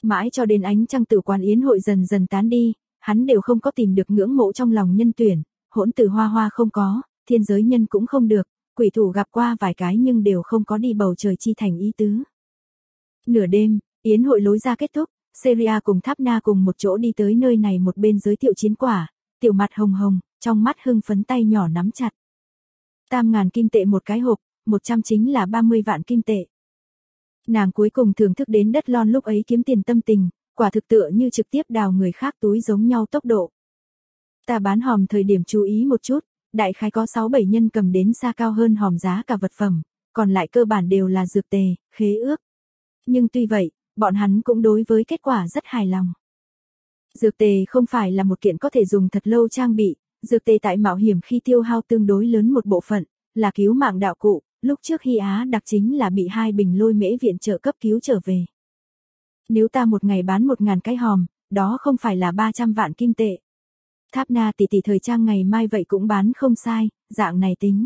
Mãi cho đến ánh trăng tử quán yến hội dần dần tán đi, hắn đều không có tìm được ngưỡng mộ trong lòng nhân tuyển, hỗn tử hoa hoa không có, thiên giới nhân cũng không được, quỷ thủ gặp qua vài cái nhưng đều không có đi bầu trời chi thành ý tứ. Nửa đêm, yến hội lối ra kết thúc, Seria cùng Tháp Na cùng một chỗ đi tới nơi này, một bên giới thiệu chiến quả, tiểu mặt hồng hồng, trong mắt hưng phấn, tay nhỏ nắm chặt. 8.000 kim tệ một cái hộp, 100 chính là 30 vạn kim tệ. Nàng cuối cùng thưởng thức đến đất lon lúc ấy kiếm tiền tâm tình, quả thực tựa như trực tiếp đào người khác túi giống nhau tốc độ. Ta bán hòm thời điểm chú ý một chút, đại khái có 6-7 nhân cầm đến xa cao hơn hòm giá cả vật phẩm, còn lại cơ bản đều là dược tề, khế ước. Nhưng tuy vậy, bọn hắn cũng đối với kết quả rất hài lòng. Dược tề không phải là một kiện có thể dùng thật lâu trang bị, dược tề tại mạo hiểm khi tiêu hao tương đối lớn một bộ phận, là cứu mạng đạo cụ, lúc trước Hy Á đặc chính là bị 2 bình lôi mễ viện trợ cấp cứu trở về. Nếu ta một ngày bán 1.000 cái hòm, đó không phải là 300 vạn kim tệ. Tháp Na tỷ thời trang ngày mai vậy cũng bán không sai, dạng này tính.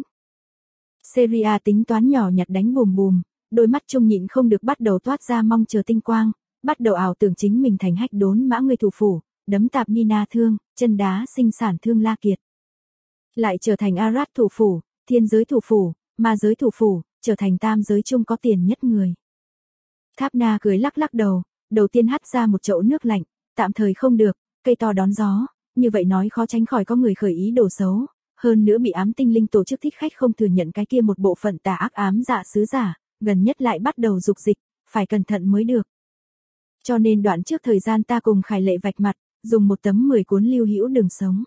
Seria tính toán nhỏ nhặt đánh bùm bùm, đôi mắt trông nhịn không được bắt đầu toát ra mong chờ tinh quang, bắt đầu ảo tưởng chính mình thành hách đốn mã người thủ phủ, đấm tạp Nina thương, chân đá sinh sản thương La Kiệt. Lại trở thành Arad thủ phủ, thiên giới thủ phủ, ma giới thủ phủ, trở thành tam giới chung có tiền nhất người. Tháp Na cười lắc lắc đầu, đầu tiên hắt ra một chậu nước lạnh, tạm thời không được, cây to đón gió, như vậy nói khó tránh khỏi có người khởi ý đồ xấu, hơn nữa bị ám tinh linh tổ chức thích khách không thừa nhận cái kia một bộ phận tà ác ám dạ sứ giả, gần nhất lại bắt đầu dục dịch, phải cẩn thận mới được. Cho nên đoạn trước thời gian ta cùng Khải Lệ vạch mặt, dùng một tấm 10 cuốn lưu hữu đường sống.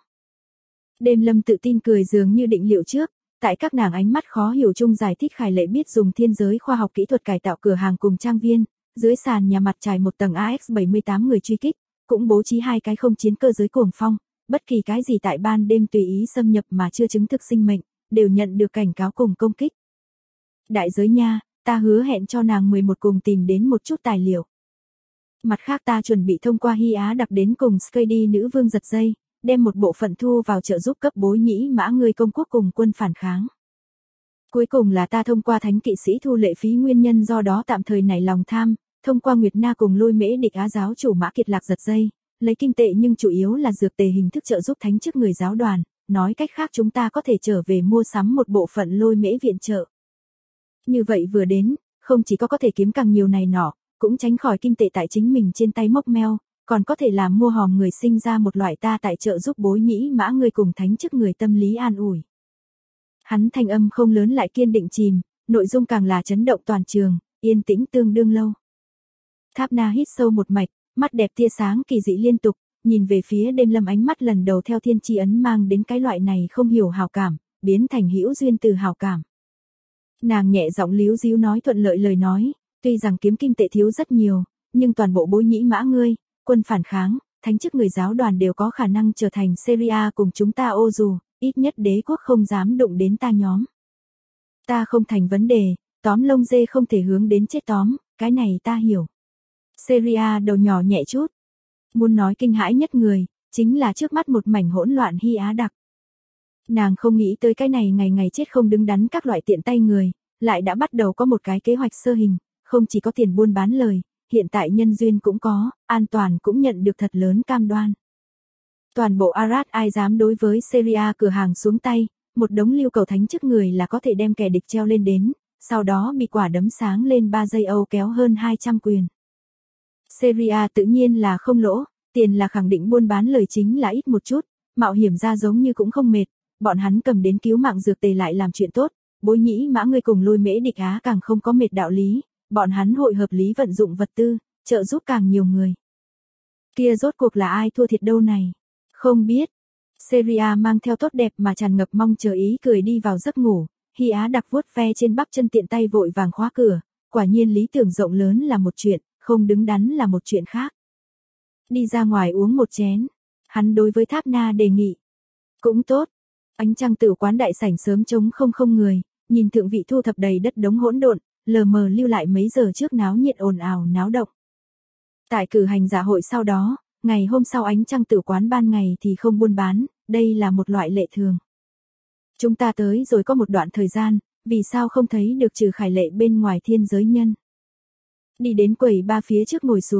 Đêm Lâm tự tin cười dường như định liệu trước, tại các nàng ánh mắt khó hiểu chung giải thích Khải Lệ biết dùng thiên giới khoa học kỹ thuật cải tạo cửa hàng cùng trang viên, dưới sàn nhà mặt trải một tầng AX78 người truy kích, cũng bố trí 2 cái không chiến cơ giới cuồng phong, bất kỳ cái gì tại ban đêm tùy ý xâm nhập mà chưa chứng thực sinh mệnh, đều nhận được cảnh cáo cùng công kích. Đại giới nha, ta hứa hẹn cho nàng 11 cùng tìm đến một chút tài liệu. Mặt khác ta chuẩn bị thông qua Hy Á đặc đến cùng Skady nữ vương giật dây, đem một bộ phận thu vào trợ giúp cấp bối nhĩ mã người công quốc cùng quân phản kháng. Cuối cùng là ta thông qua thánh kỵ sĩ thu lệ phí nguyên nhân do đó tạm thời nảy lòng tham, thông qua Nguyệt Na cùng lôi mễ địch Á giáo chủ Mã Kiệt Lạc giật dây, lấy kim tệ nhưng chủ yếu là dược tề hình thức trợ giúp thánh chức người giáo đoàn, nói cách khác chúng ta có thể trở về mua sắm một bộ phận lôi mễ viện trợ. Như vậy vừa đến, không chỉ có thể kiếm càng nhiều này nọ, cũng tránh khỏi kim tệ tại chính mình trên tay mốc meo, còn có thể làm mua hòm người sinh ra một loại ta tại trợ giúp bối nhĩ mã người cùng thánh chức người tâm lý an ủi. Hắn thanh âm không lớn lại kiên định chìm, nội dung càng là chấn động toàn trường, yên tĩnh tương đương lâu. Tháp Na hít sâu một mạch, mắt đẹp tia sáng kỳ dị liên tục, nhìn về phía Đêm Lâm, ánh mắt lần đầu theo thiên chi ấn mang đến cái loại này không hiểu hào cảm, biến thành hữu duyên từ hào cảm. Nàng nhẹ giọng líu díu nói thuận lợi lời nói, tuy rằng kiếm kim tệ thiếu rất nhiều, nhưng toàn bộ bối nhĩ mã ngươi, quân phản kháng, thánh chức người giáo đoàn đều có khả năng trở thành Seria cùng chúng ta ô dù, ít nhất đế quốc không dám đụng đến ta nhóm. Ta không thành vấn đề, tóm lông dê không thể hướng đến chết tóm, cái này ta hiểu. Seria đầu nhỏ nhẹ chút. Muốn nói kinh hãi nhất người, chính là trước mắt một mảnh hỗn loạn Hy Á đặc. Nàng không nghĩ tới cái này ngày ngày chết không đứng đắn các loại tiện tay người, lại đã bắt đầu có một cái kế hoạch sơ hình, không chỉ có tiền buôn bán lời, hiện tại nhân duyên cũng có, an toàn cũng nhận được thật lớn cam đoan. Toàn bộ Arad ai dám đối với Seria cửa hàng xuống tay, một đống lưu cầu thánh chức người là có thể đem kẻ địch treo lên đến, sau đó bị quả đấm sáng lên 3 giây Âu kéo hơn 200 quyền. Seria tự nhiên là không lỗ, tiền là khẳng định buôn bán lời chính là ít một chút, mạo hiểm ra giống như cũng không mệt, bọn hắn cầm đến cứu mạng dược tề lại làm chuyện tốt, bối nhĩ mã người cùng lôi mễ địch Á càng không có mệt đạo lý, bọn hắn hội hợp lý vận dụng vật tư, trợ giúp càng nhiều người. Kia rốt cuộc là ai thua thiệt đâu này? Không biết. Seria mang theo tốt đẹp mà tràn ngập mong chờ ý cười đi vào giấc ngủ, Hy Á đặc vuốt ve trên bắp chân tiện tay vội vàng khóa cửa, quả nhiên lý tưởng rộng lớn là một chuyện, không đứng đắn là một chuyện khác. Đi ra ngoài uống một chén, hắn đối với Tháp Na đề nghị. Cũng tốt. Ánh trăng tử quán đại sảnh sớm trống không người, nhìn thượng vị thu thập đầy đất đống hỗn độn, lờ mờ lưu lại mấy giờ trước náo nhiệt ồn ào náo động. Tại cử hành dạ hội sau đó, ngày hôm sau ánh trăng tử quán ban ngày thì không buôn bán, đây là một loại lệ thường. Chúng ta tới rồi có một đoạn thời gian, vì sao không thấy được trừ Khải Lệ bên ngoài thiên giới nhân. Đi đến quầy ba phía trước ngồi xuống,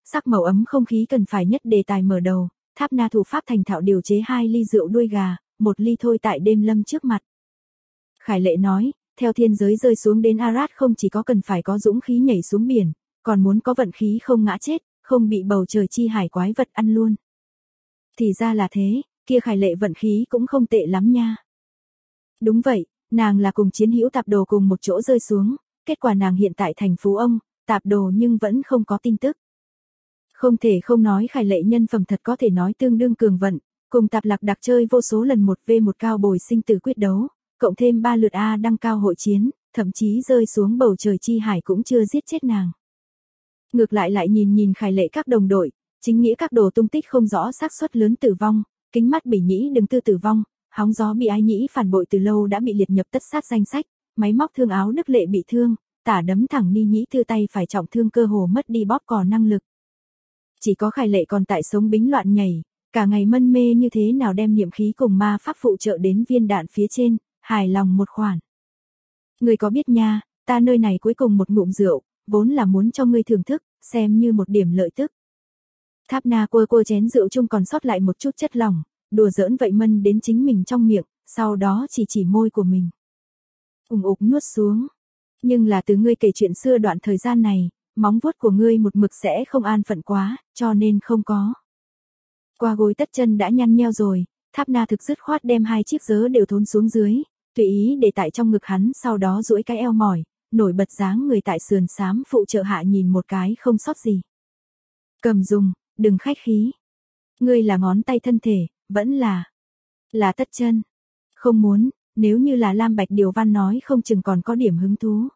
sắc màu ấm không khí cần phải nhất đề tài mở đầu, Tháp Na thủ pháp thành thạo điều chế 2 ly rượu đuôi gà, 1 ly thôi tại đêm lâm trước mặt. Khải Lệ nói, theo thiên giới rơi xuống đến Arad không chỉ có cần phải có dũng khí nhảy xuống biển, còn muốn có vận khí không ngã chết, không bị bầu trời chi hải quái vật ăn luôn. Thì ra là thế, kia Khải Lệ vận khí cũng không tệ lắm nha. Đúng vậy, nàng là cùng chiến hữu Tạp Đồ cùng một chỗ rơi xuống, kết quả nàng hiện tại thành phú ông, Tạp Đồ nhưng vẫn không có tin tức. Không thể không nói Khải Lệ nhân phẩm thật có thể nói tương đương cường vận, cùng Tạp Lạc Đặc chơi vô số lần 1v1 cao bồi sinh tử quyết đấu, cộng thêm 3 lượt A đăng cao hội chiến, thậm chí rơi xuống bầu trời chi hải cũng chưa giết chết nàng. Ngược lại lại nhìn Khải Lệ các đồng đội, chính nghĩa các đồ tung tích không rõ xác suất lớn tử vong, kính mắt Bỉ Nhĩ đừng tư tử vong, hóng gió bị Ái Nhĩ phản bội từ lâu đã bị liệt nhập tất sát danh sách, máy móc thương áo Đức Lệ bị thương, tả đấm thẳng Ni Nhĩ thư tay phải trọng thương cơ hồ mất đi bóp cò năng lực. Chỉ có Khải Lệ còn tại sống bính loạn nhảy, cả ngày mân mê như thế nào đem niệm khí cùng ma pháp phụ trợ đến viên đạn phía trên, hài lòng một khoản. Ngươi có biết nha, ta nơi này cuối cùng một ngụm rượu, vốn là muốn cho ngươi thưởng thức, xem như một điểm lợi tức. Tháp Na quơ chén rượu chung còn sót lại một chút chất lỏng, đùa giỡn vậy mân đến chính mình trong miệng, sau đó chỉ môi của mình. Ục nuốt xuống. Nhưng là từ ngươi kể chuyện xưa đoạn thời gian này, móng vuốt của ngươi một mực sẽ không an phận quá, cho nên không có. Qua gối tất chân đã nhăn nheo rồi, Tháp Na thực dứt khoát đem 2 chiếc giớ đều thốn xuống dưới, tùy ý để tại trong ngực hắn, sau đó duỗi cái eo mỏi, nổi bật dáng người tại sườn xám phụ trợ hạ nhìn một cái không sót gì. Cầm dùng, đừng khách khí. Ngươi là ngón tay thân thể, vẫn là tất chân. Không muốn, nếu như là Lam Bạch Điều Văn nói không chừng còn có điểm hứng thú.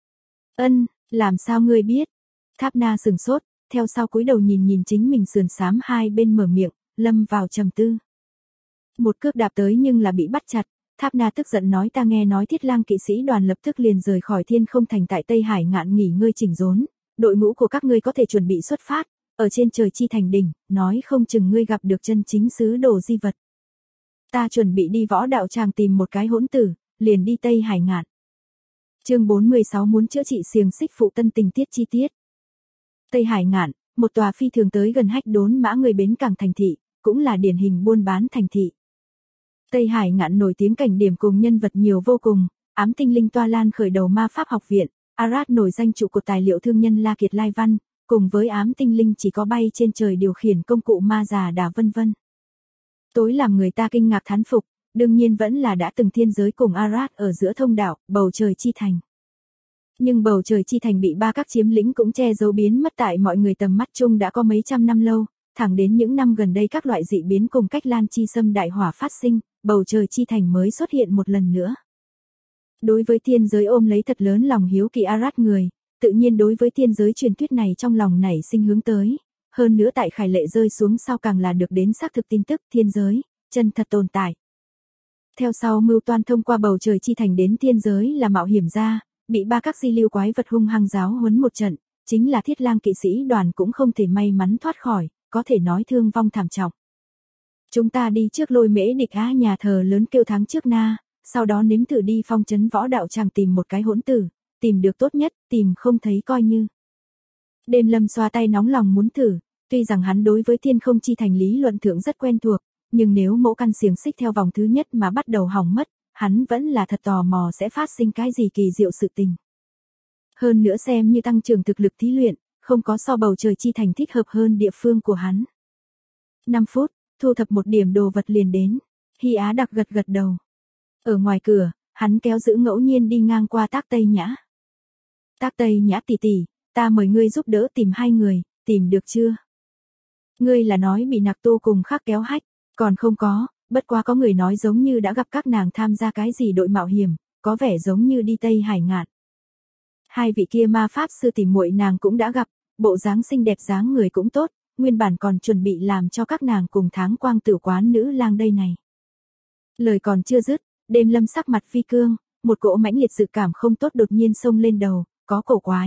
Làm sao ngươi biết? Tháp Na sừng sốt, theo sau cúi đầu nhìn chính mình sườn xám hai bên mở miệng, lâm vào trầm tư. Một cước đạp tới nhưng là bị bắt chặt, Tháp Na tức giận nói ta nghe nói Thiết Lang kỵ sĩ đoàn lập tức liền rời khỏi Thiên Không Thành tại Tây Hải ngạn nghỉ ngơi chỉnh đốn, đội ngũ của các ngươi có thể chuẩn bị xuất phát, ở trên trời chi thành đỉnh, nói không chừng ngươi gặp được chân chính sứ đồ di vật. Ta chuẩn bị đi võ đạo tràng tìm một cái hỗn tử, liền đi Tây Hải ngạn. Chương 46 muốn chữa trị xiềng xích phụ tân tình tiết chi tiết. Tây Hải ngạn, một tòa phi thường tới gần Hách Đốn Mã người bến cảng thành thị, cũng là điển hình buôn bán thành thị. Tây Hải ngạn nổi tiếng cảnh điểm cùng nhân vật nhiều vô cùng, ám tinh linh Toa Lan khởi đầu ma pháp học viện, Arad nổi danh trụ cột tài liệu thương nhân La Kiệt Lai Văn, cùng với ám tinh linh chỉ có bay trên trời điều khiển công cụ ma già đà vân vân. Tối làm người ta kinh ngạc thán phục, đương nhiên vẫn là đã từng thiên giới cùng Arad ở giữa thông đạo, bầu trời chi thành. Nhưng bầu trời chi thành bị ba các chiếm lĩnh cũng che giấu biến mất tại mọi người tầm mắt chung đã có mấy trăm năm lâu, thẳng đến những năm gần đây các loại dị biến cùng cách lan chi xâm đại hỏa phát sinh, bầu trời chi thành mới xuất hiện một lần nữa. Đối với thiên giới ôm lấy thật lớn lòng hiếu kỳ Arad người, tự nhiên đối với thiên giới truyền thuyết này trong lòng nảy sinh hướng tới, hơn nữa tại Khải Lệ rơi xuống sau càng là được đến xác thực tin tức thiên giới, chân thật tồn tại. Theo sau mưu toan thông qua bầu trời chi thành đến thiên giới là mạo hiểm ra, bị ba các di lưu quái vật hung hăng giáo huấn một trận, chính là Thiết Lang kỵ sĩ đoàn cũng không thể may mắn thoát khỏi, có thể nói thương vong thảm trọng. Chúng ta đi trước Lôi Mễ Địch Á nhà thờ lớn kêu tháng trước na, sau đó nếm thử đi phong trấn võ đạo tràng tìm một cái hỗn tử, tìm được tốt nhất, tìm không thấy coi như. Đêm Lâm xoa tay nóng lòng muốn thử, tuy rằng hắn đối với thiên không chi thành lý luận thượng rất quen thuộc, nhưng nếu mẫu căn xiềng xích theo vòng thứ nhất mà bắt đầu hỏng mất, hắn vẫn là thật tò mò sẽ phát sinh cái gì kỳ diệu sự tình. Hơn nữa xem như tăng trưởng thực lực thí luyện, không có so bầu trời chi thành thích hợp hơn địa phương của hắn. 5 phút, thu thập một điểm đồ vật liền đến, Hy Á Đặc gật đầu. Ở ngoài cửa, hắn kéo giữ ngẫu nhiên đi ngang qua Tác Tây Nhã. Tác Tây Nhã tỷ tỷ, ta mời ngươi giúp đỡ tìm 2 người, tìm được chưa? Ngươi là nói bị Nặc Tô cùng Khắc kéo hách, còn không có, bất quá có người nói giống như đã gặp các nàng tham gia cái gì đội mạo hiểm, có vẻ giống như đi Tây Hải ngạn. 2 vị kia ma pháp sư tỷ muội nàng cũng đã gặp, bộ dáng xinh đẹp dáng người cũng tốt, nguyên bản còn chuẩn bị làm cho các nàng cùng tháng quang tử quán nữ lang đây này. Lời còn chưa dứt, Đêm Lâm sắc mặt phi cương, một cỗ mãnh liệt dự cảm không tốt đột nhiên xông lên đầu, có cổ quái.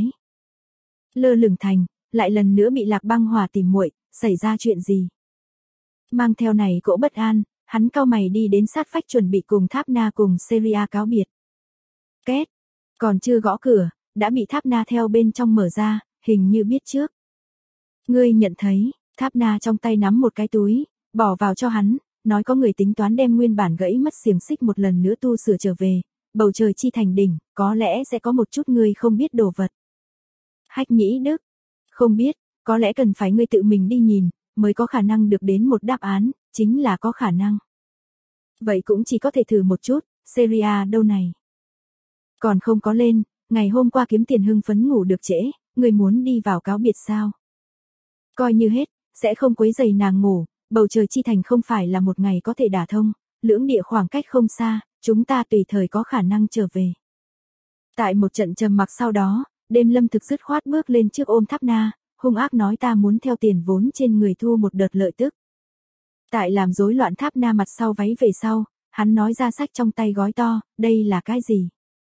Lơ lửng thành, lại lần nữa bị Lạc Băng Hòa tìm muội, xảy ra chuyện gì? Mang theo này cỗ bất an, hắn cau mày đi đến sát vách chuẩn bị cùng Tháp Na cùng Seria cáo biệt. Két, còn chưa gõ cửa, đã bị Tháp Na theo bên trong mở ra, hình như biết trước. Ngươi nhận thấy, Tháp Na trong tay nắm một cái túi, bỏ vào cho hắn, nói có người tính toán đem nguyên bản gãy mất xiềng xích một lần nữa tu sửa trở về, bầu trời chi thành đỉnh, có lẽ sẽ có một chút ngươi không biết đồ vật. Hách Nhĩ Đức, không biết, có lẽ cần phải ngươi tự mình đi nhìn, mới có khả năng được đến một đáp án, chính là có khả năng. Vậy cũng chỉ có thể thử một chút, Syria đâu này. Còn không có lên, ngày hôm qua kiếm tiền hưng phấn ngủ được trễ, ngươi muốn đi vào cáo biệt sao? Coi như hết, sẽ không quấy rầy nàng ngủ, bầu trời chi thành không phải là một ngày có thể đả thông, lưỡng địa khoảng cách không xa, chúng ta tùy thời có khả năng trở về. Tại một trận trầm mặc sau đó, Đêm Lâm thực dứt khoát bước lên trước ôm Tháp Na, hung ác nói ta muốn theo tiền vốn trên người thu một đợt lợi tức. Tại làm rối loạn Tháp Na mặt sau váy về sau, hắn nói ra sách trong tay gói to, đây là cái gì?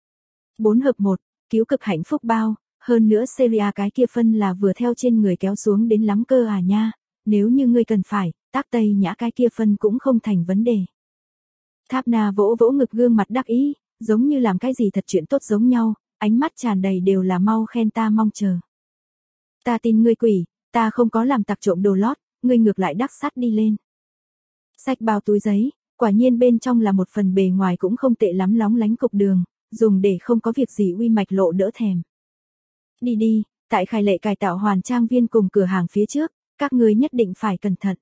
4 hợp 1, cứu cực hạnh phúc bao, hơn nữa Syria cái kia phân là vừa theo trên người kéo xuống đến lắm cơ à nha, nếu như ngươi cần phải, tác Tây Nhã cái kia phân cũng không thành vấn đề. Tháp Na vỗ vỗ ngực gương mặt đắc ý, giống như làm cái gì thật chuyện tốt giống nhau, ánh mắt tràn đầy đều là mau khen ta mong chờ. Ta tin ngươi quỷ, ta không có làm tặc trộm đồ lót, ngươi ngược lại đắc sắt đi lên. Xách bao túi giấy, quả nhiên bên trong là một phần bề ngoài cũng không tệ lắm lóng lánh cục đường, dùng để không có việc gì uy mạch lộ đỡ thèm. Đi đi, tại Khải Lệ cải tạo hoàn trang viên cùng cửa hàng phía trước, các ngươi nhất định phải cẩn thận.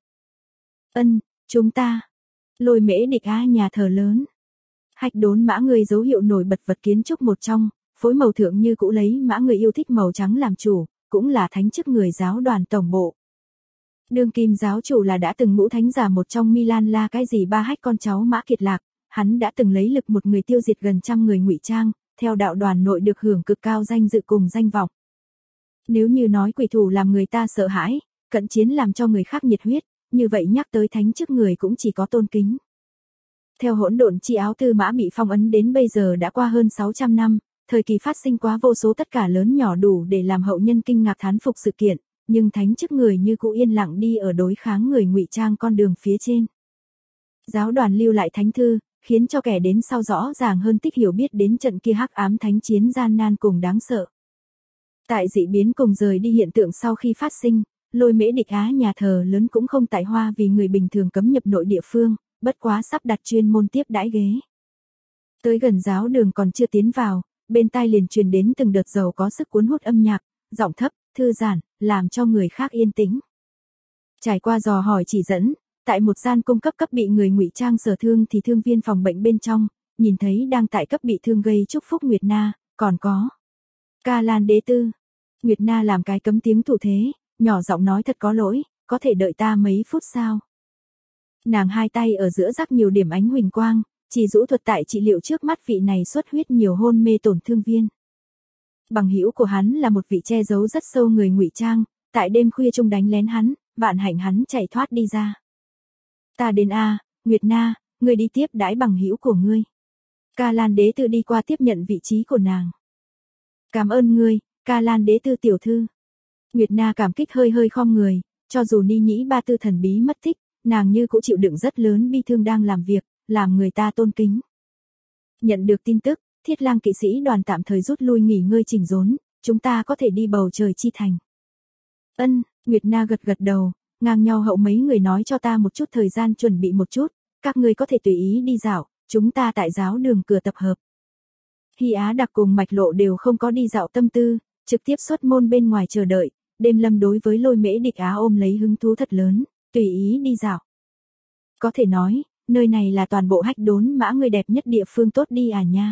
Ân, chúng ta. Lôi Mễ Địch Á nhà thờ lớn. Hạch Đốn mã người dấu hiệu nổi bật vật kiến trúc một trong, phối màu thượng như cũ lấy mã người yêu thích màu trắng làm chủ, cũng là thánh chức người giáo đoàn tổng bộ. Đương kim giáo chủ là đã từng ngũ thánh giả một trong Milan La cái gì ba Hách con cháu Mã Kiệt Lạc, hắn đã từng lấy lực một người tiêu diệt gần trăm người ngụy trang, theo đạo đoàn nội được hưởng cực cao danh dự cùng danh vọng. Nếu như nói quỷ thủ làm người ta sợ hãi, cận chiến làm cho người khác nhiệt huyết, như vậy nhắc tới thánh chức người cũng chỉ có tôn kính. Theo hỗn độn chi áo Tư Mã bị phong ấn đến bây giờ đã qua hơn 600 năm, thời kỳ phát sinh quá vô số tất cả lớn nhỏ đủ để làm hậu nhân kinh ngạc thán phục sự kiện, nhưng thánh chức người như cũ yên lặng đi ở đối kháng người ngụy trang con đường phía trên. Giáo đoàn lưu lại thánh thư, khiến cho kẻ đến sau rõ ràng hơn tích hiểu biết đến trận kia hắc ám thánh chiến gian nan cùng đáng sợ. Tại dị biến cùng rời đi hiện tượng sau khi phát sinh, Lôi Mễ Địch Á nhà thờ lớn cũng không tại hoa vì người bình thường cấm nhập nội địa phương, bất quá sắp đặt chuyên môn tiếp đãi ghế. Tới gần giáo đường còn chưa tiến vào, bên tai liền truyền đến từng đợt giàu có sức cuốn hút âm nhạc, giọng thấp, thư giãn, làm cho người khác yên tĩnh. Trải qua dò hỏi chỉ dẫn, tại một gian cung cấp bị người ngụy trang sở thương thì thương viên phòng bệnh bên trong, nhìn thấy đang tại cấp bị thương gây chúc phúc Nguyệt Na, còn có Ca Lan Đế Tư. Nguyệt Na làm cái cấm tiếng thủ thế, nhỏ giọng nói thật có lỗi, có thể đợi ta mấy phút sao? Nàng hai tay ở giữa rắc nhiều điểm ánh huỳnh quang, chỉ rũ thuật tại trị liệu trước mắt vị này xuất huyết nhiều hôn mê tổn thương viên. Bằng hữu của hắn là một vị che giấu rất sâu người ngụy trang, tại đêm khuya trung đánh lén hắn, vạn hạnh hắn chạy thoát đi ra. Ta đến a, Nguyệt Na, ngươi đi tiếp đãi bằng hữu của ngươi. Ca Lan Đế Tư đi qua tiếp nhận vị trí của nàng. Cảm ơn ngươi, Ca Lan Đế Tư tiểu thư. Nguyệt Na cảm kích hơi hơi khom người, cho dù Ni Nhĩ Ba Tư thần bí mất tích, nàng như cũng chịu đựng rất lớn bi thương đang làm việc, làm người ta tôn kính. Nhận được tin tức, Thiết Lang kỵ sĩ đoàn tạm thời rút lui nghỉ ngơi chỉnh đốn, chúng ta có thể đi bầu trời chi thành. Ân, Nguyệt Na gật gật đầu, ngang nhau hậu mấy người nói cho ta một chút thời gian chuẩn bị một chút, các ngươi có thể tùy ý đi dạo, chúng ta tại giáo đường cửa tập hợp. Hy Á Đặc cùng Mạch Lộ đều không có đi dạo tâm tư, trực tiếp xuất môn bên ngoài chờ đợi, Đêm Lâm đối với Lôi Mễ Địch Á ôm lấy hứng thú thật lớn, tùy ý đi dạo. Có thể nói, nơi này là toàn bộ Hách Đốn mã người đẹp nhất địa phương tốt đi à nha.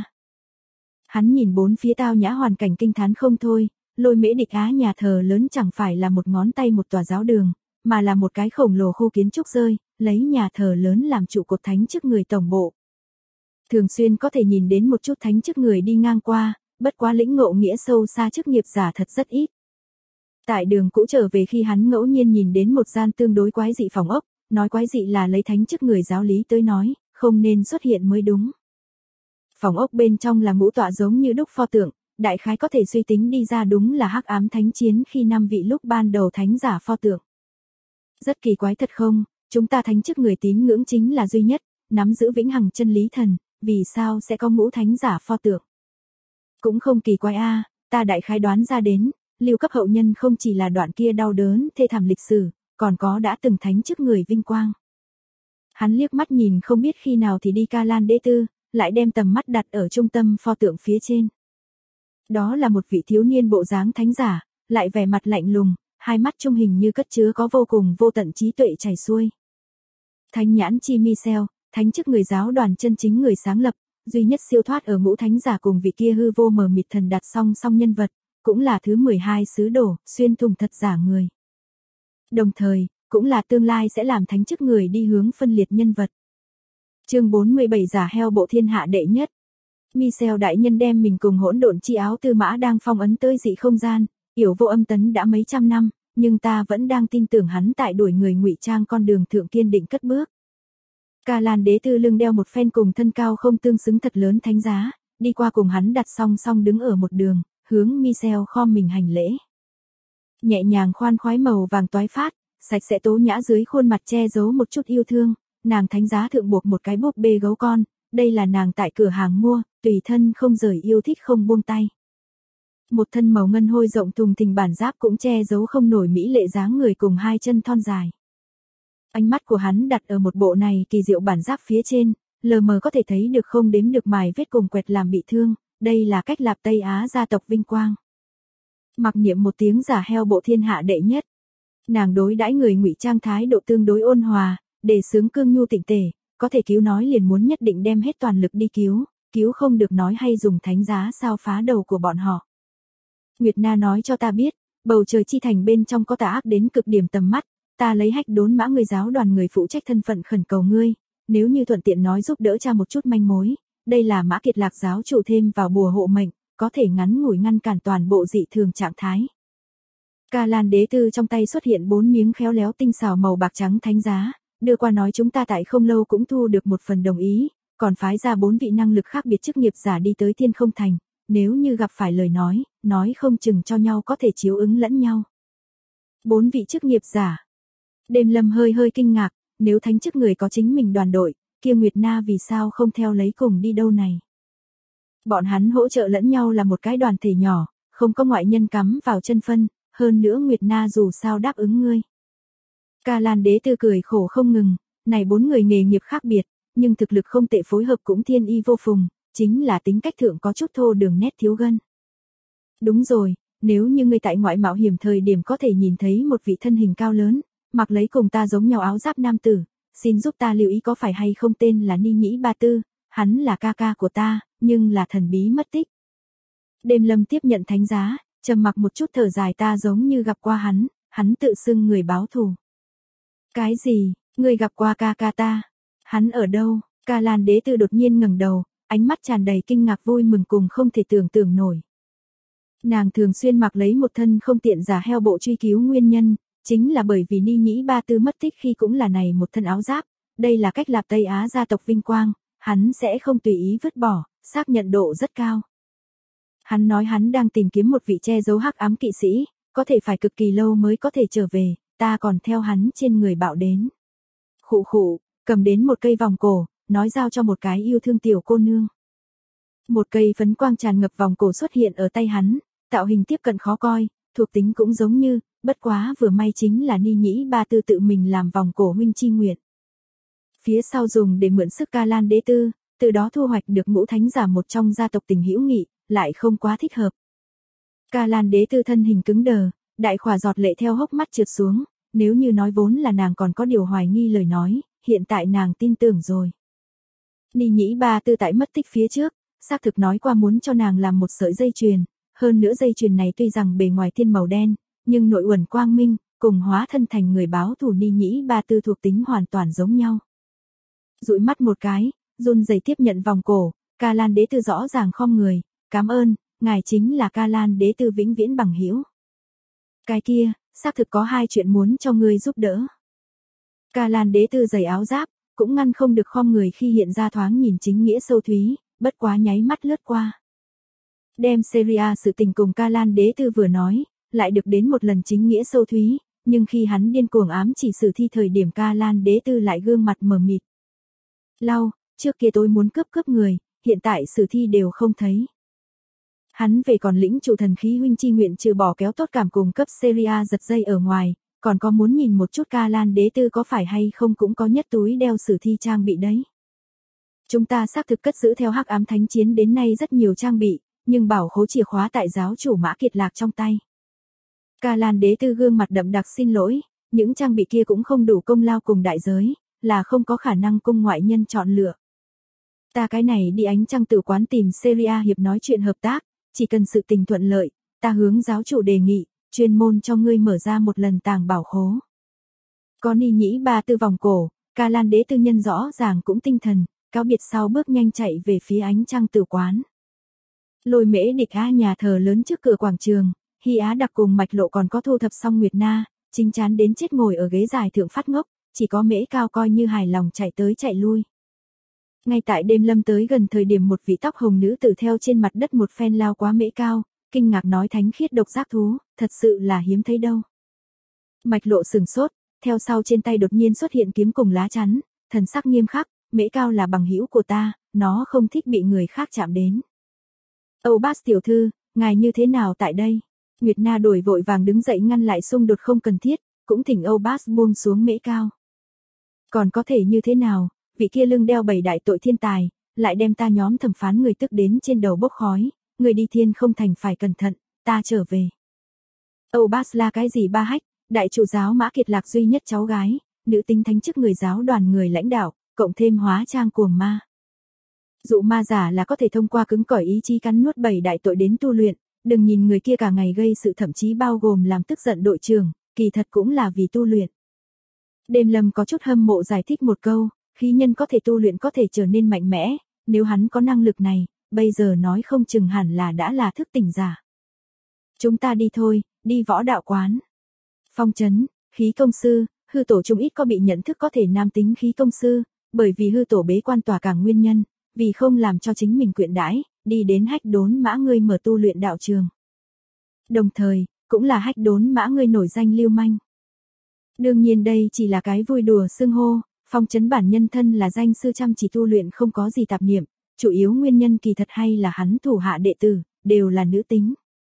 Hắn nhìn bốn phía tao nhã hoàn cảnh kinh thán không thôi, Lôi Mễ Địch Á nhà thờ lớn chẳng phải là một ngón tay một tòa giáo đường, mà là một cái khổng lồ khu kiến trúc rơi, lấy nhà thờ lớn làm trụ cột thánh chức người tổng bộ. Thường xuyên có thể nhìn đến một chút thánh chức người đi ngang qua, bất quá lĩnh ngộ nghĩa sâu xa chức nghiệp giả thật rất ít. Tại đường cũ trở về khi hắn ngẫu nhiên nhìn đến một gian tương đối quái dị phòng ốc, nói quái dị là lấy thánh chức người giáo lý tới nói, không nên xuất hiện mới đúng. Phòng ốc bên trong là ngũ tọa giống như đúc pho tượng, đại khái có thể suy tính đi ra đúng là hắc ám thánh chiến khi 5 vị lúc ban đầu thánh giả pho tượng. Rất kỳ quái thật không, chúng ta thánh chức người tín ngưỡng chính là duy nhất, nắm giữ vĩnh hằng chân lý thần, vì sao sẽ có ngũ thánh giả pho tượng? Cũng không kỳ quái a, ta đại khái đoán ra đến, lưu cấp hậu nhân không chỉ là đoạn kia đau đớn thê thảm lịch sử, còn có đã từng thánh chức người vinh quang. Hắn liếc mắt nhìn không biết khi nào thì đi Ca Lan Đế Tư, lại đem tầm mắt đặt ở trung tâm pho tượng phía trên. Đó là một vị thiếu niên bộ dáng thánh giả, lại vẻ mặt lạnh lùng, hai mắt trung hình như cất chứa có vô cùng vô tận trí tuệ chảy xuôi. Thánh nhãn chi Michel, thánh chức người giáo đoàn chân chính người sáng lập, duy nhất siêu thoát ở ngũ thánh giả cùng vị kia hư vô mờ mịt thần đặt song song nhân vật, cũng là thứ 12 sứ đồ, xuyên thủng thật giả người. Đồng thời, cũng là tương lai sẽ làm thánh chức người đi hướng phân liệt nhân vật. Chương 47 giả heo bộ thiên hạ đệ nhất. Michel đại nhân đem mình cùng hỗn độn chi áo tư mã đang phong ấn tới dị không gian, yểu vô âm tấn đã mấy trăm năm, nhưng ta vẫn đang tin tưởng hắn tại đuổi người ngụy trang con đường thượng kiên định cất bước. Ca Lan Đế Tư lưng đeo một phen cùng thân cao không tương xứng thật lớn thánh giá, đi qua cùng hắn đặt song song đứng ở một đường, hướng Michel khom mình hành lễ. Nhẹ nhàng khoan khoái màu vàng toái phát, sạch sẽ tố nhã dưới khuôn mặt che giấu một chút yêu thương, nàng thánh giá thượng buộc một cái búp bê gấu con, đây là nàng tại cửa hàng mua, tùy thân không rời yêu thích không buông tay. Một thân màu ngân hôi rộng thùng thình bản giáp cũng che giấu không nổi mỹ lệ dáng người cùng hai chân thon dài. Ánh mắt của hắn đặt ở một bộ này kỳ diệu bản giáp phía trên, lờ mờ có thể thấy được không đếm được mài vết cùng quẹt làm bị thương, đây là cách Lạp Tây Á gia tộc vinh quang. Mặc niệm một tiếng giả heo bộ thiên hạ đệ nhất. Nàng đối đãi người ngụy trang thái độ tương đối ôn hòa, để sướng cương nhu tịnh tề, có thể cứu nói liền muốn nhất định đem hết toàn lực đi cứu không được nói hay dùng thánh giá sao phá đầu của bọn họ. Nguyệt Na nói cho ta biết, bầu trời chi thành bên trong có tà ác đến cực điểm tầm mắt, ta lấy hách đốn mã người giáo đoàn người phụ trách thân phận khẩn cầu ngươi, nếu như thuận tiện nói giúp đỡ cha một chút manh mối, đây là Mã Kiệt Lạc giáo chủ thêm vào bùa hộ mệnh, có thể ngắn ngủi ngăn cản toàn bộ dị thường trạng thái. Ca Lan Đế Tư trong tay xuất hiện 4 miếng khéo léo tinh xảo màu bạc trắng thánh giá, đưa qua nói chúng ta tại không lâu cũng thu được một phần đồng ý, còn phái ra 4 vị năng lực khác biệt chức nghiệp giả đi tới Thiên Không Thành, nếu như gặp phải lời nói không chừng cho nhau có thể chiếu ứng lẫn nhau. 4 vị chức nghiệp giả. Đêm Lâm hơi kinh ngạc, nếu thánh chức người có chính mình đoàn đội, kia Nguyệt Na vì sao không theo lấy cùng đi đâu này? Bọn hắn hỗ trợ lẫn nhau là một cái đoàn thể nhỏ, không có ngoại nhân cắm vào chân phân, hơn nữa Nguyệt Na dù sao đáp ứng ngươi. Ca Lan Đế Tư cười khổ không ngừng, này 4 người nghề nghiệp khác biệt, nhưng thực lực không tệ phối hợp cũng thiên y vô phùng, chính là tính cách thượng có chút thô đường nét thiếu gân. Đúng rồi, nếu như ngươi tại ngoại mạo hiểm thời điểm có thể nhìn thấy một vị thân hình cao lớn, mặc lấy cùng ta giống nhau áo giáp nam tử, xin giúp ta lưu ý có phải hay không tên là Ni Nhĩ Ba Tư, hắn là ca ca của ta, nhưng là thần bí mất tích. Đêm Lâm tiếp nhận thánh giá, trầm mặc một chút thở dài ta giống như gặp qua hắn tự xưng người báo thù. Cái gì, ngươi gặp qua ca ca ta? Hắn ở đâu? Ca Lan Đế Tư đột nhiên ngẩng đầu, ánh mắt tràn đầy kinh ngạc vui mừng cùng không thể tưởng tượng nổi. Nàng thường xuyên mặc lấy một thân không tiện giả heo bộ truy cứu nguyên nhân, chính là bởi vì Ni Nhĩ Ba Tư mất tích khi cũng là này một thân áo giáp, đây là cách Lạp Tây Á gia tộc vinh quang, hắn sẽ không tùy ý vứt bỏ, xác nhận độ rất cao. Hắn nói hắn đang tìm kiếm một vị che giấu hắc ám kỵ sĩ, có thể phải cực kỳ lâu mới có thể trở về, ta còn theo hắn trên người bạo đến. Khụ khụ, cầm đến một cây vòng cổ, nói giao cho một cái yêu thương tiểu cô nương. Một cây phấn quang tràn ngập vòng cổ xuất hiện ở tay hắn, tạo hình tiếp cận khó coi, thuộc tính cũng giống như, bất quá vừa may chính là Ni Nhĩ Ba Tư tự mình làm vòng cổ huynh chi nguyện. Phía sau dùng để mượn sức Ca Lan Đế Tư, từ đó thu hoạch được ngũ thánh giả một trong gia tộc tình hữu nghị, lại không quá thích hợp. Ca Lan Đế Tư thân hình cứng đờ, đại khỏa giọt lệ theo hốc mắt trượt xuống, nếu như nói vốn là nàng còn có điều hoài nghi lời nói, hiện tại nàng tin tưởng rồi. Ni Nhĩ Ba Tư tại mất tích phía trước, xác thực nói qua muốn cho nàng làm một sợi dây chuyền, hơn nữa dây chuyền này tuy rằng bề ngoài thiên màu đen, nhưng nội uẩn quang minh, cùng hóa thân thành người báo thù Ni Nhĩ Ba Tư thuộc tính hoàn toàn giống nhau. Dụi mắt một cái, run rẩy tiếp nhận vòng cổ, Ca Lan Đế Tư rõ ràng khom người, cảm ơn, ngài chính là Ca Lan Đế Tư vĩnh viễn bằng hữu. Cái kia, xác thực có 2 chuyện muốn cho ngươi giúp đỡ. Ca Lan Đế Tư giày áo giáp, cũng ngăn không được khom người khi hiện ra thoáng nhìn chính nghĩa sâu thúy, bất quá nháy mắt lướt qua. Đem Syria sự tình cùng Ca Lan Đế Tư vừa nói, lại được đến một lần chính nghĩa sâu thúy, nhưng khi hắn điên cuồng ám chỉ sử thi thời điểm Ca Lan Đế Tư lại gương mặt mờ mịt. Lau, trước kia tôi muốn cướp người, hiện tại sử thi đều không thấy. Hắn về còn lĩnh chủ thần khí huynh chi nguyện trừ bỏ kéo tốt cảm cùng cấp Syria giật dây ở ngoài, còn có muốn nhìn một chút Ca Lan đế tư có phải hay không cũng có nhất túi đeo sử thi trang bị đấy. Chúng ta xác thực cất giữ theo Hắc Ám Thánh Chiến đến nay rất nhiều trang bị, nhưng bảo khố chìa khóa tại giáo chủ Mã Kiệt lạc trong tay. Ca Lan đế tư gương mặt đậm đặc xin lỗi, những trang bị kia cũng không đủ công lao cùng đại giới, là không có khả năng cung ngoại nhân chọn lựa. Ta cái này đi ánh trăng tử quán tìm Syria hiệp nói chuyện hợp tác, chỉ cần sự tình thuận lợi, ta hướng giáo chủ đề nghị, chuyên môn cho ngươi mở ra một lần tàng bảo khố. Có Ni Nhĩ Ba Tư vòng cổ, Ca Lan đế tư nhân rõ ràng cũng tinh thần, cáo biệt sau bước nhanh chạy về phía ánh trăng tử quán. Lôi Mễ Địch Á nhà thờ lớn trước cửa quảng trường, Hy Á Đặc cùng Mạch Lộ còn có thu thập xong Nguyệt Na, chính chán đến chết ngồi ở ghế dài thượng phát ngốc, chỉ có Mễ Cao coi như hài lòng chạy tới chạy lui. Ngay tại đêm lâm tới gần thời điểm một vị tóc hồng nữ tử theo trên mặt đất một phen lao quá Mễ Cao, kinh ngạc nói thánh khiết độc giác thú, thật sự là hiếm thấy đâu. Mạch Lộ sừng sốt, theo sau trên tay đột nhiên xuất hiện kiếm cùng lá chắn, thần sắc nghiêm khắc, Mễ Cao là bằng hữu của ta, nó không thích bị người khác chạm đến. Âu Bát tiểu thư, ngài như thế nào tại đây? Nguyệt Na đổi vội vàng đứng dậy ngăn lại xung đột không cần thiết, cũng thỉnh Âu Bát buông xuống Mễ Cao. Còn có thể như thế nào, vị kia lưng đeo 7 đại tội thiên tài, lại đem ta nhóm thẩm phán người tức đến trên đầu bốc khói, người đi thiên không thành phải cẩn thận, ta trở về. Âu Bát là cái gì ba hách, đại chủ giáo Mã Kiệt lạc duy nhất cháu gái, nữ tính thánh chức người giáo đoàn người lãnh đạo, cộng thêm hóa trang cuồng ma. Dụ ma giả là có thể thông qua cứng cỏi ý chí cắn nuốt 7 đại tội đến tu luyện, đừng nhìn người kia cả ngày gây sự thậm chí bao gồm làm tức giận đội trưởng, kỳ thật cũng là vì tu luyện. Đêm Lâm có chút hâm mộ giải thích một câu, khí nhân có thể tu luyện có thể trở nên mạnh mẽ, nếu hắn có năng lực này, bây giờ nói không chừng hẳn là đã là thức tỉnh giả. Chúng ta đi thôi, đi võ đạo quán. Phong trấn, khí công sư, hư tổ trung ít có bị nhận thức có thể nam tính khí công sư, bởi vì hư tổ bế quan tỏa càng nguyên nhân, vì không làm cho chính mình quyện đãi, đi đến Hách Đốn Mã ngươi mở tu luyện đạo trường. Đồng thời, cũng là Hách Đốn Mã ngươi nổi danh lưu manh. Đương nhiên đây chỉ là cái vui đùa xưng hô, Phong trấn bản nhân thân là danh sư chăm chỉ tu luyện không có gì tạp niệm, chủ yếu nguyên nhân kỳ thật hay là hắn thủ hạ đệ tử, đều là nữ tính.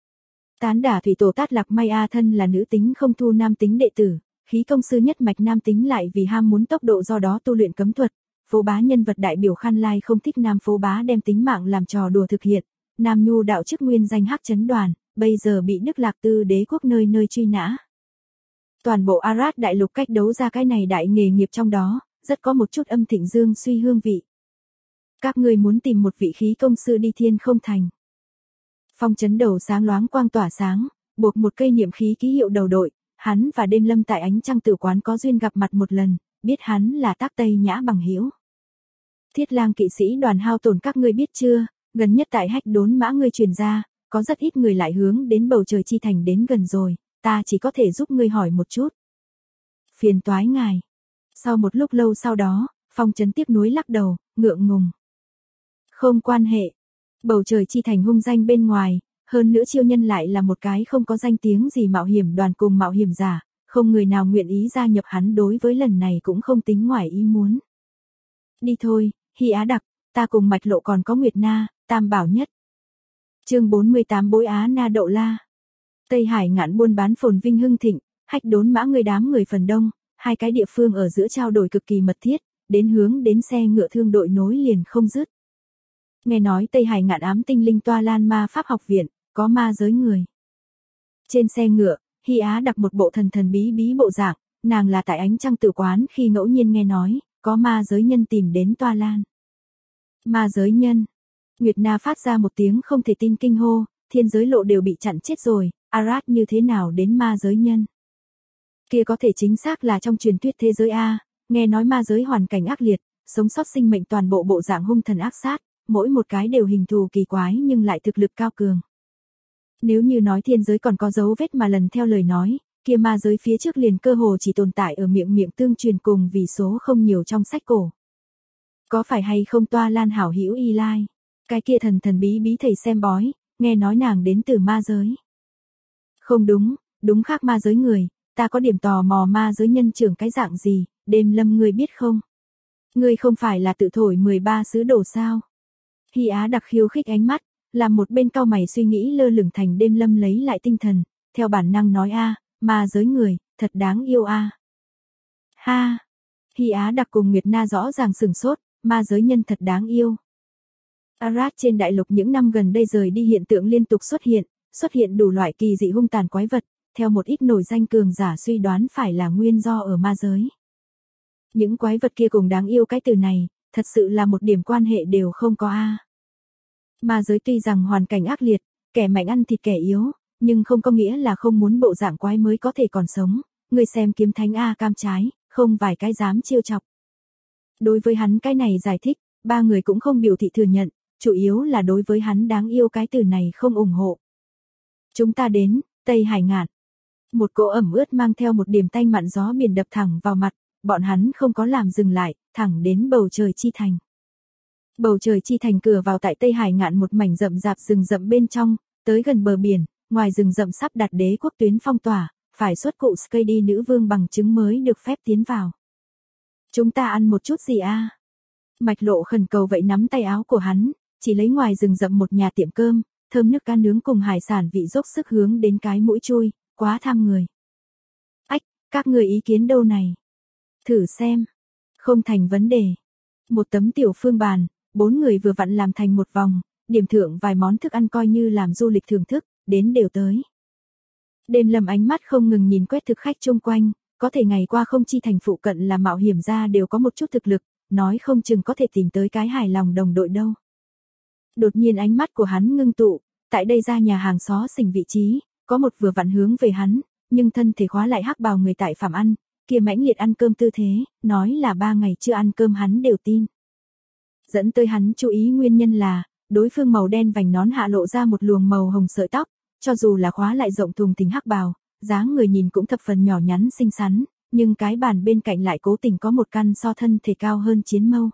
Tán đả thủy tổ Tát Lạc May A thân là nữ tính không thu nam tính đệ tử, khí công sư nhất mạch nam tính lại vì ham muốn tốc độ do đó tu luyện cấm thuật. Phố bá nhân vật đại biểu Khan Lai không thích nam phố bá đem tính mạng làm trò đùa thực hiện, nam nhu đạo chức nguyên danh Hắc Chấn Đoàn, bây giờ bị Đức Lạc Tư đế quốc nơi nơi truy nã. Toàn bộ Arad đại lục cách đấu ra cái này đại nghề nghiệp trong đó, rất có một chút âm thịnh dương suy hương vị. Các người muốn tìm một vị khí công sư đi thiên không thành. Phong trấn đầu sáng loáng quang tỏa sáng, buộc một cây niệm khí ký hiệu đầu đội, hắn và Đêm Lâm tại ánh trăng tử quán có duyên gặp mặt một lần, biết hắn là Tác Tây Nhã bằng hữu. Thiết Lang kỵ sĩ đoàn hao tổn các ngươi biết chưa, gần nhất tại Hách Đốn Mã ngươi truyền ra, có rất ít người lại hướng đến bầu trời chi thành đến gần rồi, ta chỉ có thể giúp ngươi hỏi một chút. Phiền toái ngài. Sau một lúc lâu sau đó, Phong trấn tiếc nuối lắc đầu, ngượng ngùng. Không quan hệ. Bầu trời chi thành hung danh bên ngoài, hơn nữa chiêu nhân lại là một cái không có danh tiếng gì mạo hiểm đoàn cùng mạo hiểm giả, không người nào nguyện ý gia nhập hắn đối với lần này cũng không tính ngoài ý muốn. Đi thôi, Hy Á Đặc, ta cùng Mạch Lộ còn có Nguyệt Na, tam bảo nhất. Chương 48 Bối Á Na Đậu La. Tây Hải ngạn buôn bán phồn vinh hưng thịnh, Hách Đốn Mã người đám người phần đông, hai cái địa phương ở giữa trao đổi cực kỳ mật thiết, đến hướng đến xe ngựa thương đội nối liền không dứt. Nghe nói Tây Hải ngạn ám tinh linh Toa Lan ma pháp học viện, có ma giới người. Trên xe ngựa, Hy Á Đặc một bộ thần thần bí bí bộ dạng, nàng là tại ánh trăng tử quán khi ngẫu nhiên nghe nói, có ma giới nhân tìm đến Toa Lan. Ma giới nhân. Nguyệt Na phát ra một tiếng không thể tin kinh hô, thiên giới lộ đều bị chặn chết rồi, Arad như thế nào đến ma giới nhân. Kia có thể chính xác là trong truyền thuyết thế giới A, nghe nói ma giới hoàn cảnh ác liệt, sống sót sinh mệnh toàn bộ bộ dạng hung thần ác sát, mỗi một cái đều hình thù kỳ quái nhưng lại thực lực cao cường. Nếu như nói thiên giới còn có dấu vết mà lần theo lời nói, kia ma giới phía trước liền cơ hồ chỉ tồn tại ở miệng tương truyền cùng vì số không nhiều trong sách cổ. Có phải hay không Toa Lan hảo hữu Y Lai, cái kia thần thần bí bí thầy xem bói, nghe nói nàng đến từ ma giới. Không đúng, đúng khác ma giới người, ta có điểm tò mò ma giới nhân trưởng cái dạng gì, Đêm Lâm ngươi biết không? Ngươi không phải là tự thổi 13 sứ đồ sao? Hy Á Đặc khiêu khích ánh mắt, Làm một bên cau mày suy nghĩ lơ lửng Thành Đêm Lâm lấy lại tinh thần, theo bản năng nói ma giới người, thật đáng yêu a. Ha. Hy Á Đặc cùng Nguyệt Na rõ ràng sửng sốt, ma giới nhân thật đáng yêu. Arad trên đại lục những năm gần đây rời đi hiện tượng liên tục xuất hiện đủ loại kỳ dị hung tàn quái vật, theo một ít nổi danh cường giả suy đoán phải là nguyên do ở ma giới. Những quái vật kia cùng đáng yêu cái từ này, thật sự là một điểm quan hệ đều không có a. Ma giới tuy rằng hoàn cảnh ác liệt, kẻ mạnh ăn thịt kẻ yếu, nhưng không có nghĩa là không muốn bộ dạng quái mới có thể còn sống, người xem Kiếm Thánh A Cam trái, không vài cái dám trêu chọc. Đối với hắn cái này giải thích, ba người cũng không biểu thị thừa nhận, chủ yếu là đối với hắn đáng yêu cái từ này không ủng hộ. Chúng ta đến, Tây Hải Ngạn. Một cỗ ẩm ướt mang theo một điểm tanh mặn gió biển đập thẳng vào mặt, bọn hắn không có làm dừng lại, thẳng đến bầu trời chi thành. Bầu trời chi thành cửa vào tại Tây Hải Ngạn một mảnh rậm rạp rừng rậm bên trong, tới gần bờ biển, ngoài rừng rậm sắp đặt đế quốc tuyến phong tỏa, phải xuất cụ Skady nữ vương bằng chứng mới được phép tiến vào. Chúng ta ăn một chút gì a? Mạch Lộ khẩn cầu vậy nắm tay áo của hắn, chỉ lấy ngoài rừng rậm một nhà tiệm cơm, thơm nước cá nướng cùng hải sản vị dốc sức hướng đến cái mũi chui, quá tham người. Ách, các người ý kiến đâu này? Thử xem. Không thành vấn đề. Một tấm tiểu phương bàn, 4 người vừa vặn làm thành một vòng, điểm thượng vài món thức ăn coi như làm du lịch thưởng thức, đến đều tới. Đêm Lâm ánh mắt không ngừng nhìn quét thực khách chung quanh, có thể ngày qua không chi thành phụ cận là mạo hiểm ra đều có một chút thực lực, nói không chừng có thể tìm tới cái hài lòng đồng đội đâu. Đột nhiên ánh mắt của hắn ngưng tụ, tại đây ra nhà hàng xó xỉnh vị trí, có một vừa vặn hướng về hắn, nhưng thân thể khóa lại hắc bào người tại phạm ăn, kia mãnh liệt ăn cơm tư thế, nói là 3 ngày chưa ăn cơm hắn đều tin. Dẫn tới hắn chú ý nguyên nhân là, đối phương màu đen vành nón hạ lộ ra một luồng màu hồng sợi tóc, cho dù là khóa lại rộng thùng thình hắc bào, dáng người nhìn cũng thập phần nhỏ nhắn xinh xắn, nhưng cái bàn bên cạnh lại cố tình có một căn so thân thể cao hơn chiến mâu.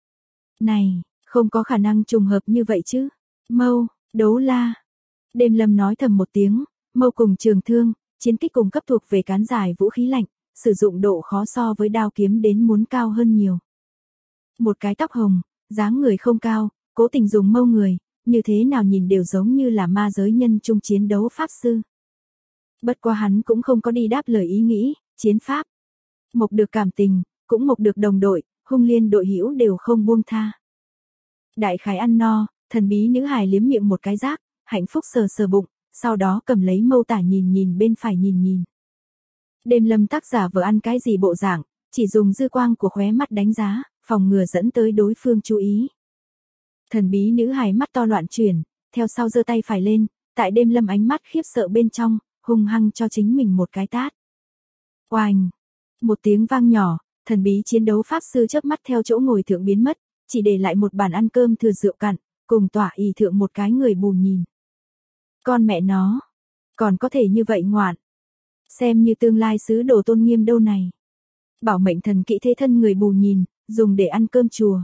Này, không có khả năng trùng hợp như vậy chứ. Mâu, đấu la. Đêm Lâm nói thầm một tiếng, mâu cùng trường thương, chiến kích cùng cấp thuộc về cán dài vũ khí lạnh, sử dụng độ khó so với đao kiếm đến muốn cao hơn nhiều. Một cái tóc hồng, dáng người không cao, cố tình dùng mâu người, như thế nào nhìn đều giống như là ma giới nhân chung chiến đấu pháp sư. Bất quá hắn cũng không có đi đáp lời ý nghĩ, chiến pháp. Mộc được cảm tình, cũng mộc được đồng đội, hung liên đội hữu đều không buông tha. Đại khái ăn no, thần bí nữ hài liếm miệng một cái rác, hạnh phúc sờ sờ bụng, sau đó cầm lấy mâu tả nhìn bên phải nhìn. Đêm Lâm tác giả vợ ăn cái gì bộ dạng, chỉ dùng dư quang của khóe mắt đánh giá, phòng ngừa dẫn tới đối phương chú ý. Thần bí nữ hài mắt to loạn chuyển, theo sau giơ tay phải lên, tại Đêm Lâm ánh mắt khiếp sợ bên trong, hung hăng cho chính mình một cái tát. Oành! Một tiếng vang nhỏ, thần bí chiến đấu pháp sư chớp mắt theo chỗ ngồi thượng biến mất, chỉ để lại một bàn ăn cơm thừa rượu cặn, cùng tỏa ì thượng một cái người bù nhìn. Con mẹ nó! Còn có thể như vậy ngoạn! Xem như tương lai sứ đồ tôn nghiêm đâu này. Bảo mệnh thần kỵ thế thân người bù nhìn, dùng để ăn cơm chùa.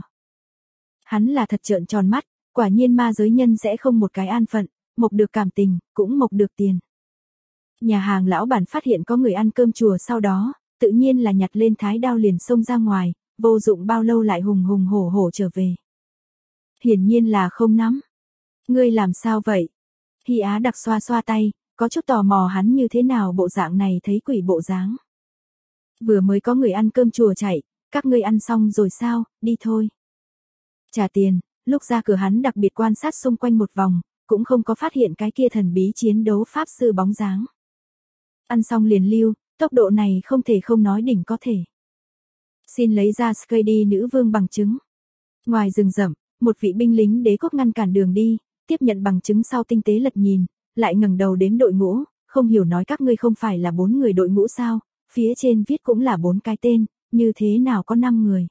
Hắn là thật trợn tròn mắt, quả nhiên ma giới nhân sẽ không một cái an phận, mộc được cảm tình, cũng mộc được tiền. Nhà hàng lão bản phát hiện có người ăn cơm chùa sau đó, tự nhiên là nhặt lên thái đao liền xông ra ngoài, vô dụng bao lâu lại hùng hùng hổ hổ trở về. Hiển nhiên là không nắm. Ngươi làm sao vậy? Hy Á Đặc xoa xoa tay, có chút tò mò hắn như thế nào bộ dạng này thấy quỷ bộ dáng. Vừa mới có người ăn cơm chùa chạy, các ngươi ăn xong rồi sao, đi thôi. Trả tiền, lúc ra cửa hắn đặc biệt quan sát xung quanh một vòng, cũng không có phát hiện cái kia thần bí chiến đấu pháp sư bóng dáng. Ăn xong liền lưu, tốc độ này không thể không nói đỉnh có thể. Xin lấy ra Skady nữ vương bằng chứng. Ngoài rừng rậm, một vị binh lính đế quốc ngăn cản đường đi, tiếp nhận bằng chứng sau tinh tế lật nhìn, lại ngẩng đầu đến đội ngũ, không hiểu nói các ngươi không phải là 4 người đội ngũ sao, phía trên viết cũng là 4 cái tên, như thế nào có 5 người.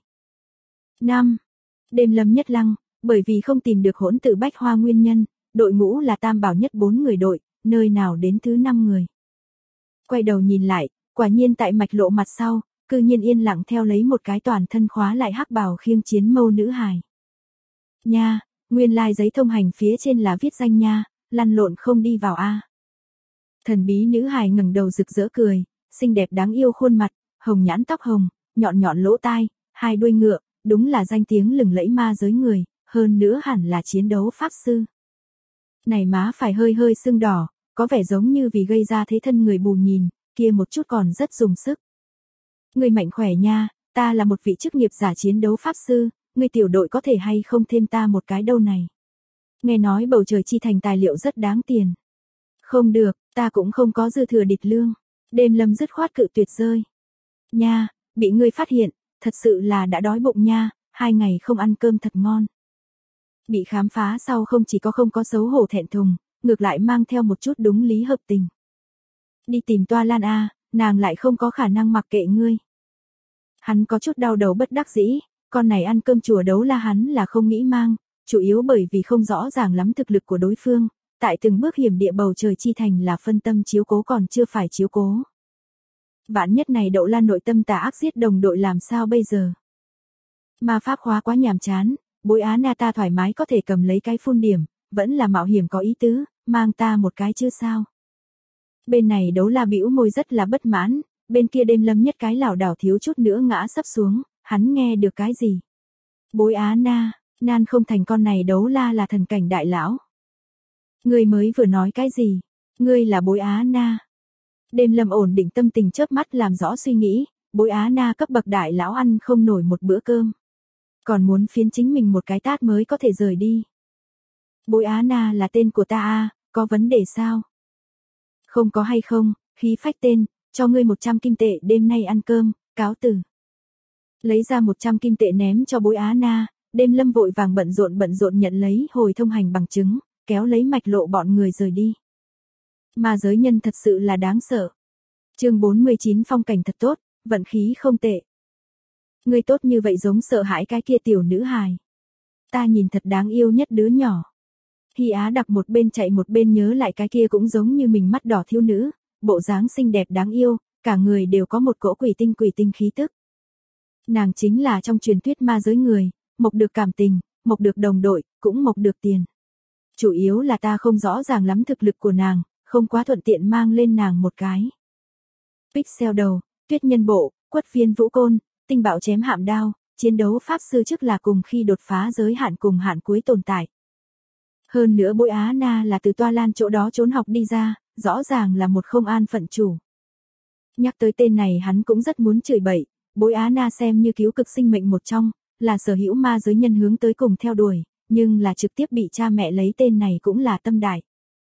5. Đêm Lâm nhất lăng, bởi vì không tìm được hỗn tự bách hoa nguyên nhân, đội ngũ là tam bảo nhất 4 người đội, nơi nào đến thứ 5 người. Quay đầu nhìn lại, quả nhiên tại Mạch Lộ mặt sau, cư nhiên yên lặng theo lấy một cái toàn thân khóa lại hắc bào khiêng chiến mâu nữ hài. Nha, nguyên lai giấy thông hành phía trên là viết danh nha, lăn lộn không đi vào a. Thần bí nữ hài ngẩng đầu rực rỡ cười, xinh đẹp đáng yêu khuôn mặt, hồng nhãn tóc hồng, nhọn nhọn lỗ tai, 2 đuôi ngựa, đúng là danh tiếng lừng lẫy ma giới người, hơn nữa hẳn là chiến đấu pháp sư. Này má phải hơi hơi sưng đỏ, có vẻ giống như vì gây ra thế thân người bù nhìn, kia một chút còn rất dùng sức. Ngươi mạnh khỏe nha, ta là một vị chức nghiệp giả chiến đấu pháp sư, ngươi tiểu đội có thể hay không thêm ta một cái đâu này. Nghe nói bầu trời chi thành tài liệu rất đáng tiền. Không được, ta cũng không có dư thừa địch lương. Đêm Lâm dứt khoát cự tuyệt rơi. Nha, bị ngươi phát hiện, thật sự là đã đói bụng nha, 2 ngày không ăn cơm thật ngon. Bị khám phá sau không chỉ không có xấu hổ thẹn thùng, ngược lại mang theo một chút đúng lý hợp tình. Đi tìm Toa Lan a, nàng lại không có khả năng mặc kệ ngươi. Hắn có chút đau đầu bất đắc dĩ, con này ăn cơm chùa đấu la hắn là không nghĩ mang, chủ yếu bởi vì không rõ ràng lắm thực lực của đối phương, tại từng bước hiểm địa bầu trời chi thành là phân tâm chiếu cố còn chưa phải chiếu cố. Vạn nhất này Đậu Lan nội tâm tà ác giết đồng đội làm sao bây giờ? Ma pháp khóa quá nhàm chán, Bối Á Na ta thoải mái có thể cầm lấy cái phun điểm, vẫn là mạo hiểm có ý tứ, mang ta một cái chứ sao? Bên này Đấu La bĩu môi rất là bất mãn, bên kia Đêm Lâm nhất cái lảo đảo thiếu chút nữa ngã sấp xuống, hắn nghe được cái gì? Bối Á Na, nan không thành con này Đấu La là thần cảnh đại lão. Ngươi mới vừa nói cái gì? Ngươi là Bối Á Na. Đêm Lâm ổn định tâm tình chớp mắt làm rõ suy nghĩ, Bối Á Na cấp bậc đại lão ăn không nổi một bữa cơm. Còn muốn phiến chính mình một cái tát mới có thể rời đi. Bối Á Na là tên của ta a, có vấn đề sao? Không có hay không, khí phách tên, cho ngươi 100 kim tệ đêm nay ăn cơm, cáo từ. Lấy ra 100 kim tệ ném cho Bối Á Na, Đêm Lâm vội vàng bận rộn nhận lấy hồi thông hành bằng chứng, kéo lấy Mạch Lộ bọn người rời đi. Ma giới nhân thật sự là đáng sợ. Chương 49 phong cảnh thật tốt, vận khí không tệ. Ngươi tốt như vậy giống sợ hãi cái kia tiểu nữ hài. Ta nhìn thật đáng yêu nhất đứa nhỏ. Hy Á Đặc một bên chạy một bên nhớ lại cái kia cũng giống như mình mắt đỏ thiếu nữ, bộ dáng xinh đẹp đáng yêu, cả người đều có một cỗ quỷ tinh khí tức. Nàng chính là trong truyền thuyết ma giới người, mộc được cảm tình, mộc được đồng đội, cũng mộc được tiền. Chủ yếu là ta không rõ ràng lắm thực lực của nàng, không quá thuận tiện mang lên nàng một cái. Pixel đầu, tuyết nhân bộ, quất viên vũ côn, tinh bạo chém hạm đao, chiến đấu pháp sư trước là cùng khi đột phá giới hạn cùng hạn cuối tồn tại. Hơn nữa Bối Á Na là từ Toa Lan chỗ đó trốn học đi ra, rõ ràng là một không an phận chủ. Nhắc tới tên này hắn cũng rất muốn chửi bậy, Bối Á Na xem như cứu cực sinh mệnh một trong, là sở hữu ma giới nhân hướng tới cùng theo đuổi, nhưng là trực tiếp bị cha mẹ lấy tên này cũng là tâm đại.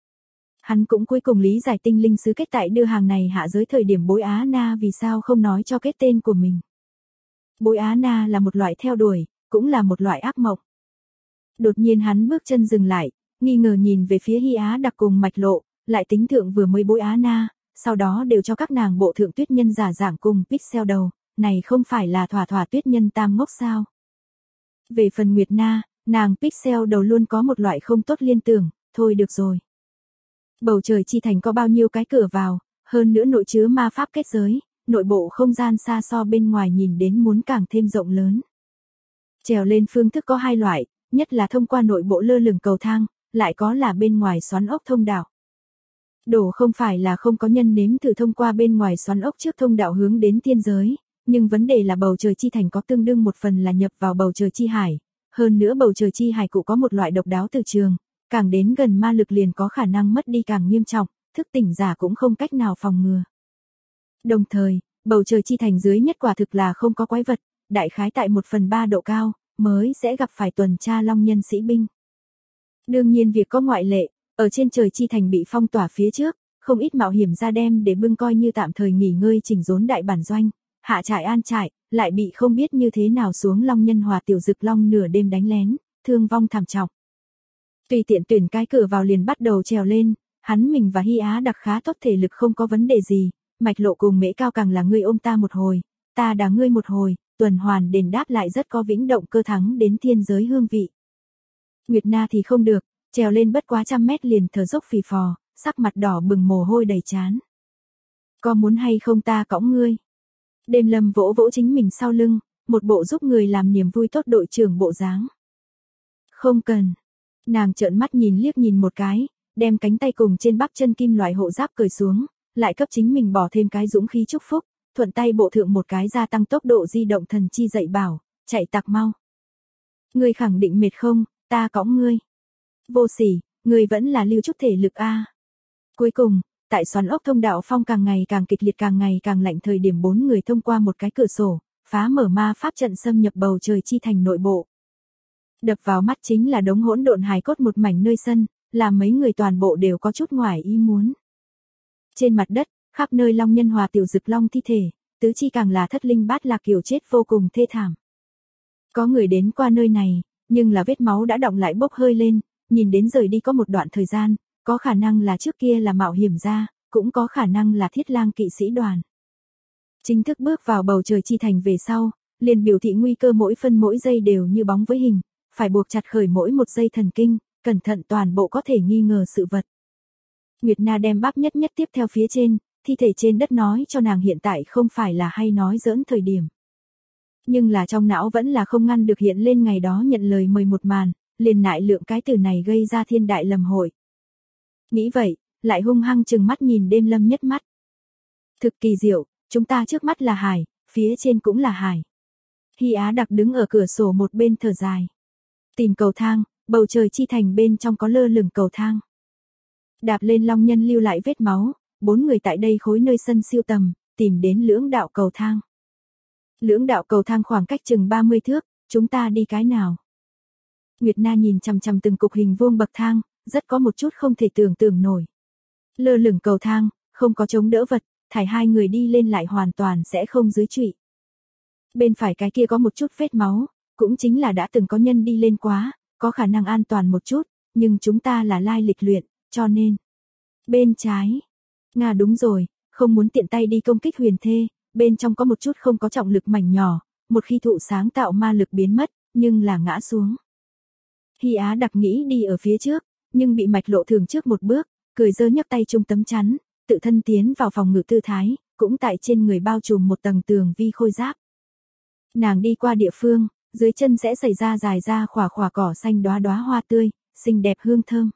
Hắn cũng cuối cùng lý giải tinh linh sứ kết tại đưa hàng này hạ giới thời điểm Bối Á Na vì sao không nói cho kết tên của mình. Bối Á Na là một loại theo đuổi, cũng là một loại ác mộng. Đột nhiên hắn bước chân dừng lại, nghi ngờ nhìn về phía Hy Á Đặc cùng Mạch Lộ, lại tính thượng vừa mới Bối Á Na, sau đó đều cho các nàng bộ thượng tuyết nhân giả dạng cùng Pixel đầu, này không phải là thỏa tuyết nhân tam ngốc sao. Về phần Nguyệt Na, nàng Pixel đầu luôn có một loại không tốt liên tưởng, thôi được rồi. Bầu trời chi thành có bao nhiêu cái cửa vào, hơn nữa nội chứa ma pháp kết giới, nội bộ không gian xa so bên ngoài nhìn đến muốn càng thêm rộng lớn. Trèo lên phương thức có 2 loại, nhất là thông qua nội bộ lơ lửng cầu thang, lại có là bên ngoài xoắn ốc thông đạo. Đổ không phải là không có nhân nếm thử thông qua bên ngoài xoắn ốc trước thông đạo hướng đến thiên giới, nhưng vấn đề là bầu trời chi thành có tương đương một phần là nhập vào bầu trời chi hải, hơn nữa bầu trời chi hải cũng có một loại độc đáo từ trường, càng đến gần ma lực liền có khả năng mất đi càng nghiêm trọng, thức tỉnh giả cũng không cách nào phòng ngừa. Đồng thời, bầu trời chi thành dưới nhất quả thực là không có quái vật, đại khái tại 1/3 độ cao, mới sẽ gặp phải tuần tra long nhân sĩ binh. Đương nhiên việc có ngoại lệ, ở trên trời chi thành bị phong tỏa phía trước, không ít mạo hiểm ra đem để bưng coi như tạm thời nghỉ ngơi chỉnh đốn đại bản doanh, hạ trại an trại, lại bị không biết như thế nào xuống long nhân hòa tiểu dực long nửa đêm đánh lén, thương vong thảm trọng. Tùy tiện tuyển cái cửa vào liền bắt đầu trèo lên, hắn mình và Hy Á Đặc khá tốt thể lực không có vấn đề gì, Mạch Lộ cùng Mễ Cao càng là ngươi ôm ta một hồi, ta đá ngươi một hồi, tuần hoàn đền đáp lại rất có vĩnh động cơ thắng đến thiên giới hương vị. Nguyệt Na thì không được, trèo lên bất quá 100 mét liền thở dốc phì phò, sắc mặt đỏ bừng mồ hôi đầy trán. Có muốn hay không ta cõng ngươi? Đêm Lâm vỗ vỗ chính mình sau lưng, một bộ giúp người làm niềm vui tốt đội trưởng bộ dáng. Không cần. Nàng trợn mắt nhìn liếc nhìn một cái, đem cánh tay cùng trên bắp chân kim loại hộ giáp cởi xuống, lại cấp chính mình bỏ thêm cái dũng khí chúc phúc, thuận tay bộ thượng một cái gia tăng tốc độ di động thần chi dạy bảo, chạy tặc mau. Ngươi khẳng định mệt không, ta cõng ngươi. Vô sỉ, Người vẫn là lưu chút thể lực a. Cuối cùng, tại xoắn ốc thông đạo phong càng ngày càng kịch liệt càng ngày càng lạnh thời điểm 4 người thông qua một cái cửa sổ, phá mở ma pháp trận xâm nhập bầu trời chi thành nội bộ. Đập vào mắt chính là đống hỗn độn hài cốt một mảnh nơi sân, làm mấy người toàn bộ đều có chút ngoài ý muốn. Trên mặt đất, khắp nơi long nhân hòa tiểu dực long thi thể, tứ chi càng là thất linh bát lạc kiểu chết vô cùng thê thảm. Có người đến qua nơi này, nhưng là vết máu đã đọng lại bốc hơi lên, nhìn đến rời đi có một đoạn thời gian, có khả năng là trước kia là mạo hiểm gia, cũng có khả năng là thiết lang kỵ sĩ đoàn. Chính thức bước vào bầu trời chi thành về sau, liền biểu thị nguy cơ mỗi phân mỗi giây đều như bóng với hình, phải buộc chặt khởi mỗi một dây thần kinh, cẩn thận toàn bộ có thể nghi ngờ sự vật. Nguyệt Na đem bắp nhất nhất tiếp theo phía trên, thi thể trên đất nói cho nàng hiện tại không phải là hay nói giỡn thời điểm. Nhưng là trong não vẫn là không ngăn được hiện lên ngày đó nhận lời mời một màn, liền nại lượng cái từ này gây ra thiên đại lầm hội. Nghĩ vậy, lại hung hăng chừng mắt nhìn đêm lâm nhất mắt. Thực kỳ diệu, chúng ta trước mắt là hải, phía trên cũng là hải. Hy Á Đặc đứng ở cửa sổ một bên thở dài. Tìm cầu thang, bầu trời chi thành bên trong có lơ lửng cầu thang. Đạp lên long nhân lưu lại vết máu, 4 người tại đây khối nơi sân siêu tầm, tìm đến lưỡng đạo cầu thang. Lưỡng đạo cầu thang khoảng cách chừng 30 thước, chúng ta đi cái nào? Nguyệt Na nhìn chằm chằm từng cục hình vuông bậc thang, rất có một chút không thể tưởng tượng nổi. Lơ lửng cầu thang, không có chống đỡ vật, thải 2 người đi lên lại hoàn toàn sẽ không dưới trụy. Bên phải cái kia có một chút vết máu, cũng chính là đã từng có nhân đi lên quá, có khả năng an toàn một chút, nhưng chúng ta là lai lịch luyện, cho nên. Bên trái. Nga đúng rồi, không muốn tiện tay đi công kích huyền thê, bên trong có một chút không có trọng lực mảnh nhỏ, một khi thụ sáng tạo ma lực biến mất, nhưng là ngã xuống. Hy Á Đặc nghĩ đi ở phía trước, nhưng bị mạch lộ thường trước một bước, cười giơ nhấc tay chung tấm chắn, tự thân tiến vào phòng ngự tư thái, cũng tại trên người bao trùm một tầng tường vi khôi giáp. Nàng đi qua địa phương, dưới chân sẽ xảy ra dài ra khỏa khỏa cỏ xanh đóa đóa hoa tươi, xinh đẹp hương thơm.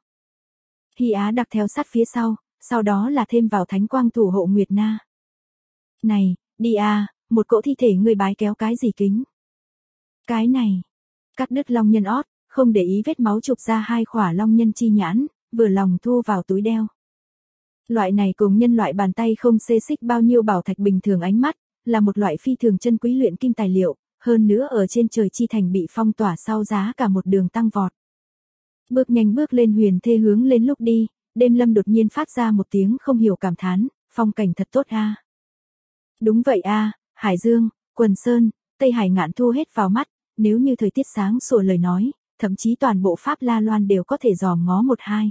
Hy Á Đặc theo sát phía sau đó là thêm vào thánh quang thủ hộ Nguyệt Na. Này, đi a, một cỗ thi thể người bái kéo cái gì kính? Cái này, cắt đứt long nhân ót, không để ý vết máu chụp ra 2 khỏa long nhân chi nhãn, vừa lòng thu vào túi đeo. Loại này cùng nhân loại bàn tay không xê xích bao nhiêu bảo thạch bình thường ánh mắt, là một loại phi thường chân quý luyện kim tài liệu, hơn nữa ở trên trời chi thành bị phong tỏa sau giá cả một đường tăng vọt. Bước nhanh bước lên huyền thê hướng lên lúc đi, đêm lâm đột nhiên phát ra một tiếng không hiểu cảm thán, phong cảnh thật tốt a. Đúng vậy a, Hải Dương, Quần Sơn, Tây Hải ngạn thu hết vào mắt, nếu như thời tiết sáng sủa lời nói, thậm chí toàn bộ Pháp La Loan đều có thể dòm ngó một hai.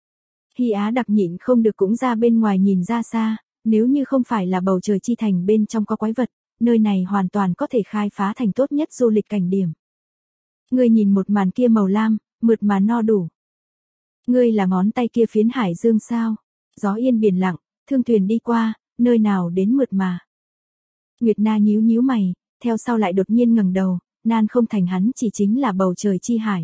Hy Á Đặc nhịn không được cũng ra bên ngoài nhìn ra xa, nếu như không phải là bầu trời chi thành bên trong có quái vật, nơi này hoàn toàn có thể khai phá thành tốt nhất du lịch cảnh điểm. Ngươi nhìn một màn kia màu lam, mượt mà no đủ. Ngươi là ngón tay kia phiến hải dương sao? Gió yên biển lặng, thương thuyền đi qua, nơi nào đến mượt mà. Nguyệt Na nhíu nhíu mày, theo sau lại đột nhiên ngẩng đầu, nan không thành hắn chỉ chính là bầu trời chi hải.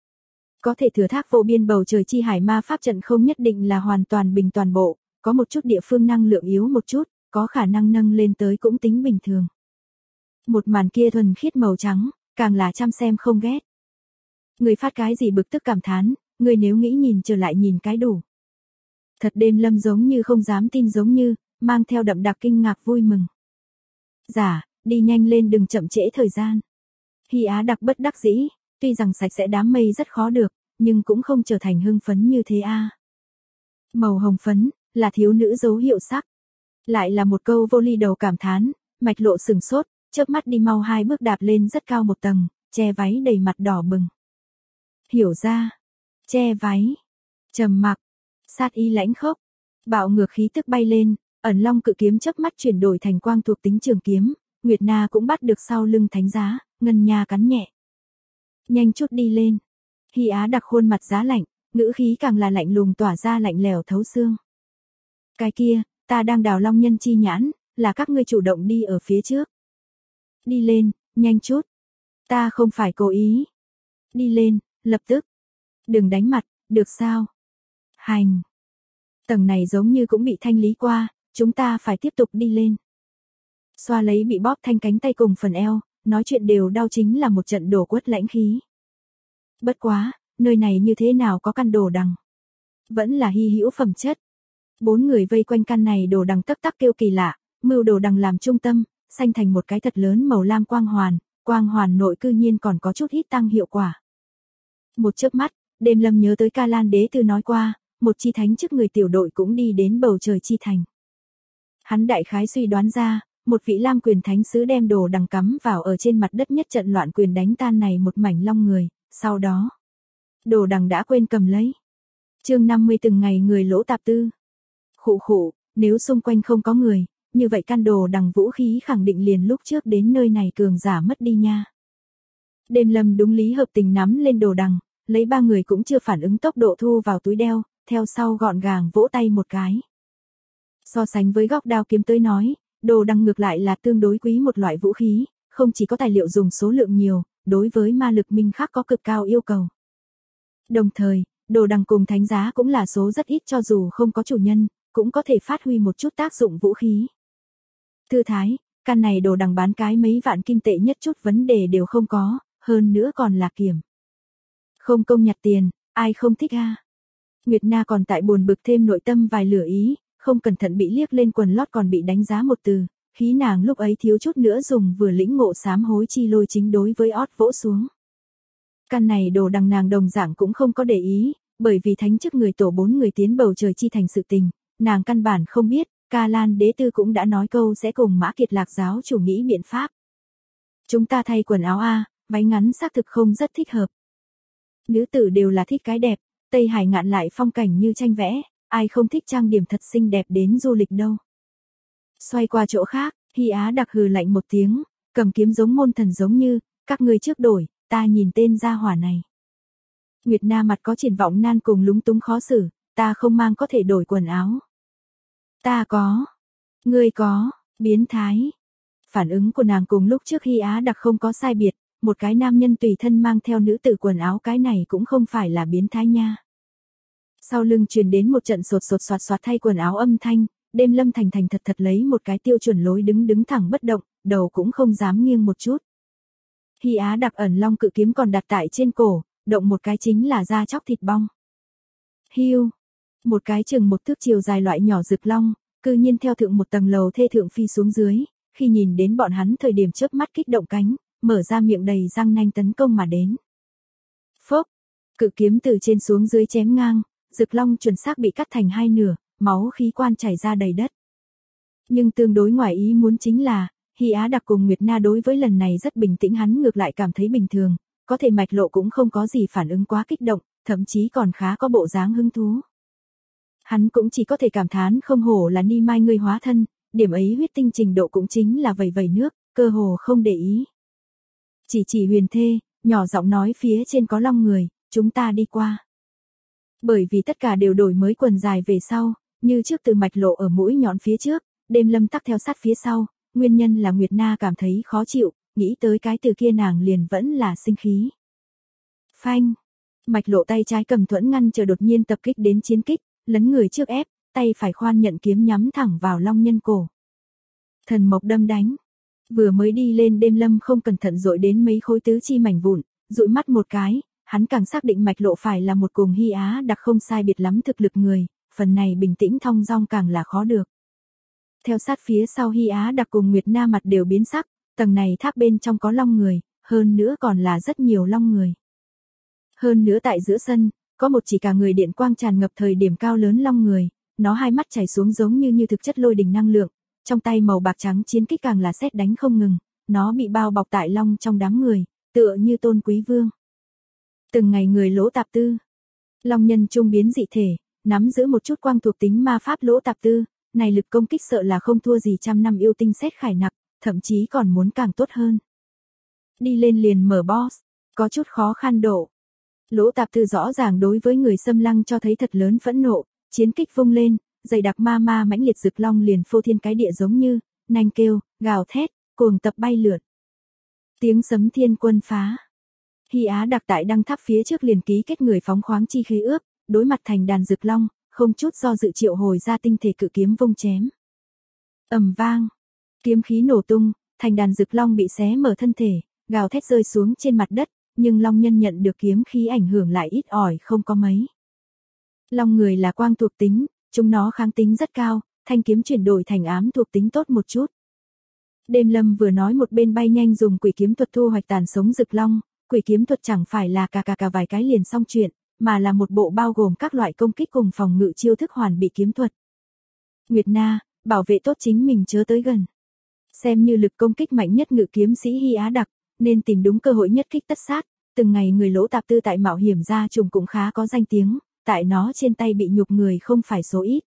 Có thể thừa thác vô biên bầu trời chi hải ma pháp trận không nhất định là hoàn toàn bình toàn bộ, có một chút địa phương năng lượng yếu một chút, có khả năng nâng lên tới cũng tính bình thường. Một màn kia thuần khiết màu trắng, càng là chăm xem không ghét. Người phát cái gì bực tức cảm thán, người nếu nghĩ nhìn trở lại nhìn cái đủ. Thật đêm lâm giống như không dám tin giống như, mang theo đậm đặc kinh ngạc vui mừng. Dạ, đi nhanh lên đừng chậm trễ thời gian. Hy Á Đặc bất đắc dĩ, tuy rằng sạch sẽ đám mây rất khó được, nhưng cũng không trở thành hưng phấn như thế a. Màu hồng phấn, là thiếu nữ dấu hiệu sắc. Lại là một câu vô ly đầu cảm thán, mạch lộ sừng sốt, chớp mắt đi mau 2 bước đạp lên rất cao một tầng, che váy đầy mặt đỏ bừng. Hiểu ra, che váy, trầm mặc, sát ý lãnh khốc, bạo ngược khí tức bay lên, ẩn long cự kiếm chớp mắt chuyển đổi thành quang thuộc tính trường kiếm, Nguyệt Na cũng bắt được sau lưng thánh giá, ngân nha cắn nhẹ. Nhanh chút đi lên. Hy Á Đặc khuôn mặt giá lạnh, ngữ khí càng là lạnh lùng tỏa ra lạnh lẽo thấu xương. Cái kia, ta đang đào long nhân chi nhãn, là các ngươi chủ động đi ở phía trước. Đi lên, nhanh chút. Ta không phải cố ý. Đi lên, lập tức. Đừng đánh mặt, được sao? Hành. Tầng này giống như cũng bị thanh lý qua, chúng ta phải tiếp tục đi lên. Xoa lấy bị bóp thanh cánh tay cùng phần eo, nói chuyện đều đau chính là một trận đổ quất lãnh khí. Bất quá, nơi này như thế nào có căn đồ đằng. vẫn là hy hữu phẩm chất. 4 người vây quanh căn này đồ đằng tắc tắc kêu kỳ lạ, mưu đồ đằng làm trung tâm, xanh thành một cái thật lớn màu lam quang hoàn nội cư nhiên còn có chút hít tăng hiệu quả. Một chớp mắt, Đêm Lâm nhớ tới Ca Lan Đế Tư nói qua, một chi thánh trước người tiểu đội cũng đi đến bầu trời chi thành. Hắn đại khái suy đoán ra, một vị lam quyền thánh sứ đem đồ đằng cắm vào ở trên mặt đất nhất trận loạn quyền đánh tan này một mảnh long người, sau đó, đồ đằng đã quên cầm lấy. Chương 50 từng ngày người lỗ tạp tư. Khụ, nếu xung quanh không có người, như vậy căn đồ đằng vũ khí khẳng định liền lúc trước đến nơi này cường giả mất đi nha. Đêm Lâm đúng lý hợp tình nắm lên đồ đằng, lấy 3 người cũng chưa phản ứng tốc độ thu vào túi đeo, theo sau gọn gàng vỗ tay một cái. So sánh với góc đao kiếm tới nói, đồ đằng ngược lại là tương đối quý một loại vũ khí, không chỉ có tài liệu dùng số lượng nhiều, đối với ma lực minh khắc có cực cao yêu cầu. Đồng thời, đồ đằng cùng thánh giá cũng là số rất ít cho dù không có chủ nhân, cũng có thể phát huy một chút tác dụng vũ khí. Thư thái, căn này đồ đằng bán cái mấy vạn kim tệ nhất chút vấn đề đều không có, hơn nữa còn là kiểm. Không công nhặt tiền, ai không thích a? Nguyệt Na còn tại buồn bực thêm nội tâm vài lửa ý, không cẩn thận bị liếc lên quần lót còn bị đánh giá một từ, khí nàng lúc ấy thiếu chút nữa dùng vừa lĩnh ngộ sám hối chi lôi chính đối với ót vỗ xuống. Căn này đồ đằng nàng đồng dạng cũng không có để ý, bởi vì thánh chức người tổ 4 người tiến bầu trời chi thành sự tình, nàng căn bản không biết, Ca Lan Đế Tư cũng đã nói câu sẽ cùng Mã Kiệt Lạc giáo chủ nghĩ biện pháp. Chúng ta thay quần áo a, váy ngắn xác thực không rất thích hợp. Nữ tử đều là thích cái đẹp, Tây Hải ngạn lại phong cảnh như tranh vẽ, ai không thích trang điểm thật xinh đẹp đến du lịch đâu. Xoay qua chỗ khác, Hy Á đặc hừ lạnh một tiếng, cầm kiếm giống môn thần giống như, các ngươi trước đổi, ta nhìn tên gia hỏa này. Nguyệt Na mặt có triển vọng nan cùng lúng túng khó xử, ta không mang có thể đổi quần áo. Ta có. Ngươi có, biến thái. Phản ứng của nàng cùng lúc trước Hy Á đặc không có sai biệt, một cái nam nhân tùy thân mang theo nữ tử quần áo cái này cũng không phải là biến thái nha. Sau lưng truyền đến một trận sột sột soạt soạt thay quần áo âm thanh, Đêm Lâm thành thật lấy một cái tiêu chuẩn lối đứng thẳng bất động, đầu cũng không dám nghiêng một chút. Hy Á đặc ẩn long cự kiếm còn đặt tại trên cổ, động một cái chính là da chóc thịt bong. Hiu, một cái chừng một thước chiều dài loại nhỏ rực long, cư nhiên theo thượng một tầng lầu thê thượng phi xuống dưới, khi nhìn đến bọn hắn thời điểm chớp mắt kích động cánh, mở ra miệng đầy răng nanh tấn công mà đến. Phốc, cự kiếm từ trên xuống dưới chém ngang, rực long chuẩn xác bị cắt thành hai nửa, máu khí quan chảy ra đầy đất. Nhưng tương đối ngoài ý muốn chính là, Hy Á đặc cùng Nguyệt Na đối với lần này rất bình tĩnh, hắn ngược lại cảm thấy bình thường, có thể mạch lộ cũng không có gì phản ứng quá kích động, thậm chí còn khá có bộ dáng hứng thú. Hắn cũng chỉ có thể cảm thán không hổ là Ni Mai ngươi hóa thân, điểm ấy huyết tinh trình độ cũng chính là vẩy nước, cơ hồ không để ý. Chỉ Huyền Thê, nhỏ giọng nói phía trên có long người, chúng ta đi qua. Bởi vì tất cả đều đổi mới quần dài về sau, như trước từ mạch lộ ở mũi nhọn phía trước, Đêm Lâm tắc theo sát phía sau, nguyên nhân là Nguyệt Na cảm thấy khó chịu, nghĩ tới cái từ kia nàng liền vẫn là sinh khí. Phanh, mạch lộ tay trái cầm thuẫn ngăn chờ đột nhiên tập kích đến chiến kích, lấn người trước ép, tay phải khoan nhận kiếm nhắm thẳng vào long nhân cổ. Thần mộc đâm đánh. Vừa mới đi lên Đêm Lâm không cẩn thận dội đến mấy khối tứ chi mảnh vụn, dụi mắt một cái, hắn càng xác định mạch lộ phải là một cùng Hy Á đặc không sai biệt lắm thực lực người, phần này bình tĩnh thong dong càng là khó được. Theo sát phía sau Hy Á đặc cùng Nguyệt Na mặt đều biến sắc, tầng này tháp bên trong có long người, hơn nữa còn là rất nhiều long người. Hơn nữa tại giữa sân, có một chỉ cả người điện quang tràn ngập thời điểm cao lớn long người, nó hai mắt chảy xuống giống như thực chất lôi đình năng lượng, trong tay màu bạc trắng chiến kích càng là sét đánh không ngừng, nó bị bao bọc tại long trong đám người, tựa như tôn quý vương. Từng ngày người lỗ tạp tư, long nhân trung biến dị thể, nắm giữ một chút quang thuộc tính ma pháp lỗ tạp tư, này lực công kích sợ là không thua gì trăm năm yêu tinh xét khải nặc, thậm chí còn muốn càng tốt hơn. Đi lên liền mở boss, có chút khó khăn độ. Lỗ tạp tư rõ ràng đối với người xâm lăng cho thấy thật lớn phẫn nộ, chiến kích vung lên, dày đặc ma mãnh liệt rực long liền phô thiên cái địa giống như, nanh kêu, gào thét, cuồng tập bay lượn. Tiếng sấm thiên quân phá. Hy Á đặc tại đăng tháp phía trước liền ký kết người phóng khoáng chi khế ước, đối mặt thành đàn rực long, không chút do dự triệu hồi ra tinh thể cự kiếm vung chém. Ầm vang, kiếm khí nổ tung, thành đàn rực long bị xé mở thân thể, gào thét rơi xuống trên mặt đất, nhưng long nhân nhận được kiếm khí ảnh hưởng lại ít ỏi không có mấy. Long người là quang thuộc tính, chúng nó kháng tính rất cao, thanh kiếm chuyển đổi thành ám thuộc tính tốt một chút. Đêm Lâm vừa nói một bên bay nhanh dùng quỷ kiếm thuật thu hoạch tàn sống rực long, quỷ kiếm thuật chẳng phải là cả vài cái liền xong chuyện, mà là một bộ bao gồm các loại công kích cùng phòng ngự chiêu thức hoàn bị kiếm thuật. Nguyệt Na, bảo vệ tốt chính mình chớ tới gần. Xem như lực công kích mạnh nhất ngự kiếm sĩ Hy Á Đặc, nên tìm đúng cơ hội nhất kích tất sát, từng ngày người Lỗ Tạp Tư tại mạo hiểm gia trùng cũng khá có danh tiếng, tại nó trên tay bị nhục người không phải số ít.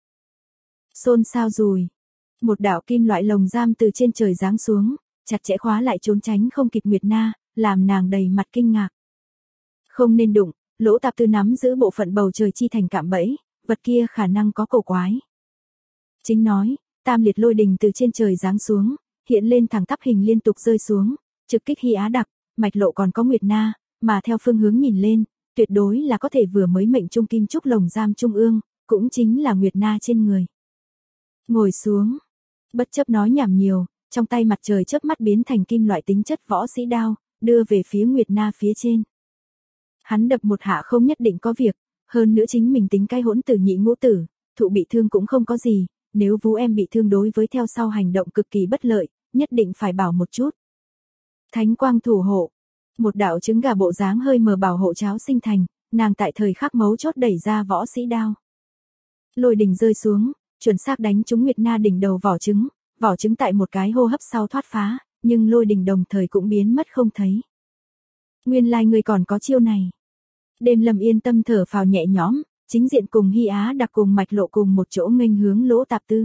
Xôn xao rùi. Một đạo kim loại lồng giam từ trên trời giáng xuống, chặt chẽ khóa lại trốn tránh không kịp Nguyệt Na, làm nàng đầy mặt kinh ngạc. Không nên đụng, Lỗ Tạp Tư nắm giữ bộ phận bầu trời chi thành cạm bẫy, vật kia khả năng có cổ quái. Chính nói, tam liệt lôi đình từ trên trời giáng xuống, hiện lên thẳng tắp hình liên tục rơi xuống, trực kích Hy Á Đặc, Mạch Lộ còn có Nguyệt Na, mà theo phương hướng nhìn lên, tuyệt đối là có thể vừa mới mệnh trung kim trúc lồng giam trung ương, cũng chính là Nguyệt Na trên người. Ngồi xuống, bất chấp nói nhảm nhiều, trong tay mặt trời chớp mắt biến thành kim loại tính chất võ sĩ đao, đưa về phía Nguyệt Na phía trên. Hắn đập một hạ không nhất định có việc, hơn nữa chính mình tính cái hỗn tử nhị ngũ tử, thụ bị thương cũng không có gì, nếu vú em bị thương đối với theo sau hành động cực kỳ bất lợi, nhất định phải bảo một chút. Thánh quang thủ hộ, một đạo trứng gà bộ dáng hơi mờ bảo hộ cháo sinh thành, nàng tại thời khắc mấu chốt đẩy ra võ sĩ đao. Lôi đình rơi xuống, chuẩn xác đánh trúng Nguyệt Na đỉnh đầu vỏ trứng tại một cái hô hấp sau thoát phá, nhưng lôi đình đồng thời cũng biến mất không thấy. Nguyên lai người còn có chiêu này. Đêm Lâm yên tâm thở phào nhẹ nhõm, chính diện cùng Hy Á Đặc cùng Mạch Lộ cùng một chỗ nghênh hướng Lỗ Tạp Tư.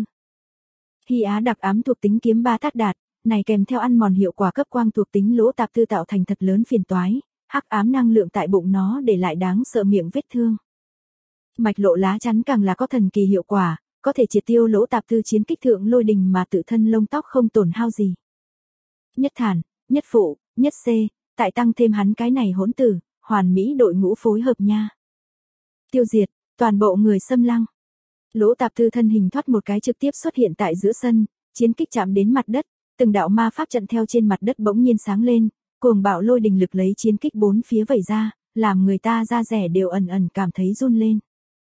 Hy Á Đặc ám thuộc tính kiếm ba thác đạt, này kèm theo ăn mòn hiệu quả cấp quang thuộc tính Lỗ Tạp Tư tạo thành thật lớn phiền toái, hắc ám năng lượng tại bụng nó để lại đáng sợ miệng vết thương. Mạch Lộ lá chắn càng là có thần kỳ hiệu quả, có thể triệt tiêu Lỗ Tạp Tư chiến kích thượng lôi đình mà tự thân lông tóc không tổn hao gì. Nhất thản, nhất phụ, nhất xê, tại tăng thêm hắn cái này hỗn tử, hoàn mỹ đội ngũ phối hợp nha. Tiêu diệt, toàn bộ người xâm lăng. Lỗ Tạp Tư thân hình thoát một cái trực tiếp xuất hiện tại giữa sân, chiến kích chạm đến mặt đất, từng đạo ma pháp trận theo trên mặt đất bỗng nhiên sáng lên, cuồng bạo lôi đình lực lấy chiến kích bốn phía vẩy ra, làm người ta da rẻ đều ẩn ẩn cảm thấy run lên.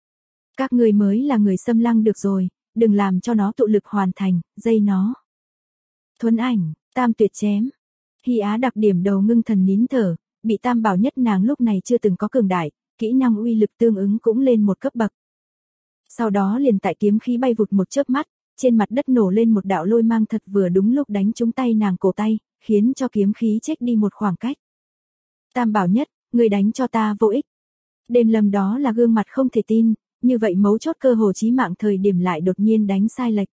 Các người mới là người xâm lăng được rồi, đừng làm cho nó tụ lực hoàn thành, dây nó. Thuấn ảnh, tam tuyệt chém. Hy Á Đặc điểm đầu ngưng thần nín thở, bị tam bảo nhất nàng lúc này chưa từng có cường đại, kỹ năng uy lực tương ứng cũng lên một cấp bậc. Sau đó liền tại kiếm khí bay vụt một chớp mắt, trên mặt đất nổ lên một đạo lôi mang thật vừa đúng lúc đánh trúng tay nàng cổ tay, khiến cho kiếm khí chết đi một khoảng cách. Tam bảo nhất, người đánh cho ta vô ích. Đêm Lâm đó là gương mặt không thể tin, như vậy mấu chốt cơ hồ chí mạng thời điểm lại đột nhiên đánh sai lệch.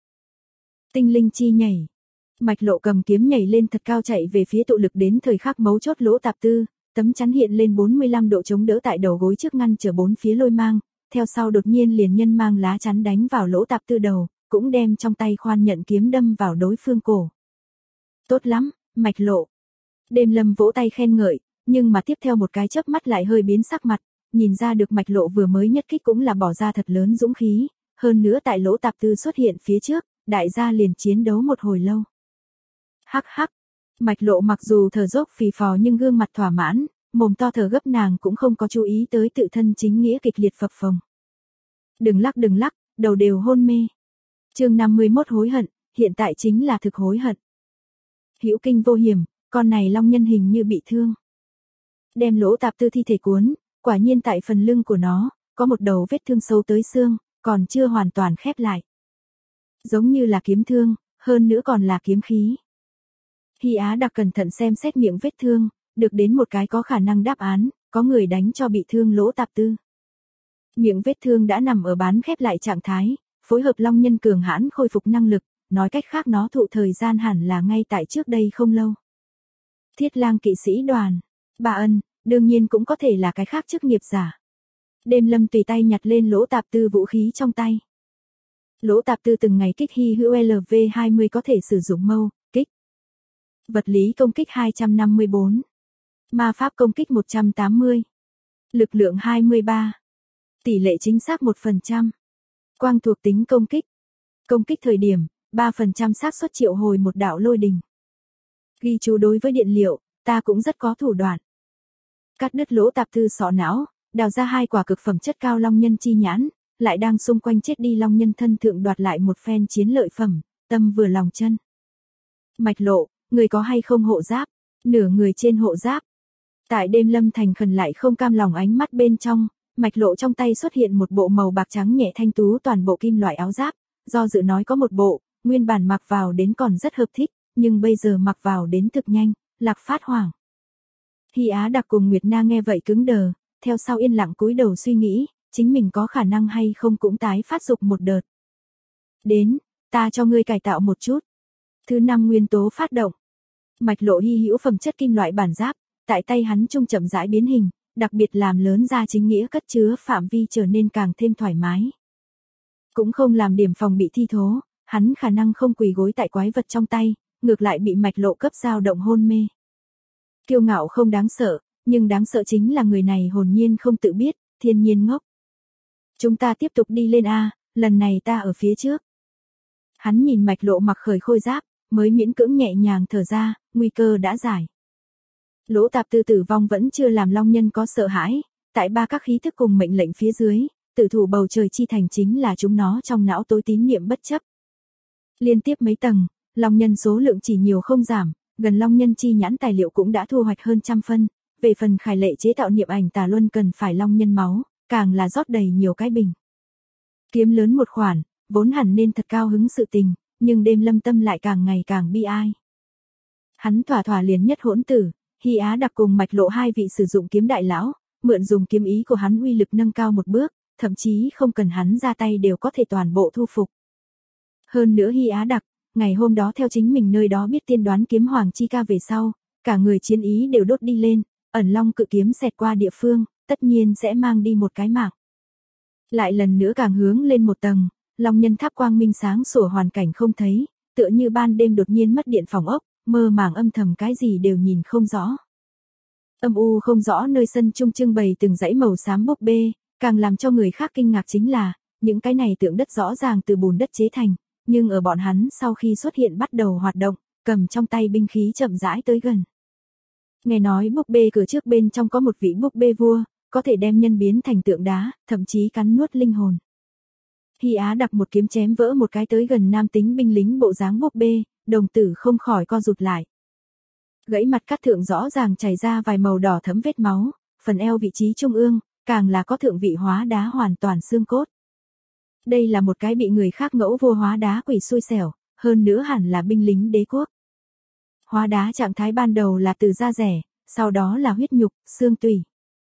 Tinh linh chi nhảy. Mạch Lộ cầm kiếm nhảy lên thật cao chạy về phía tụ lực đến thời khắc mấu chốt Lỗ Tạp Tư, tấm chắn hiện lên 45 độ chống đỡ tại đầu gối trước ngăn trở bốn phía lôi mang, theo sau đột nhiên liền nhân mang lá chắn đánh vào Lỗ Tạp Tư đầu, cũng đem trong tay khoan nhận kiếm đâm vào đối phương cổ. Tốt lắm, Mạch Lộ. Đêm Lâm vỗ tay khen ngợi, nhưng mà tiếp theo một cái chớp mắt lại hơi biến sắc mặt, nhìn ra được Mạch Lộ vừa mới nhất kích cũng là bỏ ra thật lớn dũng khí, hơn nữa tại Lỗ Tạp Tư xuất hiện phía trước, đại gia liền chiến đấu một hồi lâu. Hắc hắc, Mạch Lộ mặc dù thở dốc phì phò nhưng gương mặt thỏa mãn, mồm to thở gấp nàng cũng không có chú ý tới tự thân chính nghĩa kịch liệt phập phồng. Đừng lắc, đầu đều hôn mê. Chương 51 hối hận, hiện tại chính là thực hối hận. Hữu kinh vô hiểm, con này long nhân hình như bị thương. Đem Lỗ Tạp Tư thi thể cuốn, quả nhiên tại phần lưng của nó, có một đầu vết thương sâu tới xương, còn chưa hoàn toàn khép lại. Giống như là kiếm thương, hơn nữa còn là kiếm khí. Hy Á Đặc cẩn thận xem xét miệng vết thương, được đến một cái có khả năng đáp án, có người đánh cho bị thương Lỗ Tạp Tư. Miệng vết thương đã nằm ở bán khép lại trạng thái, phối hợp long nhân cường hãn khôi phục năng lực, nói cách khác nó thụ thời gian hẳn là ngay tại trước đây không lâu. Thiết Lang kỵ sĩ đoàn, Bà Ân, đương nhiên cũng có thể là cái khác chức nghiệp giả. Đêm Lâm tùy tay nhặt lên Lỗ Tạp Tư vũ khí trong tay. Lỗ Tạp Tư từng ngày kích hy hữu LV20 có thể sử dụng mâu, kích. Vật lý công kích 254. Ma pháp công kích 180. Lực lượng 23. Tỷ lệ chính xác 1%. Quang thuộc tính công kích. Công kích thời điểm, 3% xác suất triệu hồi một đạo lôi đình. Ghi chú đối với điện liệu, ta cũng rất có thủ đoạn. Cắt đứt Lỗ Tạp Tư sọ não, đào ra 2 quả cực phẩm chất cao long nhân chi nhãn, lại đang xung quanh chết đi long nhân thân thượng đoạt lại một phen chiến lợi phẩm, tâm vừa lòng chân. Mạch Lộ, người có hay không hộ giáp? Nửa người trên hộ giáp. Tại đêm lâm thành khẩn lại không cam lòng ánh mắt bên trong, Mạch Lộ trong tay xuất hiện một bộ màu bạc trắng nhẹ thanh tú toàn bộ kim loại áo giáp, do dự nói có một bộ, nguyên bản mặc vào đến còn rất hợp thích, nhưng bây giờ mặc vào đến thực nhanh, Lạc phát hoảng. Hy Á Đặc cùng Nguyệt Na nghe vậy cứng đờ, theo sau yên lặng cúi đầu suy nghĩ, chính mình có khả năng hay không cũng tái phát dục một đợt. Đến, ta cho ngươi cải tạo một chút. Thứ 5 nguyên tố phát động. Mạch Lộ hy hữu phẩm chất kim loại bản giáp, tại tay hắn trung chậm rãi biến hình, đặc biệt làm lớn ra chính nghĩa cất chứa phạm vi trở nên càng thêm thoải mái. Cũng không làm điểm phòng bị thi thố, hắn khả năng không quỳ gối tại quái vật trong tay, ngược lại bị Mạch Lộ cấp dao động hôn mê. Kiêu ngạo không đáng sợ, nhưng đáng sợ chính là người này hồn nhiên không tự biết, thiên nhiên ngốc. Chúng ta tiếp tục đi lên a, lần này ta ở phía trước. Hắn nhìn Mạch Lộ mặc khởi khôi giáp, mới miễn cưỡng nhẹ nhàng thở ra, nguy cơ đã giải. Lỗ Tạp Tư tử vong vẫn chưa làm long nhân có sợ hãi, tại ba các khí thức cùng mệnh lệnh phía dưới, tử thủ bầu trời chi thành chính là chúng nó trong não tối tín niệm bất chấp. Liên tiếp mấy tầng, long nhân số lượng chỉ nhiều không giảm, gần long nhân chi nhãn tài liệu cũng đã thu hoạch hơn 100 phân, về phần khải lệ chế tạo niệm ảnh tà luân cần phải long nhân máu, càng là rót đầy nhiều cái bình. Kiếm lớn một khoản, vốn hẳn nên thật cao hứng sự tình, nhưng đêm lâm tâm lại càng ngày càng bi ai. Hắn thỏa thỏa liền nhất hỗn tử, Hy Á Đặc cùng Mạch Lộ hai vị sử dụng kiếm đại lão, mượn dùng kiếm ý của hắn uy lực nâng cao một bước, thậm chí không cần hắn ra tay đều có thể toàn bộ thu phục. Hơn nữa Hy Á Đặc, ngày hôm đó theo chính mình nơi đó biết tiên đoán kiếm hoàng chi ca về sau, cả người chiến ý đều đốt đi lên, ẩn long cự kiếm xẹt qua địa phương, tất nhiên sẽ mang đi một cái mạng. Lại lần nữa càng hướng lên một tầng, long nhân tháp quang minh sáng sủa hoàn cảnh không thấy, tựa như ban đêm đột nhiên mất điện phòng ốc, mơ màng âm thầm cái gì đều nhìn không rõ. Âm u không rõ nơi sân trung trưng bày từng dãy màu xám búp bê, càng làm cho người khác kinh ngạc chính là, những cái này tượng đất rõ ràng từ bùn đất chế thành, nhưng ở bọn hắn sau khi xuất hiện bắt đầu hoạt động, cầm trong tay binh khí chậm rãi tới gần. Nghe nói búp bê cửa trước bên trong có một vị búp bê vua, có thể đem nhân biến thành tượng đá, thậm chí cắn nuốt linh hồn. Hy Á Đặc một kiếm chém vỡ một cái tới gần nam tính binh lính bộ dáng búp bê, đồng tử không khỏi co rụt lại. Gãy mặt cắt thượng rõ ràng chảy ra vài màu đỏ thấm vết máu, phần eo vị trí trung ương, càng là có thượng vị hóa đá hoàn toàn xương cốt. Đây là một cái bị người khác ngẫu vô hóa đá quỷ xui xẻo, hơn nữa hẳn là binh lính đế quốc. Hóa đá trạng thái ban đầu là từ da rẻ, sau đó là huyết nhục, xương tủy.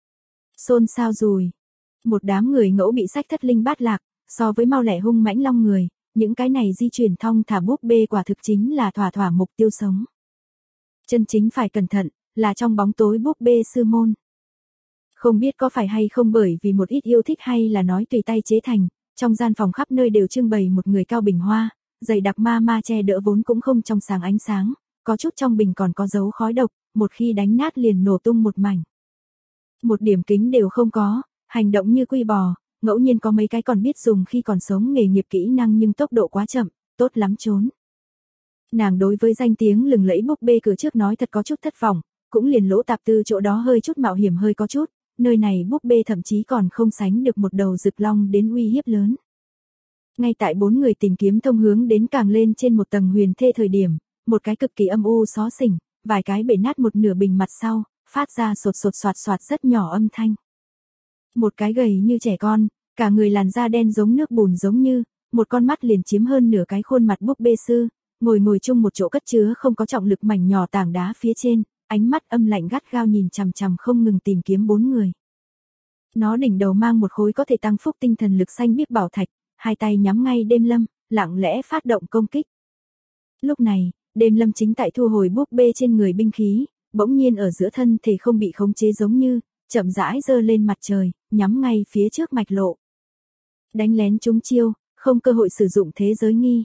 Xôn xao rùi. Một đám người ngẫu bị sách thất linh bát lạc, so với mau lẹ hung mãnh long người, những cái này di chuyển thong thả búp bê quả thực chính là thỏa thỏa mục tiêu sống. Chân chính phải cẩn thận, là trong bóng tối búp bê sư môn. Không biết có phải hay không bởi vì một ít yêu thích hay là nói tùy tay chế thành, trong gian phòng khắp nơi đều trưng bày một người cao bình hoa, dày đặc ma che đỡ vốn cũng không trong sáng ánh sáng, có chút trong bình còn có dấu khói độc, một khi đánh nát liền nổ tung một mảnh. Một điểm kính đều không có, hành động như quy bò, ngẫu nhiên có mấy cái còn biết dùng khi còn sống nghề nghiệp kỹ năng nhưng tốc độ quá chậm, tốt lắm trốn. Nàng đối với danh tiếng lừng lẫy búp bê cửa trước nói thật có chút thất vọng, cũng liền Lỗ Tạp Tư chỗ đó hơi chút mạo hiểm hơi có chút, nơi này búp bê thậm chí còn không sánh được một đầu rực long đến uy hiếp lớn. Ngay tại 4 người tìm kiếm thông hướng đến càng lên trên một tầng huyền thê thời điểm, một cái cực kỳ âm u xó xỉnh, vài cái bể nát một nửa bình mặt sau, phát ra sột sột soạt soạt rất nhỏ âm thanh. Một cái gầy như trẻ con, cả người làn da đen giống nước bùn giống như, một con mắt liền chiếm hơn nửa cái khuôn mặt búp bê sư, ngồi chung một chỗ cất chứa không có trọng lực mảnh nhỏ tảng đá phía trên, ánh mắt âm lạnh gắt gao nhìn chằm chằm không ngừng tìm kiếm 4 người. Nó đỉnh đầu mang một khối có thể tăng phúc tinh thần lực xanh biếc bảo thạch, hai tay nhắm ngay đêm lâm, lặng lẽ phát động công kích. Lúc này, đêm lâm chính tại thu hồi búp bê trên người binh khí, bỗng nhiên ở giữa thân thể không bị khống chế giống như, chậm rãi giơ lên mặt trời, nhắm ngay phía trước Mạch Lộ. Đánh lén trúng chiêu, không cơ hội sử dụng thế giới nghi.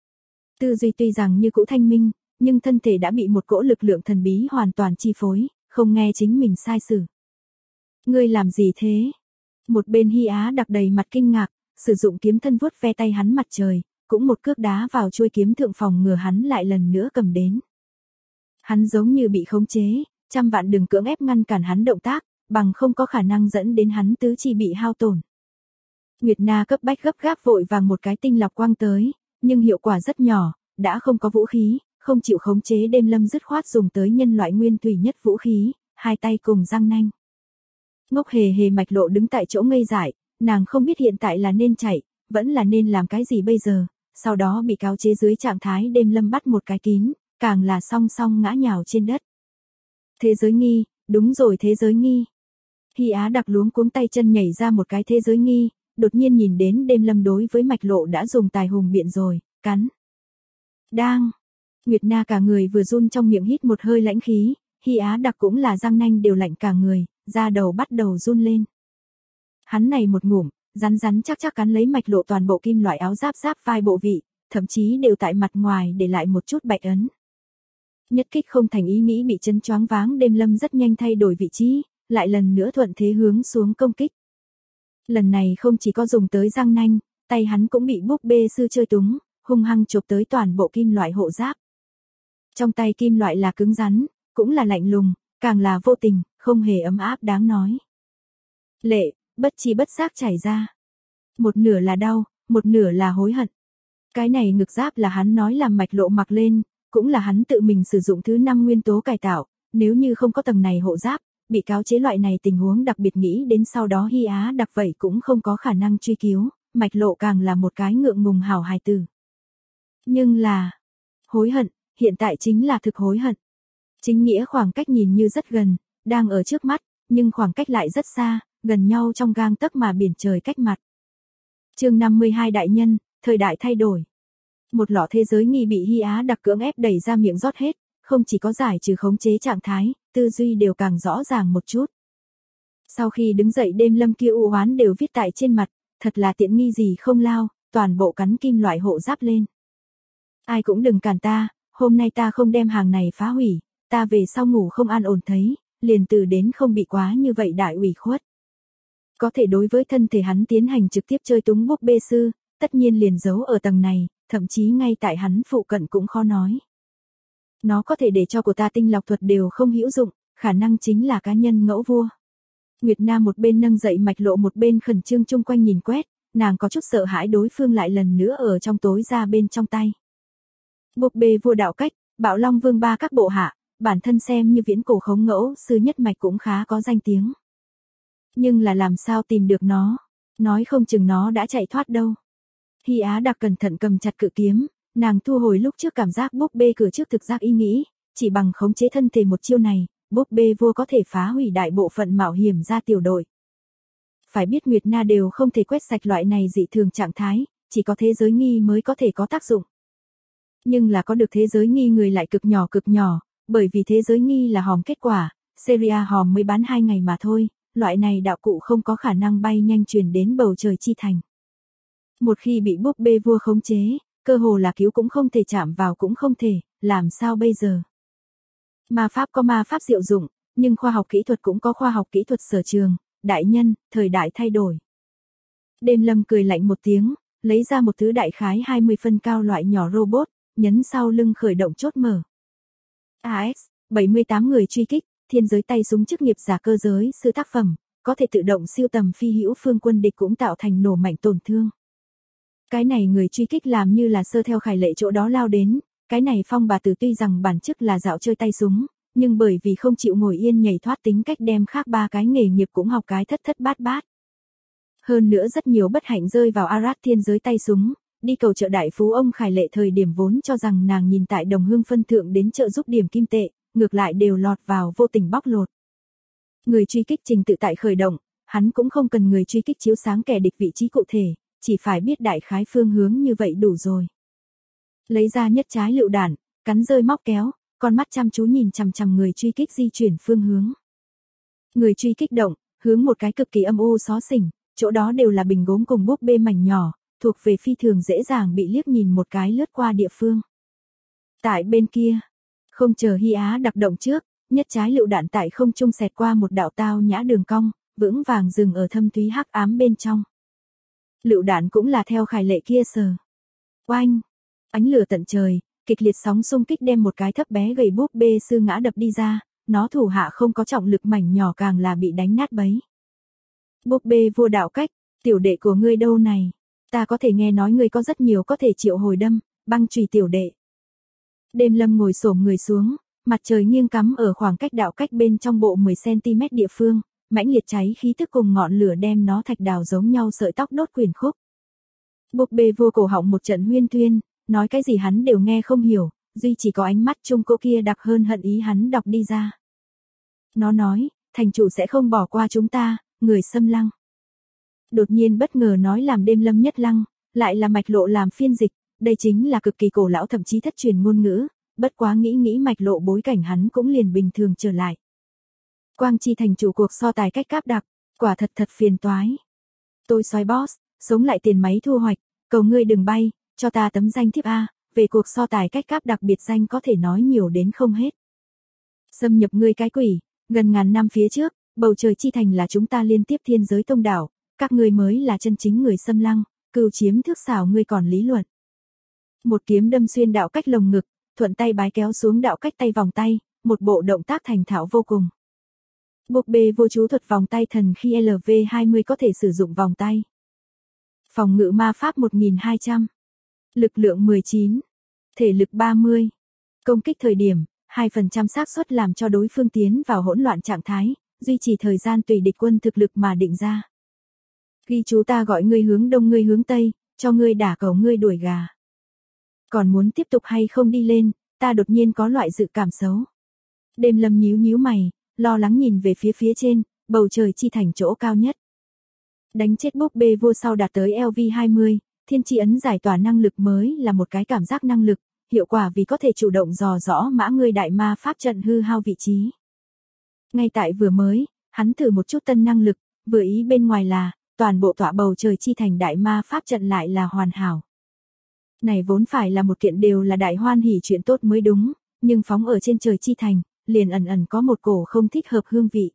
Tư duy tuy rằng như cũ thanh minh, nhưng thân thể đã bị một cỗ lực lượng thần bí hoàn toàn chi phối, không nghe chính mình sai sử. Ngươi làm gì thế? Một bên Hy Á Đặc đầy mặt kinh ngạc, sử dụng kiếm thân vuốt ve tay hắn mặt trời, cũng một cước đá vào chuôi kiếm thượng phòng ngừa hắn lại lần nữa cầm đến. Hắn giống như bị khống chế, trăm vạn đừng cưỡng ép ngăn cản hắn động tác, bằng không có khả năng dẫn đến hắn tứ chi bị hao tổn. Nguyệt Na cấp bách gấp gáp vội vàng một cái tinh lọc quang tới, nhưng hiệu quả rất nhỏ, đã không có vũ khí, không chịu khống chế đêm lâm dứt khoát dùng tới nhân loại nguyên thủy nhất vũ khí, hai tay cùng răng nanh. Ngốc hề hề Mạch Lộ đứng tại chỗ ngây dại, nàng không biết hiện tại là nên chạy, vẫn là nên làm cái gì bây giờ, sau đó bị cáo chế dưới trạng thái đêm lâm bắt một cái kín, càng là song song ngã nhào trên đất. Thế giới nghi, đúng rồi thế giới nghi. Hy Á Đặc luống cuống tay chân nhảy ra một cái thế giới nghi, đột nhiên nhìn đến đêm lâm đối với Mạch Lộ đã dùng tài hùng biện rồi, cắn. Đang. Nguyệt Na cả người vừa run trong miệng hít một hơi lãnh khí, Hy Á Đặc cũng là răng nanh đều lạnh cả người, da đầu bắt đầu run lên. Hắn này một ngụm, rắn rắn chắc chắc cắn lấy Mạch Lộ toàn bộ kim loại áo giáp giáp vai bộ vị, thậm chí đều tại mặt ngoài để lại một chút bạch ấn. Nhất kích không thành ý nghĩ bị chân choáng váng đêm lâm rất nhanh thay đổi vị trí, lại lần nữa thuận thế hướng xuống công kích. Lần này không chỉ có dùng tới răng nanh, tay hắn cũng bị búp bê sư chơi túng, hung hăng chộp tới toàn bộ kim loại hộ giáp. Trong tay kim loại là cứng rắn, cũng là lạnh lùng, càng là vô tình, không hề ấm áp đáng nói. Lệ, bất chi bất giác chảy ra. Một nửa là đau, một nửa là hối hận. Cái này ngực giáp là hắn nói làm Mạch Lộ mặc lên, cũng là hắn tự mình sử dụng thứ 5 nguyên tố cải tạo, nếu như không có tầng này hộ giáp, bị cáo chế loại này tình huống đặc biệt nghĩ đến sau đó Hy Á Đặc vậy cũng không có khả năng truy cứu, Mạch Lộ càng là một cái ngượng ngùng hảo hài tử. Nhưng là, hối hận, hiện tại chính là thực hối hận. Chính nghĩa khoảng cách nhìn như rất gần, đang ở trước mắt, nhưng khoảng cách lại rất xa, gần nhau trong gang tấc mà biển trời cách mặt. Chương 52 đại nhân, thời đại thay đổi. Một lọ thế giới nghi bị Hy Á Đặc cưỡng ép đẩy ra miệng rót hết, không chỉ có giải trừ khống chế trạng thái, tư duy đều càng rõ ràng một chút. Sau khi đứng dậy đêm lâm kia u oán đều viết tại trên mặt, thật là tiện nghi gì không lao, toàn bộ cắn kim loại hộ giáp lên. Ai cũng đừng cản ta, hôm nay ta không đem hàng này phá hủy, ta về sau ngủ không an ổn thấy, liền từ đến không bị quá như vậy đại ủy khuất. Có thể đối với thân thể hắn tiến hành trực tiếp chơi túng búp bê sư, tất nhiên liền giấu ở tầng này, thậm chí ngay tại hắn phụ cận cũng khó nói. Nó có thể để cho của ta tinh lọc thuật đều không hữu dụng, khả năng chính là cá nhân ngẫu vua. Nguyệt Na một bên nâng dậy Mạch Lộ một bên khẩn trương chung quanh nhìn quét, nàng có chút sợ hãi đối phương lại lần nữa ở trong tối ra bên trong tay. Búp bê vua đạo cách, Bạo Long Vương ba các bộ hạ, bản thân xem như viễn cổ khống ngẫu sư nhất mạch cũng khá có danh tiếng. Nhưng là làm sao tìm được nó, nói không chừng nó đã chạy thoát đâu. Hy Á Đặc cẩn thận cầm chặt cự kiếm, nàng thu hồi lúc trước cảm giác búp bê cửa trước thực giác ý nghĩ, chỉ bằng khống chế thân thể một chiêu này, búp bê vua có thể phá hủy đại bộ phận mạo hiểm ra tiểu đội. Phải biết Nguyệt Na đều không thể quét sạch loại này dị thường trạng thái, chỉ có thế giới nghi mới có thể có tác dụng. Nhưng là có được thế giới nghi người lại cực nhỏ, bởi vì thế giới nghi là hòm kết quả, Syria hòm mới bán 2 ngày mà thôi, loại này đạo cụ không có khả năng bay nhanh truyền đến bầu trời chi thành. Một khi bị búp bê vua khống chế, cơ hồ là cứu cũng không thể chạm vào cũng không thể, làm sao bây giờ? Ma pháp có ma pháp diệu dụng, nhưng khoa học kỹ thuật cũng có khoa học kỹ thuật sở trường, đại nhân, thời đại thay đổi. Đêm lâm cười lạnh một tiếng, lấy ra một thứ đại khái 20 phân cao loại nhỏ robot, nhấn sau lưng khởi động chốt mở. AX, 78 người truy kích, thiên giới tay súng chức nghiệp giả cơ giới sư tác phẩm, có thể tự động siêu tầm phi hữu phương quân địch cũng tạo thành nổ mạnh tổn thương. Cái này người truy kích làm như là sơ theo khải lệ chỗ đó lao đến, cái này Phong bà tử tuy rằng bản chức là dạo chơi tay súng, nhưng bởi vì không chịu ngồi yên nhảy thoát tính cách đem khác 3 cái nghề nghiệp cũng học cái thất thất bát bát. Hơn nữa rất nhiều bất hạnh rơi vào Arad thiên giới tay súng, đi cầu trợ đại phú ông khải lệ thời điểm vốn cho rằng nàng nhìn tại đồng hương phân thượng đến trợ giúp điểm kim tệ, ngược lại đều lọt vào vô tình bóc lột. Người truy kích trình tự tại khởi động, hắn cũng không cần người truy kích chiếu sáng kẻ địch vị trí cụ thể, chỉ phải biết đại khái phương hướng như vậy đủ rồi. Lấy ra nhất trái lựu đạn, cắn rơi móc kéo, con mắt chăm chú nhìn chằm chằm người truy kích di chuyển phương hướng. Người truy kích động, hướng một cái cực kỳ âm u xó xỉnh, chỗ đó đều là bình gốm cùng búp bê mảnh nhỏ, thuộc về phi thường dễ dàng bị liếc nhìn một cái lướt qua địa phương. Tại bên kia, không chờ Hy Á Đặc động trước, nhất trái lựu đạn tại không trung xẹt qua một đạo tao nhã đường cong, vững vàng dừng ở thâm thúy hắc ám bên trong. Lựu đạn cũng là theo khải lệ kia sờ. Oanh! Ánh lửa tận trời, kịch liệt sóng xung kích đem một cái thấp bé gầy búp bê sư ngã đập đi ra, nó thủ hạ không có trọng lực mảnh nhỏ càng là bị đánh nát bấy. Búp bê vua đạo cách, Tiểu đệ của ngươi đâu này? Ta có thể nghe nói ngươi có rất nhiều có thể triệu hồi đâm, băng chùy tiểu đệ. Đêm Lâm ngồi xổm người xuống, mặt trời nghiêng cắm ở khoảng cách đạo cách bên trong bộ 10 cm địa phương, mãnh liệt cháy khí tức cùng ngọn lửa đem nó thạch đào giống nhau sợi tóc đốt quyển khúc. Búp bê vô cổ họng một trận huyên thuyên, nói cái gì hắn đều nghe không hiểu, duy chỉ có ánh mắt trung cô kia đặc hơn hận ý hắn đọc đi ra. Nó nói, thành chủ sẽ không bỏ qua chúng ta, người xâm lăng. Đột nhiên bất ngờ nói làm Đêm Lâm nhất lăng, lại là Mạch Lộ làm phiên dịch, đây chính là cực kỳ cổ lão thậm chí thất truyền ngôn ngữ, bất quá nghĩ Mạch Lộ bối cảnh hắn cũng liền bình thường trở lại. Quang Chi thành chủ cuộc so tài cách cáp đặc, quả thật phiền toái. Tôi soái boss, sống lại tiền máy thu hoạch, cầu ngươi đừng bay, cho ta tấm danh thiếp A, về cuộc so tài cách cáp đặc biệt danh có thể nói nhiều đến không hết. Xâm nhập ngươi cái quỷ, gần ngàn năm phía trước, bầu trời chi thành là chúng ta liên tiếp thiên giới tông đảo, các ngươi mới là chân chính người xâm lăng, cừu chiếm thước xảo ngươi còn lý luận. Một kiếm đâm xuyên đạo cách lồng ngực, thuận tay bái kéo xuống đạo cách tay vòng tay, một bộ động tác thành thạo vô cùng. Búp bê vô chú thuật vòng tay thần khi LV20 có thể sử dụng vòng tay. Phòng ngự ma pháp 1200. Lực lượng 19. Thể lực 30. Công kích thời điểm, 2% xác suất làm cho đối phương tiến vào hỗn loạn trạng thái, duy trì thời gian tùy địch quân thực lực mà định ra. Ghi chú ta gọi ngươi hướng đông ngươi hướng tây, cho ngươi đả cầu ngươi đuổi gà. Còn muốn tiếp tục hay không đi lên, ta đột nhiên có loại dự cảm xấu. Đêm Lâm nhíu mày, lo lắng nhìn về phía trên, bầu trời chi thành chỗ cao nhất. Đánh chết búp bê vô sau đạt tới LV20, thiên chi ấn giải tỏa năng lực mới là một cái cảm giác năng lực, hiệu quả vì có thể chủ động dò rõ mã ngươi đại ma pháp trận hư hao vị trí. Ngay tại vừa mới, hắn thử một chút tân năng lực, vừa ý bên ngoài là, toàn bộ tọa bầu trời chi thành đại ma pháp trận lại là hoàn hảo. Này vốn phải là một kiện đều là đại hoan hỉ chuyện tốt mới đúng, nhưng phóng ở trên trời chi thành, liền ẩn có một cổ không thích hợp hương vị.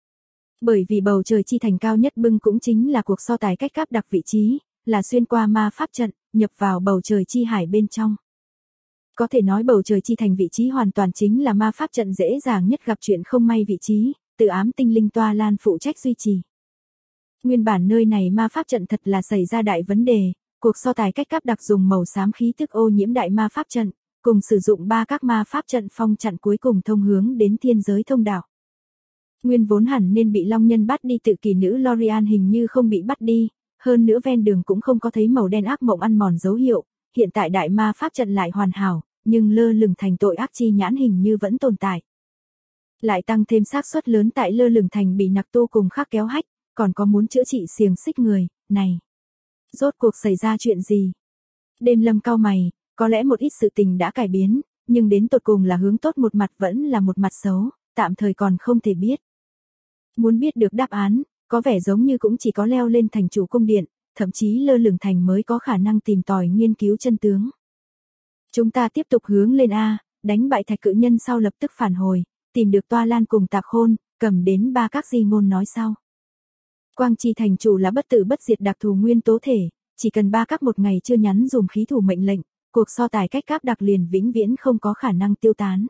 Bởi vì bầu trời chi thành cao nhất bưng cũng chính là cuộc so tài cách cáp đặc vị trí, là xuyên qua ma pháp trận, nhập vào bầu trời chi hải bên trong. Có thể nói bầu trời chi thành vị trí hoàn toàn chính là ma pháp trận dễ dàng nhất gặp chuyện không may vị trí, từ ám tinh linh toa lan phụ trách duy trì. Nguyên bản nơi này ma pháp trận thật là xảy ra đại vấn đề, cuộc so tài cách cáp đặc dùng màu xám khí tức ô nhiễm đại ma pháp trận, cùng sử dụng 3 các ma pháp trận phong chặn cuối cùng thông hướng đến thiên giới thông đạo. Nguyên vốn hẳn nên bị Long Nhân bắt đi tự kỷ nữ Lorian hình như không bị bắt đi, hơn nữa ven đường cũng không có thấy màu đen ác mộng ăn mòn dấu hiệu, hiện tại đại ma pháp trận lại hoàn hảo, nhưng lơ lửng thành tội ác chi nhãn hình như vẫn tồn tại. Lại tăng thêm xác suất lớn tại lơ lửng thành bị nặc tu cùng khắc kéo hách, còn có muốn chữa trị xiềng xích người, này. Rốt cuộc xảy ra chuyện gì? Đêm Lâm cau mày, có lẽ một ít sự tình đã cải biến, nhưng đến tột cùng là hướng tốt một mặt vẫn là một mặt xấu, tạm thời còn không thể biết. Muốn biết được đáp án, có vẻ giống như cũng chỉ có leo lên thành chủ cung điện, thậm chí lơ lửng thành mới có khả năng tìm tòi nghiên cứu chân tướng. Chúng ta tiếp tục hướng lên A, đánh bại thạch cự nhân sau lập tức phản hồi, tìm được toa lan cùng tạc khôn, cầm đến 3 các di ngôn nói sau. Quang Chi thành chủ là bất tử bất diệt đặc thù nguyên tố thể, chỉ cần 3 các một ngày chưa nhắn dùng khí thủ mệnh lệnh, cuộc so tài cách cáp đặc liền vĩnh viễn không có khả năng tiêu tán.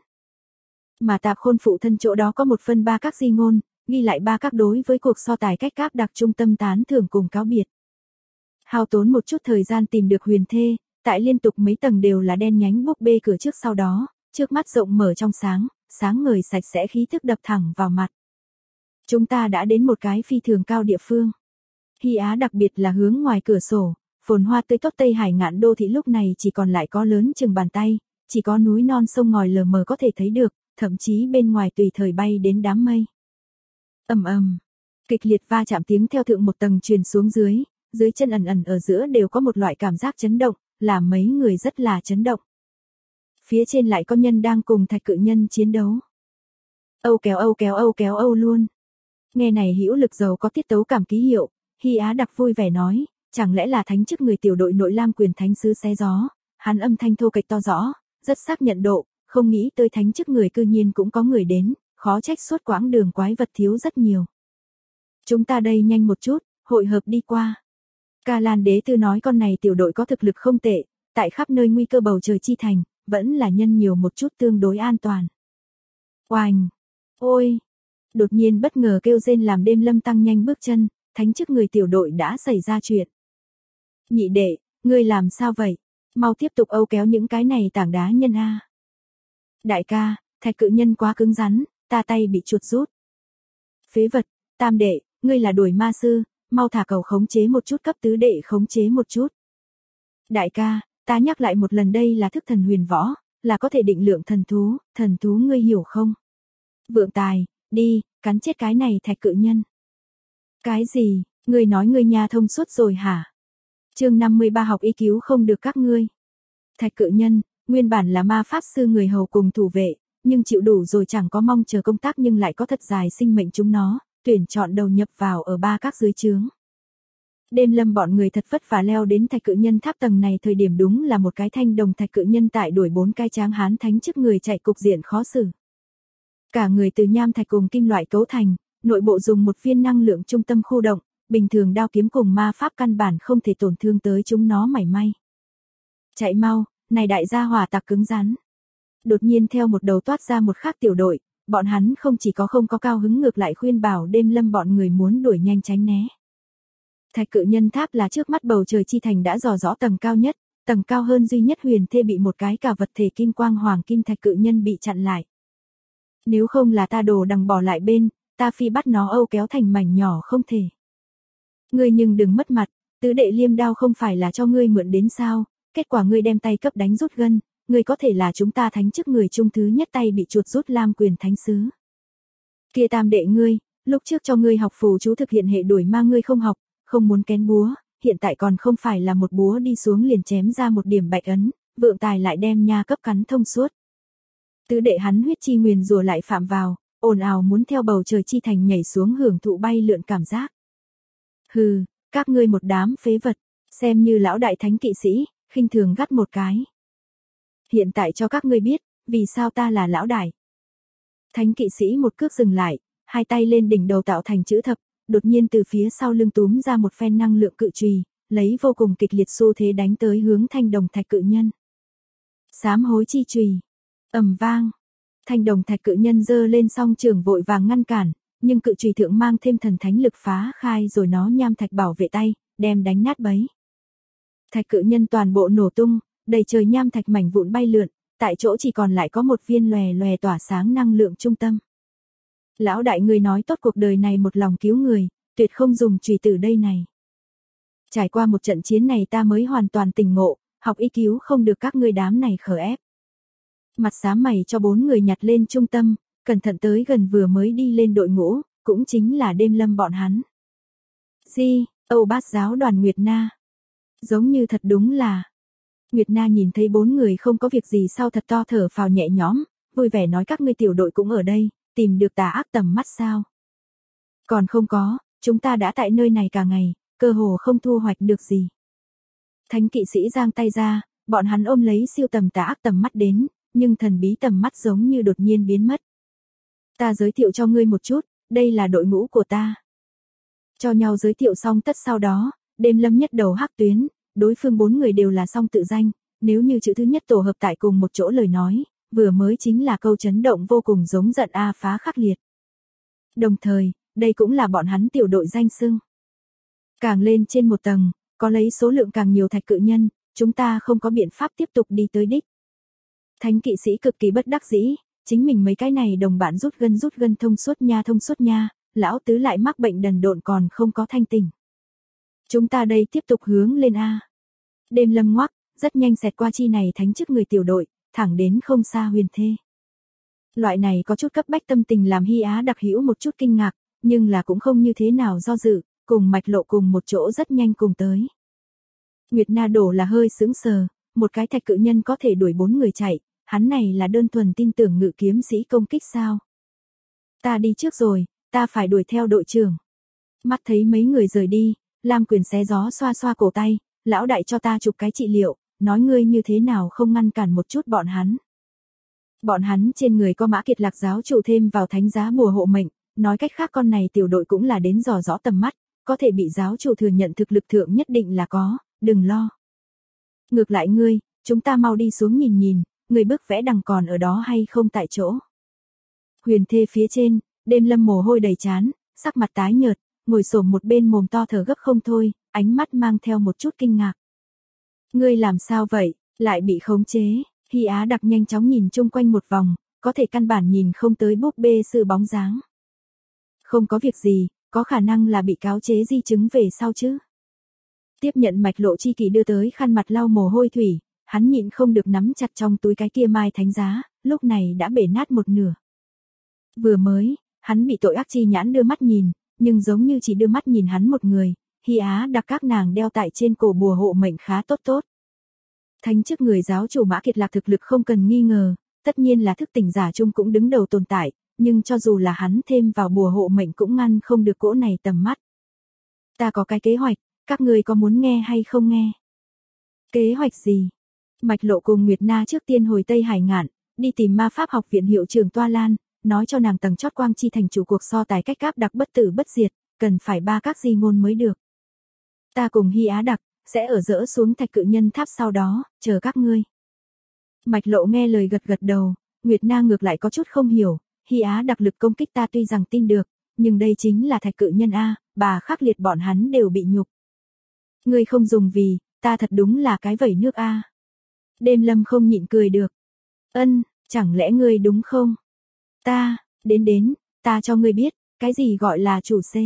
Mà tạp khôn phụ thân chỗ đó có 1/3 các di ngôn, ghi lại 3 các đối với cuộc so tài cách cáp đặc trung tâm tán thưởng cùng cáo biệt. Hao tốn một chút thời gian tìm được huyền thê, tại liên tục mấy tầng đều là đen nhánh búp bê cửa trước sau đó, trước mắt rộng mở trong sáng ngời sạch sẽ khí thức đập thẳng vào mặt. Chúng ta đã đến một cái phi thường cao địa phương. Hy Á đặc biệt là hướng ngoài cửa sổ, phồn hoa tươi tốt Tây Hải ngạn đô thị lúc này chỉ còn lại có lớn chừng bàn tay, chỉ có núi non sông ngòi lờ mờ có thể thấy được, thậm chí bên ngoài tùy thời bay đến đám mây. Ầm, kịch liệt va chạm tiếng theo thượng một tầng truyền xuống dưới chân ẩn ở giữa đều có một loại cảm giác chấn động, làm mấy người rất là chấn động. Phía trên lại có nhân đang cùng thạch cự nhân chiến đấu. Âu luôn. Nghe này hữu lực giàu có tiết tấu cảm ký hiệu, Hy Á đặc vui vẻ nói, chẳng lẽ là thánh chức người tiểu đội nội lam quyền thánh sứ xé gió, hắn âm thanh thô kệch to rõ, rất xác nhận độ, không nghĩ tới thánh chức người cư nhiên cũng có người đến, khó trách suốt quãng đường quái vật thiếu rất nhiều. Chúng ta đây nhanh một chút, hội hợp đi qua. Ca Lan đế tư nói con này tiểu đội có thực lực không tệ, tại khắp nơi nguy cơ bầu trời chi thành, vẫn là nhân nhiều một chút tương đối an toàn. Oành! Ôi! Đột nhiên bất ngờ kêu rên làm Đêm Lâm tăng nhanh bước chân, thánh chức người tiểu đội đã xảy ra chuyện. Nhị đệ, ngươi làm sao vậy? Mau tiếp tục âu kéo những cái này tảng đá nhân a. Đại ca, thạch cự nhân quá cứng rắn, ta tay bị chuột rút. Phế vật, tam đệ, ngươi là đuổi ma sư, mau thả cầu khống chế một chút, cấp tứ đệ khống chế một chút. Đại ca, ta nhắc lại một lần, đây là thức thần huyền võ, là có thể định lượng thần thú ngươi hiểu không? Vượng Tài, đi, cắn chết cái này thạch cự nhân. Cái gì, ngươi nói ngươi nhà thông suốt rồi hả? Chương 53 học y cứu không được các ngươi. Thạch cự nhân, nguyên bản là ma pháp sư người hầu cùng thủ vệ, nhưng chịu đủ rồi chẳng có mong chờ công tác nhưng lại có thật dài sinh mệnh chúng nó, tuyển chọn đầu nhập vào ở ba các dưới trướng. Đêm Lâm bọn người thật vất vả leo đến thạch cự nhân tháp tầng này, thời điểm đúng là một cái thanh đồng thạch cự nhân tại đuổi 4 cái tráng hán thánh chức người chạy, cục diện khó xử. Cả người từ nham thạch cùng kim loại cấu thành, nội bộ dùng một viên năng lượng trung tâm khu động, bình thường đao kiếm cùng ma pháp căn bản không thể tổn thương tới chúng nó mảy may. Chạy mau, này đại gia hỏa tặc cứng rắn. Đột nhiên theo một đầu toát ra một khác tiểu đội, bọn hắn không chỉ có không có cao hứng, ngược lại khuyên bảo Đêm Lâm bọn người muốn đuổi nhanh tránh né. Thạch cự nhân tháp là trước mắt bầu trời chi thành đã dò rõ tầng cao nhất, tầng cao hơn duy nhất huyền thê bị một cái cả vật thể kim quang hoàng kim thạch cự nhân bị chặn lại. Nếu không là ta đồ đằng bỏ lại bên, ta phi bắt nó âu kéo thành mảnh nhỏ không thể. Ngươi nhưng đừng mất mặt, tứ đệ liêm đao không phải là cho ngươi mượn đến sao, kết quả ngươi đem tay cấp đánh rút gân, ngươi có thể là chúng ta thánh chức người trung thứ nhất tay bị chuột rút lam quyền thánh sứ. Kia tam đệ ngươi, lúc trước cho ngươi học phù chú thực hiện hệ đuổi ma ngươi không học, không muốn kén búa, hiện tại còn không phải là một búa đi xuống liền chém ra một điểm bạch ấn, Vượng Tài lại đem nha cấp cắn thông suốt. Tứ đệ hắn huyết chi nguyền rủa lại phạm vào, ồn ào muốn theo bầu trời chi thành nhảy xuống hưởng thụ bay lượn cảm giác. Hừ, các ngươi một đám phế vật, xem như lão đại thánh kỵ sĩ, khinh thường gắt một cái. Hiện tại cho các ngươi biết, vì sao ta là lão đại. Thánh kỵ sĩ một cước dừng lại, hai tay lên đỉnh đầu tạo thành chữ thập, đột nhiên từ phía sau lưng túm ra một phen năng lượng cự chùy, lấy vô cùng kịch liệt xu thế đánh tới hướng thanh đồng thạch cự nhân. Sám hối chi chùy, ầm vang. Thanh đồng thạch cự nhân giơ lên song trường vội vàng ngăn cản, nhưng cự chùy thượng mang thêm thần thánh lực phá khai rồi nó nham thạch bảo vệ tay, đem đánh nát bấy. Thạch cự nhân toàn bộ nổ tung, đầy trời nham thạch mảnh vụn bay lượn, tại chỗ chỉ còn lại có một viên lòe lòe tỏa sáng năng lượng trung tâm. Lão đại người nói tốt cuộc đời này một lòng cứu người, tuyệt không dùng chùy tử đây này. Trải qua một trận chiến này ta mới hoàn toàn tỉnh ngộ, học y cứu không được các ngươi đám này khờ ép. Mặt xám mày cho 4 người nhặt lên trung tâm, cẩn thận tới gần vừa mới đi lên đội ngũ, cũng chính là Đêm Lâm bọn hắn. Âu Bát giáo đoàn Nguyệt Na. Giống như thật đúng là. Nguyệt Na nhìn thấy 4 người không có việc gì sau thật to thở phào nhẹ nhõm, vui vẻ nói các ngươi tiểu đội cũng ở đây, tìm được tà ác tầm mắt sao? Còn không có, chúng ta đã tại nơi này cả ngày, cơ hồ không thu hoạch được gì. Thánh kỵ sĩ giang tay ra, bọn hắn ôm lấy siêu tầm tà ác tầm mắt đến, nhưng thần bí tầm mắt giống như đột nhiên biến mất. Ta giới thiệu cho ngươi một chút, đây là đội ngũ của ta. Cho nhau giới thiệu xong tất sau đó, Đêm Lâm nhất đầu hắc tuyến, đối phương 4 người đều là song tự danh, nếu như chữ thứ nhất tổ hợp tại cùng một chỗ lời nói, vừa mới chính là câu chấn động vô cùng giống giận a phá khắc liệt. Đồng thời, đây cũng là bọn hắn tiểu đội danh xưng. Càng lên trên một tầng, có lấy số lượng càng nhiều thạch cự nhân, chúng ta không có biện pháp tiếp tục đi tới đích. Thánh kỵ sĩ cực kỳ bất đắc dĩ, chính mình mấy cái này đồng bạn rút gân thông suốt nha, lão tứ lại mắc bệnh đần độn còn không có thanh tỉnh. Chúng ta đây tiếp tục hướng lên a. Đêm Lâm ngoắc, rất nhanh xẹt qua chi này thánh chức người tiểu đội, thẳng đến không xa huyền thê. Loại này có chút cấp bách tâm tình làm Hy Á đặc hữu một chút kinh ngạc, nhưng là cũng không như thế nào do dự, cùng mạch lộ cùng một chỗ rất nhanh cùng tới. Nguyệt Na đổ là hơi sững sờ, một cái thạch cự nhân có thể đuổi 4 người chạy, hắn này là đơn thuần tin tưởng ngự kiếm sĩ công kích sao? Ta đi trước rồi, ta phải đuổi theo đội trưởng. Mắt thấy mấy người rời đi, Lam Quyền xé gió xoa xoa cổ tay, lão đại cho ta chụp cái trị liệu, nói ngươi như thế nào không ngăn cản một chút bọn hắn. Bọn hắn trên người có Mã Kiệt Lạc giáo chủ thêm vào thánh giá bùa hộ mệnh, nói cách khác con này tiểu đội cũng là đến dò rõ tầm mắt, có thể bị giáo chủ thừa nhận thực lực thượng nhất định là có, đừng lo. Ngược lại ngươi, chúng ta mau đi xuống nhìn nhìn, người bức vẽ đằng còn ở đó hay không tại chỗ. Huyền thê phía trên, Đêm Lâm mồ hôi đầy trán, sắc mặt tái nhợt, ngồi xổm một bên mồm to thở gấp không thôi, ánh mắt mang theo một chút kinh ngạc. Ngươi làm sao vậy, lại bị khống chế? Hy Á Đặc nhanh chóng nhìn chung quanh một vòng, có thể căn bản nhìn không tới búp bê sư bóng dáng. Không có việc gì, có khả năng là bị cáo chế di chứng về sau chứ. Tiếp nhận Mạch Lộ Chi Kỳ đưa tới khăn mặt lau mồ hôi thủy, hắn nhịn không được nắm chặt trong túi cái kia mai thánh giá, lúc này đã bể nát một nửa. Vừa mới, hắn bị tội ác chi nhãn đưa mắt nhìn, nhưng giống như chỉ đưa mắt nhìn hắn một người, Hy Á Đặc các nàng đeo tại trên cổ bùa hộ mệnh khá tốt. Thánh chức người giáo chủ Mã Kiệt Lạc thực lực không cần nghi ngờ, tất nhiên là thức tỉnh giả chung cũng đứng đầu tồn tại, nhưng cho dù là hắn thêm vào bùa hộ mệnh cũng ngăn không được cỗ này tầm mắt. Ta có cái kế hoạch, các ngươi có muốn nghe hay không nghe? Kế hoạch gì? Mạch Lộ cùng Nguyệt Na trước tiên hồi Tây Hải Ngạn, đi tìm ma pháp học viện hiệu trưởng Toa Lan, nói cho nàng tầng chót Quang Chi thành chủ cuộc so tài cách áp đặc bất tử bất diệt, cần phải 3 các di ngôn mới được. Ta cùng Hy Á Đặc sẽ ở dỡ xuống Thạch Cự Nhân tháp sau đó, chờ các ngươi. Mạch Lộ nghe lời gật đầu, Nguyệt Na ngược lại có chút không hiểu, Hy Á Đặc lực công kích ta tuy rằng tin được, nhưng đây chính là Thạch Cự Nhân a, bà khắc liệt bọn hắn đều bị nhục. Ngươi không dùng vì, ta thật đúng là cái vẩy nước a. Đêm Lâm không nhịn cười được. Chẳng lẽ ngươi đúng không? Ta, đến, ta cho ngươi biết, cái gì gọi là chủ C.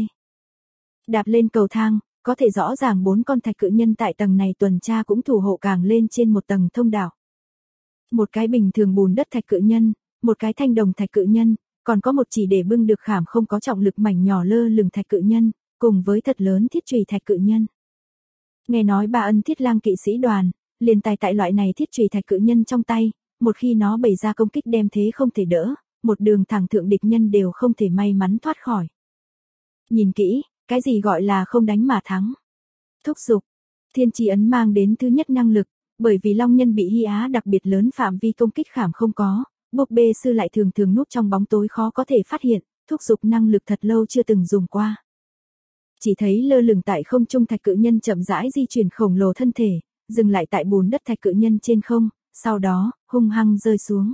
Đạp lên cầu thang, có thể rõ ràng 4 con Thạch Cự Nhân tại tầng này tuần tra cũng thủ hộ càng lên trên một tầng thông đạo. Một cái bình thường bùn đất Thạch Cự Nhân, một cái thanh đồng Thạch Cự Nhân, còn có một chỉ để bưng được khảm không có trọng lực mảnh nhỏ lơ lửng Thạch Cự Nhân, cùng với thật lớn thiết chùy Thạch Cự Nhân. Nghe nói Bà Ân Thiết Lang kỵ sĩ đoàn, liền tài tại loại này thiết chùy Thạch Cự Nhân trong tay, một khi nó bày ra công kích đem thế không thể đỡ, một đường thẳng thượng địch nhân đều không thể may mắn thoát khỏi. Nhìn kỹ, cái gì gọi là không đánh mà thắng? Thúc giục, thiên chi ấn mang đến thứ nhất năng lực, bởi vì Long Nhân bị Hy Á đặc biệt lớn phạm vi công kích khảm không có, búp bê sư lại thường núp trong bóng tối khó có thể phát hiện, thúc giục năng lực thật lâu chưa từng dùng qua. Chỉ thấy lơ lửng tại không trung Thạch Cự Nhân chậm rãi di chuyển khổng lồ thân thể, dừng lại tại bùn đất Thạch Cự Nhân trên không, sau đó, hung hăng rơi xuống.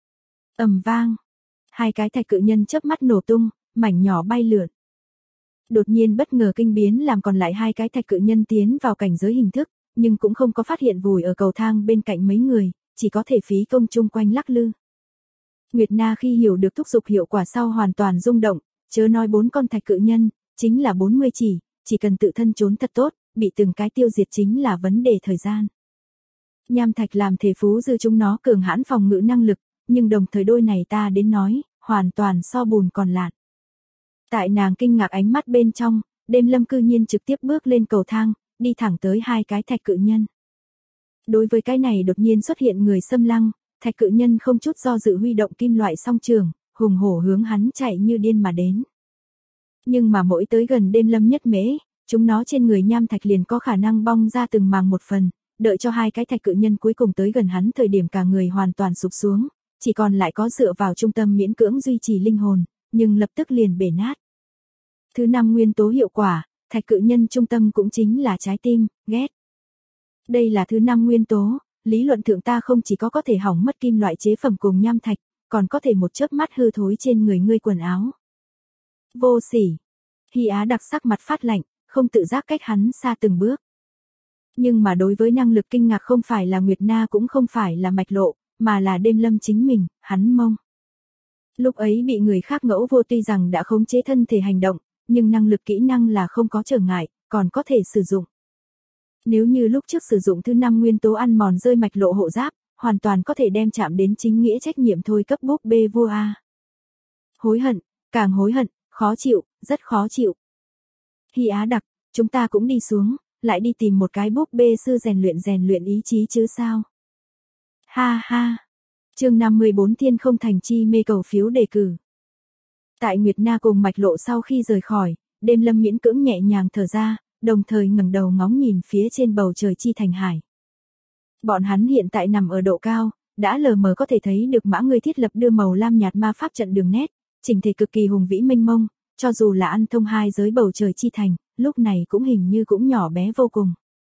Ầm vang, 2 cái Thạch Cự Nhân chớp mắt nổ tung, mảnh nhỏ bay lượn. Đột nhiên bất ngờ kinh biến làm còn lại 2 cái Thạch Cự Nhân tiến vào cảnh giới hình thức, nhưng cũng không có phát hiện vùi ở cầu thang bên cạnh mấy người, chỉ có thể phí công chung quanh lắc lư. Nguyệt Na khi hiểu được thúc giục hiệu quả sau hoàn toàn rung động, chớ nói 4 con Thạch Cự Nhân, chính là 40 chỉ cần tự thân trốn thật tốt, bị từng cái tiêu diệt chính là vấn đề thời gian. Nham thạch làm thể phú dư chúng nó cường hãn phòng ngự năng lực, nhưng đồng thời đôi này ta đến nói, hoàn toàn so bùn còn lạn. Tại nàng kinh ngạc ánh mắt bên trong, Đêm Lâm cư nhiên trực tiếp bước lên cầu thang, đi thẳng tới 2 cái Thạch Cự Nhân. Đối với cái này đột nhiên xuất hiện người xâm lăng, Thạch Cự Nhân không chút do dự huy động kim loại song trường, hùng hổ hướng hắn chạy như điên mà đến. Nhưng mà mỗi tới gần Đêm Lâm nhất mễ, chúng nó trên người nham thạch liền có khả năng bong ra từng màng một phần, đợi cho 2 cái Thạch Cự Nhân cuối cùng tới gần hắn thời điểm cả người hoàn toàn sụp xuống, chỉ còn lại có dựa vào trung tâm miễn cưỡng duy trì linh hồn, nhưng lập tức liền bể nát. Thứ 5 nguyên tố hiệu quả, Thạch Cự Nhân trung tâm cũng chính là trái tim, ghét. Đây là thứ 5 nguyên tố, lý luận thượng ta không chỉ có thể hỏng mất kim loại chế phẩm cùng nham thạch, còn có thể một chớp mắt hư thối trên người ngươi quần áo. Vô sỉ. Hy Á đặc sắc mặt phát lạnh, không tự giác cách hắn xa từng bước. Nhưng mà đối với năng lực kinh ngạc không phải là Nguyệt Na cũng không phải là Mạch Lộ, mà là Đêm Lâm chính mình, hắn mông. Lúc ấy bị người khác ngẫu vô tuy rằng đã khống chế thân thể hành động, nhưng năng lực kỹ năng là không có trở ngại, còn có thể sử dụng. Nếu như lúc trước sử dụng thứ 5 nguyên tố ăn mòn rơi Mạch Lộ hộ giáp, hoàn toàn có thể đem chạm đến chính nghĩa trách nhiệm thôi cấp búp bê vua a. Hối hận, càng hối hận, khó chịu, rất khó chịu. Hy Á đặc, chúng ta cũng đi xuống, lại đi tìm một cái búp bê sư rèn luyện ý chí chứ sao. Ha ha. Chương 54 Thiên không thành chi mê cầu phiếu đề cử. Tại Nguyệt Na cùng Mạch Lộ sau khi rời khỏi, Đêm Lâm miễn cưỡng nhẹ nhàng thở ra, đồng thời ngẩng đầu ngóng nhìn phía trên bầu trời chi thành hải. Bọn hắn hiện tại nằm ở độ cao, đã lờ mờ có thể thấy được mã người thiết lập đưa màu lam nhạt ma pháp trận đường nét, chỉnh thể cực kỳ hùng vĩ mênh mông, cho dù là ăn thông hai giới bầu trời chi thành, lúc này cũng hình như cũng nhỏ bé vô cùng.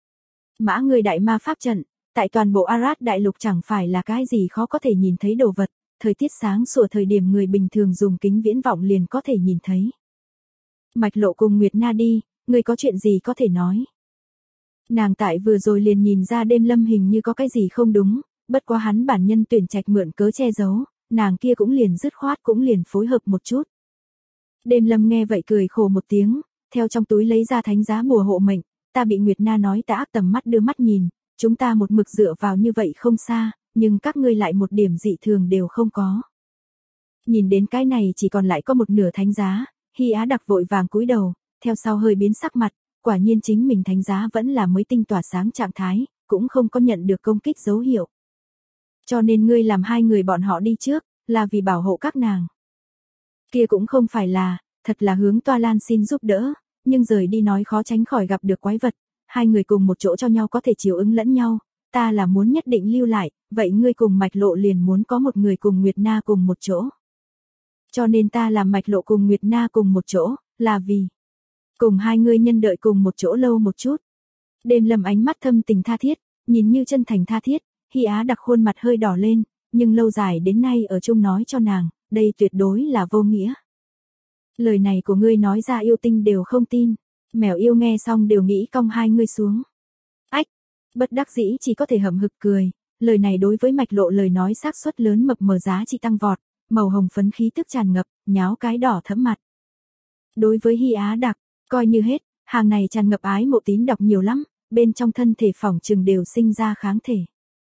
Mã người đại ma pháp trận, tại toàn bộ Arad đại lục chẳng phải là cái gì khó có thể nhìn thấy đồ vật, thời tiết sáng sủa thời điểm người bình thường dùng kính viễn vọng liền có thể nhìn thấy. Mạch Lộ cùng Nguyệt Na đi, ngươi có chuyện gì có thể nói. Nàng tại vừa rồi liền nhìn ra đêm lâm hình như có cái gì không đúng, bất quá hắn bản nhân tuyển trạch mượn cớ che giấu, nàng kia cũng liền dứt khoát cũng liền phối hợp một chút. Đêm lâm nghe vậy cười khổ một tiếng, theo trong túi lấy ra thánh giá bùa hộ mệnh, ta bị Nguyệt Na nói ta ác tầm mắt đưa mắt nhìn, chúng ta một mực dựa vào như vậy không xa, nhưng các ngươi lại một điểm dị thường đều không có. Nhìn đến cái này chỉ còn lại có một nửa thánh giá, Hy Á Đặc vội vàng cúi đầu, theo sau hơi biến sắc mặt, quả nhiên chính mình thánh giá vẫn là mới tinh tỏa sáng trạng thái, cũng không có nhận được công kích dấu hiệu. Cho nên ngươi làm hai người bọn họ đi trước, là vì bảo hộ các nàng. Kia cũng không phải là, thật là hướng Toa Lan xin giúp đỡ, nhưng rời đi nói khó tránh khỏi gặp được quái vật, hai người cùng một chỗ cho nhau có thể chiều ứng lẫn nhau, ta là muốn nhất định lưu lại, vậy ngươi cùng Mạch Lộ liền muốn có một người cùng Nguyệt Na cùng một chỗ. Cho nên ta làm Mạch Lộ cùng Nguyệt Na cùng một chỗ, là vì cùng hai ngươi nhân đợi cùng một chỗ lâu một chút. Đêm lâm ánh mắt thâm tình tha thiết, nhìn như chân thành tha thiết, Hy Á Đặc khuôn mặt hơi đỏ lên, nhưng lâu dài đến nay ở chung nói cho nàng, đây tuyệt đối là vô nghĩa. Lời này của ngươi nói ra yêu tinh đều không tin, mèo yêu nghe xong đều nghĩ cong hai ngươi xuống. Ách, bất đắc dĩ chỉ có thể hậm hực cười, lời này đối với Mạch Lộ lời nói xác suất lớn mập mờ giá trị tăng vọt, màu hồng phấn khí tức tràn ngập, nháo cái đỏ thẫm mặt. Đối với Hy Á Đặc, coi như hết, hàng này tràn ngập ái mộ tín đọc nhiều lắm, bên trong thân thể phỏng chừng đều sinh ra kháng thể.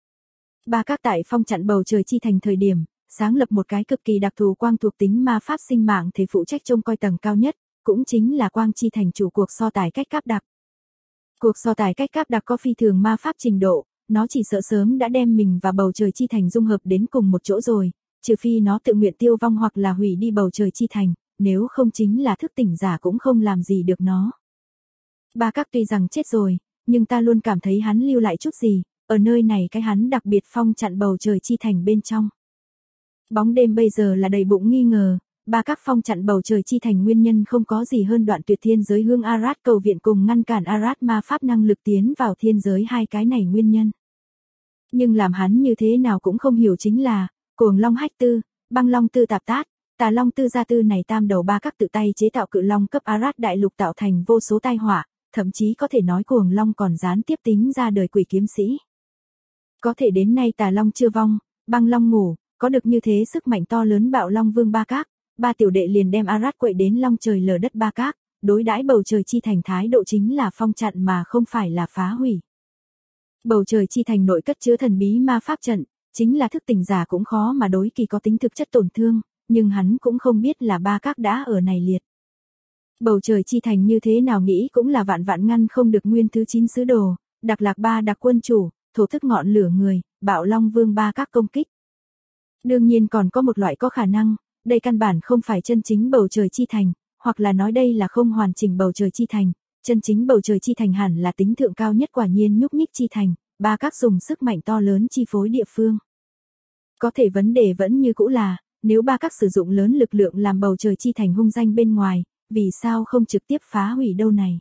Ba các tại phong chặn bầu trời chi thành thời điểm, sáng lập một cái cực kỳ đặc thù quang thuộc tính ma pháp sinh mạng thể phụ trách trông coi tầng cao nhất, cũng chính là quang chi thành chủ cuộc so tài cách cáp đặc. Cuộc so tài cách cáp đặc có phi thường ma pháp trình độ, nó chỉ sợ sớm đã đem mình và bầu trời chi thành dung hợp đến cùng một chỗ rồi, trừ phi nó tự nguyện tiêu vong hoặc là hủy đi bầu trời chi thành, nếu không chính là thức tỉnh giả cũng không làm gì được nó. Ba các tuy rằng chết rồi, nhưng ta luôn cảm thấy hắn lưu lại chút gì, ở nơi này cái hắn đặc biệt phong chặn bầu trời chi thành bên trong. Bóng đêm bây giờ là đầy bụng nghi ngờ, ba các phong chặn bầu trời chi thành nguyên nhân không có gì hơn đoạn tuyệt thiên giới hương Arad cầu viện cùng ngăn cản Arad ma pháp năng lực tiến vào thiên giới hai cái này nguyên nhân. Nhưng làm hắn như thế nào cũng không hiểu chính là, Cuồng Long Hách Tư, Băng Long Tư Tạp Tát, Tà Long Tư Gia Tư này tam đầu ba các tự tay chế tạo cự long cấp Arad đại lục tạo thành vô số tai họa, thậm chí có thể nói Cuồng Long còn gián tiếp tính ra đời quỷ kiếm sĩ. Có thể đến nay Tà Long chưa vong, Băng Long ngủ, có được như thế sức mạnh to lớn Bạo Long Vương ba các, ba tiểu đệ liền đem Arad quậy đến long trời lở đất ba các, đối đãi bầu trời chi thành thái độ chính là phong chặn mà không phải là phá hủy. Bầu trời chi thành nội cất chứa thần bí ma pháp trận, chính là thức tỉnh giả cũng khó mà đối kỳ có tính thực chất tổn thương, nhưng hắn cũng không biết là ba các đã ở này liệt. Bầu trời chi thành như thế nào nghĩ cũng là vạn vạn ngăn không được nguyên thứ 9 sứ đồ, đặc lạc ba đặc quân chủ, thổ thức ngọn lửa người, Bạo Long Vương ba các công kích. Đương nhiên còn có một loại có khả năng, đây căn bản không phải chân chính bầu trời chi thành, hoặc là nói đây là không hoàn chỉnh bầu trời chi thành, chân chính bầu trời chi thành hẳn là tính thượng cao nhất quả nhiên nhúc nhích chi thành, ba các dùng sức mạnh to lớn chi phối địa phương. Có thể vấn đề vẫn như cũ là, nếu ba các sử dụng lớn lực lượng làm bầu trời chi thành hung danh bên ngoài, vì sao không trực tiếp phá hủy đâu này?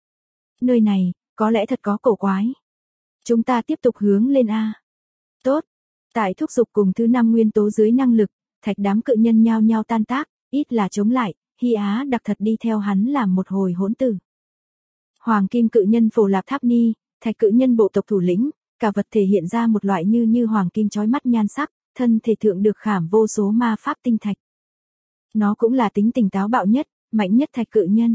Nơi này, có lẽ thật có cổ quái. Chúng ta tiếp tục hướng lên A. Tốt. Tại thúc dục cùng thứ 5 nguyên tố dưới năng lực, thạch đám cự nhân nhao nhao tan tác, ít là chống lại, Hy Á Đặc thật đi theo hắn làm một hồi hỗn tử. Hoàng kim cự nhân Phổ Lạp Tháp Ni, thạch cự nhân bộ tộc thủ lĩnh, cả vật thể hiện ra một loại như hoàng kim chói mắt nhan sắc, thân thể thượng được khảm vô số ma pháp tinh thạch. Nó cũng là tính tình táo bạo nhất, mạnh nhất thạch cự nhân.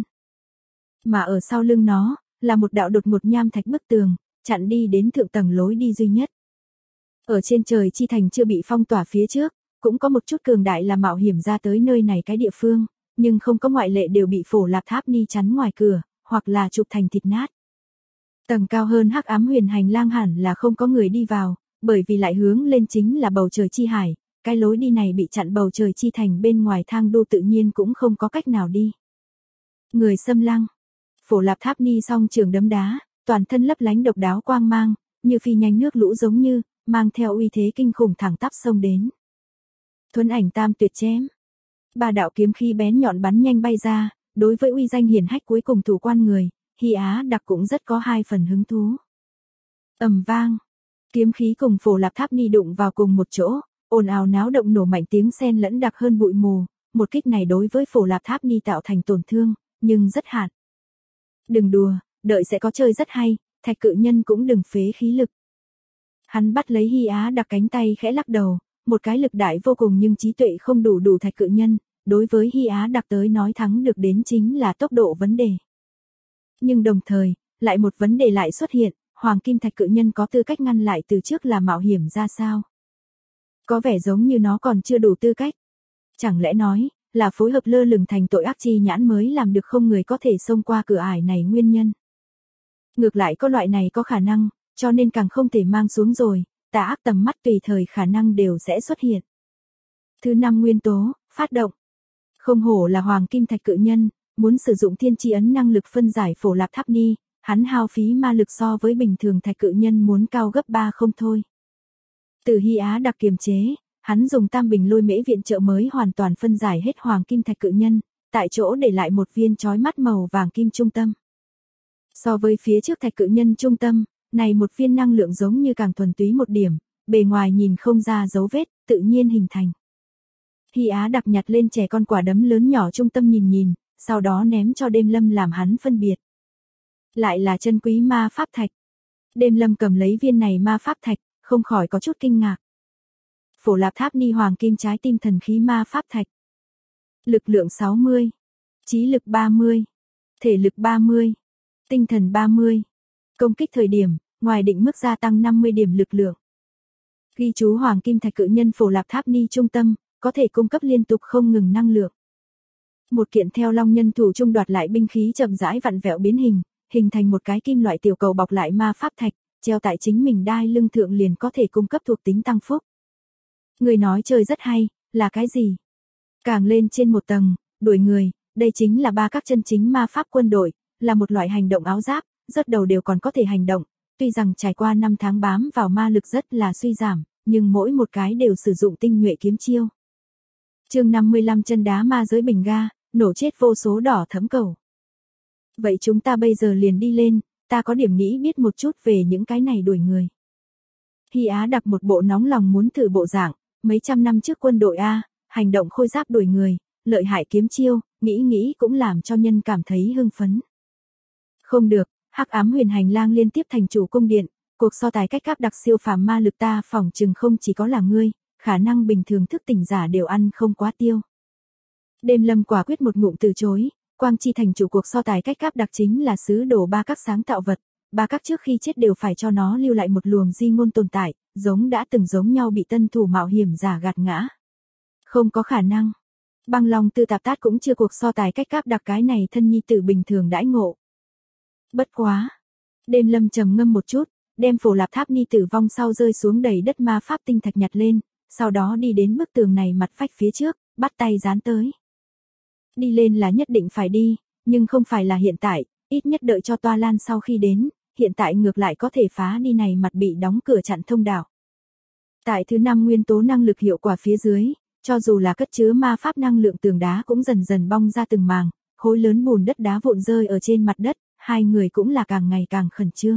Mà ở sau lưng nó, là một đạo đột ngột nham thạch bức tường, chặn đi đến thượng tầng lối đi duy nhất. Ở trên trời chi thành chưa bị phong tỏa phía trước, cũng có một chút cường đại là mạo hiểm ra tới nơi này cái địa phương, nhưng không có ngoại lệ đều bị Phổ Lạp Tháp Ni chắn ngoài cửa, hoặc là chụp thành thịt nát. Tầng cao hơn hắc ám huyền hành lang hẳn là không có người đi vào, bởi vì lại hướng lên chính là bầu trời chi hải, cái lối đi này bị chặn bầu trời chi thành bên ngoài thang đô tự nhiên cũng không có cách nào đi. Người xâm lăng. Phổ Lạp Tháp Ni song trường đấm đá, toàn thân lấp lánh độc đáo quang mang, như phi nhanh nước lũ giống như, mang theo uy thế kinh khủng thẳng tắp sông đến. Thuấn ảnh tam tuyệt chém. Ba đạo kiếm khí bén nhọn bắn nhanh bay ra, đối với uy danh hiển hách cuối cùng thủ quan người, Hy Á Đặc cũng rất có hai phần hứng thú. Ầm vang, kiếm khí cùng Phổ Lạp Tháp Ni đụng vào cùng một chỗ, ồn ào náo động nổ mạnh tiếng xen lẫn đặc hơn bụi mù, một kích này đối với Phổ Lạp Tháp Ni tạo thành tổn thương, nhưng rất hạn. Đừng đùa, đợi sẽ có chơi rất hay, Thạch Cự Nhân cũng đừng phế khí lực. Hắn bắt lấy Hy Á Đặc cánh tay khẽ lắc đầu, một cái lực đại vô cùng nhưng trí tuệ không đủ Thạch Cự Nhân, đối với Hy Á Đặc tới nói thắng được đến chính là tốc độ vấn đề. Nhưng đồng thời, lại một vấn đề lại xuất hiện, Hoàng Kim Thạch Cự Nhân có tư cách ngăn lại từ trước là mạo hiểm ra sao? Có vẻ giống như nó còn chưa đủ tư cách. Chẳng lẽ nói, là phối hợp lơ lửng thành tội ác chi nhãn mới làm được không người có thể xông qua cửa ải này nguyên nhân. Ngược lại có loại này có khả năng, cho nên càng không thể mang xuống rồi, tà ác tầm mắt tùy thời khả năng đều sẽ xuất hiện. Thứ 5 nguyên tố, phát động. Không hổ là Hoàng Kim Thạch Cự Nhân, muốn sử dụng thiên chi ấn năng lực phân giải Phổ Lạp Tháp Ni, hắn hao phí ma lực so với bình thường Thạch Cự Nhân muốn cao gấp 3 không thôi. Từ Hy Á Đặc kiềm chế, hắn dùng tam bình lôi mễ viện trợ mới hoàn toàn phân giải hết Hoàng Kim Thạch Cự Nhân, tại chỗ để lại một viên chói mắt màu vàng kim trung tâm. So với phía trước Thạch Cự Nhân trung tâm, này một viên năng lượng giống như càng thuần túy một điểm, bề ngoài nhìn không ra dấu vết, tự nhiên hình thành. Hy Á Đặc nhặt lên trẻ con quả đấm lớn nhỏ trung tâm nhìn, sau đó ném cho Đêm Lâm làm hắn phân biệt. Lại là chân quý ma pháp thạch. Đêm Lâm cầm lấy viên này ma pháp thạch, không khỏi có chút kinh ngạc. Phổ Lạp Tháp Ni Hoàng Kim Trái Tim Thần Khí ma pháp thạch. Lực lượng 60, trí lực 30, thể lực 30, tinh thần 30. Công kích thời điểm, ngoài định mức gia tăng 50 điểm lực lượng. Ghi chú Hoàng Kim Thạch Cự Nhân Phổ Lạp Tháp Ni trung tâm, có thể cung cấp liên tục không ngừng năng lượng. Một kiện theo Long Nhân thủ trung đoạt lại binh khí chậm rãi vặn vẹo biến hình thành một cái kim loại tiểu cầu bọc lại ma pháp thạch, treo tại chính mình đai lưng thượng liền có thể cung cấp thuộc tính tăng phúc. Người nói chơi rất hay, là cái gì? Càng lên trên một tầng, đuổi người, đây chính là ba các chân chính ma pháp quân đội, là một loại hành động áo giáp, rớt đầu đều còn có thể hành động, tuy rằng trải qua 5 tháng bám vào ma lực rất là suy giảm, nhưng mỗi một cái đều sử dụng tinh nhuệ kiếm chiêu. Chương 55 chân đá ma giới bình ga, nổ chết vô số đỏ thẫm cầu. Vậy chúng ta bây giờ liền đi lên, ta có điểm nghĩ biết một chút về những cái này đuổi người. Hy Á Đặc một bộ nóng lòng muốn thử bộ dạng, mấy trăm năm trước quân đội A, hành động khôi giáp đuổi người, lợi hại kiếm chiêu, nghĩ cũng làm cho nhân cảm thấy hưng phấn. Không được, Hắc Ám Huyền Hành Lang liên tiếp thành chủ cung điện, cuộc so tài cách cấp đặc siêu phàm ma lực ta phỏng chừng không chỉ có là ngươi, khả năng bình thường thức tỉnh giả đều ăn không quá tiêu. Đêm Lâm quả quyết một ngụm từ chối, Quang Chi thành chủ cuộc so tài cách cấp đặc chính là sứ đồ ba các sáng tạo vật, ba các trước khi chết đều phải cho nó lưu lại một luồng di ngôn tồn tại, giống đã từng giống nhau bị tân thủ mạo hiểm giả gạt ngã. Không có khả năng. Băng Long Tư Tạp Tát cũng chưa cuộc so tài cách cấp đặc cái này thân nhi tử bình thường đãi ngộ. Bất quá. Đêm Lâm trầm ngâm một chút, đem Phổ Lạp Tháp Ni tử vong sau rơi xuống đầy đất ma pháp tinh thạch nhặt lên, sau đó đi đến bức tường này mặt vách phía trước, bắt tay dán tới. Đi lên là nhất định phải đi, nhưng không phải là hiện tại, ít nhất đợi cho Toa Lan sau khi đến, hiện tại ngược lại có thể phá đi này mặt bị đóng cửa chặn thông đạo. Tại thứ 5 nguyên tố năng lực hiệu quả phía dưới, cho dù là cất chứa ma pháp năng lượng tường đá cũng dần dần bong ra từng màng, khối lớn bùn đất đá vụn rơi ở trên mặt đất, hai người cũng là càng ngày càng khẩn trương.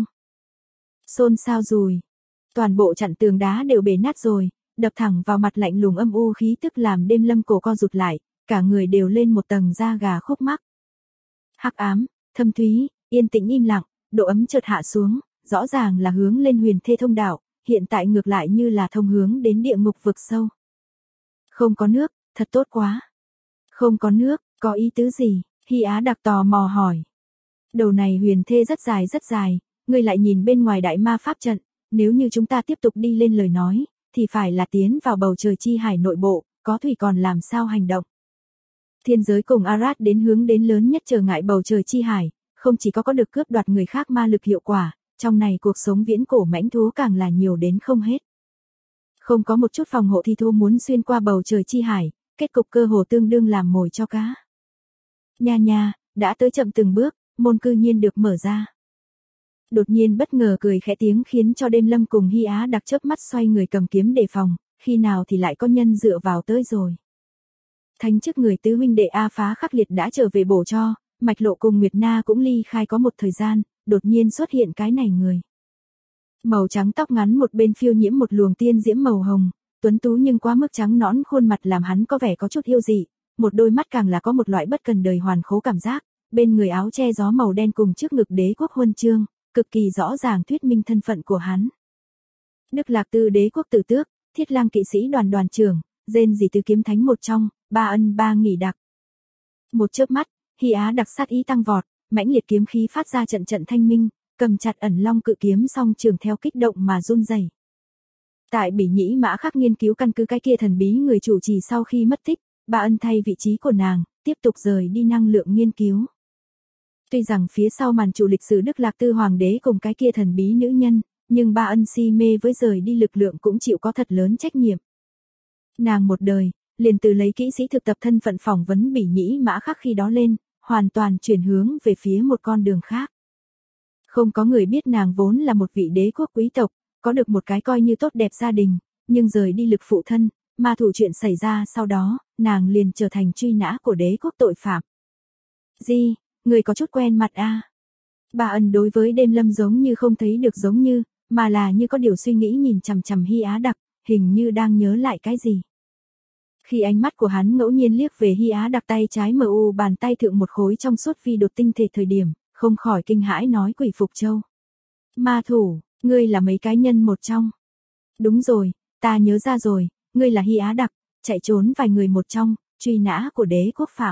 Xôn xao rồi. Toàn bộ chặn tường đá đều bể nát rồi, đập thẳng vào mặt lạnh lùng âm u khí tức làm Đêm Lâm cổ co rụt lại, cả người đều lên một tầng da gà khúc mắc. Hắc ám, thâm thúy, yên tĩnh im lặng, độ ấm chợt hạ xuống, rõ ràng là hướng lên huyền thê thông đạo, hiện tại ngược lại như là thông hướng đến địa ngục vực sâu. Không có nước, thật tốt quá. Không có nước, có ý tứ gì? Hy Á Đặc tò mò hỏi. Đầu này huyền thê rất dài, ngươi lại nhìn bên ngoài đại ma pháp trận, nếu như chúng ta tiếp tục đi lên lời nói, thì phải là tiến vào bầu trời chi hải nội bộ, có thủy còn làm sao hành động. Thiên giới cùng Arad đến hướng đến lớn nhất trở ngại bầu trời chi hải, không chỉ có được cướp đoạt người khác ma lực hiệu quả, trong này cuộc sống viễn cổ mãnh thú càng là nhiều đến không hết. Không có một chút phòng hộ thì thú muốn xuyên qua bầu trời chi hải, kết cục cơ hồ tương đương làm mồi cho cá. Nha, đã tới chậm từng bước, môn cư nhiên được mở ra. Đột nhiên bất ngờ cười khẽ tiếng khiến cho Đêm Lâm cùng Hy Á Đặc chớp mắt xoay người cầm kiếm đề phòng, khi nào thì lại có nhân dựa vào tới rồi. Thánh chức người tứ huynh đệ A Phá Khắc Liệt đã trở về bổ cho, Mạch Lộ cùng Nguyệt Na cũng ly khai có một thời gian, đột nhiên xuất hiện cái này người. Màu trắng tóc ngắn một bên phiêu nhiễm một luồng tiên diễm màu hồng, tuấn tú nhưng quá mức trắng nõn khuôn mặt làm hắn có vẻ có chút yêu dị, một đôi mắt càng là có một loại bất cần đời hoàn khố cảm giác, bên người áo che gió màu đen cùng trước ngực đế quốc huân chương, cực kỳ rõ ràng thuyết minh thân phận của hắn. Đức Lạc Tư đế quốc tử tước, Thiết Lang kỵ sĩ đoàn đoàn trưởng, rên rỉ tứ kiếm thánh một trong, ba ân ba nghỉ đặc. Một chớp mắt, Hy Á đặc sát ý tăng vọt, mãnh liệt kiếm khí phát ra trận trận thanh minh, cầm chặt ẩn long cự kiếm song trường theo kích động mà run rẩy. Tại Bỉ Nhĩ Mã Khắc nghiên cứu căn cứ cái kia thần bí người chủ trì sau khi mất tích, bà ân thay vị trí của nàng, tiếp tục rời đi năng lượng nghiên cứu. Tuy rằng phía sau màn chủ lịch sử Đức Lạc Tư hoàng đế cùng cái kia thần bí nữ nhân, nhưng bà ân si mê với rời đi lực lượng cũng chịu có thật lớn trách nhiệm. Nàng một đời, liền từ lấy kỹ sĩ thực tập thân phận phỏng vấn Bỉ Nhĩ Mã Khắc khi đó lên, hoàn toàn chuyển hướng về phía một con đường khác. Không có người biết nàng vốn là một vị đế quốc quý tộc, có được một cái coi như tốt đẹp gia đình, nhưng rời đi lực phụ thân, mà thủ chuyện xảy ra sau đó, nàng liền trở thành truy nã của đế quốc tội phạm. Gì, người có chút quen mặt a? Bà ân đối với đêm lâm giống như không thấy được giống như, mà là như có điều suy nghĩ nhìn chằm chằm Hy Á đặc, hình như đang nhớ lại cái gì. Khi ánh mắt của hắn ngẫu nhiên liếc về Hy Á đặc tay trái mờ u bàn tay thượng một khối trong suốt vi đột tinh thể thời điểm, không khỏi kinh hãi nói Quỷ Phục Châu. Ma thủ, ngươi là mấy cái nhân một trong. Đúng rồi, ta nhớ ra rồi, ngươi là Hy Á đặc, chạy trốn vài người một trong, truy nã của đế quốc phạm.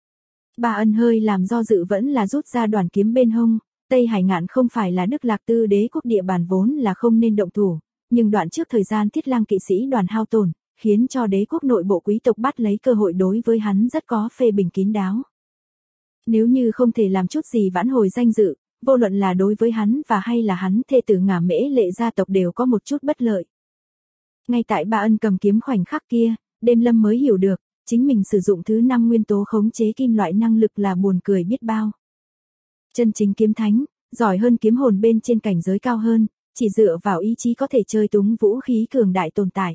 Bà ân hơi làm do dự vẫn là rút ra đoàn kiếm bên hông, Tây Hải Ngạn không phải là Đức Lạc Tư đế quốc địa bàn vốn là không nên động thủ, nhưng đoạn trước thời gian Thiết Lang kỵ sĩ đoàn hao tổn, khiến cho đế quốc nội bộ quý tộc bắt lấy cơ hội đối với hắn rất có phê bình kín đáo. Nếu như không thể làm chút gì vãn hồi danh dự, vô luận là đối với hắn và hay là hắn thê tử Ngả Mễ Lệ gia tộc đều có một chút bất lợi. Ngay tại bà ân cầm kiếm khoảnh khắc kia, đêm lâm mới hiểu được, chính mình sử dụng thứ 5 nguyên tố khống chế kim loại năng lực là buồn cười biết bao. Chân chính kiếm thánh, giỏi hơn kiếm hồn bên trên cảnh giới cao hơn, chỉ dựa vào ý chí có thể chơi túng vũ khí cường đại tồn tại.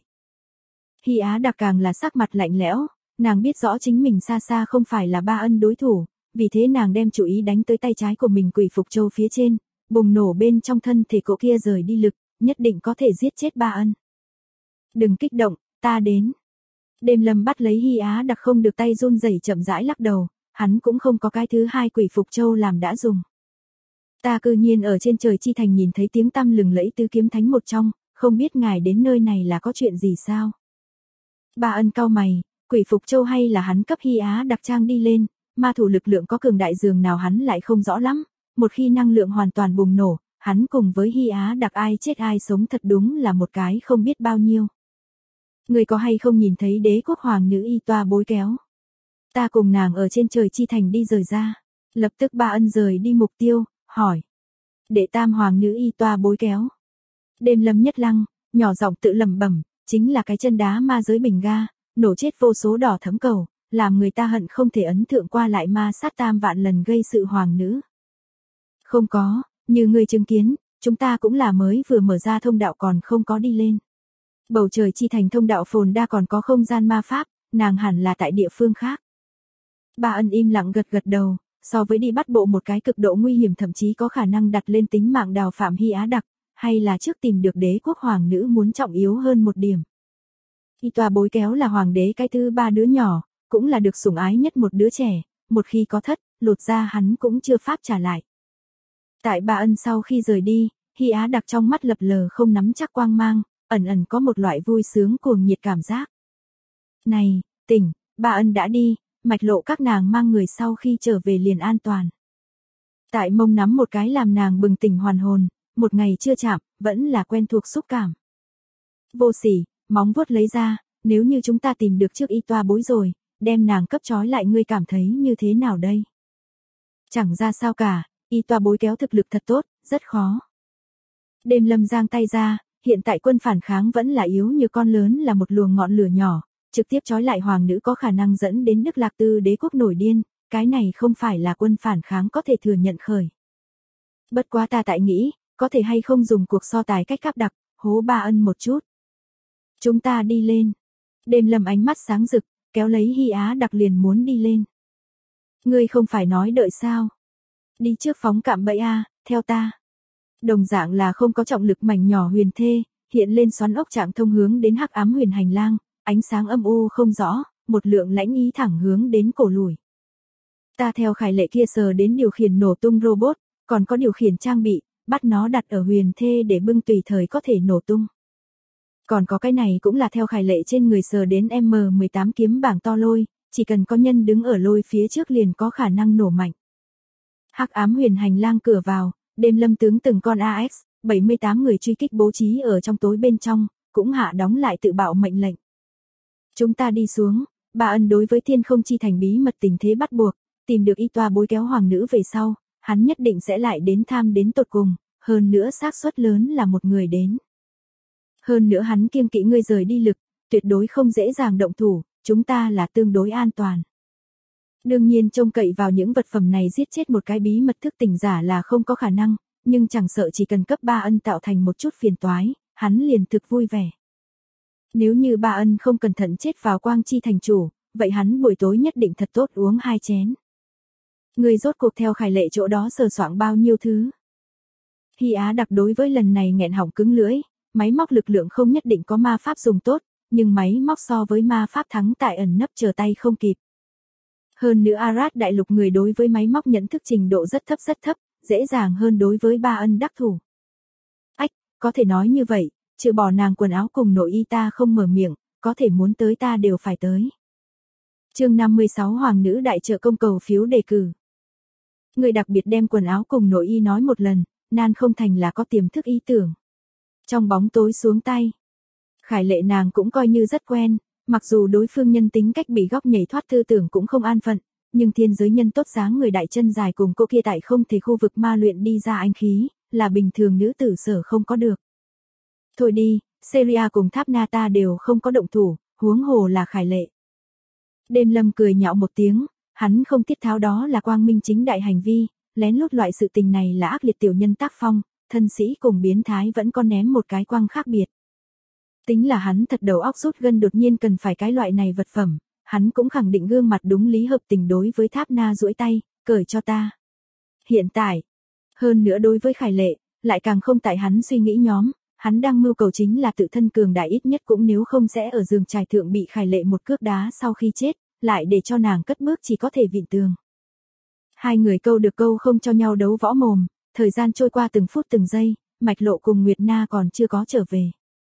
Hy Á đặc càng là sắc mặt lạnh lẽo, nàng biết rõ chính mình xa xa không phải là ba ân đối thủ, vì thế nàng đem chủ ý đánh tới tay trái của mình Quỷ Phục Châu phía trên, bùng nổ bên trong thân thể cỗ kia rời đi lực, nhất định có thể giết chết ba ân. Đừng kích động, ta đến. Đêm lâm bắt lấy Hy Á đặc không được tay run rẩy chậm rãi lắc đầu, hắn cũng không có cái thứ hai Quỷ Phục Châu làm đã dùng. Ta cư nhiên ở trên trời chi thành nhìn thấy tiếng tăm lừng lẫy tứ kiếm thánh một trong, không biết ngài đến nơi này là có chuyện gì sao? Ba ân cau mày, Quỷ Phục Châu hay là hắn cấp Hy Á đặc trang đi lên, ma thủ lực lượng có cường đại dường nào hắn lại không rõ lắm, một khi năng lượng hoàn toàn bùng nổ, hắn cùng với Hy Á đặc ai chết ai sống thật đúng là một cái không biết bao nhiêu. Người có hay không nhìn thấy đế quốc hoàng nữ y toa bối kéo? Ta cùng nàng ở trên trời chi thành đi rời ra. Lập tức ba ân rời đi mục tiêu, hỏi. Đệ tam hoàng nữ y toa bối kéo. Đêm lâm nhất lăng, nhỏ giọng tự lẩm bẩm, chính là cái chân đá ma giới bình ga, nổ chết vô số đỏ thấm cầu, làm người ta hận không thể ấn tượng qua lại ma sát tam vạn lần gây sự hoàng nữ. Không có, như người chứng kiến, chúng ta cũng là mới vừa mở ra thông đạo còn không có đi lên. Bầu trời chi thành thông đạo phồn đa còn có không gian ma pháp, nàng hẳn là tại địa phương khác. Ba ân im lặng gật gật đầu, so với đi bắt bộ một cái cực độ nguy hiểm thậm chí có khả năng đặt lên tính mạng đào phạm Hy Á đặc, hay là trước tìm được đế quốc hoàng nữ muốn trọng yếu hơn một điểm. Y toa bối kéo là hoàng đế cái thứ ba đứa nhỏ, cũng là được sủng ái nhất một đứa trẻ, một khi có thất, lột ra hắn cũng chưa pháp trả lại. Tại ba ân sau khi rời đi, Hy Á đặc trong mắt lập lờ không nắm chắc quang mang, ẩn ẩn có một loại vui sướng cuồng nhiệt cảm giác. Này, tỉnh, ba ân đã đi, mạch lộ các nàng mang người sau khi trở về liền an toàn. Tại mông nắm một cái làm nàng bừng tỉnh hoàn hồn, một ngày chưa chạm, vẫn là quen thuộc xúc cảm. Vô sỉ, móng vuốt lấy ra, nếu như chúng ta tìm được trước y toa bối rồi, đem nàng cấp trói lại ngươi cảm thấy như thế nào đây? Chẳng ra sao cả, y toa bối kéo thực lực thật tốt, rất khó. Đêm lâm giang tay ra, hiện tại quân phản kháng vẫn là yếu như con lớn là một luồng ngọn lửa nhỏ, trực tiếp trói lại hoàng nữ có khả năng dẫn đến Đức Lạc Tư đế quốc nổi điên, cái này không phải là quân phản kháng có thể thừa nhận khởi. Bất quá ta tại nghĩ, có thể hay không dùng cuộc so tài cách áp đặc, hố ba ân một chút. Chúng ta đi lên. Đêm lâm ánh mắt sáng rực, kéo lấy Hy Á đặc liền muốn đi lên. Ngươi không phải nói đợi sao? Đi trước phóng cạm bẫy a, theo ta. Đồng dạng là không có trọng lực mảnh nhỏ huyền thê, hiện lên xoắn ốc trạng thông hướng đến hắc ám huyền hành lang, ánh sáng âm u không rõ, một lượng lãnh ý thẳng hướng đến cổ lùi. Ta theo Khải Lệ kia sờ đến điều khiển nổ tung robot, còn có điều khiển trang bị, bắt nó đặt ở huyền thê để bưng tùy thời có thể nổ tung. Còn có cái này cũng là theo Khải Lệ trên người sờ đến M18 kiếm bảng to lôi, chỉ cần có nhân đứng ở lôi phía trước liền có khả năng nổ mạnh. Hắc ám huyền hành lang cửa vào, đêm lâm tướng từng con AX, 78 người truy kích bố trí ở trong tối bên trong, cũng hạ đóng lại tự bạo mệnh lệnh. Chúng ta đi xuống, Ba Ân đối với Thiên Không Chi Thành bí mật tình thế bắt buộc, tìm được y toa bối kéo hoàng nữ về sau, hắn nhất định sẽ lại đến tham đến tột cùng, hơn nữa xác suất lớn là một người đến. Hơn nữa hắn kiêng kỵ ngươi rời đi lực, tuyệt đối không dễ dàng động thủ, chúng ta là tương đối an toàn. Đương nhiên trông cậy vào những vật phẩm này giết chết một cái bí mật thức tỉnh giả là không có khả năng, nhưng chẳng sợ chỉ cần cấp Ba Ân tạo thành một chút phiền toái, hắn liền thực vui vẻ. Nếu như Ba Ân không cẩn thận chết vào Quang Chi Thành chủ, vậy hắn buổi tối nhất định thật tốt uống 2 chén. Người rốt cuộc theo Khải Lệ chỗ đó sờ soạng bao nhiêu thứ. Hy Á đặc đối với lần này nghẹn họng cứng lưỡi, máy móc lực lượng không nhất định có ma pháp dùng tốt, nhưng máy móc so với ma pháp thắng tại ẩn nấp chờ tay không kịp. Hơn nữa Arad đại lục người đối với máy móc nhận thức trình độ rất thấp, dễ dàng hơn đối với Ba Ân đắc thủ. Ách, có thể nói như vậy, trừ bỏ nàng quần áo cùng nội y ta không mở miệng, có thể muốn tới ta đều phải tới. Chương 56 Hoàng nữ đại trợ công cầu phiếu đề cử. Người đặc biệt đem quần áo cùng nội y nói một lần, nan không thành là có tiềm thức ý tưởng. Trong bóng tối xuống tay. Khải Lệ nàng cũng coi như rất quen, mặc dù đối phương nhân tính cách bị góc nhảy thoát tư tưởng cũng không an phận, nhưng thiên giới nhân tốt dáng người đại chân dài cùng cô kia tại không thể khu vực ma luyện đi ra anh khí, là bình thường nữ tử sở không có được. Thôi đi, Seria cùng Tháp Na ta đều không có động thủ, huống hồ là Khải Lệ. Đêm lâm cười nhạo một tiếng, hắn không thiết tháo đó là quang minh chính đại hành vi, lén lút loại sự tình này là ác liệt tiểu nhân tác phong, thân sĩ cùng biến thái vẫn có ném một cái quang khác biệt. Tính là hắn thật đầu óc rút gân đột nhiên cần phải cái loại này vật phẩm, hắn cũng khẳng định gương mặt đúng lý hợp tình đối với Tháp Na duỗi tay, cởi cho ta. Hiện tại, hơn nữa đối với Khải Lệ, lại càng không tại hắn suy nghĩ nhóm, hắn đang mưu cầu chính là tự thân cường đại ít nhất cũng nếu không sẽ ở giường trải thượng bị Khải Lệ một cước đá sau khi chết, lại để cho nàng cất bước chỉ có thể vịn tường. Hai người câu được câu không cho nhau đấu võ mồm, thời gian trôi qua từng phút từng giây, Mạch Lộ cùng Nguyệt Na còn chưa có trở về.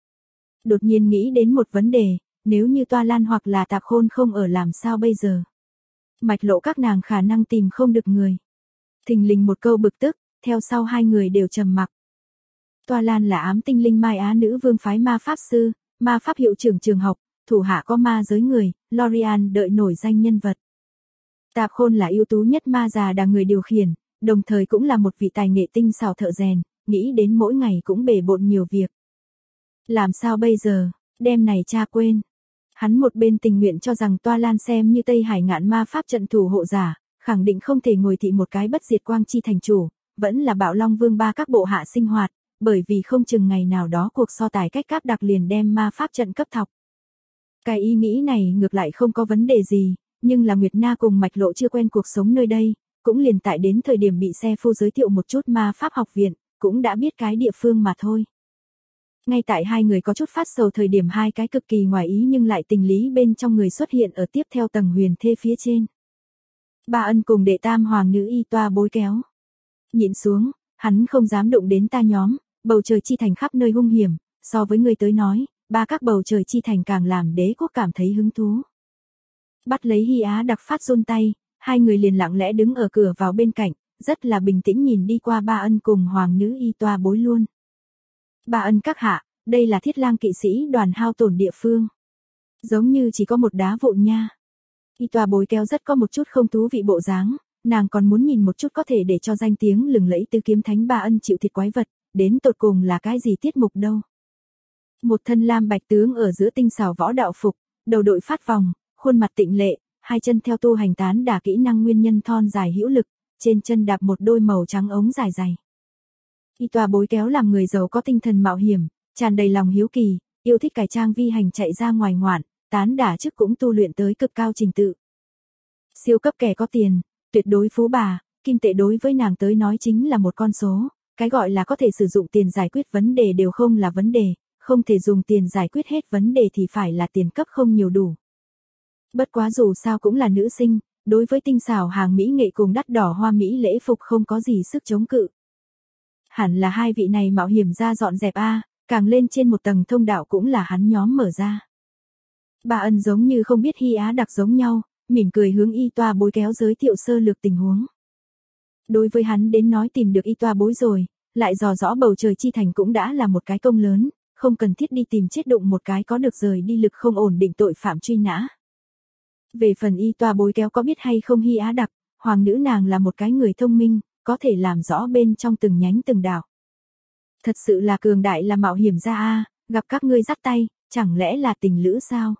Đột nhiên nghĩ đến một vấn đề, nếu như Toa Lan hoặc là Tạp Khôn không ở làm sao bây giờ? Mạch Lộ các nàng khả năng tìm không được người. Thình lình một câu bực tức, theo sau hai người đều trầm mặc. Toa Lan là ám tinh linh Mai Á nữ vương phái ma pháp sư, ma pháp hiệu trưởng trường học, thủ hạ có ma giới người, Lorian đợi nổi danh nhân vật. Tạp Khôn là ưu tú nhất ma già đà người điều khiển, đồng thời cũng là một vị tài nghệ tinh xảo thợ rèn, nghĩ đến mỗi ngày cũng bề bộn nhiều việc. Làm sao bây giờ, đêm này cha quên. Hắn một bên tình nguyện cho rằng Toa Lan xem như Tây Hải ngạn ma pháp trận thủ hộ giả, khẳng định không thể ngồi thị một cái bất diệt Quang Chi thành chủ, vẫn là Bạo Long Vương ba các bộ hạ sinh hoạt, bởi vì không chừng ngày nào đó cuộc so tài cách các đặc liền đem ma pháp trận cấp thọc. Cái ý nghĩ này ngược lại không có vấn đề gì, nhưng là Nguyệt Na cùng Mạch Lộ chưa quen cuộc sống nơi đây, cũng liền tại đến thời điểm bị xe phu giới thiệu một chút ma pháp học viện, cũng đã biết cái địa phương mà thôi. Ngay tại hai người có chút phát sầu thời điểm hai cái cực kỳ ngoài ý nhưng lại tình lý bên trong người xuất hiện ở tiếp theo tầng huyền thê phía trên. Ba Ân cùng đệ tam hoàng nữ y toa bối kéo. Nhịn xuống, hắn không dám đụng đến ta nhóm, bầu trời chi thành khắp nơi hung hiểm, so với người tới nói, ba các bầu trời chi thành càng làm đế quốc cảm thấy hứng thú. Bắt lấy Hy Á đặc phát run tay, hai người liền lặng lẽ đứng ở cửa vào bên cạnh, rất là bình tĩnh nhìn đi qua Ba Ân cùng hoàng nữ y toa bối luôn. Ba Ân các hạ, đây là Thiết Lang kỵ sĩ đoàn hao tổn địa phương. Giống như chỉ có một đá vụn nha. Y toa bối kéo rất có một chút không thú vị bộ dáng, nàng còn muốn nhìn một chút có thể để cho danh tiếng lừng lẫy tứ kiếm thánh Ba Ân chịu thiệt quái vật, đến tột cùng là cái gì tiết mục đâu. Một thân lam bạch tướng ở giữa tinh xảo võ đạo phục, đầu đội phát vòng, khuôn mặt tịnh lệ, hai chân theo tu hành tán đả kỹ năng nguyên nhân thon dài hữu lực, trên chân đạp một đôi màu trắng ống dài dày. Y toa bối kéo làm người giàu có tinh thần mạo hiểm, tràn đầy lòng hiếu kỳ, yêu thích cải trang vi hành chạy ra ngoài ngoạn, tán đả trước cũng tu luyện tới cực cao trình tự. Siêu cấp kẻ có tiền, tuyệt đối phú bà, kim tệ đối với nàng tới nói chính là một con số, cái gọi là có thể sử dụng tiền giải quyết vấn đề đều không là vấn đề, không thể dùng tiền giải quyết hết vấn đề thì phải là tiền cấp không nhiều đủ. Bất quá dù sao cũng là nữ sinh, đối với tinh xảo hàng mỹ nghệ cùng đắt đỏ hoa mỹ lễ phục không có gì sức chống cự. Hẳn là hai vị này mạo hiểm ra dọn dẹp càng lên trên một tầng thông đạo cũng là hắn nhóm mở ra. Ba Ân giống như không biết Hy Á Đặc giống nhau, mỉm cười hướng y toa bối kéo giới thiệu sơ lược tình huống. Đối với hắn đến nói tìm được y toa bối rồi, lại dò rõ bầu trời chi thành cũng đã là một cái công lớn, không cần thiết đi tìm chết đụng một cái có được rời đi lực không ổn định tội phạm truy nã. Về phần y toa bối kéo có biết hay không Hy Á Đặc, hoàng nữ nàng là một cái người thông minh, có thể làm rõ bên trong từng nhánh từng đảo. Thật sự là cường đại là mạo hiểm ra gặp các ngươi dắt tay, chẳng lẽ là tình lữ sao?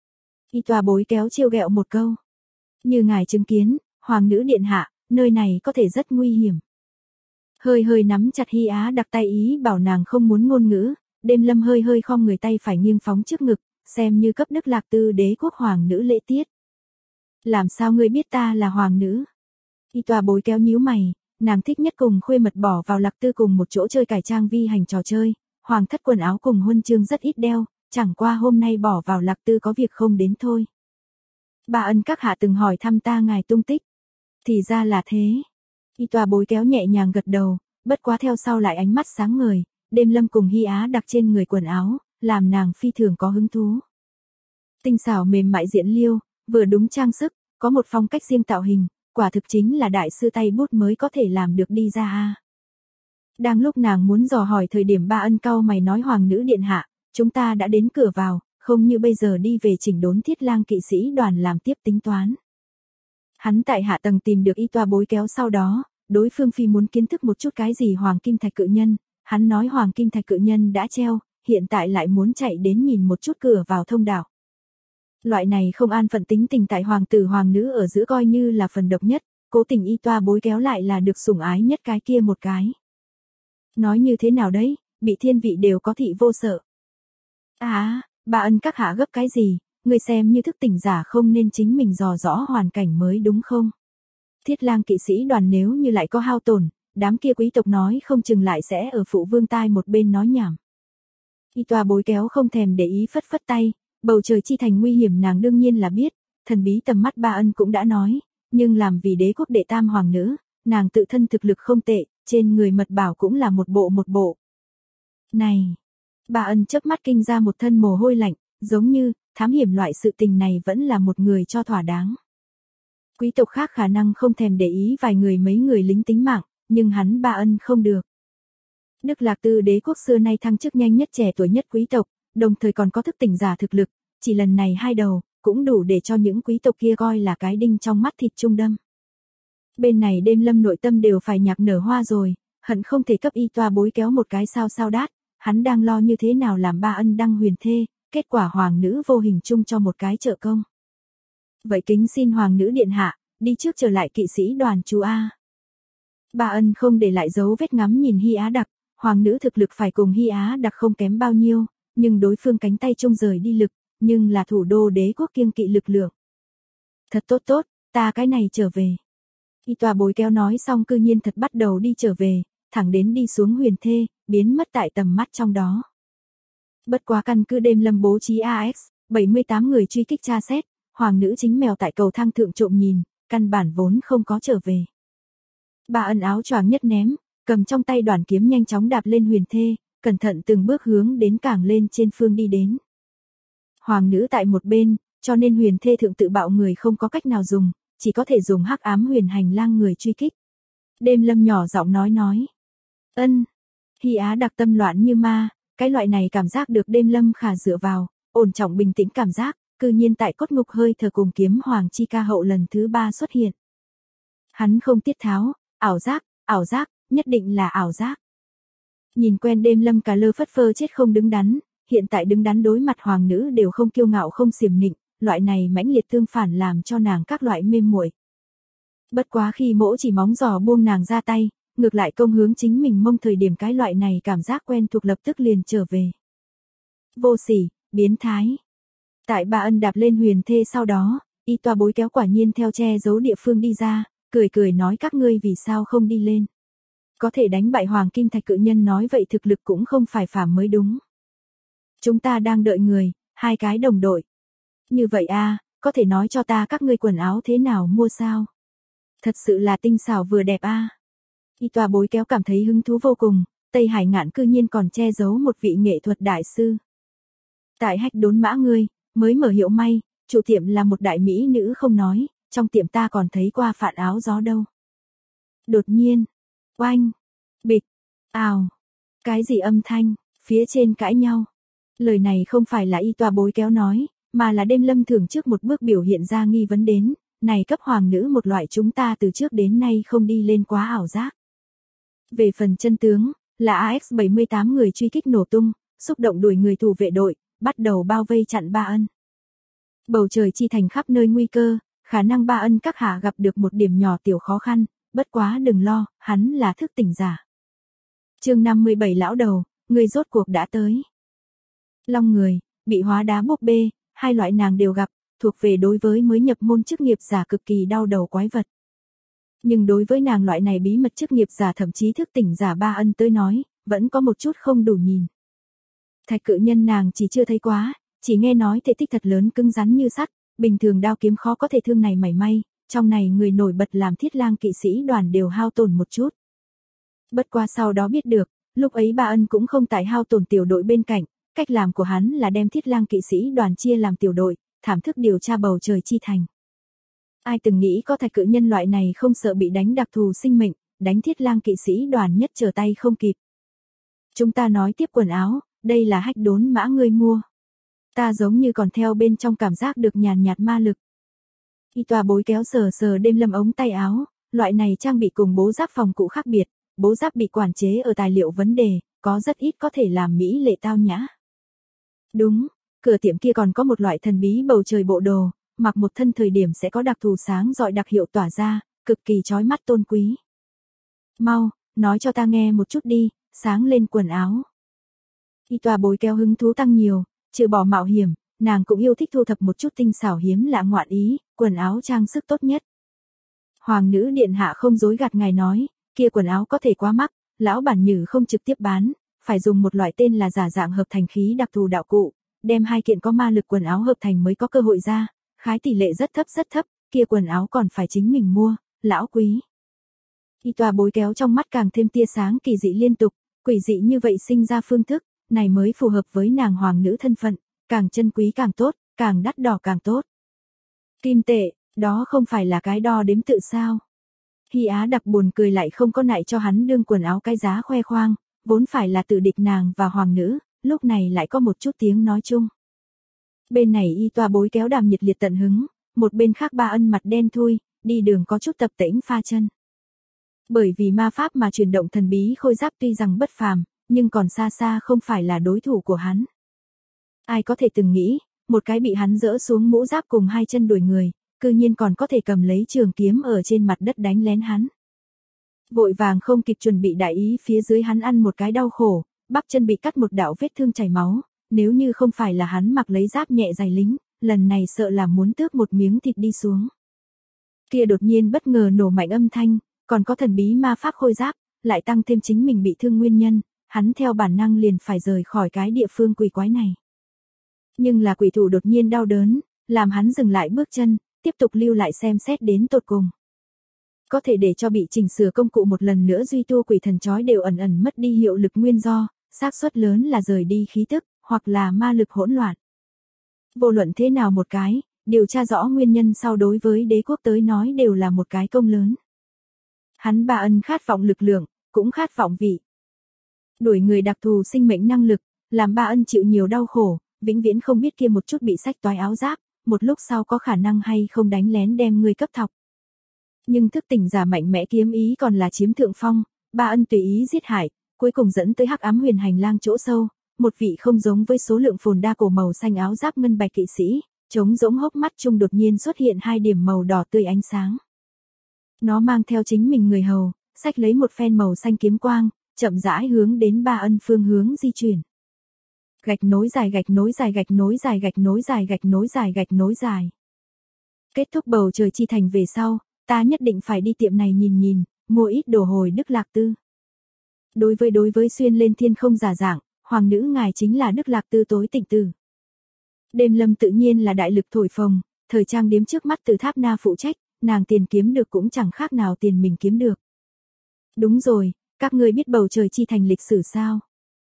Y toa bối kéo trêu ghẹo một câu. Như ngài chứng kiến, hoàng nữ điện hạ, nơi này có thể rất nguy hiểm. Hơi hơi nắm chặt Hy Á Đặc tay ý bảo nàng không muốn ngôn ngữ, Đêm Lâm hơi hơi khom người tay phải nghiêng phóng trước ngực, xem như cấp Đức Lạc Tư đế quốc hoàng nữ lễ tiết. Làm sao ngươi biết ta là hoàng nữ? Y toa bối kéo nhíu mày, nàng thích nhất cùng khuê mật bỏ vào Lạc Tư cùng một chỗ chơi cải trang vi hành trò chơi, hoàng thất quần áo cùng huân chương rất ít đeo, chẳng qua hôm nay bỏ vào Lạc Tư có việc không đến thôi. Ba Ân các hạ từng hỏi thăm ta ngài tung tích. Thì ra là thế. Y toa bối kéo nhẹ nhàng gật đầu, bất quá theo sau lại ánh mắt sáng ngời, Đêm Lâm cùng Hy Á Đặc trên người quần áo, làm nàng phi thường có hứng thú. Tinh xảo mềm mại diện liêu, vừa đúng trang sức, có một phong cách riêng tạo hình, quả thực chính là đại sư tay bút mới có thể làm được đi ra. Đang lúc nàng muốn dò hỏi thời điểm Ba Ân cau mày nói hoàng nữ điện hạ, chúng ta đã đến cửa vào, không như bây giờ đi về chỉnh đốn Thiết Lang kỵ sĩ đoàn làm tiếp tính toán. Hắn tại hạ tầng tìm được y toa bối kéo sau đó, đối phương phi muốn kiến thức một chút cái gì hoàng kim thạch cự nhân, hắn nói hoàng kim thạch cự nhân đã treo, hiện tại lại muốn chạy đến nhìn một chút cửa vào thông đạo. Loại này không an phận tính tình tại hoàng tử hoàng nữ ở giữa coi như là phần độc nhất, cố tình y toa bối kéo lại là được sủng ái nhất cái kia một cái. Nói như thế nào đấy, bị thiên vị đều có thị vô sợ. Ba Ân các hạ gấp cái gì, người xem như thức tỉnh giả không nên chính mình dò rõ hoàn cảnh mới đúng không? Thiết Lang kỵ sĩ đoàn nếu như lại có hao tổn, đám kia quý tộc nói không chừng lại sẽ ở phụ vương tai một bên nói nhảm. Y toa bối kéo không thèm để ý phất phất tay, bầu trời chi thành nguy hiểm nàng đương nhiên là biết, thần bí tầm mắt Ba Ân cũng đã nói, nhưng làm vì đế quốc đệ tam hoàng nữ, nàng tự thân thực lực không tệ, trên người mật bảo cũng là một bộ. Này! Ba Ân chớp mắt kinh ra một thân mồ hôi lạnh, giống như, thám hiểm loại sự tình này vẫn là một người cho thỏa đáng. Quý tộc khác khả năng không thèm để ý vài người mấy người lính tính mạng, nhưng hắn Ba Ân không được. Đức Lạc Tư đế quốc xưa nay thăng chức nhanh nhất trẻ tuổi nhất quý tộc, đồng thời còn có thức tỉnh giả thực lực, chỉ lần này hai đầu, cũng đủ để cho những quý tộc kia coi là cái đinh trong mắt thịt trung đâm. Bên này Đêm Lâm nội tâm đều phải nhạc nở hoa rồi, hận không thể cấp y toa bối kéo một cái sao đát, hắn đang lo như thế nào làm Ba Ân đăng huyền thê, kết quả hoàng nữ vô hình chung cho một cái trợ công. Vậy kính xin hoàng nữ điện hạ, đi trước trở lại kỵ sĩ đoàn chú A. Ba Ân không để lại dấu vết ngắm nhìn Hy Á Đặc, hoàng nữ thực lực phải cùng Hy Á Đặc không kém bao nhiêu, nhưng đối phương cánh tay trung rời đi lực, nhưng là thủ đô đế quốc kiêng kỵ lực lượng. Thật tốt, ta cái này trở về. Y toa bối kéo nói xong cư nhiên thật bắt đầu đi trở về, thẳng đến đi xuống huyền thê, biến mất tại tầm mắt trong đó. Bất quá căn cứ Đêm Lâm bố trí AX, 78 người truy kích tra xét, hoàng nữ chính mèo tại cầu thang thượng trộm nhìn, căn bản vốn không có trở về. Ba Ân áo choàng nhất ném, cầm trong tay đoàn kiếm nhanh chóng đạp lên huyền thê, cẩn thận từng bước hướng đến cảng lên trên phương đi đến. Hoàng nữ tại một bên, cho nên huyền thê thượng tự bạo người không có cách nào dùng, chỉ có thể dùng hắc ám huyền hành lang người truy kích. Đêm Lâm nhỏ giọng nói. Ân. Hy Á Đặc tâm loạn như ma, cái loại này cảm giác được Đêm Lâm khả dựa vào, ổn trọng bình tĩnh cảm giác, cư nhiên tại cốt ngục hơi thở cùng kiếm hoàng chi ca hậu lần thứ 3 xuất hiện. Hắn không tiết tháo, ảo giác, nhất định là ảo giác. Nhìn quen Đêm Lâm cà lơ phất phơ chết không đứng đắn, hiện tại đứng đắn đối mặt hoàng nữ đều không kiêu ngạo không xiểm nịnh, loại này mãnh liệt tương phản làm cho nàng các loại mê muội. Bất quá khi mỗ chỉ móng giò buông nàng ra tay, ngược lại công hướng chính mình mông thời điểm cái loại này cảm giác quen thuộc lập tức liền trở về. Vô sỉ, biến thái. Tại Ba Ân đạp lên huyền thê sau đó, y toa bối kéo quả nhiên theo che giấu địa phương đi ra, cười nói các ngươi vì sao không đi lên. Có thể đánh bại hoàng kim thạch cự nhân nói vậy thực lực cũng không phải phàm mới đúng. Chúng ta đang đợi người, hai cái đồng đội. Như vậy có thể nói cho ta các ngươi quần áo thế nào mua sao? Thật sự là tinh xảo vừa đẹp a. Y tòa bối kéo cảm thấy hứng thú vô cùng, Tây Hải Ngạn cư nhiên còn che giấu một vị nghệ thuật đại sư. Tại Hách Đốn Mã ngươi, mới mở hiệu may, chủ tiệm là một đại mỹ nữ không nói, trong tiệm ta còn thấy qua phạn áo gió đâu. Đột nhiên, oanh, bịch, ào, cái gì âm thanh, phía trên cãi nhau. Lời này không phải là y tòa bối kéo nói, mà là Đêm Lâm Thường trước một bước biểu hiện ra nghi vấn đến, này cấp hoàng nữ một loại chúng ta từ trước đến nay không đi lên quá ảo giác. Về phần chân tướng, là AX78 người truy kích nổ tung, xúc động đuổi người thủ vệ đội, bắt đầu bao vây chặn Ba Ân. Bầu trời chi thành khắp nơi nguy cơ, khả năng Ba Ân các hạ gặp được một điểm nhỏ tiểu khó khăn, bất quá đừng lo, hắn là thức tỉnh giả. Chương 57 lão đầu, người rốt cuộc đã tới. Long người, bị hóa đá búp bê, hai loại nàng đều gặp, thuộc về đối với mới nhập môn chức nghiệp giả cực kỳ đau đầu quái vật. Nhưng đối với nàng loại này bí mật chức nghiệp giả thậm chí thức tỉnh giả Ba Ân tới nói, vẫn có một chút không đủ nhìn. Thạch cự nhân nàng chỉ chưa thấy quá, chỉ nghe nói thể tích thật lớn cứng rắn như sắt, bình thường đao kiếm khó có thể thương này mảy may, trong này người nổi bật làm Thiết Lang kỵ sĩ đoàn đều hao tổn một chút. Bất qua sau đó biết được, lúc ấy Ba Ân cũng không tại hao tổn tiểu đội bên cạnh, cách làm của hắn là đem Thiết Lang kỵ sĩ đoàn chia làm tiểu đội, thảm thức điều tra bầu trời chi thành. Ai từng nghĩ có thạch cự nhân loại này không sợ bị đánh đặc thù sinh mệnh, đánh Thiết Lang kỵ sĩ đoàn nhất trở tay không kịp. Chúng ta nói tiếp quần áo, đây là Hách Đốn Mã ngươi mua. Ta giống như còn theo bên trong cảm giác được nhàn nhạt ma lực. Y tòa bối kéo sờ sờ Đêm Lâm ống tay áo, loại này trang bị cùng bố giáp phòng cụ khác biệt, bố giáp bị quản chế ở tài liệu vấn đề, có rất ít có thể làm mỹ lệ tao nhã. Đúng, cửa tiệm kia còn có một loại thần bí bầu trời bộ đồ, mặc một thân thời điểm sẽ có đặc thù sáng rọi đặc hiệu tỏa ra, cực kỳ chói mắt tôn quý. Mau, nói cho ta nghe một chút đi, sáng lên quần áo. Y tòa bối kéo hứng thú tăng nhiều, trừ bỏ mạo hiểm, nàng cũng yêu thích thu thập một chút tinh xảo hiếm lạ ngoạn ý, quần áo trang sức tốt nhất. Hoàng nữ điện hạ không dối gạt ngài nói, kia quần áo có thể quá mắc, lão bản nhử không trực tiếp bán, phải dùng một loại tên là giả dạng hợp thành khí đặc thù đạo cụ, đem hai kiện có ma lực quần áo hợp thành mới có cơ hội ra, khái tỷ lệ rất thấp, kia quần áo còn phải chính mình mua, lão quý. Y tòa bối kéo trong mắt càng thêm tia sáng kỳ dị liên tục, quỷ dị như vậy sinh ra phương thức, này mới phù hợp với nàng hoàng nữ thân phận, càng chân quý càng tốt, càng đắt đỏ càng tốt. Kim tệ, đó không phải là cái đo đếm tự sao? Hy Á đặc buồn cười lại không có nại cho hắn đương quần áo cái giá khoe khoang, vốn phải là tự địch nàng và hoàng nữ, lúc này lại có một chút tiếng nói chung. Bên này y tòa bối kéo đàm nhiệt liệt tận hứng, một bên khác Ba Ân mặt đen thui, đi đường có chút tập tễnh pha chân. Bởi vì ma pháp mà chuyển động thần bí khôi giáp tuy rằng bất phàm, nhưng còn xa xa không phải là đối thủ của hắn. Ai có thể từng nghĩ, một cái bị hắn dỡ xuống mũ giáp cùng hai chân đuổi người, cư nhiên còn có thể cầm lấy trường kiếm ở trên mặt đất đánh lén hắn. Vội vàng không kịp chuẩn bị đại ý phía dưới hắn ăn một cái đau khổ, bắp chân bị cắt một đạo vết thương chảy máu, nếu như không phải là hắn mặc lấy giáp nhẹ dày lính, lần này sợ là muốn tước một miếng thịt đi xuống. Kia đột nhiên bất ngờ nổ mạnh âm thanh, còn có thần bí ma pháp khôi giáp, lại tăng thêm chính mình bị thương nguyên nhân, hắn theo bản năng liền phải rời khỏi cái địa phương quỷ quái này. Nhưng là quỷ thủ đột nhiên đau đớn, làm hắn dừng lại bước chân, tiếp tục lưu lại xem xét đến tột cùng. Có thể để cho bị chỉnh sửa công cụ một lần nữa duy tu quỷ thần chói đều ẩn ẩn mất đi hiệu lực nguyên do, xác suất lớn là rời đi khí tức, hoặc là ma lực hỗn loạn. Vô luận thế nào một cái, điều tra rõ nguyên nhân sau đối với đế quốc tới nói đều là một cái công lớn. Hắn Ba Ân khát vọng lực lượng, cũng khát vọng vị. Đuổi người đặc thù sinh mệnh năng lực, làm Ba Ân chịu nhiều đau khổ, vĩnh viễn không biết kia một chút bị sách toái áo giáp, một lúc sau có khả năng hay không đánh lén đem người cấp thọc. Nhưng thức tỉnh giả mạnh mẽ kiếm ý còn là chiếm thượng phong, Ba Ân tùy ý giết hại, cuối cùng dẫn tới hắc ám huyền hành lang chỗ sâu, một vị không giống với số lượng phồn đa cổ màu xanh áo giáp ngân bạch kỵ sĩ, trống rỗng hốc mắt trung đột nhiên xuất hiện hai điểm màu đỏ tươi ánh sáng. Nó mang theo chính mình người hầu, xách lấy một phen màu xanh kiếm quang, chậm rãi hướng đến Ba Ân phương hướng di chuyển. Gạch nối dài gạch nối dài gạch nối dài gạch nối dài gạch nối dài gạch nối dài. Kết thúc bầu trời chi thành về sau, ta nhất định phải đi tiệm này nhìn nhìn, mua ít đồ hồi Đức Lạc Tư. Đối với xuyên lên thiên không giả dạng, hoàng nữ ngài chính là Đức Lạc Tư tối tịnh tử. Đêm Lâm tự nhiên là đại lực thổi phồng, thời trang điếm trước mắt từ Tháp Na phụ trách, nàng tiền kiếm được cũng chẳng khác nào tiền mình kiếm được. Đúng rồi, các ngươi biết bầu trời chi thành lịch sử sao?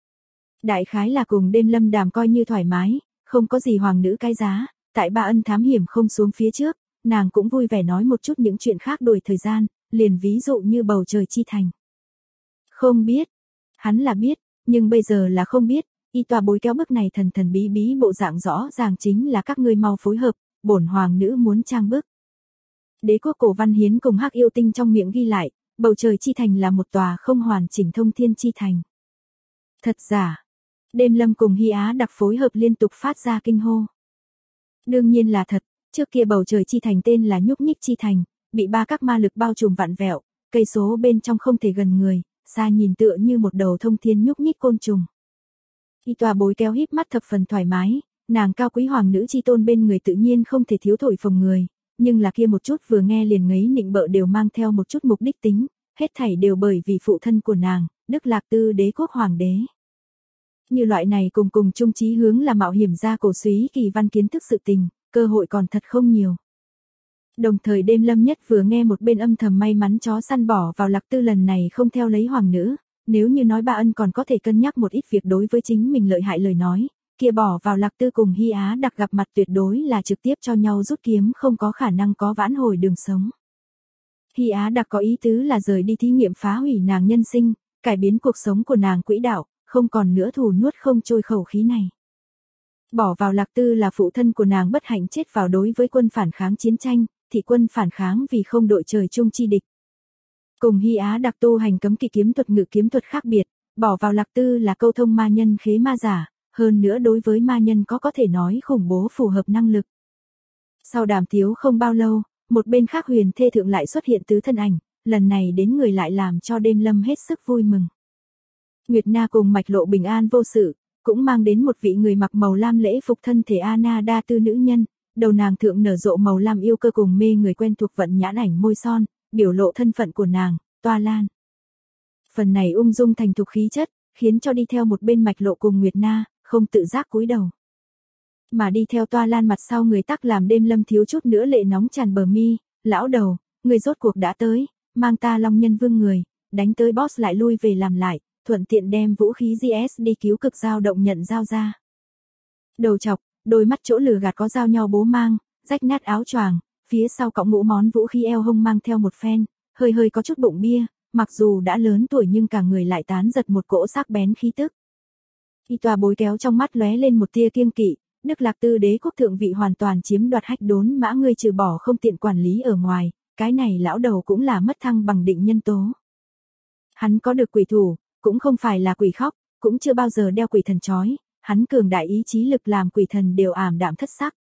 Đại khái là cùng đêm lâm đàm coi như thoải mái, không có gì hoàng nữ cái giá, tại Ba Ân thám hiểm không xuống phía trước, nàng cũng vui vẻ nói một chút những chuyện khác đuổi thời gian, liền ví dụ như bầu trời chi thành. Không biết, hắn là biết, nhưng bây giờ là không biết, y tòa bối kéo bức này thần thần bí bí bộ dạng rõ ràng chính là các ngươi mau phối hợp, bổn hoàng nữ muốn trang bức. Đế quốc cổ văn hiến cùng Hắc Yêu Tinh trong miệng ghi lại, bầu trời chi thành là một tòa không hoàn chỉnh thông thiên chi thành. Thật giả? Đêm lâm cùng Hy Á đặc phối hợp liên tục phát ra kinh hô. Đương nhiên là thật, trước kia bầu trời chi thành tên là nhúc nhích chi thành, bị ba các ma lực bao trùm vặn vẹo, cây số bên trong không thể gần người, xa nhìn tựa như một đầu thông thiên nhúc nhích côn trùng. Y tòa bối kéo híp mắt thập phần thoải mái, nàng cao quý hoàng nữ chi tôn bên người tự nhiên không thể thiếu thổi phồng người, nhưng là kia một chút vừa nghe liền ngấy nịnh bợ đều mang theo một chút mục đích tính, hết thảy đều bởi vì phụ thân của nàng, Đức Lạc Tư đế quốc hoàng đế. Như loại này cùng chung chí hướng là mạo hiểm ra cổ súy kỳ văn kiến thức sự tình, cơ hội còn thật không nhiều. Đồng thời đêm lâm nhất vừa nghe một bên âm thầm may mắn chó săn bỏ vào Lạc Tư lần này không theo lấy hoàng nữ, nếu như nói Ba Ân còn có thể cân nhắc một ít việc đối với chính mình lợi hại lời nói, kia bỏ vào Lạc Tư cùng Hy Á đặc gặp mặt tuyệt đối là trực tiếp cho nhau rút kiếm không có khả năng có vãn hồi đường sống. Hy Á đặc có ý tứ là rời đi thí nghiệm phá hủy nàng nhân sinh, cải biến cuộc sống của nàng quỹ đạo, không còn nữa thù nuốt không trôi khẩu khí này. Bỏ vào Lạc Tư là phụ thân của nàng bất hạnh chết vào đối với quân phản kháng chiến tranh, thị quân phản kháng vì không đội trời chung chi địch. Cùng Hy Á đặc tu hành cấm kỵ kiếm thuật ngự kiếm thuật khác biệt, bỏ vào Lạc Tư là câu thông ma nhân khế ma giả, hơn nữa đối với ma nhân có thể nói khủng bố phù hợp năng lực. Sau đàm tiếu không bao lâu, một bên khác huyền thê thượng lại xuất hiện tứ thân ảnh, lần này đến người lại làm cho đêm lâm hết sức vui mừng. Nguyệt Na cùng Mạch Lộ bình an vô sự, cũng mang đến một vị người mặc màu lam lễ phục thân thể Ana đa tư nữ nhân, đầu nàng thượng nở rộ màu lam yêu cơ cùng mê người quen thuộc vận nhãn ảnh môi son, biểu lộ thân phận của nàng, Toa Lan. Phần này ung dung thành thục khí chất, khiến cho đi theo một bên Mạch Lộ cùng Nguyệt Na, không tự giác cúi đầu. Mà đi theo Toa Lan mặt sau người tắc làm đêm lâm thiếu chút nữa lệ nóng tràn bờ mi, lão đầu, người rốt cuộc đã tới, mang ta Long Nhân Vương người, đánh tới boss lại lui về làm lại, thuận tiện đem vũ khí GS đi cứu cực dao động nhận dao ra. Đầu chọc, đôi mắt chỗ lửa gạt có dao nhau bố mang, rách nát áo choàng, phía sau cõng mũ món vũ khí eo hông mang theo một phen, hơi có chút bụng bia, mặc dù đã lớn tuổi nhưng cả người lại tán giật một cỗ sắc bén khí tức. Y tòa bối kéo trong mắt lóe lên một tia kiêng kỵ, Đức Lạc Tư đế quốc thượng vị hoàn toàn chiếm đoạt Hách Đốn Mã ngươi trừ bỏ không tiện quản lý ở ngoài, cái này lão đầu cũng là mất thăng bằng định nhân tố. Hắn có được quỷ thủ, cũng không phải là quỷ khóc, cũng chưa bao giờ đeo quỷ thần trói, hắn cường đại ý chí lực làm quỷ thần đều ảm đạm thất sắc.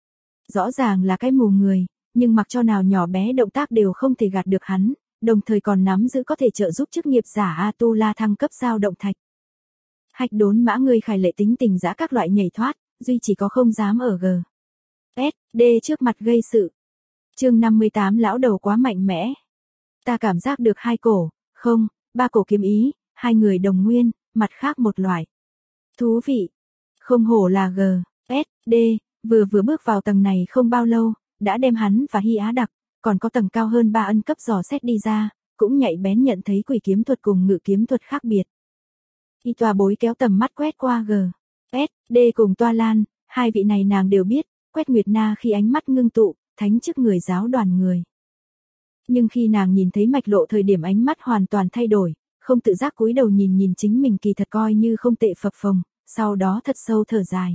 Rõ ràng là cái mù người, nhưng mặc cho nào nhỏ bé động tác đều không thể gạt được hắn, đồng thời còn nắm giữ có thể trợ giúp chức nghiệp giả Atula thăng cấp dao động thạch. Hách Đốn Mã ngươi khải lệ tính tình dã các loại nhảy thoát, duy chỉ có không dám ở G. S, D trước mặt gây sự. Chương 58 lão đầu quá mạnh mẽ. Ta cảm giác được hai cổ, không, ba cổ kiếm ý, hai người đồng nguyên, mặt khác một loại. Thú vị. Không hổ là G, S, D, vừa bước vào tầng này không bao lâu, đã đem hắn và Hy Á đặc, còn có tầng cao hơn Ba Ân cấp dò xét đi ra, cũng nhạy bén nhận thấy quỷ kiếm thuật cùng ngự kiếm thuật khác biệt. Y tòa bối kéo tầm mắt quét qua G, S, D cùng Toa Lan, hai vị này nàng đều biết, quét Nguyệt Na khi ánh mắt ngưng tụ, thánh chức người giáo đoàn người. Nhưng khi nàng nhìn thấy Mạch Lộ thời điểm ánh mắt hoàn toàn thay đổi, không tự giác cúi đầu nhìn chính mình kỳ thật coi như không tệ phập phồng, sau đó thật sâu thở dài.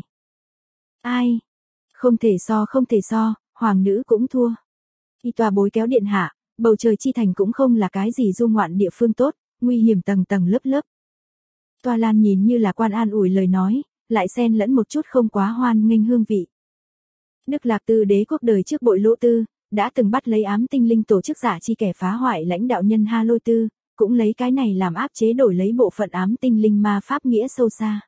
Ai? Không thể so, hoàng nữ cũng thua. Y tòa bối kéo điện hạ, bầu trời chi thành cũng không là cái gì du ngoạn địa phương tốt, nguy hiểm tầng tầng lớp. Toa Lan nhìn như là quan an ủi lời nói, lại xen lẫn một chút không quá hoan nghênh hương vị. Đức Lạc Tư đế quốc đời trước bội Lỗ Tư, đã từng bắt lấy ám tinh linh tổ chức giả chi kẻ phá hoại lãnh đạo nhân Ha Lôi Tư, cũng lấy cái này làm áp chế đổi lấy bộ phận ám tinh linh ma pháp nghĩa sâu xa.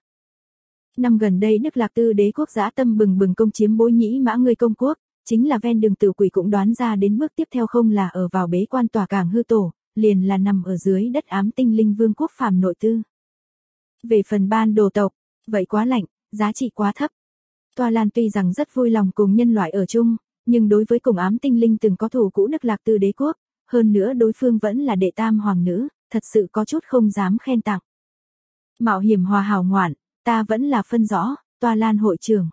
Năm gần đây Đức Lạc Tư đế quốc dã tâm bừng công chiếm Bối Nhĩ Mã ngươi công quốc, chính là ven đường Tử Quỷ cũng đoán ra đến bước tiếp theo không là ở vào bế quan tòa cảng hư tổ, liền là nằm ở dưới đất ám tinh linh vương quốc phàm nội tư. Về phần ban đồ tộc, vậy quá lạnh, giá trị quá thấp. Toa Lan tuy rằng rất vui lòng cùng nhân loại ở chung, nhưng đối với cùng ám tinh linh từng có thù cũ Đức Lạc Tư đế quốc, hơn nữa đối phương vẫn là đệ tam hoàng nữ, thật sự có chút không dám khen tặng. Mạo hiểm hòa hảo ngoạn, ta vẫn là phân rõ, Toa Lan hội trưởng.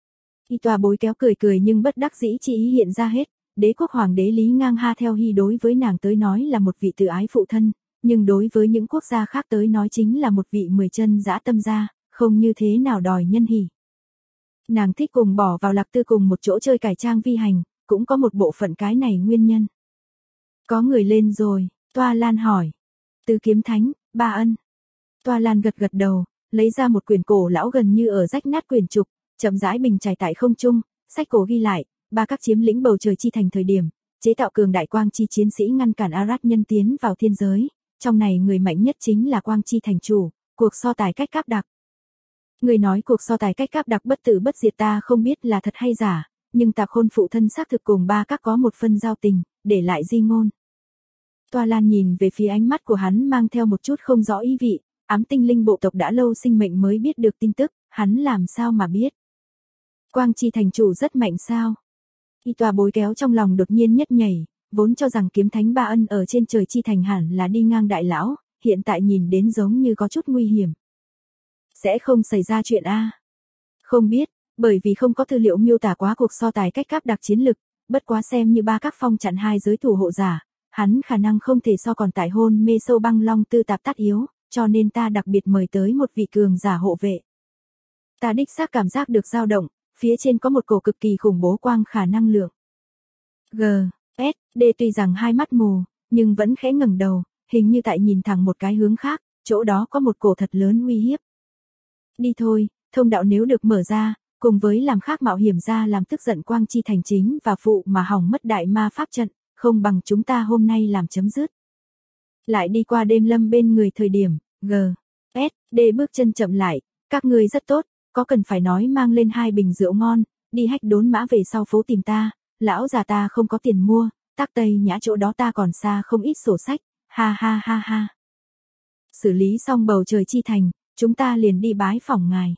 Y Toa bối kéo cười cười nhưng bất đắc dĩ chi ý hiện ra hết, đế quốc hoàng đế Lý Ngang Ha theo hy đối với nàng tới nói là một vị tự ái phụ thân, nhưng đối với những quốc gia khác tới nói chính là một vị 10 chân dã tâm gia, không như thế nào đòi nhân hỉ. Nàng thích cùng bỏ vào Lạc Tư cùng một chỗ chơi cải trang vi hành, cũng có một bộ phận cái này nguyên nhân. Có người lên rồi, Toa Lan hỏi. Từ Kiếm Thánh, Ba Ân. Toa Lan gật gật đầu, lấy ra một quyển cổ lão gần như ở rách nát quyển trục, chậm rãi bình trải tại không trung, sách cổ ghi lại, ba các chiếm lĩnh bầu trời chi thành thời điểm, chế tạo cường đại quang chi chiến sĩ ngăn cản Arad nhân tiến vào thiên giới, trong này người mạnh nhất chính là quang chi thành chủ, cuộc so tài cách cáp đặc. Người nói cuộc so tài cách cáp đặc bất tử bất diệt ta không biết là thật hay giả, nhưng Tạp Khôn phụ thân xác thực cùng ba các có một phân giao tình, để lại di ngôn. Toa Lan nhìn về phía ánh mắt của hắn mang theo một chút không rõ ý vị, ám tinh linh bộ tộc đã lâu sinh mệnh mới biết được tin tức, hắn làm sao mà biết. Quang chi thành chủ rất mạnh sao? Y Toa bối kéo trong lòng đột nhiên nhất nhảy, vốn cho rằng Kiếm Thánh Ba Ân ở trên trời chi thành hẳn là đi ngang đại lão, hiện tại nhìn đến giống như có chút nguy hiểm. Sẽ không xảy ra chuyện a? Không biết, bởi vì không có tư liệu miêu tả quá cuộc so tài cách cáp đặc chiến lực, bất quá xem như ba các phong chặn hai giới thủ hộ giả, hắn khả năng không thể so còn tại hôn mê sâu băng long tư tạp tát yếu, cho nên ta đặc biệt mời tới một vị cường giả hộ vệ. Ta đích xác cảm giác được dao động, phía trên có một cổ cực kỳ khủng bố quang khả năng lượng. G, S, D tuy rằng hai mắt mù, nhưng vẫn khẽ ngẩng đầu, hình như tại nhìn thẳng một cái hướng khác, chỗ đó có một cổ thật lớn uy hiếp. Đi thôi, thông đạo nếu được mở ra, cùng với làm khác mạo hiểm ra làm tức giận quang chi thành chính và phụ mà hỏng mất đại ma pháp trận, không bằng chúng ta hôm nay làm chấm dứt. Lại đi qua đêm lâm bên người thời điểm, G, S, D bước chân chậm lại, các người rất tốt, có cần phải nói mang lên 2 bình rượu ngon, đi hách đốn mã về sau phố tìm ta, lão già ta không có tiền mua, Tác Tây Nhã chỗ đó ta còn xa không ít sổ sách, ha ha ha ha. Xử lý xong bầu trời chi thành, chúng ta liền đi bái phỏng ngài.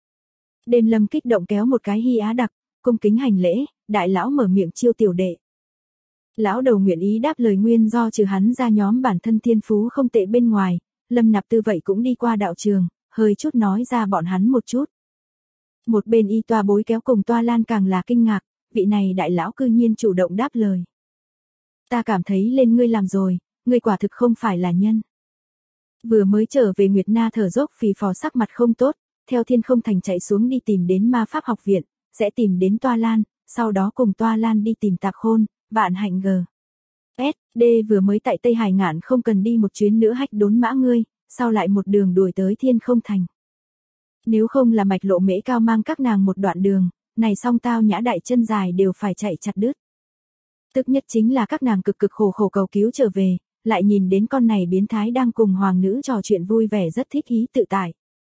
Đêm lâm kích động kéo một cái Hy Á Đặc, cung kính hành lễ, đại lão mở miệng chiêu tiểu đệ. Lão đầu nguyện ý đáp lời nguyên do trừ hắn ra nhóm bản thân thiên phú không tệ bên ngoài, Lâm Nạp Tư vậy cũng đi qua đạo trường, hơi chút nói ra bọn hắn một chút. Một bên Y Toa bối kéo cùng Toa Lan càng là kinh ngạc, vị này đại lão cư nhiên chủ động đáp lời. Ta cảm thấy lên ngươi làm rồi, ngươi quả thực không phải là nhân. Vừa mới trở về Nguyệt Na thở dốc phì phò sắc mặt không tốt, theo Thiên Không Thành chạy xuống đi tìm đến ma pháp học viện, sẽ tìm đến Toa Lan, sau đó cùng Toa Lan đi tìm Tạp Khôn, Vạn Hạnh G. S, D vừa mới tại Tây Hải Ngạn không cần đi một chuyến nữa hách đốn mã ngươi, sau lại một đường đuổi tới Thiên Không Thành. Nếu không là mạch lộ mễ cao mang các nàng một đoạn đường, này song tao nhã đại chân dài đều phải chạy chặt đứt. Tức nhất chính là các nàng cực cực khổ khổ cầu cứu trở về, lại nhìn đến con này biến thái đang cùng hoàng nữ trò chuyện vui vẻ rất thích ý tự tại.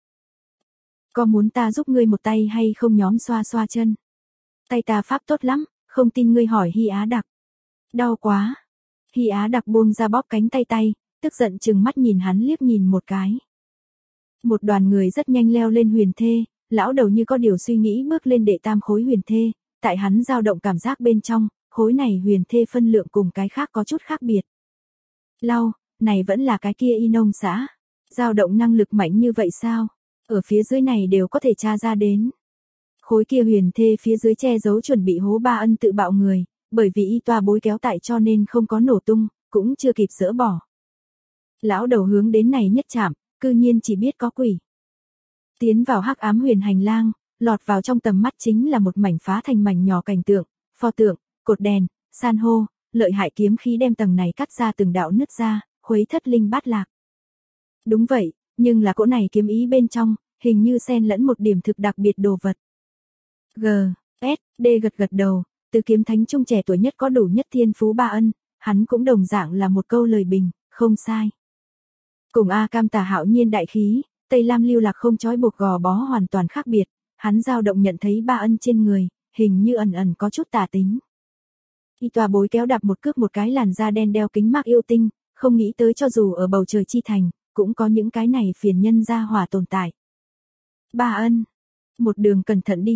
Có muốn ta giúp ngươi một tay hay không nhóm xoa xoa chân? Tay ta pháp tốt lắm, không tin ngươi hỏi Hy Á Đặc. Đau quá. Hy Á Đặc buông ra bóp cánh tay, tức giận chừng mắt nhìn hắn liếc nhìn một cái. Một đoàn người rất nhanh leo lên huyền thê, lão đầu như có điều suy nghĩ bước lên đệ tam khối huyền thê, tại hắn dao động cảm giác bên trong, khối này huyền thê phân lượng cùng cái khác có chút khác biệt. Lau, này vẫn là cái kia y nông xã. Dao động năng lực mạnh như vậy sao? Ở phía dưới này đều có thể tra ra đến. Khối kia huyền thê phía dưới che giấu chuẩn bị hố Ba Ân tự bạo người, bởi vì Y Toa bối kéo tại cho nên không có nổ tung, cũng chưa kịp dỡ bỏ. Lão đầu hướng đến này nhất chạm, cư nhiên chỉ biết có quỷ. Tiến vào hắc ám huyền hành lang, lọt vào trong tầm mắt chính là một mảnh phá thành mảnh nhỏ cảnh tượng, pho tượng, cột đèn, san hô, lợi hại kiếm khí đem tầng này cắt ra từng đạo nứt ra, khuấy thất linh bát lạc. Đúng vậy, nhưng là cỗ này kiếm ý bên trong, hình như xen lẫn một điểm thực đặc biệt đồ vật. G, S, D gật đầu, từ Kiếm Thánh trung trẻ tuổi nhất có đủ nhất thiên phú Ba Ân, hắn cũng đồng dạng là một câu lời bình, không sai. Cùng A Cam Tà hạo nhiên đại khí, Tây Lam lưu lạc không trói buộc gò bó hoàn toàn khác biệt, hắn dao động nhận thấy Ba Ân trên người, hình như ẩn ẩn có chút tà tính. Y Toa bối kéo đạp một cước một cái làn da đen đeo kính mác yêu tinh, không nghĩ tới cho dù ở bầu trời chi thành, cũng có những cái này phiền nhân gia hỏa tồn tại. Ba Ân, một đường cẩn thận đi trước,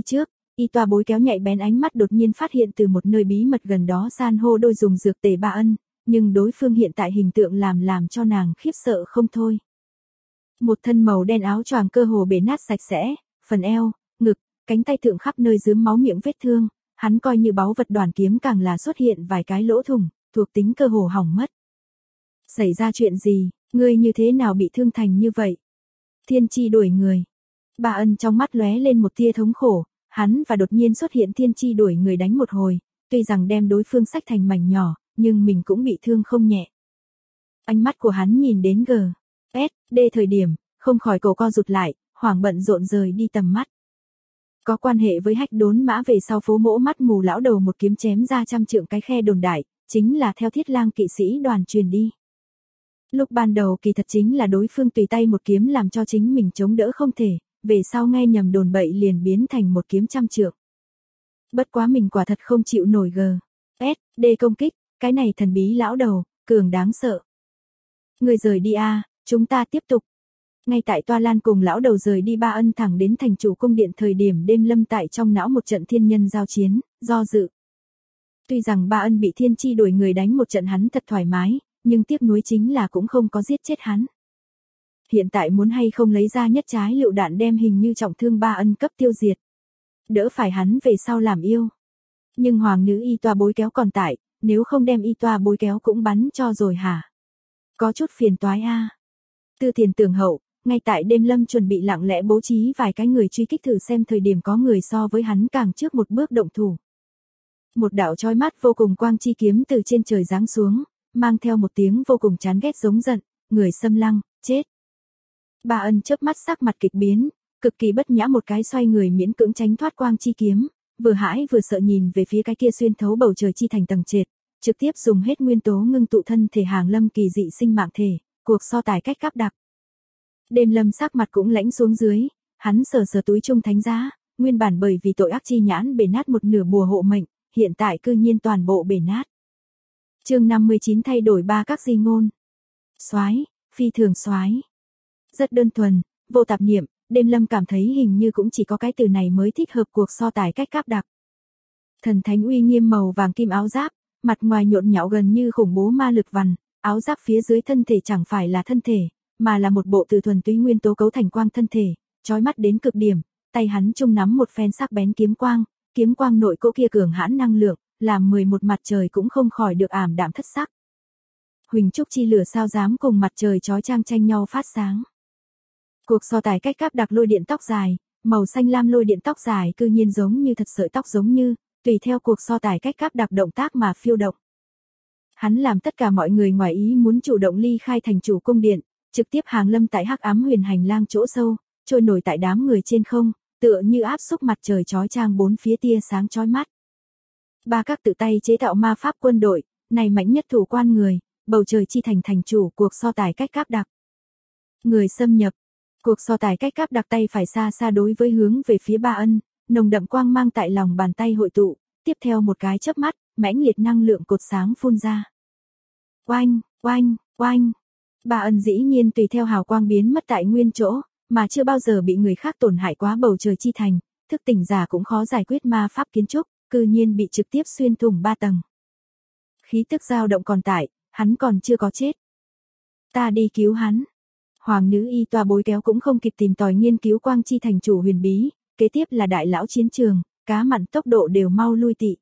Y toa bối kéo nhạy bén ánh mắt đột nhiên phát hiện từ một nơi bí mật gần đó san hô đôi dùng dược tề Ba Ân, nhưng đối phương hiện tại hình tượng làm cho nàng khiếp sợ không thôi. Một thân màu đen áo choàng cơ hồ bể nát sạch sẽ, phần eo, ngực, cánh tay thượng khắp nơi rướm máu miệng vết thương, hắn coi như báu vật đoàn kiếm càng là xuất hiện vài cái lỗ thủng, thuộc tính cơ hồ hỏng mất. Xảy ra chuyện gì, ngươi như thế nào bị thương thành như vậy? Thiên chi đuổi người. Ba Ân trong mắt lóe lên một tia thống khổ, hắn và đột nhiên xuất hiện thiên chi đuổi người đánh một hồi, tuy rằng đem đối phương xách thành mảnh nhỏ, nhưng mình cũng bị thương không nhẹ. Ánh mắt của hắn nhìn đến G.S.D thời điểm, không khỏi cổ co rụt lại, hoảng bận rộn rời đi tầm mắt. Có quan hệ với hách đốn mã về sau phố mỗ mắt mù lão đầu một kiếm chém ra 100 trượng cái khe đồn đại, chính là theo Thiết Lang kỵ sĩ đoàn truyền đi. Lúc ban đầu kỳ thật chính là đối phương tùy tay một kiếm làm cho chính mình chống đỡ không thể, về sau nghe nhầm đồn bậy liền biến thành một kiếm 100 trượng. Bất quá mình quả thật không chịu nổi G.S.D công kích, cái này thần bí lão đầu, cường đáng sợ. Người rời đi a, chúng ta tiếp tục. Ngay tại Toa Lan cùng lão đầu rời đi Ba Ân thẳng đến thành chủ cung điện thời điểm đêm lâm tại trong não một trận thiên nhân giao chiến, do dự. Tuy rằng Ba Ân bị thiên chi đuổi người đánh một trận hắn thật thoải mái, nhưng tiếc nuối chính là cũng không có giết chết hắn. Hiện tại muốn hay không lấy ra nhất trái lựu đạn đem hình như trọng thương Ba Ân cấp tiêu diệt. Đỡ phải hắn về sau làm yêu. Nhưng hoàng nữ y toa bối kéo còn tại, nếu không đem y toa bối kéo cũng bắn cho rồi hả? Có chút phiền toái a. Tư Thiền tưởng hậu, ngay tại đêm lâm chuẩn bị lặng lẽ bố trí vài cái người truy kích thử xem thời điểm có người so với hắn càng trước một bước động thủ. Một đạo chói mắt vô cùng quang chi kiếm từ trên trời giáng xuống, mang theo một tiếng vô cùng chán ghét giống giận, người xâm lăng, chết. Ba Ân chớp mắt sắc mặt kịch biến, cực kỳ bất nhã một cái xoay người miễn cưỡng tránh thoát quang chi kiếm, vừa hãi vừa sợ nhìn về phía cái kia xuyên thấu bầu trời chi thành tầng trệt, trực tiếp dùng hết nguyên tố ngưng tụ thân thể hàng lâm kỳ dị sinh mạng thể, cuộc so tài cách cáp đặc. Đêm lâm sắc mặt cũng lãnh xuống dưới, hắn sờ túi trung thánh giá, nguyên bản bởi vì tội ác chi nhãn bể nát một nửa bùa hộ mệnh, hiện tại cư nhiên toàn bộ bể nát. Chương 59 thay đổi ba các di ngôn. Soái, phi thường soái. Rất đơn thuần, vô tạp niệm, đêm lâm cảm thấy hình như cũng chỉ có cái từ này mới thích hợp cuộc so tài cách cáp đặc. Thần thánh uy nghiêm màu vàng kim áo giáp, mặt ngoài nhộn nhạo gần như khủng bố ma lực vằn, áo giáp phía dưới thân thể chẳng phải là thân thể, mà là một bộ từ thuần túy nguyên tố cấu thành quang thân thể, chói mắt đến cực điểm, tay hắn chung nắm một phen sắc bén kiếm quang nội cỗ kia cường hãn năng lượng, làm 11 mặt trời cũng không khỏi được ảm đạm thất sắc. Huỳnh trúc chi lửa sao dám cùng mặt trời chói chang tranh nhau phát sáng. Cuộc so tài cách cáp đặc lôi điện tóc dài, màu xanh lam lôi điện tóc dài cư nhiên giống như thật sợi tóc giống như, tùy theo cuộc so tài cách cáp đặc động tác mà phiêu động. Hắn làm tất cả mọi người ngoài ý muốn chủ động ly khai thành chủ cung điện, trực tiếp hàng lâm tại hắc ám huyền hành lang chỗ sâu, trôi nổi tại đám người trên không, tựa như áp xúc mặt trời chói chang bốn phía tia sáng chói mắt. Ba các tự tay chế tạo ma pháp quân đội, này mạnh nhất thủ quan người, bầu trời chi thành thành chủ cuộc so tài cách cáp đặc. Người xâm nhập, cuộc so tài cách cáp đặc tay phải xa xa đối với hướng về phía Ba Ân, nồng đậm quang mang tại lòng bàn tay hội tụ, tiếp theo một cái chớp mắt, mãnh liệt năng lượng cột sáng phun ra. Oanh, oanh, oanh. Ba Ân dĩ nhiên tùy theo hào quang biến mất tại nguyên chỗ, mà chưa bao giờ bị người khác tổn hại quá bầu trời chi thành, thức tỉnh giả cũng khó giải quyết ma pháp kiến trúc, cư nhiên bị trực tiếp xuyên thủng 3 tầng. Khí tức dao động còn tại, hắn còn chưa có chết. Ta đi cứu hắn. Hoàng nữ y toa bối kéo cũng không kịp tìm tòi nghiên cứu quang chi thành chủ huyền bí, kế tiếp là đại lão chiến trường, cá mặn tốc độ đều mau lui tị.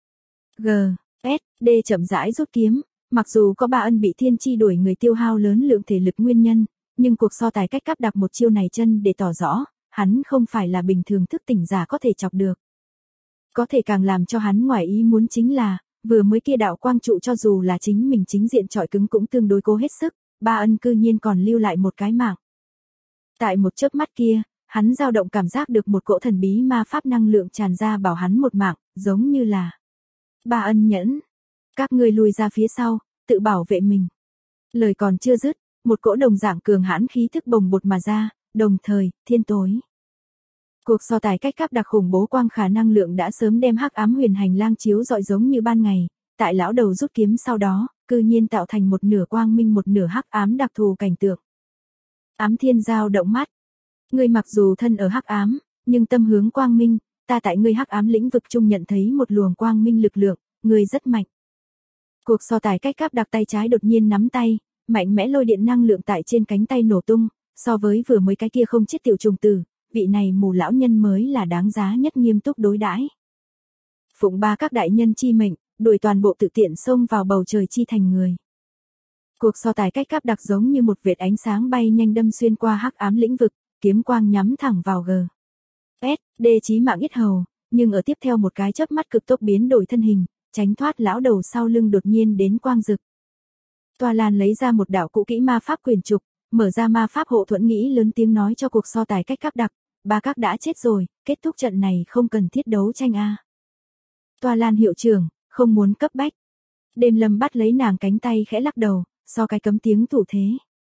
G.S.D chậm rãi rút kiếm, mặc dù có Ba Ân bị thiên chi đuổi người tiêu hao lớn lượng thể lực nguyên nhân, nhưng cuộc so tài cách cáp đặc một chiêu này chân để tỏ rõ, hắn không phải là bình thường thức tỉnh giả có thể chọc được. Có thể càng làm cho hắn ngoài ý muốn chính là, vừa mới kia đạo quang trụ cho dù là chính mình chính diện chọi cứng cũng tương đối cố hết sức, Ba Ân cư nhiên còn lưu lại một cái mạng. Tại một chớp mắt kia, hắn dao động cảm giác được một cỗ thần bí ma pháp năng lượng tràn ra bảo hắn một mạng, giống như là Ba Ân nhẫn. Các ngươi lùi ra phía sau, tự bảo vệ mình. Lời còn chưa dứt, một cỗ đồng dạng cường hãn khí thức bồng bột mà ra, đồng thời, thiên tối. Cuộc so tài cách cáp đặc khủng bố quang khả năng lượng đã sớm đem hắc ám huyền hành lang chiếu rọi giống như ban ngày, tại lão đầu rút kiếm sau đó, cư nhiên tạo thành một nửa quang minh một nửa hắc ám đặc thù cảnh tượng. Ám thiên giao động mắt. Ngươi mặc dù thân ở hắc ám, nhưng tâm hướng quang minh, ta tại ngươi hắc ám lĩnh vực chung nhận thấy một luồng quang minh lực lượng, ngươi rất mạnh. Cuộc so tài cách áp đặc tay trái đột nhiên nắm tay, mạnh mẽ lôi điện năng lượng tại trên cánh tay nổ tung, so với vừa mới cái kia không chết tiểu trùng tử, vị này mù lão nhân mới là đáng giá nhất nghiêm túc đối đãi. Phụng ba các đại nhân chi mệnh, đuổi toàn bộ tự tiện xông vào bầu trời chi thành người. Cuộc so tài cách áp đặc giống như một vệt ánh sáng bay nhanh đâm xuyên qua hắc ám lĩnh vực, kiếm quang nhắm thẳng vào G. S, D chí mạng yết hầu, nhưng ở tiếp theo một cái chớp mắt cực tốc biến đổi thân hình, tránh thoát lão đầu sau lưng đột nhiên đến quang rực. Toa Lan lấy ra một đạo cũ kỹ ma pháp quyền trục, mở ra ma pháp hộ thuẫn nghĩ lớn tiếng nói cho cuộc so tài cách áp đặc, ba các đã chết rồi, kết thúc trận này không cần thiết đấu tranh a. Toa Lan hiệu trưởng, không muốn cấp bách. Đêm Lâm bắt lấy nàng cánh tay khẽ lắc đầu, so cái cấm tiếng thủ thế.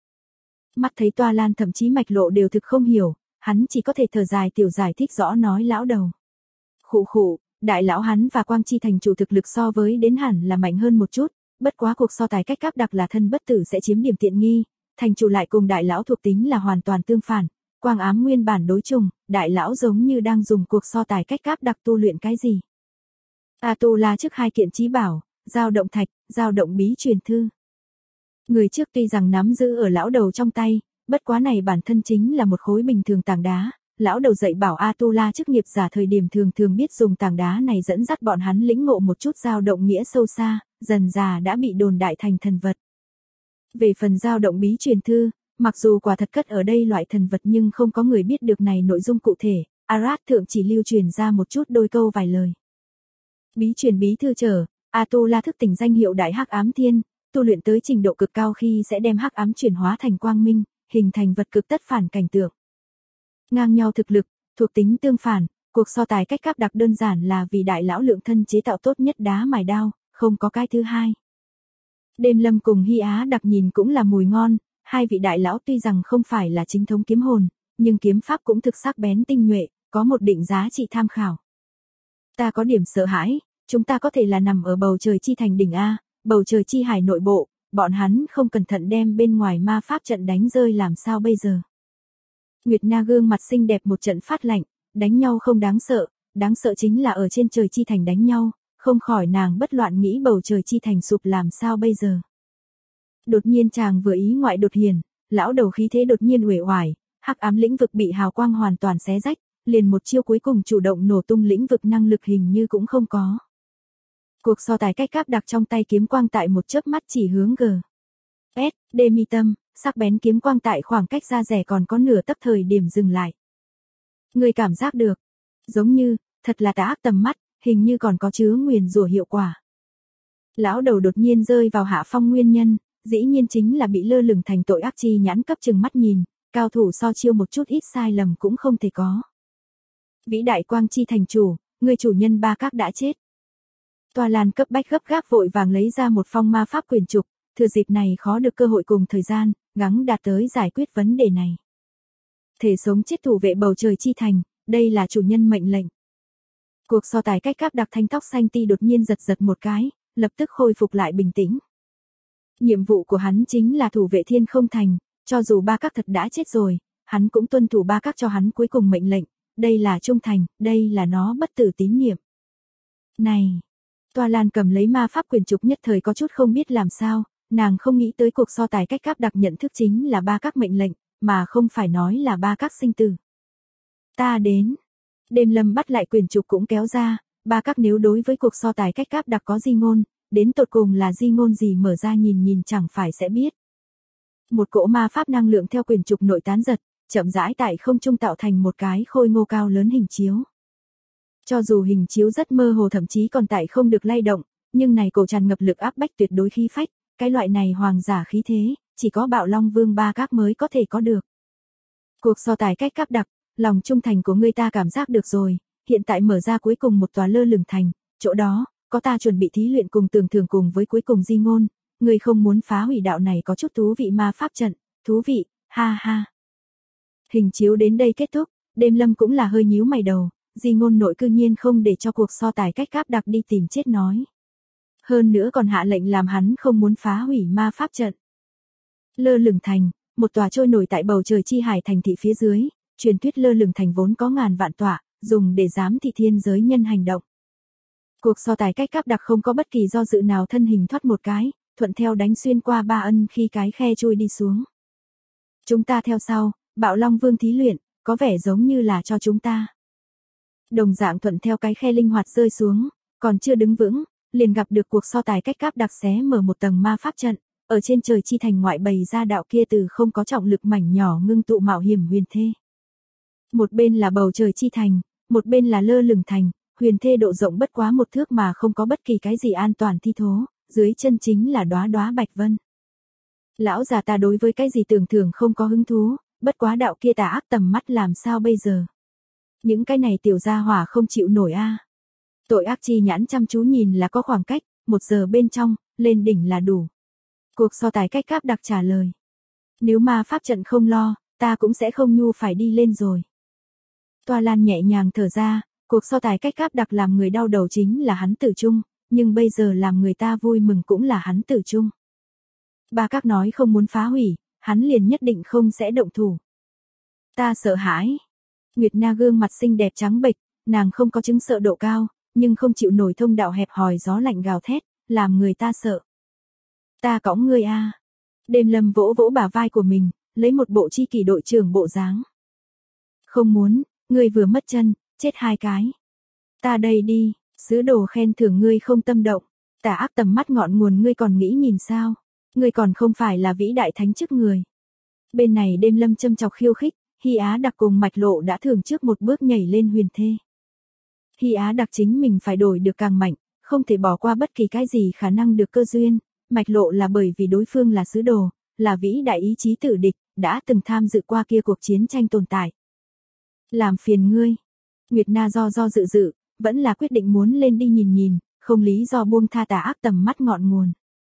Mắt thấy Toa Lan thậm chí mạch lộ đều thực không hiểu, hắn chỉ có thể thở dài tiểu giải thích rõ nói lão đầu. Khụ khụ, đại lão hắn và Quang Chi thành chủ thực lực so với đến hẳn là mạnh hơn một chút, bất quá cuộc so tài cách áp đặc là thân bất tử sẽ chiếm điểm tiện nghi, thành chủ lại cùng đại lão thuộc tính là hoàn toàn tương phản, quang ám nguyên bản đối trùng, đại lão giống như đang dùng cuộc so tài cách áp đặc tu luyện cái gì. Atula trước hai kiện chí bảo, dao động thạch, dao động bí truyền thư. Người trước tuy rằng nắm giữ ở lão đầu trong tay, bất quá này bản thân chính là một khối bình thường tảng đá, lão đầu dạy bảo Atula chức nghiệp giả thời điểm thường thường biết dùng tảng đá này dẫn dắt bọn hắn lĩnh ngộ một chút dao động nghĩa sâu xa, dần già đã bị đồn đại thành thần vật. Về phần dao động bí truyền thư, mặc dù quả thật cất ở đây loại thần vật nhưng không có người biết được này nội dung cụ thể, Arad thượng chỉ lưu truyền ra một chút đôi câu vài lời. Bí truyền bí thư trở, Atula thức tỉnh danh hiệu đại hắc ám thiên, tu luyện tới trình độ cực cao khi sẽ đem hắc ám chuyển hóa thành quang minh, hình thành vật cực tất phản cảnh tượng. Ngang nhau thực lực, thuộc tính tương phản, cuộc so tài cách áp đặc đơn giản là vì đại lão lượng thân chế tạo tốt nhất đá mài đao, không có cái thứ hai. Đêm Lâm cùng Hy Á đặc nhìn cũng là mùi ngon, hai vị đại lão tuy rằng không phải là chính thống kiếm hồn, nhưng kiếm pháp cũng thực sắc bén tinh nhuệ, có một định giá trị tham khảo. Ta có điểm sợ hãi, chúng ta có thể là nằm ở bầu trời chi thành đỉnh A, bầu trời chi hải nội bộ, bọn hắn không cẩn thận đem bên ngoài ma pháp trận đánh rơi làm sao bây giờ. Nguyệt Na gương mặt xinh đẹp một trận phát lạnh, đánh nhau không đáng sợ chính là ở trên trời chi thành đánh nhau, không khỏi nàng bất loạn nghĩ bầu trời chi thành sụp làm sao bây giờ. Đột nhiên chàng vừa ý ngoại đột hiền, lão đầu khí thế đột nhiên uể oải, hắc ám lĩnh vực bị hào quang hoàn toàn xé rách, liền một chiêu cuối cùng chủ động nổ tung lĩnh vực năng lực hình như cũng không có. Cuộc so tài cách áp đặc trong tay kiếm quang tại một chớp mắt chỉ hướng G. S, D mi tâm, sắc bén kiếm quang tại khoảng cách ra rẻ còn có nửa tấc thời điểm dừng lại. Người cảm giác được, giống như, thật là tà ác tầm mắt, hình như còn có chứa nguyền rủa hiệu quả. Lão đầu đột nhiên rơi vào hạ phong nguyên nhân, dĩ nhiên chính là bị lơ lửng thành tội ác chi nhãn cấp chừng mắt nhìn, cao thủ so chiêu một chút ít sai lầm cũng không thể có. Vĩ đại Quang Chi thành chủ, người chủ nhân ba các đã chết. Toa Lan cấp bách gấp gáp vội vàng lấy ra một phong ma pháp quyền trục, thừa dịp này khó được cơ hội cùng thời gian, gắng đạt tới giải quyết vấn đề này. Thể sống chết thủ vệ bầu trời chi thành, đây là chủ nhân mệnh lệnh. Cuộc so tài cách áp đặc thanh tóc xanh ti đột nhiên giật giật một cái, lập tức khôi phục lại bình tĩnh. Nhiệm vụ của hắn chính là thủ vệ thiên không thành, cho dù ba các thật đã chết rồi, hắn cũng tuân thủ ba các cho hắn cuối cùng mệnh lệnh, đây là trung thành, đây là nó bất tử tín nhiệm. Này! Toa Lan cầm lấy ma pháp quyền trục nhất thời có chút không biết làm sao, nàng không nghĩ tới cuộc so tài cách áp đặc nhận thức chính là ba các mệnh lệnh, mà không phải nói là ba các sinh tử. Ta đến. Đêm Lâm bắt lại quyền trục cũng kéo ra, ba các nếu đối với cuộc so tài cách áp đặc có di ngôn, đến tột cùng là di ngôn gì mở ra nhìn chẳng phải sẽ biết. Một cỗ ma pháp năng lượng theo quyền trục nội tán giật, chậm rãi tại không trung tạo thành một cái khôi ngô cao lớn hình chiếu. Cho dù hình chiếu rất mơ hồ thậm chí còn tại không được lay động, nhưng này cổ tràn ngập lực áp bách tuyệt đối khí phách, cái loại này hoàng giả khí thế, chỉ có Bạo Long Vương ba các mới có thể có được. Cuộc so tài cách áp đặc, lòng trung thành của ngươi ta cảm giác được rồi, hiện tại mở ra cuối cùng một tòa lơ lửng thành, chỗ đó, có ta chuẩn bị thí luyện cùng tưởng thưởng cùng với cuối cùng di ngôn, ngươi không muốn phá hủy đạo này có chút thú vị ma pháp trận, thú vị, ha ha. Hình chiếu đến đây kết thúc, Đêm Lâm cũng là hơi nhíu mày đầu, di ngôn nội cư nhiên không để cho cuộc so tài cách áp đặc đi tìm chết nói. Hơn nữa còn hạ lệnh làm hắn không muốn phá hủy ma pháp trận. Lơ lửng thành, một tòa trôi nổi tại bầu trời chi hải thành thị phía dưới, truyền thuyết lơ lửng thành vốn có ngàn vạn tọa, dùng để giám thị thiên giới nhân hành động. Cuộc so tài cách áp đặc không có bất kỳ do dự nào, thân hình thoát một cái, thuận theo đánh xuyên qua Ba Ân khi cái khe chui đi xuống. Chúng ta theo sau, Bạo Long Vương thí luyện, có vẻ giống như là cho chúng ta. Đồng dạng thuận theo cái khe linh hoạt rơi xuống, còn chưa đứng vững, liền gặp được cuộc so tài cách áp đặc xé mở một tầng ma pháp trận, ở trên trời chi thành ngoại bày ra đạo kia từ không có trọng lực mảnh nhỏ ngưng tụ mạo hiểm huyền thê. Một bên là bầu trời chi thành, một bên là lơ lửng thành, huyền thê độ rộng bất quá 1 thước mà không có bất kỳ cái gì an toàn thi thố, dưới chân chính là đóa đóa bạch vân. Lão già ta đối với cái gì tưởng thưởng không có hứng thú, bất quá đạo kia tà ác tầm mắt làm sao bây giờ? Những cái này tiểu gia hỏa không chịu nổi a. Tội ác chi nhãn chăm chú nhìn là có khoảng cách, 1 giờ bên trong, lên đỉnh là đủ. Cuộc so tài cách áp đặc trả lời. Nếu ma pháp trận không lo, ta cũng sẽ không nhu phải đi lên rồi. Toa Lan nhẹ nhàng thở ra, cuộc so tài cách áp đặc làm người đau đầu chính là hắn tử trung, nhưng bây giờ làm người ta vui mừng cũng là hắn tử trung. Ba các nói không muốn phá hủy, hắn liền nhất định không sẽ động thủ. Ta sợ hãi. Nguyệt Na gương mặt xinh đẹp trắng bệch, nàng không có chứng sợ độ cao, nhưng không chịu nổi thông đạo hẹp hòi gió lạnh gào thét, làm người ta sợ. Ta cõng ngươi a. Đêm Lâm vỗ vỗ bả vai của mình, lấy một bộ chi kỷ đội trưởng bộ dáng. Không muốn, ngươi vừa mất chân, chết 2 cái. Ta đây đi, sứ đồ khen thưởng ngươi không tâm động, tà ác tầm mắt ngọn nguồn ngươi còn nghĩ nhìn sao? Ngươi còn không phải là vĩ đại thánh chức người. Bên này Đêm Lâm châm chọc khiêu khích, Hy Á Đặc cùng Mạch Lộ đã thường trước một bước nhảy lên huyền thê. Hy Á Đặc chính mình phải đổi được càng mạnh, không thể bỏ qua bất kỳ cái gì khả năng được cơ duyên. Mạch Lộ là bởi vì đối phương là sứ đồ, là vĩ đại ý chí tử địch, đã từng tham dự qua kia cuộc chiến tranh tồn tại. Làm phiền ngươi. Nguyệt Na do dự, vẫn là quyết định muốn lên đi nhìn, không lý do buông tha tà ác tầm mắt ngọn nguồn.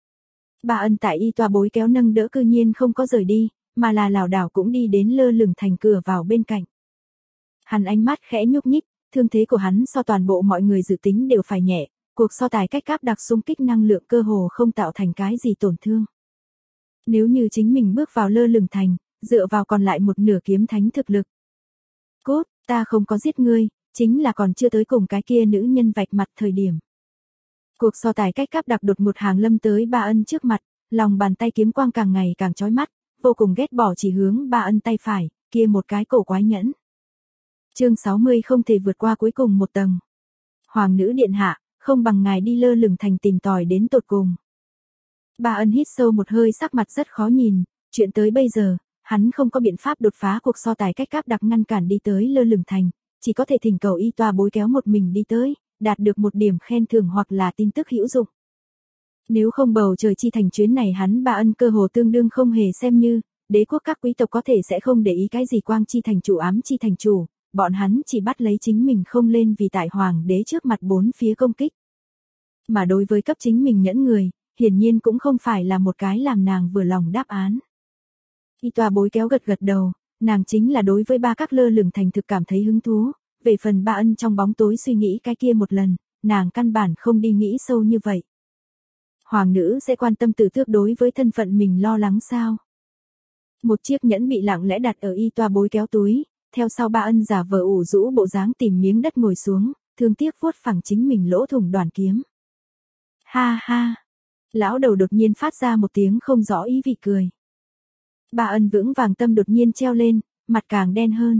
Ba Ân tại y toa bối kéo nâng đỡ cư nhiên không có rời đi, mà là lảo đảo cũng đi đến lơ lửng thành cửa vào bên cạnh. Hắn ánh mắt khẽ nhúc nhích, thương thế của hắn so toàn bộ mọi người dự tính đều phải nhẹ, cuộc so tài cách áp đặc xung kích năng lượng cơ hồ không tạo thành cái gì tổn thương. Nếu như chính mình bước vào lơ lửng thành, dựa vào còn lại một nửa kiếm thánh thực lực. Cốt, ta không có giết ngươi, chính là còn chưa tới cùng cái kia nữ nhân vạch mặt thời điểm. Cuộc so tài cách áp đặc đột một hàng lâm tới Ba Ân trước mặt, lòng bàn tay kiếm quang càng ngày càng chói mắt, vô cùng ghét bỏ chỉ hướng Ba Ân tay phải, kia một cái cổ quái nhẫn. Chương 60 không thể vượt qua cuối cùng một tầng. Hoàng nữ điện hạ, không bằng ngài đi lơ lửng thành tìm tòi đến tột cùng. Ba Ân hít sâu một hơi, sắc mặt rất khó nhìn, chuyện tới bây giờ, hắn không có biện pháp đột phá cuộc so tài cách áp đặc ngăn cản đi tới lơ lửng thành, chỉ có thể thỉnh cầu y toa bối kéo một mình đi tới, đạt được một điểm khen thưởng hoặc là tin tức hữu dụng. Nếu không bầu trời chi thành chuyến này hắn Ba Ân cơ hồ tương đương không hề xem như, đế quốc các quý tộc có thể sẽ không để ý cái gì quang chi thành chủ ám chi thành chủ, bọn hắn chỉ bắt lấy chính mình không lên vì tại hoàng đế trước mặt 4 phía công kích. Mà đối với cấp chính mình nhẫn người, hiển nhiên cũng không phải là một cái làm nàng vừa lòng đáp án. Y toa bối kéo gật đầu, nàng chính là đối với ba các lơ lửng thành thực cảm thấy hứng thú, về phần Ba Ân trong bóng tối suy nghĩ cái kia một lần, nàng căn bản không đi nghĩ sâu như vậy. Hoàng nữ sẽ quan tâm tự tước đối với thân phận mình lo lắng sao? Một chiếc nhẫn bị lặng lẽ đặt ở y toa bối kéo túi, theo sau Ba Ân giả vờ ủ rũ bộ dáng tìm miếng đất ngồi xuống, thương tiếc vuốt phẳng chính mình lỗ thủng đoàn kiếm. Ha ha! Lão đầu đột nhiên phát ra một tiếng không rõ ý vị cười. Ba Ân vững vàng tâm đột nhiên treo lên, mặt càng đen hơn.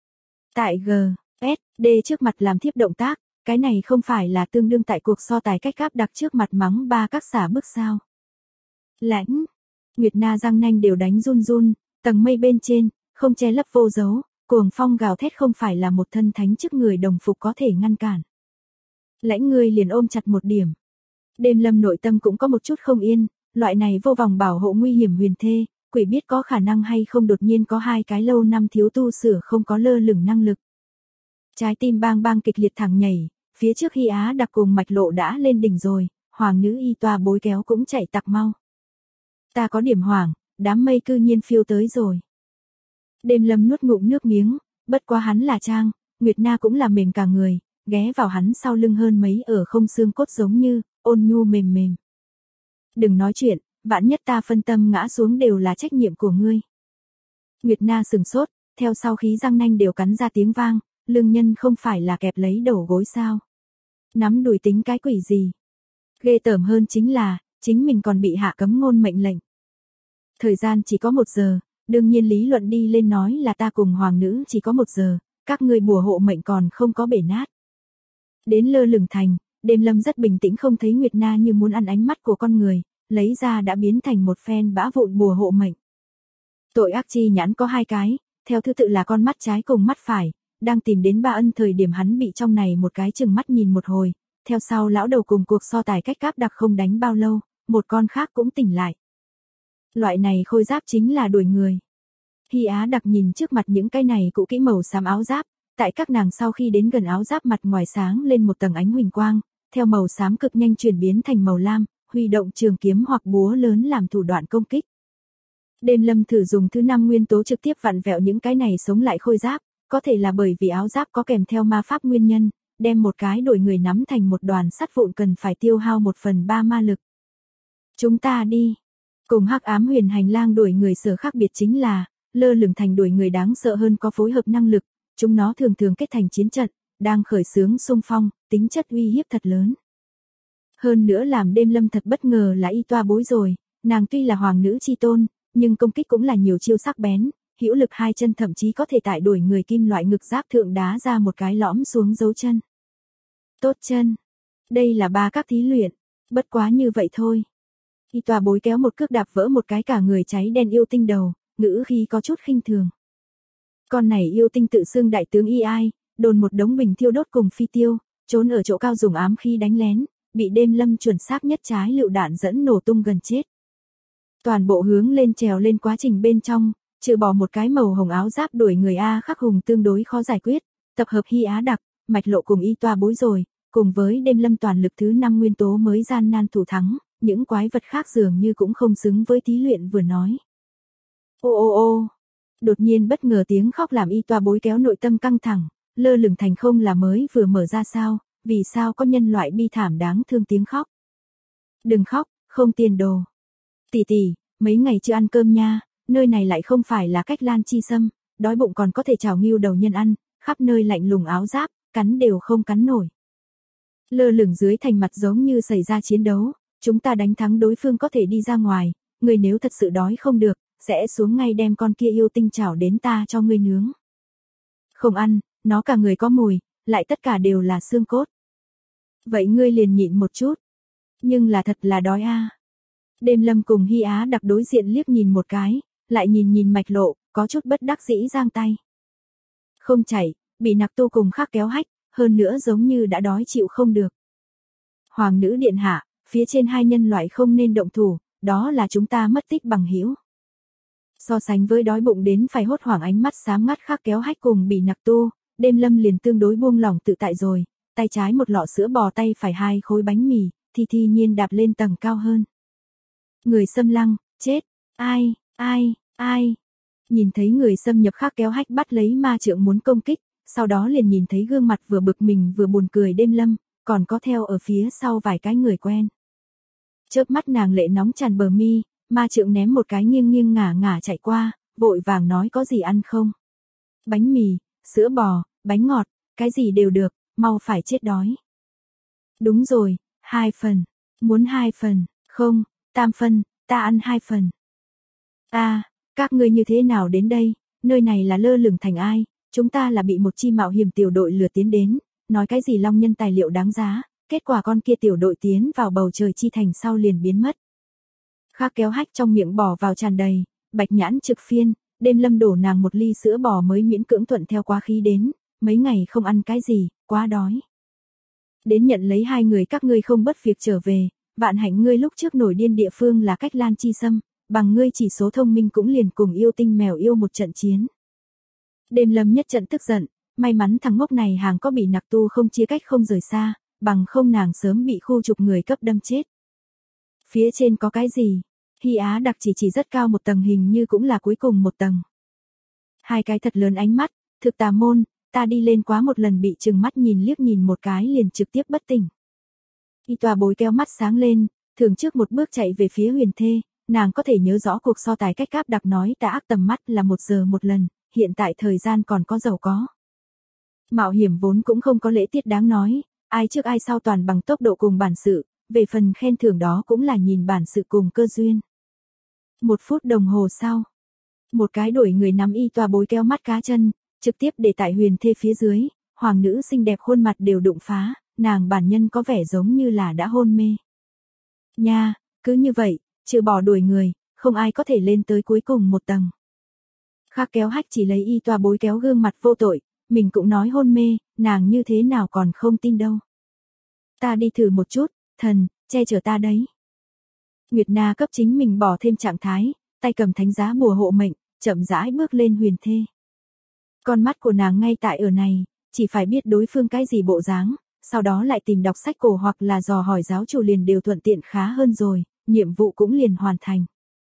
Tại G.S.D trước mặt làm thiếp động tác, cái này không phải là tương đương tại cuộc so tài cách áp đặc trước mặt mắng ba các xả bước sao. Lãnh, Nguyệt Na răng nanh đều đánh run run, tầng mây bên trên, không che lấp vô dấu, cuồng phong gào thét không phải là một thân thánh chức người đồng phục có thể ngăn cản. Lãnh ngươi liền ôm chặt một điểm. Đêm Lâm nội tâm cũng có một chút không yên, loại này vô vòng bảo hộ nguy hiểm huyền thê, quỷ biết có khả năng hay không đột nhiên có 2 cái lâu năm thiếu tu sửa không có lơ lửng năng lực. Trái tim bang bang kịch liệt thẳng nhảy, phía trước Hy Á Đặc cùng Mạch Lộ đã lên đỉnh rồi, hoàng nữ y toa bối kéo cũng chạy tặc mau. Ta có điểm hoảng, đám mây cư nhiên phiêu tới rồi. Đêm Lâm nuốt ngụm nước miếng, bất quá hắn là Trang, Nguyệt Na cũng là mềm cả người, ghé vào hắn sau lưng hơn mấy ở không xương cốt giống như, ôn nhu mềm mềm. Đừng nói chuyện, vạn nhất ta phân tâm ngã xuống đều là trách nhiệm của ngươi. Nguyệt Na sừng sốt, theo sau khí răng nanh đều cắn ra tiếng vang, lương nhân không phải là kẹp lấy đầu gối sao? Nắm đùi tính cái quỷ gì? Ghê tởm hơn chính là, chính mình còn bị hạ cấm ngôn mệnh lệnh. Thời gian chỉ có 1 giờ, đương nhiên lý luận đi lên nói là ta cùng hoàng nữ chỉ có 1 giờ, các ngươi bùa hộ mệnh còn không có bể nát. Đến Lơ Lửng Thành, Đêm Lâm rất bình tĩnh không thấy Nguyệt Na như muốn ăn ánh mắt của con người, lấy ra đã biến thành một phen bã vụn bùa hộ mệnh. Tội ác chi nhãn có 2 cái, theo thứ tự là con mắt trái cùng mắt phải, đang tìm đến Ba Ân thời điểm hắn bị trong này một cái chừng mắt nhìn một hồi, theo sau lão đầu cùng cuộc so tài cách cáp đặc không đánh bao lâu, một con khác cũng tỉnh lại. Loại này khôi giáp chính là đuổi người. Hy Á đặc nhìn trước mặt những cái này cũ kỹ màu xám áo giáp, tại các nàng sau khi đến gần áo giáp mặt ngoài sáng lên một tầng ánh huỳnh quang, theo màu xám cực nhanh chuyển biến thành màu lam, huy động trường kiếm hoặc búa lớn làm thủ đoạn công kích. Đêm Lâm thử dùng thứ 5 nguyên tố trực tiếp vặn vẹo những cái này sống lại khôi giáp, có thể là bởi vì áo giáp có kèm theo ma pháp nguyên nhân, đem một cái đuổi người nắm thành một đoàn sắt vụn cần phải tiêu hao 1/3 ma lực. Chúng ta đi. Cùng Hắc Ám Huyền Hành Lang đuổi người sở khác biệt chính là, Lơ Lửng Thành đuổi người đáng sợ hơn có phối hợp năng lực, chúng nó thường thường kết thành chiến trận, đang khởi xướng xung phong, tính chất uy hiếp thật lớn. Hơn nữa làm Đêm Lâm thật bất ngờ là Y Toa Bối rồi, nàng tuy là hoàng nữ chi tôn, nhưng công kích cũng là nhiều chiêu sắc bén, hữu lực 2 chân thậm chí có thể tại đuổi người kim loại ngực giáp thượng đá ra một cái lõm xuống dấu chân. Tốt chân. Đây là 3 các thí luyện, bất quá như vậy thôi. Y Toa Bối kéo một cước đạp vỡ một cái cả người cháy đen yêu tinh đầu, ngữ khí có chút khinh thường. Con này yêu tinh tự xưng đại tướng Y Ai, đồn một đống bình thiêu đốt cùng phi tiêu, trốn ở chỗ cao dùng ám khí đánh lén, bị Đêm Lâm chuẩn xác nhất trái lựu đạn dẫn nổ tung gần chết. Toàn bộ hướng lên trèo lên quá trình bên trong, trừ bỏ một cái màu hồng áo giáp đuổi người A Khắc Hùng tương đối khó giải quyết, tập hợp Hy Á đặc, Mạch Lộ cùng Y Toa Bối rồi, cùng với Đêm Lâm toàn lực thứ 5 nguyên tố mới gian nan thủ thắng, những quái vật khác dường như cũng không xứng với thí luyện vừa nói. Ô ô ô, đột nhiên bất ngờ tiếng khóc làm Y Toa Bối kéo nội tâm căng thẳng, Lơ Lửng Thành không là mới vừa mở ra sao, vì sao có nhân loại bi thảm đáng thương tiếng khóc. Đừng khóc, không tiền đồ. Tỷ tỷ, mấy ngày chưa ăn cơm nha, nơi này lại không phải là Cách Lan Chi Sâm, đói bụng còn có thể chảo ngưu đầu nhân ăn, khắp nơi lạnh lùng áo giáp, cắn đều không cắn nổi. Lơ lửng dưới thành mặt giống như xảy ra chiến đấu, chúng ta đánh thắng đối phương có thể đi ra ngoài, người nếu thật sự đói không được, sẽ xuống ngay đem con kia yêu tinh chảo đến ta cho ngươi nướng. Không ăn, nó cả người có mùi, lại tất cả đều là xương cốt. Vậy ngươi liền nhịn một chút. Nhưng là thật là đói a. Đêm Lâm cùng Hy Á đặc đối diện liếc nhìn một cái, lại nhìn nhìn Mạch Lộ, có chút bất đắc dĩ giang tay. Không chảy, bị Nặc Tu cùng khác kéo hách, hơn nữa giống như đã đói chịu không được. Hoàng nữ điện hạ, phía trên 2 nhân loại không nên động thủ, đó là chúng ta mất tích bằng hữu. So sánh với đói bụng đến phải hốt hoảng ánh mắt xám ngắt khác kéo hách cùng bị Nặc Tu, Đêm Lâm liền tương đối buông lỏng tự tại rồi, tay trái một lọ sữa bò tay phải 2 khối bánh mì, thi nhiên đạp lên tầng cao hơn. Người xâm lăng, chết, ai. Nhìn thấy người xâm nhập khác kéo hách bắt lấy ma trượng muốn công kích, sau đó liền nhìn thấy gương mặt vừa bực mình vừa buồn cười Đêm Lâm, còn có theo ở phía sau vài cái người quen. Chớp mắt nàng lệ nóng tràn bờ mi, ma trượng ném một cái nghiêng nghiêng ngả ngả chạy qua, vội vàng nói có gì ăn không? Bánh mì, sữa bò, bánh ngọt, cái gì đều được, mau phải chết đói. Đúng rồi, 2 phần, muốn 2 phần, không, tam phân, ta ăn 2 phần. Các ngươi như thế nào đến đây, nơi này là Lơ Lửng Thành ai, chúng ta là bị một chi mạo hiểm tiểu đội lừa tiến đến, nói cái gì long nhân tài liệu đáng giá, kết quả con kia tiểu đội tiến vào bầu trời chi thành sau liền biến mất. Khác kéo hách trong miệng bỏ vào tràn đầy, Bạch Nhãn trực phiên, Đêm Lâm đổ nàng một ly sữa bò mới miễn cưỡng thuận theo quá khí đến, mấy ngày không ăn cái gì, quá đói. Đến nhận lấy 2 người các ngươi không bất việc trở về, vạn hạnh ngươi lúc trước nổi điên địa phương là Cách Lan Chi Sâm, bằng ngươi chỉ số thông minh cũng liền cùng yêu tinh mèo yêu một trận chiến. Đêm Lâm nhất trận tức giận, may mắn thằng ngốc này hàng có bị Nặc Tu không chia cách không rời xa, bằng không nàng sớm bị khu trục người cấp đâm chết. Phía trên có cái gì? Hy Á đặc chỉ rất cao một tầng hình như cũng là cuối cùng một tầng. 2 cái thật lớn ánh mắt, thực tà môn, ta đi lên quá một lần bị trừng mắt nhìn liếc nhìn một cái liền trực tiếp bất tỉnh. Y Toa Bối kéo mắt sáng lên, thường trước một bước chạy về phía Huyền Thê, nàng có thể nhớ rõ cuộc so tài cách cáp đặc nói tà ác tầm mắt là 1 giờ một lần, hiện tại thời gian còn có giàu có. Mạo hiểm vốn cũng không có lễ tiết đáng nói, ai trước ai sau toàn bằng tốc độ cùng bản sự, về phần khen thưởng đó cũng là nhìn bản sự cùng cơ duyên. 1 phút đồng hồ sau, một cái đuổi người nắm y toa bối kéo mắt cá chân, trực tiếp để tại huyền thê phía dưới, hoàng nữ xinh đẹp khuôn mặt đều đụng phá, nàng bản nhân có vẻ giống như là đã hôn mê. Nha, cứ như vậy, trừ bỏ đuổi người, không ai có thể lên tới cuối cùng một tầng. Khác kéo hách chỉ lấy y toa bối kéo gương mặt vô tội, mình cũng nói hôn mê, nàng như thế nào còn không tin đâu. Ta đi thử một chút, thần, che chở ta đấy. Nguyệt Na cấp chính mình bỏ thêm trạng thái, tay cầm thánh giá bùa hộ mệnh, chậm rãi bước lên huyền thê. Con mắt của nàng ngay tại ở này, chỉ phải biết đối phương cái gì bộ dáng, sau đó lại tìm đọc sách cổ hoặc là dò hỏi giáo chủ liền đều thuận tiện khá hơn rồi, nhiệm vụ cũng liền hoàn thành.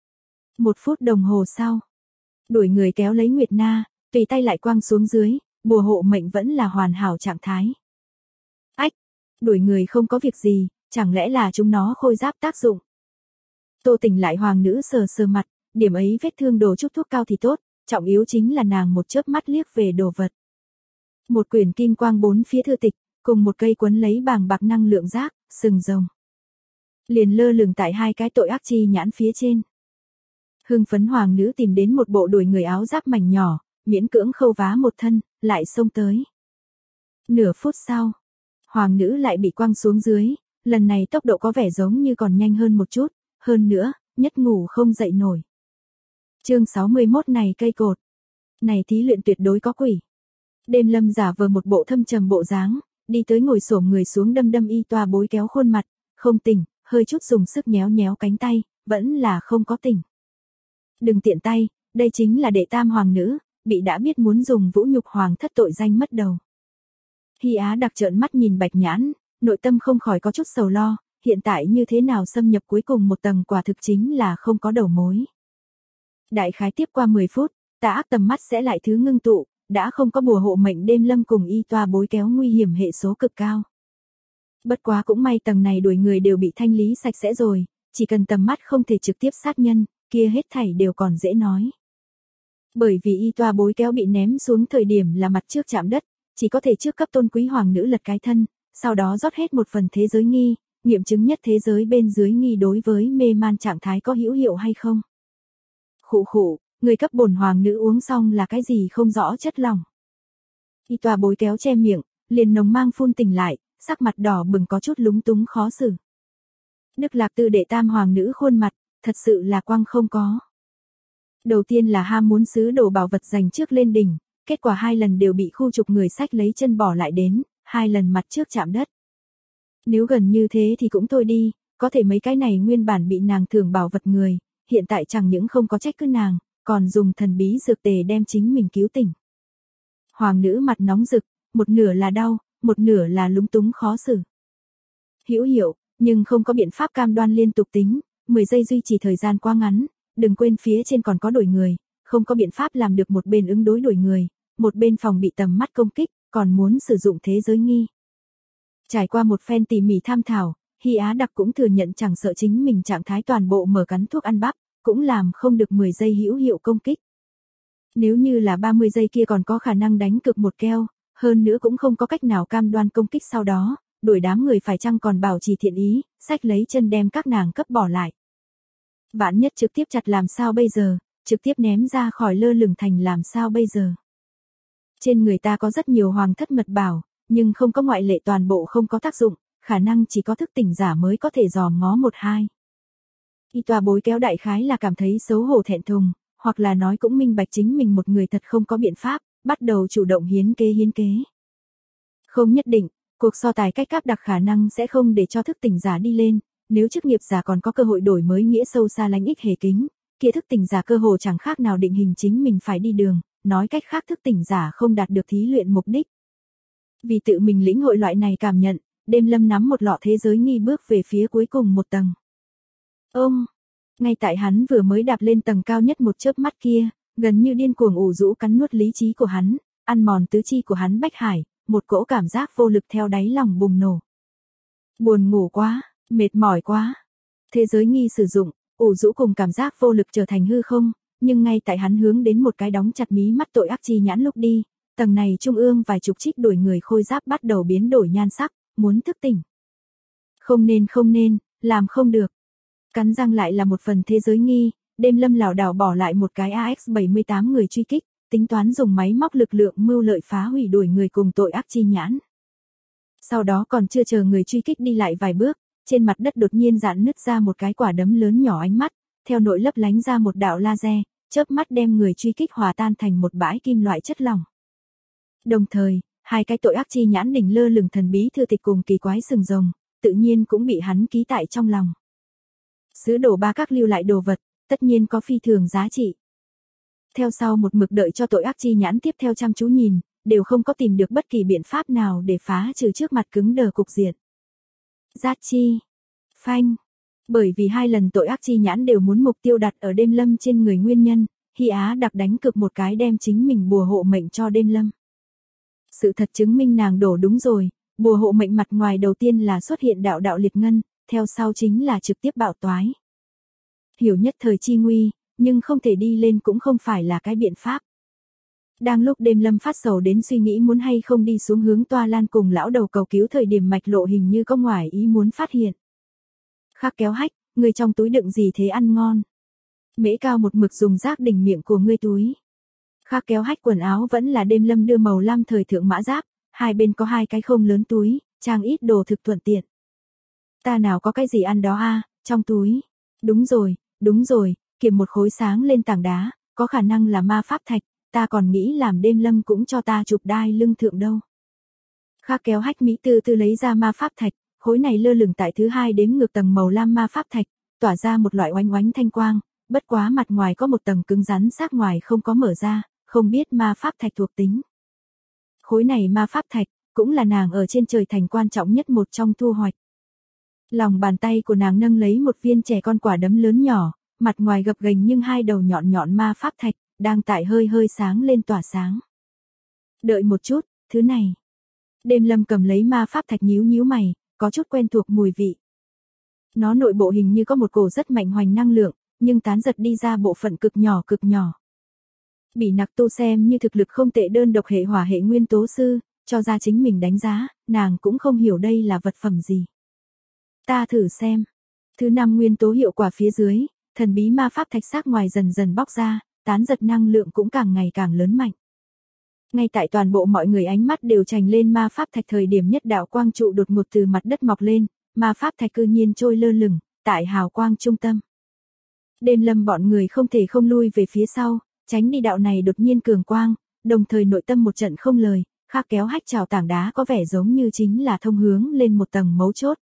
1 phút đồng hồ sau, đuổi người kéo lấy Nguyệt Na, tùy tay lại quăng xuống dưới, bùa hộ mệnh vẫn là hoàn hảo trạng thái. Ách, đuổi người không có việc gì, chẳng lẽ là chúng nó khôi giáp tác dụng. Tô Tình lại hoàng nữ sờ sờ mặt, điểm ấy vết thương đồ chút thuốc cao thì tốt, trọng yếu chính là nàng một chớp mắt liếc về đồ vật. Một quyển kim quang 4 phía thư tịch, cùng một cây quấn lấy bàng bạc năng lượng giác, sừng rồng. Liền lơ lửng tại 2 cái tội ác chi nhãn phía trên. Hưng phấn hoàng nữ tìm đến một bộ đuổi người áo giáp mảnh nhỏ, miễn cưỡng khâu vá một thân, lại xông tới. Nửa phút sau, hoàng nữ lại bị quăng xuống dưới, lần này tốc độ có vẻ giống như còn nhanh hơn một chút, hơn nữa, nhất ngủ không dậy nổi. Chương 61 này cây cột. Này thí luyện tuyệt đối có quỷ. Đêm Lâm giả vờ một bộ thâm trầm bộ dáng, đi tới ngồi xổm người xuống đâm đâm y toa bối kéo khuôn mặt, không tỉnh, hơi chút dùng sức nhéo nhéo cánh tay, vẫn là không có tỉnh. Đừng tiện tay, đây chính là đệ tam hoàng nữ, bị đã biết muốn dùng vũ nhục hoàng thất tội danh mất đầu. Hy Á đặc trợn mắt nhìn Bạch Nhãn, nội tâm không khỏi có chút sầu lo, hiện tại như thế nào xâm nhập cuối cùng một tầng quả thực chính là không có đầu mối. Đại khái tiếp qua 10 phút, tà ác tầm mắt sẽ lại thứ ngưng tụ, đã không có bùa hộ mệnh Đêm Lâm cùng y toa bối kéo nguy hiểm hệ số cực cao. Bất quá cũng may tầng này đuổi người đều bị thanh lý sạch sẽ rồi, chỉ cần tầm mắt không thể trực tiếp sát nhân, kia hết thảy đều còn dễ nói. Bởi vì y toa bối kéo bị ném xuống thời điểm là mặt trước chạm đất, chỉ có thể trước cấp tôn quý hoàng nữ lật cái thân, sau đó rót hết một phần thế giới nghi, nghiệm chứng nhất thế giới bên dưới nghi đối với mê man trạng thái có hữu hiệu hay không. Khụ khụ, người cấp bổn hoàng nữ uống xong là cái gì không rõ chất lỏng. Y toa bối kéo che miệng, liền nồng mang phun tỉnh lại, sắc mặt đỏ bừng có chút lúng túng khó xử. Đức Lạc Tư đệ tam hoàng nữ khuôn mặt, thật sự là quăng không có. Đầu tiên là ham muốn sứ đồ bảo vật dành trước lên đỉnh, kết quả 2 lần đều bị khu trục người sách lấy chân bỏ lại đến, 2 lần mặt trước chạm đất. Nếu gần như thế thì cũng thôi đi, có thể mấy cái này nguyên bản bị nàng thưởng bảo vật người, hiện tại chẳng những không có trách cứ nàng, còn dùng thần bí dược tề đem chính mình cứu tỉnh. Hoàng nữ mặt nóng rực, một nửa là đau, một nửa là lúng túng khó xử. Hữu hiệu, nhưng không có biện pháp cam đoan liên tục tính, 10 giây duy trì thời gian quá ngắn, đừng quên phía trên còn có đuổi người, không có biện pháp làm được một bên ứng đối đuổi người, một bên phòng bị tầm mắt công kích, còn muốn sử dụng thế giới nghi. Trải qua một phen tỉ mỉ tham thảo, Hy Á đặc cũng thừa nhận chẳng sợ chính mình trạng thái toàn bộ mở cắn thuốc ăn bắp, cũng làm không được 10 giây hữu hiệu công kích. Nếu như là 30 giây kia còn có khả năng đánh cực một keo, hơn nữa cũng không có cách nào cam đoan công kích sau đó, đuổi đám người phải chăng còn bảo trì thiện ý, sách lấy chân đem các nàng cấp bỏ lại. Vạn nhất trực tiếp chặt làm sao bây giờ, trực tiếp ném ra khỏi lơ lửng thành làm sao bây giờ. Trên người ta có rất nhiều hoàng thất mật bảo, nhưng không có ngoại lệ toàn bộ không có tác dụng, khả năng chỉ có thức tỉnh giả mới có thể dòm ngó 1-2. Y toa bối kéo đại khái là cảm thấy xấu hổ thẹn thùng, hoặc là nói cũng minh bạch chính mình một người thật không có biện pháp, bắt đầu chủ động hiến kế. Không nhất định, cuộc so tài cách áp đặc khả năng sẽ không để cho thức tỉnh giả đi lên, nếu chức nghiệp giả còn có cơ hội đổi mới nghĩa sâu xa lánh ích hề kính, kia thức tỉnh giả cơ hồ chẳng khác nào định hình chính mình phải đi đường, nói cách khác thức tỉnh giả không đạt được thí luyện mục đích. Vì tự mình lĩnh hội loại này cảm nhận, Đêm Lâm nắm một lọ thế giới nghi bước về phía cuối cùng một tầng. Ngay tại hắn vừa mới đạp lên tầng cao nhất một chớp mắt kia, gần như điên cuồng ủ rũ cắn nuốt lý trí của hắn, ăn mòn tứ chi của hắn bách hải, một cỗ cảm giác vô lực theo đáy lòng bùng nổ. Buồn ngủ quá, mệt mỏi quá. Thế giới nghi sử dụng, ủ rũ cùng cảm giác vô lực trở thành hư không, nhưng ngay tại hắn hướng đến một cái đóng chặt mí mắt tội ác chi nhãn lúc đi, tầng này trung ương vài chục trích đuổi người khôi giáp bắt đầu biến đổi nhan sắc, muốn thức tỉnh. Không nên, làm không được. Cắn răng lại là một phần thế giới nghi, Đêm Lâm lảo đảo bỏ lại một cái AX-78 người truy kích, tính toán dùng máy móc lực lượng mưu lợi phá hủy đuổi người cùng tội ác chi nhãn. Sau đó còn chưa chờ người truy kích đi lại vài bước, trên mặt đất đột nhiên rạn nứt ra một cái quả đấm lớn nhỏ ánh mắt, theo nội lấp lánh ra một đạo laser, chớp mắt đem người truy kích hòa tan thành một bãi kim loại chất lỏng. Đồng thời, hai cái tội ác chi nhãn đỉnh lơ lửng thần bí thư tịch cùng kỳ quái sừng rồng, tự nhiên cũng bị hắn ký tại trong lòng. Sứ đồ Ba Các lưu lại đồ vật, tất nhiên có phi thường giá trị. Theo sau một mực đợi cho tội ác chi nhãn tiếp theo chăm chú nhìn, đều không có tìm được bất kỳ biện pháp nào để phá trừ trước mặt cứng đờ cục diện. Giác chi, phanh, bởi vì hai lần tội ác chi nhãn đều muốn mục tiêu đặt ở Đêm Lâm trên người nguyên nhân, Hy Á đặc đánh cực một cái đem chính mình bùa hộ mệnh cho Đêm Lâm. Sự thật chứng minh nàng đổ đúng rồi, bùa hộ mệnh mặt ngoài đầu tiên là xuất hiện đạo đạo liệt ngân, theo sau chính là trực tiếp bạo toái. Hiểu nhất thời chi nguy, nhưng không thể đi lên cũng không phải là cái biện pháp. Đang lúc Đêm Lâm phát sầu đến suy nghĩ muốn hay không đi xuống hướng toa lan cùng lão đầu cầu cứu thời điểm mạch lộ hình như có ngoài ý muốn phát hiện. Khác kéo hách, người trong túi đựng gì thế ăn ngon. Mễ Cao một mực dùng rác đỉnh miệng của ngươi túi. Khác kéo hách quần áo vẫn là Đêm Lâm đưa màu lam thời thượng mã giáp, hai bên có hai cái không lớn túi, trang ít đồ thực thuận tiện. Ta nào có cái gì ăn đó a, trong túi. Đúng rồi, kiểm một khối sáng lên tảng đá, có khả năng là ma pháp thạch, ta còn nghĩ làm Đêm Lâm cũng cho ta chụp đai lưng thượng đâu. Khác kéo hách Mỹ từ từ lấy ra ma pháp thạch, khối này lơ lửng tại thứ hai đếm ngược tầng màu lam ma pháp thạch, tỏa ra một loại oánh oánh thanh quang, bất quá mặt ngoài có một tầng cứng rắn xác ngoài không có mở ra, không biết ma pháp thạch thuộc tính. Khối này ma pháp thạch, cũng là nàng ở trên trời thành quan trọng nhất một trong thu hoạch. Lòng bàn tay của nàng nâng lấy một viên trẻ con quả đấm lớn nhỏ, mặt ngoài gập ghềnh nhưng hai đầu nhọn nhọn ma pháp thạch, đang tại hơi hơi sáng lên tỏa sáng. Đợi một chút, thứ này. Đêm Lâm cầm lấy ma pháp thạch nhíu mày, có chút quen thuộc mùi vị. Nó nội bộ hình như có một cổ rất mạnh hoành năng lượng, nhưng tán giật đi ra bộ phận cực nhỏ. Bỉ Nặc Tu xem như thực lực không tệ đơn độc hệ hỏa hệ nguyên tố sư, cho ra chính mình đánh giá, nàng cũng không hiểu đây là vật phẩm gì. Ta thử xem. Thứ 5 nguyên tố hiệu quả phía dưới, thần bí ma pháp thạch xác ngoài dần dần bóc ra, tán giật năng lượng cũng càng ngày càng lớn mạnh. Ngay tại toàn bộ mọi người ánh mắt đều trành lên ma pháp thạch thời điểm nhất đạo quang trụ đột ngột từ mặt đất mọc lên, ma pháp thạch cư nhiên trôi lơ lửng, tại hào quang trung tâm. Đêm Lâm bọn người không thể không lui về phía sau, tránh đi đạo này đột nhiên cường quang, đồng thời nội tâm một trận không lời, khác kéo hách trào tảng đá có vẻ giống như chính là thông hướng lên một tầng mấu chốt.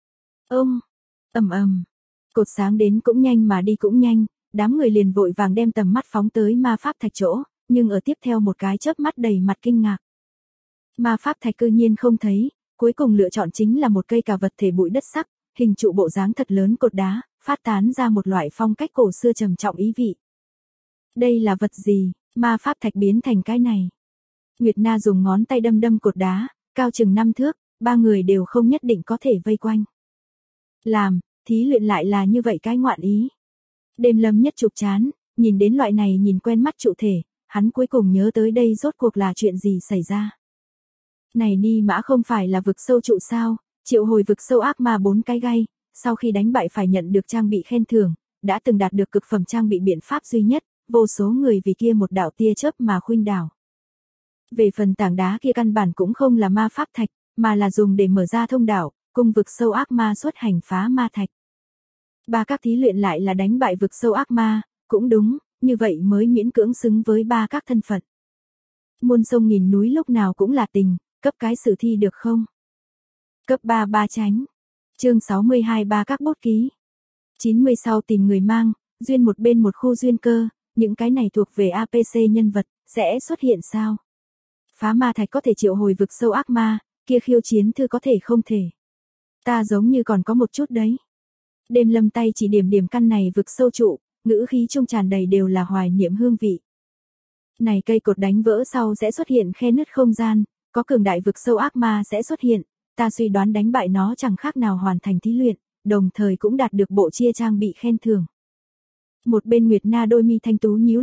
Ầm, cột sáng đến cũng nhanh mà đi cũng nhanh, đám người liền vội vàng đem tầm mắt phóng tới ma pháp thạch chỗ, nhưng ở tiếp theo một cái chớp mắt đầy mặt kinh ngạc. Ma pháp thạch cư nhiên không thấy, cuối cùng lựa chọn chính là một cây cà vật thể bụi đất sắc, hình trụ bộ dáng thật lớn cột đá, phát tán ra một loại phong cách cổ xưa trầm trọng ý vị. Đây là vật gì, ma pháp thạch biến thành cái này. Nguyệt Na dùng ngón tay đâm cột đá, cao chừng 5 thước, ba người đều không nhất định có thể vây quanh. Thí luyện lại là như vậy cái ngoạn ý. Đêm Lâm nhất chụp chán, nhìn đến loại này nhìn quen mắt trụ thể, hắn cuối cùng nhớ tới đây rốt cuộc là chuyện gì xảy ra. Này Ni Mã không phải là vực sâu trụ sao, triệu hồi vực sâu ác ma 4 cái gai, sau khi đánh bại phải nhận được trang bị khen thưởng, đã từng đạt được cực phẩm trang bị biện pháp duy nhất, vô số người vì kia một đạo tia chớp mà khuynh đảo. Về phần tảng đá kia căn bản cũng không là ma pháp thạch, mà là dùng để mở ra thông đạo, cùng vực sâu ác ma xuất hành phá ma thạch. Ba Các thí luyện lại là đánh bại vực sâu ác ma, cũng đúng, như vậy mới miễn cưỡng xứng với Ba Các thân phận. Muôn sông nghìn núi lúc nào cũng là tình, cấp cái sử thi được không? Cấp 3 ba tránh. Chương 62 Ba Các bút ký. 90 sau tìm người mang, duyên một bên một khu duyên cơ, những cái này thuộc về APC nhân vật, sẽ xuất hiện sao? Phá ma thạch có thể triệu hồi vực sâu ác ma, kia khiêu chiến thư có thể không thể. Ta giống như còn có một chút đấy. Đêm Lâm tay chỉ điểm căn này vực sâu trụ, ngữ khí trung tràn đầy đều là hoài niệm hương vị. Này cây cột đánh vỡ sau sẽ xuất hiện khe nứt không gian, có cường đại vực sâu ác ma sẽ xuất hiện, ta suy đoán đánh bại nó chẳng khác nào hoàn thành thí luyện, đồng thời cũng đạt được bộ chia trang bị khen thưởng. Một bên Nguyệt Na đôi mi thanh tú nhíu lại,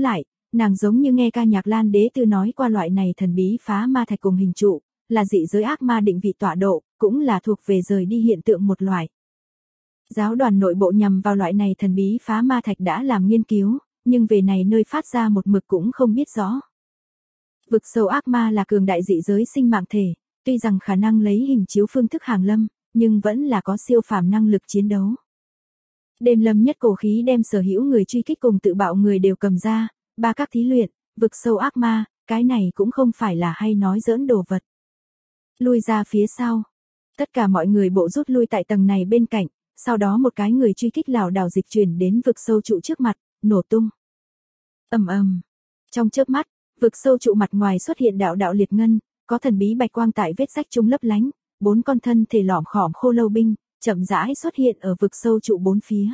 nàng giống như nghe ca nhạc Lan Đế Tư nói qua loại này thần bí phá ma thạch cùng hình trụ, là dị giới ác ma định vị tọa độ, cũng là thuộc về rời đi hiện tượng một loại. Giáo đoàn nội bộ nhằm vào loại này thần bí phá ma thạch đã làm nghiên cứu, nhưng về này nơi phát ra một mực cũng không biết rõ. Vực sâu ác ma là cường đại dị giới sinh mạng thể, tuy rằng khả năng lấy hình chiếu phương thức hàng lâm, nhưng vẫn là có siêu phàm năng lực chiến đấu. Đêm lâm nhất cổ khí đem sở hữu người truy kích cùng tự bạo người đều cầm ra, ba các thí luyện, vực sâu ác ma, cái này cũng không phải là hay nói giỡn đồ vật. Lui ra phía sau. Tất cả mọi người bộ rút lui tại tầng này bên cạnh, sau đó một cái người truy kích lảo đảo dịch chuyển đến vực sâu trụ trước mặt, nổ tung. Ầm ầm. Trong chớp mắt, vực sâu trụ mặt ngoài xuất hiện đạo đạo liệt ngân, có thần bí bạch quang tại vết rách trung lấp lánh, 4 con thân thể lỏm khỏm khô lâu binh, chậm rãi xuất hiện ở vực sâu trụ 4 phía.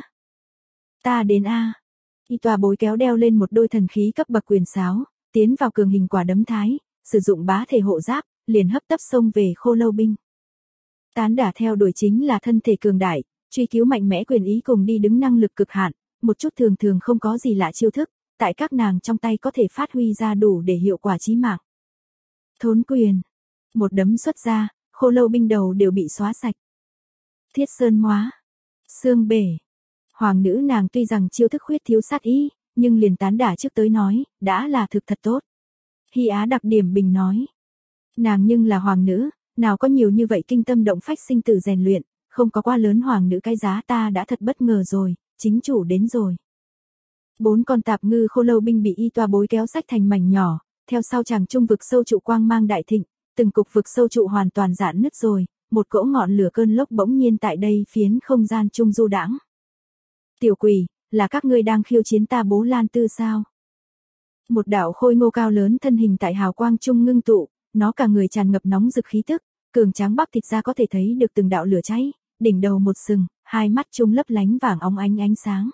Ta đến a. Y tòa bối kéo đeo lên một đôi thần khí cấp bậc quyền sáo, tiến vào cường hình quả đấm thái, sử dụng bá thể hộ giáp, liền hấp tấp xông về khô lâu binh. Tán đả theo đuổi chính là thân thể cường đại, truy cứu mạnh mẽ quyền ý cùng đi đứng năng lực cực hạn, một chút thường thường không có gì lạ chiêu thức, tại các nàng trong tay có thể phát huy ra đủ để hiệu quả chí mạng. Thốn quyền. Một đấm xuất ra, khô lâu binh đầu đều bị xóa sạch. Thiết sơn hóa. Xương bể. Hoàng nữ nàng tuy rằng chiêu thức khuyết thiếu sát ý, nhưng liền tán đả trước tới nói, đã là thực thật tốt. Hy Á đặc điểm bình nói. Nàng nhưng là hoàng nữ, nào có nhiều như vậy kinh tâm động phách sinh tử rèn luyện, không có quá lớn hoàng nữ cái giá ta đã thật bất ngờ rồi, chính chủ đến rồi. 4 con tạp ngư khô lâu binh bị y toa bối kéo sách thành mảnh nhỏ, theo sau chàng trung vực sâu trụ quang mang đại thịnh, từng cục vực sâu trụ hoàn toàn rạn nứt rồi, một cỗ ngọn lửa cơn lốc bỗng nhiên tại đây phiến không gian trung du đãng. Tiểu quỷ, là các ngươi đang khiêu chiến ta Bố Lan Tư sao? Một đạo khôi ngô cao lớn thân hình tại hào quang trung ngưng tụ, nó cả người tràn ngập nóng rực khí tức, cường tráng bắp thịt ra có thể thấy được từng đạo lửa cháy, đỉnh đầu một sừng, hai mắt trung lấp lánh vàng óng ánh sáng.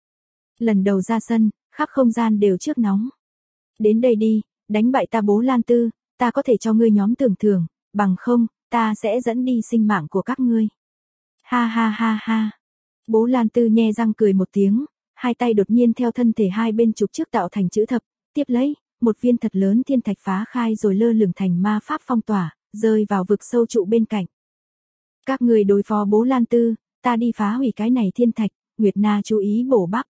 Lần đầu ra sân, khắp không gian đều trước nóng. Đến đây đi, đánh bại ta Bố Lan Tư, ta có thể cho ngươi nhóm tưởng thưởng, bằng không, ta sẽ dẫn đi sinh mạng của các ngươi. Ha ha ha ha. Bố Lan Tư nhe răng cười một tiếng, hai tay đột nhiên theo thân thể hai bên trục trước tạo thành chữ thập, tiếp lấy, một viên thật lớn thiên thạch phá khai rồi lơ lửng thành ma pháp phong tỏa, rơi vào vực sâu trụ bên cạnh. Các người đối phó Bố Lan Tư, ta đi phá hủy cái này thiên thạch, Nguyệt Na chú ý bổ bắc.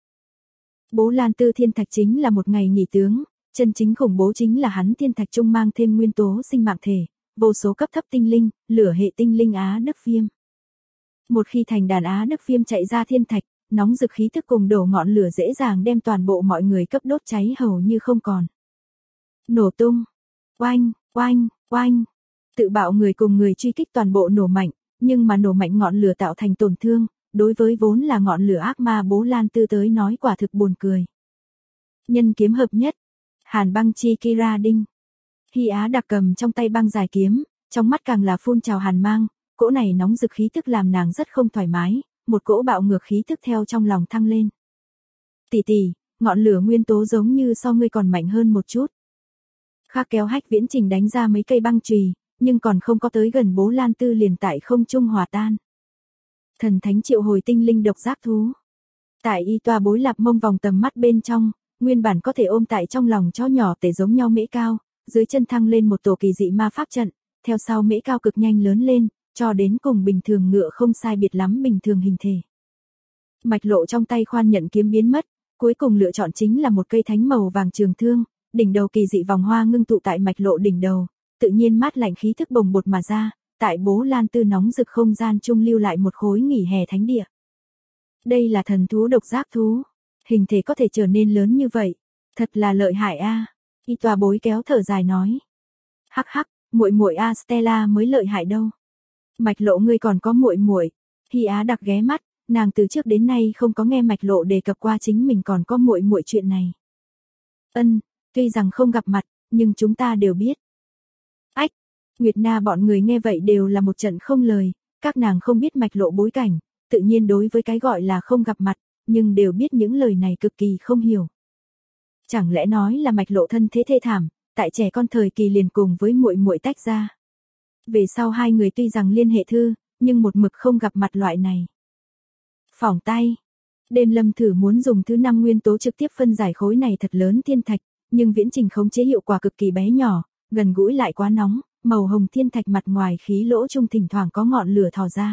Bố Lan Tư thiên thạch chính là một ngày nghỉ tướng, chân chính khủng bố chính là hắn thiên thạch trung mang thêm nguyên tố sinh mạng thể, vô số cấp thấp tinh linh, lửa hệ tinh linh Á Đức Viêm. Một khi thành đàn Á Đức Viêm chạy ra thiên thạch, nóng rực khí thức cùng đổ ngọn lửa dễ dàng đem toàn bộ mọi người cấp đốt cháy hầu như không còn. Nổ tung, oanh, oanh, oanh, tự bạo người cùng người truy kích toàn bộ nổ mạnh, nhưng mà nổ mạnh ngọn lửa tạo thành tổn thương, đối với vốn là ngọn lửa ác ma Bố Lan Tư tới nói quả thực buồn cười. Nhân kiếm hợp nhất, Hàn băng chi Kira đinh. Hy Á đặc cầm trong tay băng dài kiếm, trong mắt càng là phun trào hàn mang, cỗ này nóng rực khí tức làm nàng rất không thoải mái, một cỗ bạo ngược khí tức theo trong lòng thăng lên. Tỷ tỷ, ngọn lửa nguyên tố giống như so ngươi còn mạnh hơn một chút. Khác kéo Hách Viễn Trình đánh ra mấy cây băng chùy, nhưng còn không có tới gần Bố Lan Tư liền tại không trung hòa tan. Thần thánh triệu hồi tinh linh độc giác thú. Tại y toa bối lạp mông vòng tầm mắt bên trong, nguyên bản có thể ôm tại trong lòng chó nhỏ tể giống nhau mễ cao, dưới chân thăng lên một tổ kỳ dị ma pháp trận, theo sau mễ cao cực nhanh lớn lên, cho đến cùng bình thường ngựa không sai biệt lắm bình thường hình thể. Mạch lộ trong tay khoan nhận kiếm biến mất, cuối cùng lựa chọn chính là một cây thánh màu vàng trường thương, đỉnh đầu kỳ dị vòng hoa ngưng tụ tại mạch lộ đỉnh đầu, tự nhiên mát lạnh khí thức bồng bột mà ra, tại Bố Lan Tư nóng rực không gian trung lưu lại một khối nghỉ hè thánh địa. Đây là thần thú độc giác thú, hình thể có thể trở nên lớn như vậy, thật là lợi hại a. Y tòa bối kéo thở dài nói. Hắc hắc, muội muội a Stella mới lợi hại đâu. Mạch lộ ngươi còn có muội muội. Hy Á đặc ghé mắt, nàng từ trước đến nay không có nghe mạch lộ đề cập qua chính mình còn có muội muội chuyện này. Ân, tuy rằng không gặp mặt, nhưng chúng ta đều biết. Ách, Nguyệt Na bọn người nghe vậy đều là một trận không lời, các nàng không biết mạch lộ bối cảnh, tự nhiên đối với cái gọi là không gặp mặt, nhưng đều biết những lời này cực kỳ không hiểu. Chẳng lẽ nói là mạch lộ thân thế thê thảm, tại trẻ con thời kỳ liền cùng với muội muội tách ra. Về sau hai người tuy rằng liên hệ thư, nhưng một mực không gặp mặt loại này. Phỏng tay. Đêm lâm thử muốn dùng thứ 5 nguyên tố trực tiếp phân giải khối này thật lớn thiên thạch, nhưng viễn trình khống chế hiệu quả cực kỳ bé nhỏ, gần gũi lại quá nóng, màu hồng thiên thạch mặt ngoài khí lỗ trung thỉnh thoảng có ngọn lửa thò ra.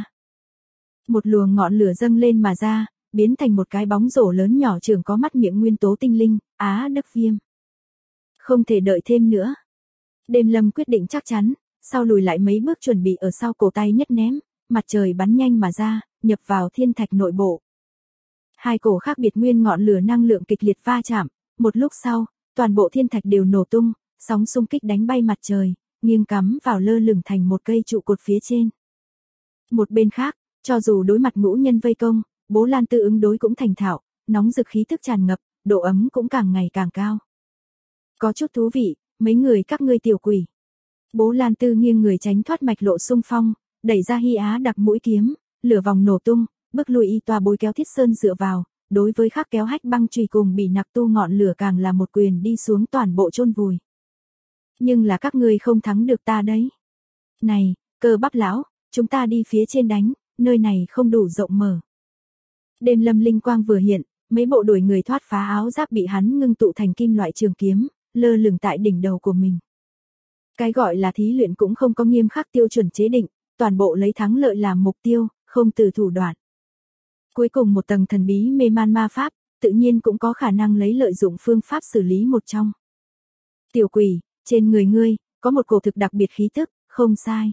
Một luồng ngọn lửa dâng lên mà ra, biến thành một cái bóng rổ lớn nhỏ trưởng có mắt miệng nguyên tố tinh linh, Á Đức Viêm. Không thể đợi thêm nữa. Đêm Lâm quyết định chắc chắn, sau lùi lại mấy bước chuẩn bị ở sau cổ tay nhất ném, mặt trời bắn nhanh mà ra, nhập vào thiên thạch nội bộ. Hai cổ khác biệt nguyên ngọn lửa năng lượng kịch liệt va chạm, một lúc sau, toàn bộ thiên thạch đều nổ tung, sóng xung kích đánh bay mặt trời, nghiêng cắm vào lơ lửng thành một cây trụ cột phía trên. Một bên khác, cho dù đối mặt ngũ nhân vây công, Bố Lan Tư ứng đối cũng thành thạo, nóng rực khí tức tràn ngập, độ ấm cũng càng ngày càng cao. Có chút thú vị, mấy người các ngươi tiểu quỷ. Bố Lan Tư nghiêng người tránh thoát mạch lộ xung phong, đẩy ra Hy Á đặc mũi kiếm, lửa vòng nổ tung, bức lùi y tòa bối kéo Thiết Sơn dựa vào, đối với khắc kéo hách băng chùy cùng bị nặc tu ngọn lửa càng là một quyền đi xuống toàn bộ chôn vùi. Nhưng là các ngươi không thắng được ta đấy. Này, Cơ Bắp lão, chúng ta đi phía trên đánh, nơi này không đủ rộng mở. Đêm Lâm linh quang vừa hiện, mấy bộ đuổi người thoát phá áo giáp bị hắn ngưng tụ thành kim loại trường kiếm, lơ lửng tại đỉnh đầu của mình. Cái gọi là thí luyện cũng không có nghiêm khắc tiêu chuẩn chế định, toàn bộ lấy thắng lợi làm mục tiêu, không từ thủ đoạn. Cuối cùng một tầng thần bí mê man ma pháp, tự nhiên cũng có khả năng lấy lợi dụng phương pháp xử lý một trong. Tiểu quỷ, trên người ngươi, có một cổ thực đặc biệt khí tức, không sai.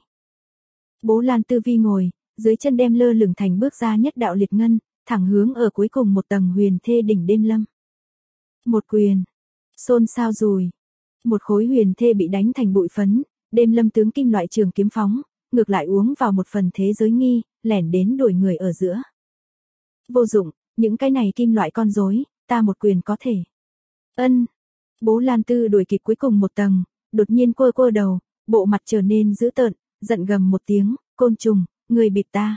Bố Lan Tư Vi ngồi, dưới chân đem lơ lửng thành bước ra nhất đạo liệt ngân, thẳng hướng ở cuối cùng một tầng huyền thê đỉnh Đêm Lâm. Một quyền, xôn xao rùi, một khối huyền thê bị đánh thành bụi phấn, Đêm Lâm tướng kim loại trường kiếm phóng, ngược lại uống vào một phần thế giới nghi, lẻn đến đuổi người ở giữa. Vô dụng, những cái này kim loại con rối, ta một quyền có thể. Ân. Bố Lan Tư đuổi kịp cuối cùng một tầng, đột nhiên quơ quơ đầu, bộ mặt trở nên dữ tợn, giận gầm một tiếng, côn trùng, người bịp ta.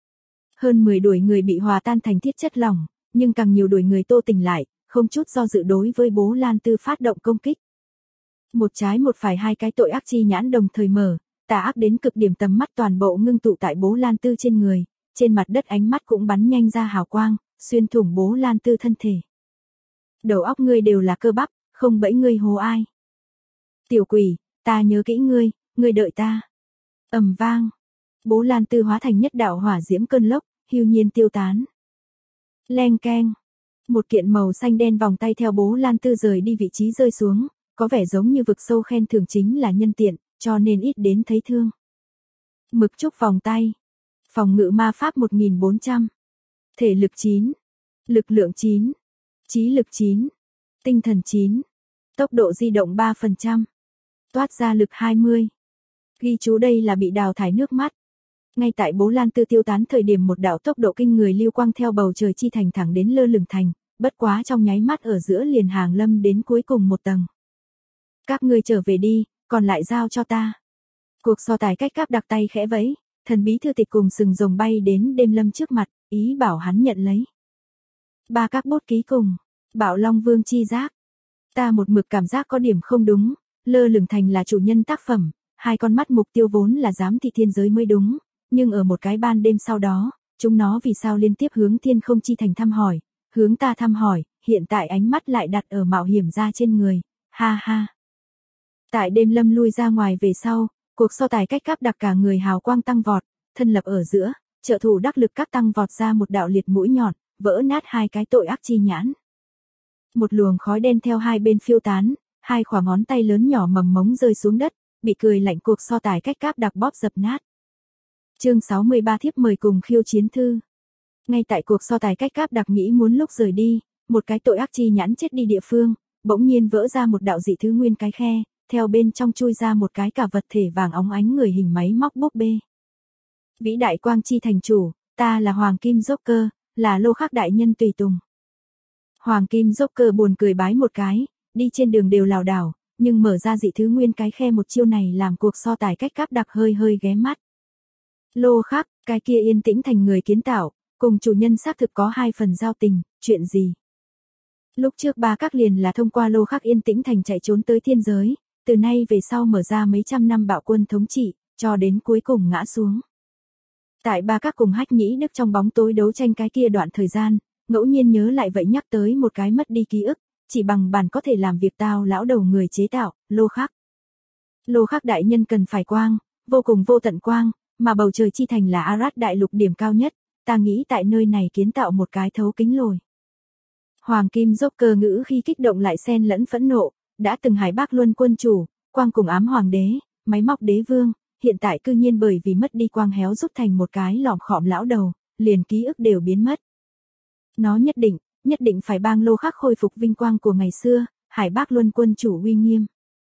Hơn 10 đuổi người bị hòa tan thành thiết chất lỏng, nhưng càng nhiều đuổi người tô tỉnh lại, không chút do dự đối với Bố Lan Tư phát động công kích. Một trái một phải hai cái tội ác chi nhãn đồng thời mở, tà ác đến cực điểm tầm mắt toàn bộ ngưng tụ tại Bố Lan Tư trên người, trên mặt đất ánh mắt cũng bắn nhanh ra hào quang, xuyên thủng Bố Lan Tư thân thể. Đầu óc ngươi đều là cơ bắp, không bẫy ngươi hố ai. Tiểu quỷ, ta nhớ kỹ ngươi đợi ta. Ầm vang, Bố Lan Tư hóa thành nhất đạo hỏa diễm cơn lốc, hiu nhiên tiêu tán. Leng keng, một kiện màu xanh đen vòng tay theo Bố Lan Tư rời đi vị trí rơi xuống, có vẻ giống như vực sâu khen thưởng chính là nhân tiện, cho nên ít đến thấy thương. Mực trúc vòng tay, phòng ngự ma pháp 1400, thể lực 9, lực lượng 9, trí lực 9, tinh thần 9, tốc độ di động 3%, toát ra lực 20. Ghi chú đây là bị đào thải nước mắt. Ngay tại Bố Lan Tư tiêu tán thời điểm một đạo tốc độ kinh người lưu quang theo bầu trời chi thành thẳng đến lơ lửng thành, bất quá trong nháy mắt ở giữa liền hàng lâm đến cuối cùng một tầng. Các ngươi trở về đi, còn lại giao cho ta. Cuộc so tài cách cáp đặc tay khẽ vẫy, thần bí thư tịch cùng sừng rồng bay đến Đêm Lâm trước mặt, ý bảo hắn nhận lấy. Ba các bút ký cùng, Bạo Long Vương chi giác. Ta một mực cảm giác có điểm không đúng, lơ lửng thành là chủ nhân tác phẩm, hai con mắt mục tiêu vốn là giám thị thiên giới mới đúng, nhưng ở một cái ban đêm sau đó, chúng nó vì sao liên tiếp hướng thiên không chi thành thăm hỏi, hướng ta thăm hỏi, hiện tại ánh mắt lại đặt ở mạo hiểm ra trên người, ha ha. Tại Đêm Lâm lui ra ngoài về sau, cuộc so tài cách cáp đặc cả người hào quang tăng vọt, thân lập ở giữa, trợ thủ đắc lực các tăng vọt ra một đạo liệt mũi nhọn, vỡ nát hai cái tội ác chi nhãn. Một luồng khói đen theo hai bên phiêu tán, hai khỏa ngón tay lớn nhỏ mầm mống rơi xuống đất, bị cười lạnh cuộc so tài cách cáp đặc bóp dập nát. Chương 63 thiếp mời cùng khiêu chiến thư. Ngay tại cuộc so tài cách cáp đặc nghĩ muốn lúc rời đi, một cái tội ác chi nhãn chết đi địa phương, bỗng nhiên vỡ ra một đạo dị thứ nguyên cái khe, theo bên trong chui ra một cái cả vật thể vàng óng ánh người hình máy móc búp bê. Vĩ đại quang chi thành chủ, ta là Hoàng Kim Joker, là Lô Khắc đại nhân tùy tùng. Hoàng Kim Joker buồn cười bái một cái, đi trên đường đều lảo đảo, nhưng mở ra dị thứ nguyên cái khe một chiêu này làm cuộc so tài cách cáp đặc hơi ghé mắt. Lô Khắc, cái kia yên tĩnh thành người kiến tạo, cùng chủ nhân xác thực có hai phần giao tình, chuyện gì? Lúc trước ba các liền là thông qua Lô Khắc yên tĩnh thành chạy trốn tới thiên giới, từ nay về sau mở ra mấy trăm năm bạo quân thống trị, cho đến cuối cùng ngã xuống. Tại ba các cùng Hách Nhĩ Đức trong bóng tối đấu tranh cái kia đoạn thời gian, ngẫu nhiên nhớ lại vậy nhắc tới một cái mất đi ký ức, chỉ bằng bản có thể làm việc tao lão đầu người chế tạo, lô khắc. Lô khắc đại nhân cần phải quang, vô cùng vô tận quang, mà bầu trời chi thành là Arad đại lục điểm cao nhất, ta nghĩ tại nơi này kiến tạo một cái thấu kính lồi. Hoàng Kim Joker ngữ khi kích động lại xen lẫn phẫn nộ, đã từng Hải Bác Luân quân chủ, quang cùng ám hoàng đế, máy móc đế vương, hiện tại cư nhiên bởi vì mất đi quang héo rút thành một cái lỏm khọm lão đầu, liền ký ức đều biến mất. Nó nhất định phải bang lô khắc khôi phục vinh quang của ngày xưa, Hải Bác Luân quân chủ uy nghiêm.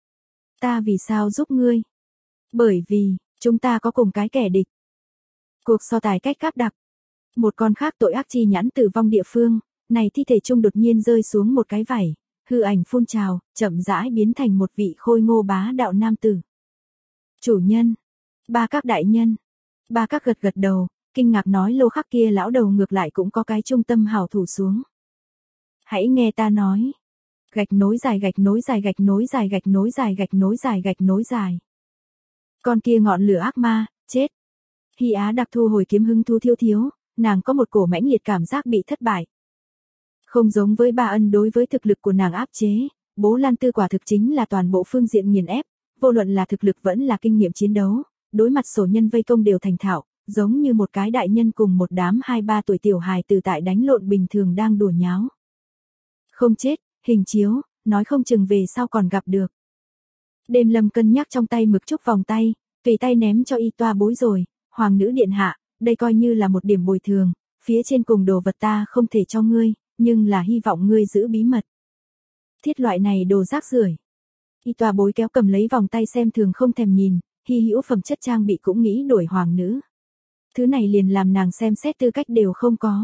Ta vì sao giúp ngươi? Bởi vì, chúng ta có cùng cái kẻ địch. Cuộc so tài cách áp đặc. Một con khác tội ác chi nhãn tử vong địa phương, này thi thể trung đột nhiên rơi xuống một cái vảy, hư ảnh phun trào, chậm rãi biến thành một vị khôi ngô bá đạo nam tử. Chủ nhân, Ba Các đại nhân. Ba Các gật gật đầu, kinh ngạc nói lô khắc kia lão đầu ngược lại cũng có cái trung tâm hảo thủ xuống. Hãy nghe ta nói. Gạch nối dài gạch nối dài gạch nối dài gạch nối dài gạch nối dài gạch nối dài. Con kia ngọn lửa ác ma, chết. Hy Á đặc thu hồi kiếm hứng thú thiếu, nàng có một cổ mãnh liệt cảm giác bị thất bại. Không giống với Ba Ân đối với thực lực của nàng áp chế, Bố Lan Tư quả thực chính là toàn bộ phương diện nghiền ép, vô luận là thực lực vẫn là kinh nghiệm chiến đấu, đối mặt sổ nhân vây công đều thành thạo, giống như một cái đại nhân cùng một đám 2-3 tuổi tiểu hài từ tại đánh lộn bình thường đang đùa nháo. Không chết, hình chiếu, nói không chừng về sau còn gặp được. Đêm Lâm cân nhắc trong tay mực trúc vòng tay, tùy tay ném cho y toa bối rồi, hoàng nữ điện hạ, đây coi như là một điểm bồi thường, phía trên cùng đồ vật ta không thể cho ngươi, nhưng là hy vọng ngươi giữ bí mật. Thiết loại này đồ rác rưởi. Y toa bối kéo cầm lấy vòng tay xem thường không thèm nhìn, hy hữu phẩm chất trang bị cũng nghĩ đổi hoàng nữ. Thứ này liền làm nàng xem xét tư cách đều không có.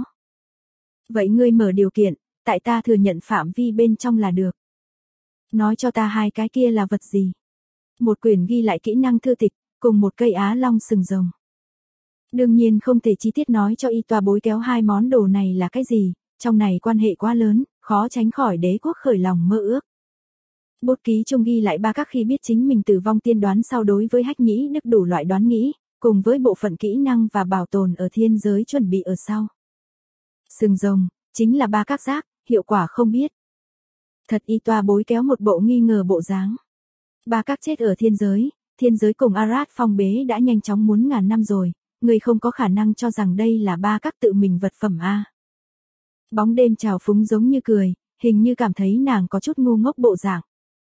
Vậy ngươi mở điều kiện, tại ta thừa nhận phạm vi bên trong là được. Nói cho ta hai cái kia là vật gì? Một quyển ghi lại kỹ năng thư tịch, cùng một cây á long sừng rồng. Đương nhiên không thể chi tiết nói cho y toa bối kéo hai món đồ này là cái gì, trong này quan hệ quá lớn, khó tránh khỏi đế quốc khởi lòng mơ ước. Bút ký chung ghi lại Ba Các khi biết chính mình tử vong tiên đoán sau đối với hách nhĩ đức đủ loại đoán nghĩ, cùng với bộ phận kỹ năng và bảo tồn ở thiên giới chuẩn bị ở sau. Sừng rồng, chính là Ba Các giác, hiệu quả không biết. Thật y toa bối kéo một bộ nghi ngờ bộ dáng. Ba Các chết ở thiên giới cùng Arad phong bế đã nhanh chóng muốn ngàn năm rồi, người không có khả năng cho rằng đây là Ba Các tự mình vật phẩm a. Bóng đêm trào phúng giống như cười, hình như cảm thấy nàng có chút ngu ngốc bộ dạng.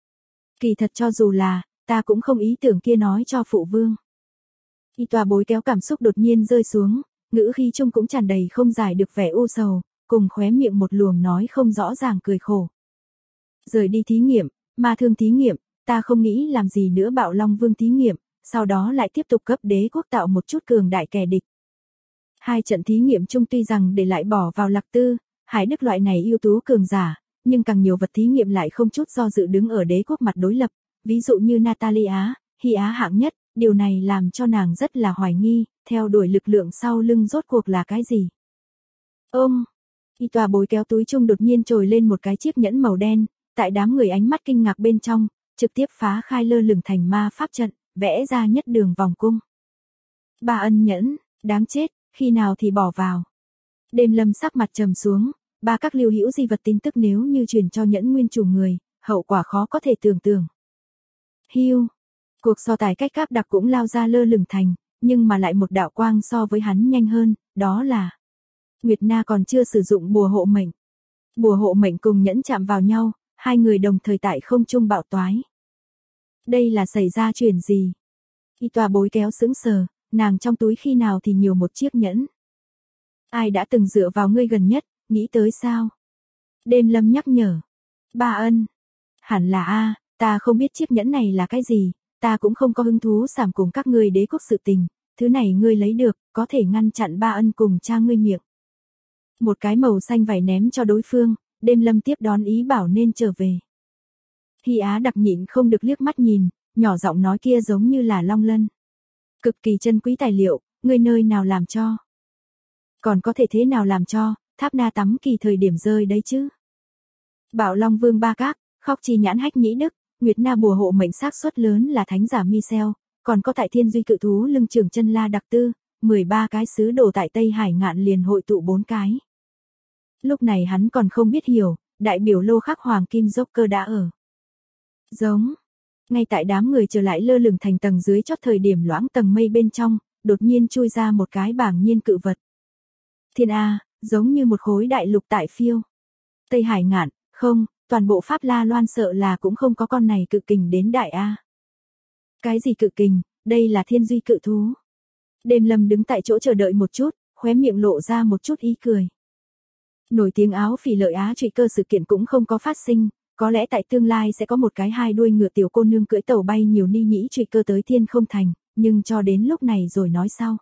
Kỳ thật cho dù là, ta cũng không ý tưởng kia nói cho phụ vương. Y toa bối kéo cảm xúc đột nhiên rơi xuống, ngữ khí chung cũng tràn đầy không giải được vẻ u sầu, cùng khóe miệng một luồng nói không rõ ràng cười khổ. Rời đi thí nghiệm, ma thương thí nghiệm, ta không nghĩ làm gì nữa Bạo Long Vương thí nghiệm, sau đó lại tiếp tục cấp đế quốc tạo một chút cường đại kẻ địch. Hai trận thí nghiệm chung tuy rằng để lại bỏ vào Lạc Tư, Hải Đức loại này ưu tú cường giả, nhưng càng nhiều vật thí nghiệm lại không chút do dự đứng ở đế quốc mặt đối lập, ví dụ như Natalia, Hy Á hạng nhất, điều này làm cho nàng rất là hoài nghi, theo đuổi lực lượng sau lưng rốt cuộc là cái gì. Y toa bối kéo túi chung đột nhiên trồi lên một cái chiếc nhẫn màu đen, tại đám người ánh mắt kinh ngạc bên trong, trực tiếp phá khai lơ lửng thành ma pháp trận, vẽ ra nhất đường vòng cung. Ba Ân nhẫn, đáng chết, khi nào thì bỏ vào. Đêm Lâm sắc mặt trầm xuống, Ba Các lưu hữu di vật tin tức nếu như truyền cho nhẫn nguyên chủ người, hậu quả khó có thể tưởng tượng. Hiu, cuộc so tài cách áp đặc cũng lao ra lơ lửng thành, nhưng mà lại một đạo quang so với hắn nhanh hơn, đó là Nguyệt Na còn chưa sử dụng bùa hộ mệnh. Bùa hộ mệnh cùng nhẫn chạm vào nhau, hai người đồng thời tại không trung bạo toái. Đây là xảy ra chuyện gì? Y toa bối kéo sững sờ, nàng trong túi khi nào thì nhiều một chiếc nhẫn. Ai đã từng dựa vào ngươi gần nhất, nghĩ tới sao? Đêm Lâm nhắc nhở. Ba Ân. Hẳn là a, ta không biết chiếc nhẫn này là cái gì, ta cũng không có hứng thú sảm cùng các ngươi đế quốc sự tình, thứ này ngươi lấy được, có thể ngăn chặn Ba Ân cùng cha ngươi miệng. Một cái màu xanh vải ném cho đối phương, Đêm Lâm tiếp đón ý bảo nên trở về. Hy Á đặc nhịn không được liếc mắt nhìn, nhỏ giọng nói kia giống như là long lân. Cực kỳ chân quý tài liệu, ngươi nơi nào làm cho? Còn có thể thế nào làm cho, Tháp Na tắm kỳ thời điểm rơi đấy chứ? Bạo Long Vương Ba Các, khóc chi nhãn hách nhĩ đức, Nguyệt Na bùa hộ mệnh xác suất lớn là thánh giả Michel, còn có tại thiên duy cự thú lưng trường chân la đặc tư, 13 cái sứ đồ tại Tây Hải ngạn liền hội tụ 4 cái. Lúc này hắn còn không biết hiểu, đại biểu lô khắc hoàng kim Joker đã ở. Giống. Ngay tại đám người trở lại lơ lửng thành tầng dưới chót thời điểm loãng tầng mây bên trong, đột nhiên chui ra một cái bảng nhiên cự vật. Thiên A, giống như một khối đại lục tại phiêu. Tây Hải ngạn, không, toàn bộ Pháp La Loan sợ là cũng không có con này cự kình đến đại A. Cái gì cự kình, đây là thiên duy cự thú. Đêm Lâm đứng tại chỗ chờ đợi một chút, khóe miệng lộ ra một chút ý cười. Nổi tiếng áo phỉ lợi Á trụy cơ sự kiện cũng không có phát sinh, có lẽ tại tương lai sẽ có một cái hai đuôi ngựa tiểu cô nương cưỡi tàu bay nhiều ni nhĩ trụy cơ tới thiên không thành, nhưng cho đến lúc này rồi nói sau.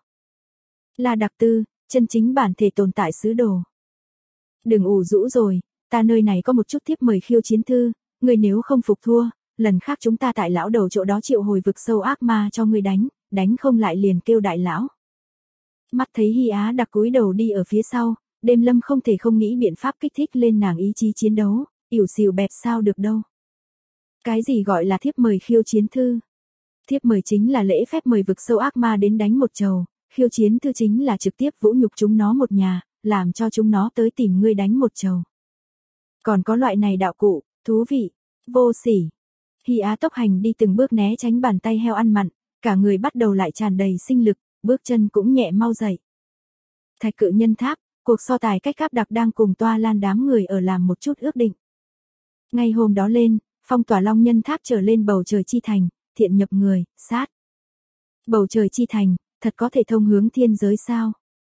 Là đặc tư, chân chính bản thể tồn tại sứ đồ. Đừng ủ rũ rồi, ta nơi này có một chút thiếp mời khiêu chiến thư, người nếu không phục thua, lần khác chúng ta tại lão đầu chỗ đó triệu hồi vực sâu ác ma cho ngươi đánh không lại liền kêu đại lão. Mắt thấy Hy Á đặc cúi đầu đi ở phía sau, Đêm Lâm không thể không nghĩ biện pháp kích thích lên nàng ý chí chiến đấu, ỉu xìu bẹp sao được đâu. Cái gì gọi là thiếp mời khiêu chiến thư? Thiếp mời chính là lễ phép mời vực sâu ác ma đến đánh một chầu, khiêu chiến thư chính là trực tiếp vũ nhục chúng nó một nhà, làm cho chúng nó tới tìm ngươi đánh một chầu. Còn có loại này đạo cụ, thú vị, vô sỉ. Hy Á tốc hành đi từng bước né tránh bàn tay heo ăn mặn, cả người bắt đầu lại tràn đầy sinh lực, bước chân cũng nhẹ mau dậy. Thạch cự nhân tháp, cuộc so tài cách áp đặc đang cùng Toa Lan đám người ở làm một chút ước định. Ngay hôm đó lên, phong tỏa Long Nhân tháp trở lên bầu trời chi thành, thiện nhập người, sát. Bầu trời chi thành, thật có thể thông hướng thiên giới sao?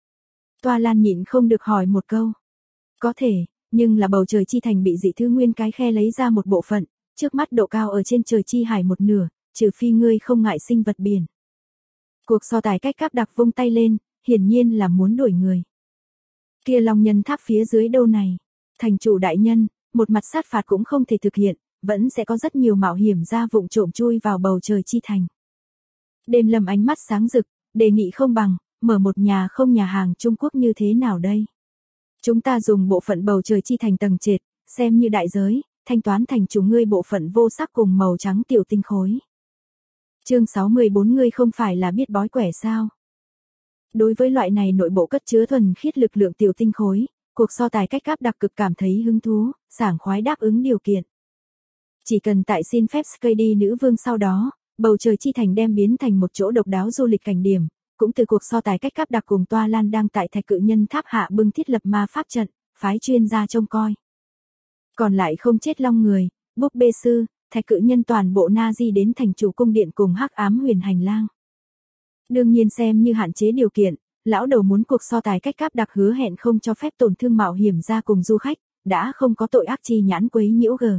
Toa Lan nhịn không được hỏi một câu. Có thể, nhưng là bầu trời chi thành bị dị thư nguyên cái khe lấy ra một bộ phận, trước mắt độ cao ở trên trời chi hải một nửa, trừ phi ngươi không ngại sinh vật biển. Cuộc so tài cách áp đặc vung tay lên, hiển nhiên là muốn đuổi người. Kia Long Nhân tháp phía dưới đâu này? Thành chủ đại nhân, một mặt sát phạt cũng không thể thực hiện, vẫn sẽ có rất nhiều mạo hiểm ra vụng trộm chui vào bầu trời chi thành. Đêm Lâm ánh mắt sáng rực, đề nghị không bằng, mở một nhà không nhà hàng Trung Quốc như thế nào đây? Chúng ta dùng bộ phận bầu trời chi thành tầng trệt, xem như đại giới, thanh toán thành chủ ngươi bộ phận vô sắc cùng màu trắng tiểu tinh khối. Chương 614 ngươi không phải là biết bói quẻ sao? Đối với loại này nội bộ cất chứa thuần khiết lực lượng tiểu tinh khối, cuộc so tài cách áp đặc cực cảm thấy hứng thú, sảng khoái đáp ứng điều kiện. Chỉ cần tại xin phép Skady nữ vương sau đó, bầu trời chi thành đem biến thành một chỗ độc đáo du lịch cảnh điểm, cũng từ cuộc so tài cách áp đặc cùng Toa Lan đang tại Thạch cự nhân tháp hạ bưng thiết lập ma pháp trận, phái chuyên gia trông coi. Còn lại không chết long người, búp bê sư, Thạch cự nhân toàn bộ Nazi đến thành chủ cung điện cùng hắc ám huyền hành lang. Đương nhiên xem như hạn chế điều kiện, lão đầu muốn cuộc so tài cách áp đặc hứa hẹn không cho phép tổn thương mạo hiểm ra cùng du khách, đã không có tội ác chi nhãn quấy nhiễu g.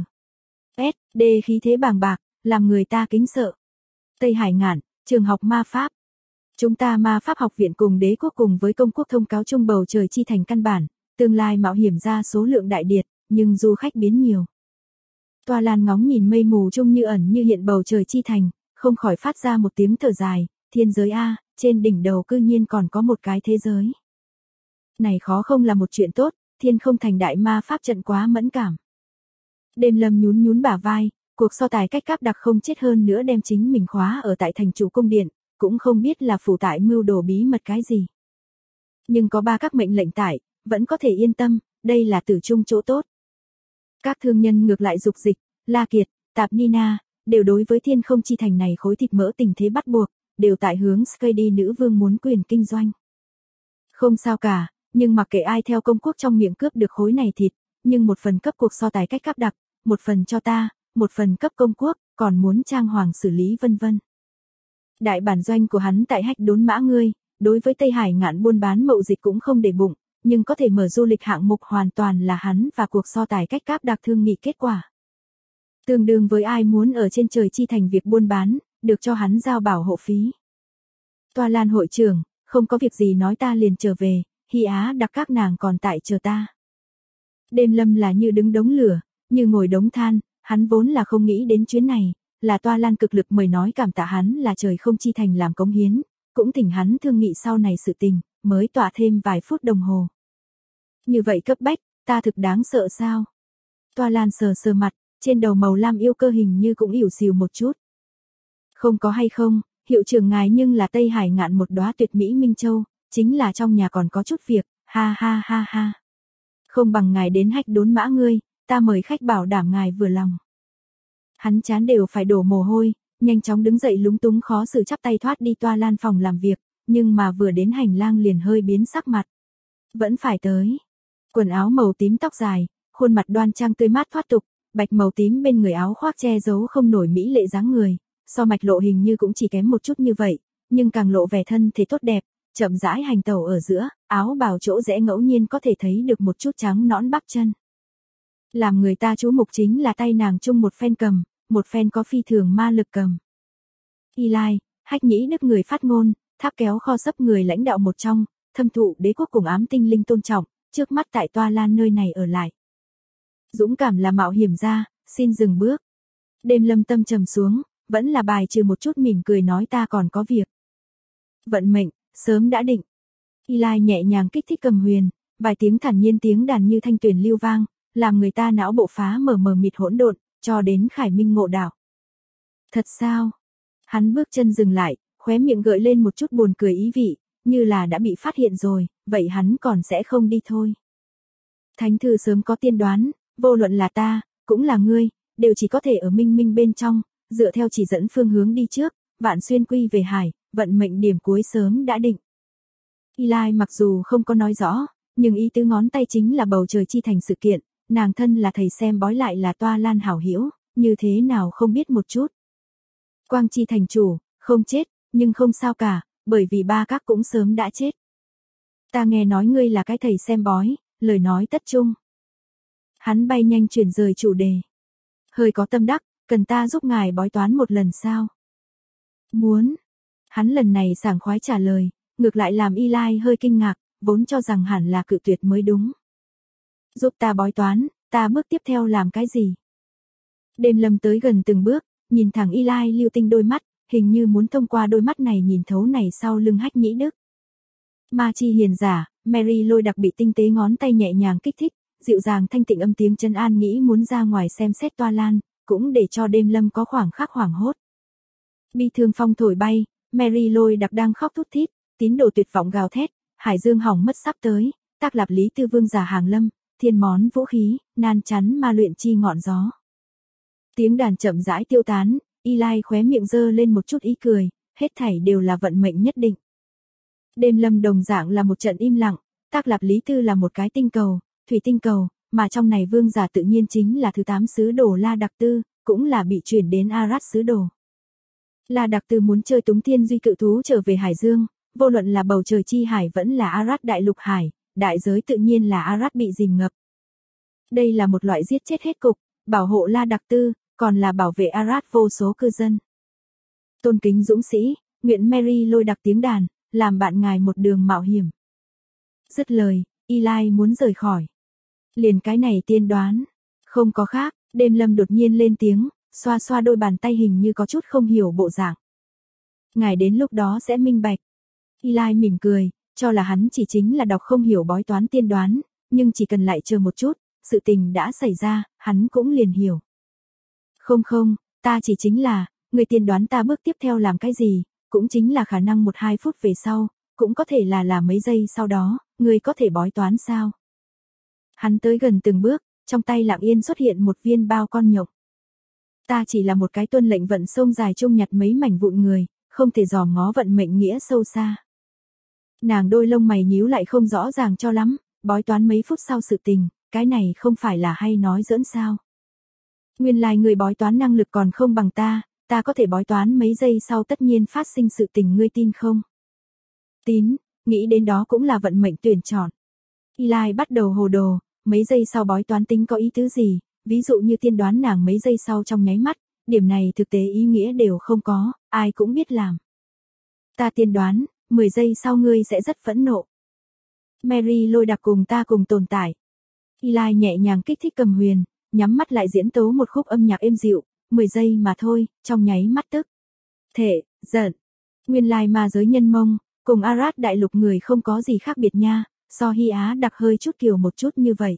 S.D khí thế bàng bạc, làm người ta kính sợ. Tây Hải ngạn, trường học ma pháp. Chúng ta ma pháp học viện cùng đế quốc cùng với công quốc thông cáo chung bầu trời chi thành căn bản, tương lai mạo hiểm ra số lượng đại điệt, nhưng du khách biến nhiều. Toa Lan ngóng nhìn mây mù trông như ẩn như hiện bầu trời chi thành, không khỏi phát ra một tiếng thở dài, thiên giới A, trên đỉnh đầu cư nhiên còn có một cái thế giới. Này khó không là một chuyện tốt, thiên không thành đại ma pháp trận quá mẫn cảm. Đêm Lâm nhún nhún bả vai, cuộc so tài cách áp đặc không chết hơn nữa đem chính mình khóa ở tại thành chủ cung điện, cũng không biết là phủ tại mưu đồ bí mật cái gì. Nhưng có 3 các mệnh lệnh tại, vẫn có thể yên tâm, đây là tử trung chỗ tốt. Các thương nhân ngược lại dục dịch, La Kiệt, Tạp Nina, đều đối với thiên không chi thành này khối thịt mỡ tình thế bắt buộc, đều tại hướng Skady nữ vương muốn quyền kinh doanh. Không sao cả, nhưng mặc kệ ai theo công quốc trong miệng cướp được khối này thịt, nhưng một phần cấp cuộc so tài cách áp đặc, một phần cho ta, một phần cấp công quốc, còn muốn trang hoàng xử lý vân vân. Đại bản doanh của hắn tại Hách Đốn Mã ngươi, đối với Tây Hải ngạn buôn bán mậu dịch cũng không để bụng, nhưng có thể mở du lịch hạng mục hoàn toàn là hắn và cuộc so tài cách áp đặc thương nghị kết quả. Tương đương với ai muốn ở trên trời chi thành việc buôn bán, được cho hắn giao bảo hộ phí. Toa Lan hội trưởng, không có việc gì nói ta liền trở về, Hy Á đặc các nàng còn tại chờ ta. Đêm Lâm là như đứng đống lửa, như ngồi đống than, hắn vốn là không nghĩ đến chuyến này, là Toa Lan cực lực mời nói cảm tạ hắn là trời không chi thành làm cống hiến, cũng thỉnh hắn thương nghị sau này sự tình, mới tọa thêm vài phút đồng hồ. Như vậy cấp bách, ta thực đáng sợ sao? Toa Lan sờ sờ mặt, trên đầu màu lam yêu cơ hình như cũng ỉu xìu một chút. Không có hay không, hiệu trưởng ngài nhưng là Tây Hải ngạn một đóa tuyệt mỹ Minh Châu, chính là trong nhà còn có chút việc, ha ha ha ha. Không bằng ngài đến Hách Đốn Mã ngươi, ta mời khách bảo đảm ngài vừa lòng. Hắn chán đều phải đổ mồ hôi, nhanh chóng đứng dậy lúng túng khó xử chắp tay thoát đi toa lan phòng làm việc, nhưng mà vừa đến hành lang liền hơi biến sắc mặt. Vẫn phải tới. Quần áo màu tím tóc dài, khuôn mặt đoan trang tươi mát thoát tục, bạch màu tím bên người áo khoác che giấu không nổi mỹ lệ dáng người, so mạch lộ hình như cũng chỉ kém một chút như vậy, nhưng càng lộ vẻ thân thể tốt đẹp, chậm rãi hành tẩu ở giữa, áo bào chỗ rẽ ngẫu nhiên có thể thấy được một chút trắng nõn bắp chân. Làm người ta chú mục chính là tay nàng chung một phen cầm, một phen có phi thường ma lực cầm. Eli, Hách Nhĩ Đức người phát ngôn, tháp kéo kho sấp người lãnh đạo một trong, thâm thụ đế quốc cùng ám tinh linh tôn trọng, trước mắt tại toa lan nơi này ở lại. Dũng cảm là mạo hiểm ra, xin dừng bước. Đêm Lâm tâm trầm xuống, vẫn là bài trừ một chút mỉm cười nói ta còn có việc. Vận mệnh, sớm đã định. Eli nhẹ nhàng kích thích cầm huyền, vài tiếng thản nhiên tiếng đàn như thanh tuyền lưu vang, làm người ta não bộ phá mờ mịt hỗn độn, cho đến khải minh ngộ đạo. Thật sao? Hắn bước chân dừng lại, khóe miệng gợi lên một chút buồn cười ý vị, như là đã bị phát hiện rồi, vậy hắn còn sẽ không đi thôi. Thánh thư sớm có tiên đoán, vô luận là ta, cũng là ngươi, đều chỉ có thể ở minh minh bên trong, dựa theo chỉ dẫn phương hướng đi trước, vạn xuyên quy về hải, vận mệnh điểm cuối sớm đã định. Eli mặc dù không có nói rõ, nhưng ý tứ ngón tay chính là bầu trời chi thành sự kiện, nàng thân là thầy xem bói lại là toa lan hảo hữu, như thế nào không biết một chút. Quang chi thành chủ, không chết, nhưng không sao cả, bởi vì ba các cũng sớm đã chết. Ta nghe nói ngươi là cái thầy xem bói, lời nói tất trung. Hắn bay nhanh chuyển rời chủ đề. Hơi có tâm đắc, cần ta giúp ngài bói toán một lần sao? Muốn. Hắn lần này sảng khoái trả lời, ngược lại làm Eli hơi kinh ngạc, vốn cho rằng hẳn là cự tuyệt mới đúng. Giúp ta bói toán, ta bước tiếp theo làm cái gì? Đêm Lâm tới gần từng bước, nhìn thẳng Eli lưu tinh đôi mắt, hình như muốn thông qua đôi mắt này nhìn thấu này sau lưng Hách Nhĩ Đức. Ma chi hiền giả, Mary Lôi đặc bị tinh tế ngón tay nhẹ nhàng kích thích, dịu dàng thanh tịnh âm tiếng chân an nghĩ muốn ra ngoài xem xét toa lan, cũng để cho Đêm Lâm có khoảng khắc hoảng hốt. Bi thương phong thổi bay, Mary Lôi đặc đang khóc thút thít, tín đồ tuyệt vọng gào thét, hải dương hỏng mất sắp tới, tác lạp lý tư vương giả hàng lâm, thiên món vũ khí, nan chắn ma luyện chi ngọn gió. Tiếng đàn chậm rãi tiêu tán, Eli khóe miệng giơ lên một chút ý cười, hết thảy đều là vận mệnh nhất định. Đêm Lâm đồng dạng là một trận im lặng, tác lạp lý tư là một cái tinh cầu, thủy tinh cầu, mà trong này vương giả tự nhiên chính là thứ 8 sứ đồ La Đặc Tư, cũng là bị chuyển đến Arad sứ đồ. La Đặc Tư muốn chơi túng thiên duy cự thú trở về hải dương, vô luận là bầu trời chi hải vẫn là Arad đại lục hải, đại giới tự nhiên là Arad bị dìm ngập. Đây là một loại giết chết hết cục, bảo hộ La Đặc Tư, còn là bảo vệ Arad vô số cư dân. Tôn kính dũng sĩ, nguyện Mary Lôi đặc tiếng đàn, làm bạn ngài một đường mạo hiểm. Dứt lời, Eli muốn rời khỏi. Liền cái này tiên đoán, không có khác, Đêm Lâm đột nhiên lên tiếng, xoa xoa đôi bàn tay hình như có chút không hiểu bộ dạng. Ngài đến lúc đó sẽ minh bạch. Eli mỉm cười, cho là hắn chỉ chính là đọc không hiểu bói toán tiên đoán, nhưng chỉ cần lại chờ một chút, sự tình đã xảy ra, hắn cũng liền hiểu. Không, ta chỉ chính là, người tiên đoán ta bước tiếp theo làm cái gì, cũng chính là khả năng 1-2 phút về sau, cũng có thể là mấy giây sau đó, người có thể bói toán sao? Hắn tới gần từng bước, trong tay lặng yên xuất hiện một viên bao con nhộng. Ta chỉ là một cái tuân lệnh vận sông dài chung nhặt mấy mảnh vụn người, không thể dòm ngó vận mệnh nghĩa sâu xa. Nàng đôi lông mày nhíu lại không rõ ràng cho lắm, bói toán mấy phút sau sự tình, cái này không phải là hay nói giỡn sao? Nguyên lai người bói toán năng lực còn không bằng ta có thể bói toán mấy giây sau tất nhiên phát sinh sự tình ngươi tin không? Tín, nghĩ đến đó cũng là vận mệnh tuyển chọn. Eli bắt đầu hồ đồ, mấy giây sau bói toán tính có ý tứ gì, ví dụ như tiên đoán nàng mấy giây sau trong nháy mắt, điểm này thực tế ý nghĩa đều không có, ai cũng biết làm. Ta tiên đoán, 10 giây sau ngươi sẽ rất phẫn nộ. Mary Lôi đặc cùng ta cùng tồn tại. Eli nhẹ nhàng kích thích cầm huyền, nhắm mắt lại diễn tấu một khúc âm nhạc êm dịu, 10 giây mà thôi, trong nháy mắt tức. Thể, giận. Nguyên lai ma giới nhân Mông, cùng Arad đại lục người không có gì khác biệt nha, so Hy Á đặc hơi chút kiều một chút như vậy.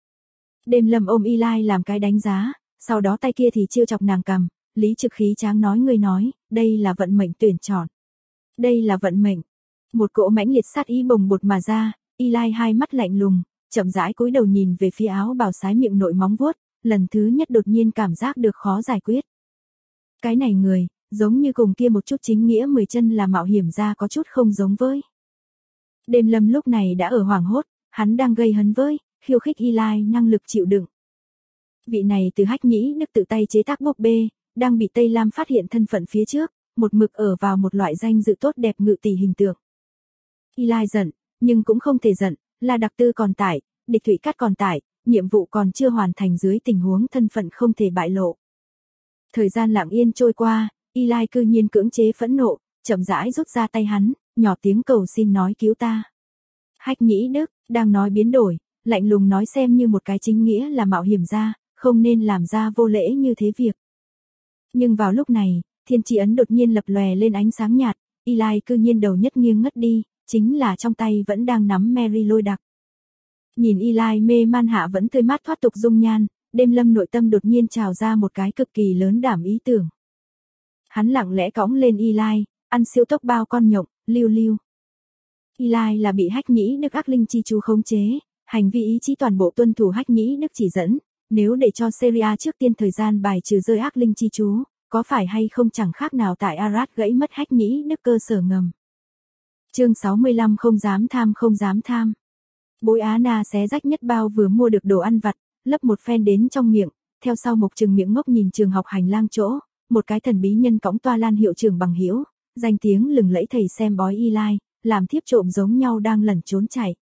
Đêm Lâm ôm Eli làm cái đánh giá, sau đó tay kia thì chiêu chọc nàng cằm, lý trực khí tráng nói ngươi nói, đây là vận mệnh tuyển chọn. Đây là vận mệnh. Một cỗ mãnh liệt sát ý bồng bột mà ra, Eli hai mắt lạnh lùng, chậm rãi cúi đầu nhìn về phía áo bào sái miệng nội móng vuốt, lần thứ nhất đột nhiên cảm giác được khó giải quyết. Cái này người, giống như cùng kia một chút chính nghĩa 10 chân là mạo hiểm ra có chút không giống với. Đêm Lâm lúc này đã ở hoảng hốt, hắn đang gây hấn với, khiêu khích Eli năng lực chịu đựng. Vị này từ Hách Nhĩ Đức tự tay chế tác búp bê, đang bị Tây Lam phát hiện thân phận phía trước, một mực ở vào một loại danh dự tốt đẹp ngự tỷ hình tượng. Eli giận, nhưng cũng không thể giận, là đặc tư còn tại, địch thủy cát còn tại, nhiệm vụ còn chưa hoàn thành dưới tình huống thân phận không thể bại lộ. Thời gian lặng yên trôi qua, Eli cư nhiên cưỡng chế phẫn nộ, chậm rãi rút ra tay hắn, nhỏ tiếng cầu xin nói cứu ta. Hách Nhĩ Đức, đang nói biến đổi, lạnh lùng nói xem như một cái chính nghĩa là mạo hiểm ra, không nên làm ra vô lễ như thế việc. Nhưng vào lúc này, thiên tri ấn đột nhiên lập lòe lên ánh sáng nhạt, Eli cư nhiên đầu nhất nghiêng ngất đi, chính là trong tay vẫn đang nắm Mary lôi đặc. Nhìn Eli mê man hạ vẫn tươi mát thoát tục dung nhan, Đêm Lâm nội tâm đột nhiên trào ra một cái cực kỳ lớn đảm ý tưởng. Hắn lặng lẽ cõng lên Eli, ăn siêu tốc bao con nhộng, lưu lưu. Eli là bị Hách Nhĩ Đức ác linh chi chú khống chế, hành vi ý chí toàn bộ tuân thủ Hách Nhĩ Đức chỉ dẫn, nếu để cho Syria trước tiên thời gian bài trừ rơi ác linh chi chú, có phải hay không chẳng khác nào tại Arad gãy mất Hách Nhĩ Đức cơ sở ngầm. Chương 65 không dám tham không dám tham. Bối Á Na xé rách nhất bao vừa mua được đồ ăn vặt, lấp một phen đến trong miệng, theo sau Mộc Trừng miệng ngốc nhìn trường học hành lang chỗ, một cái thần bí nhân cõng toa lan hiệu trưởng bằng hữu, danh tiếng lừng lẫy thầy xem bói Eli, làm thiếp trộm giống nhau đang lẩn trốn chạy.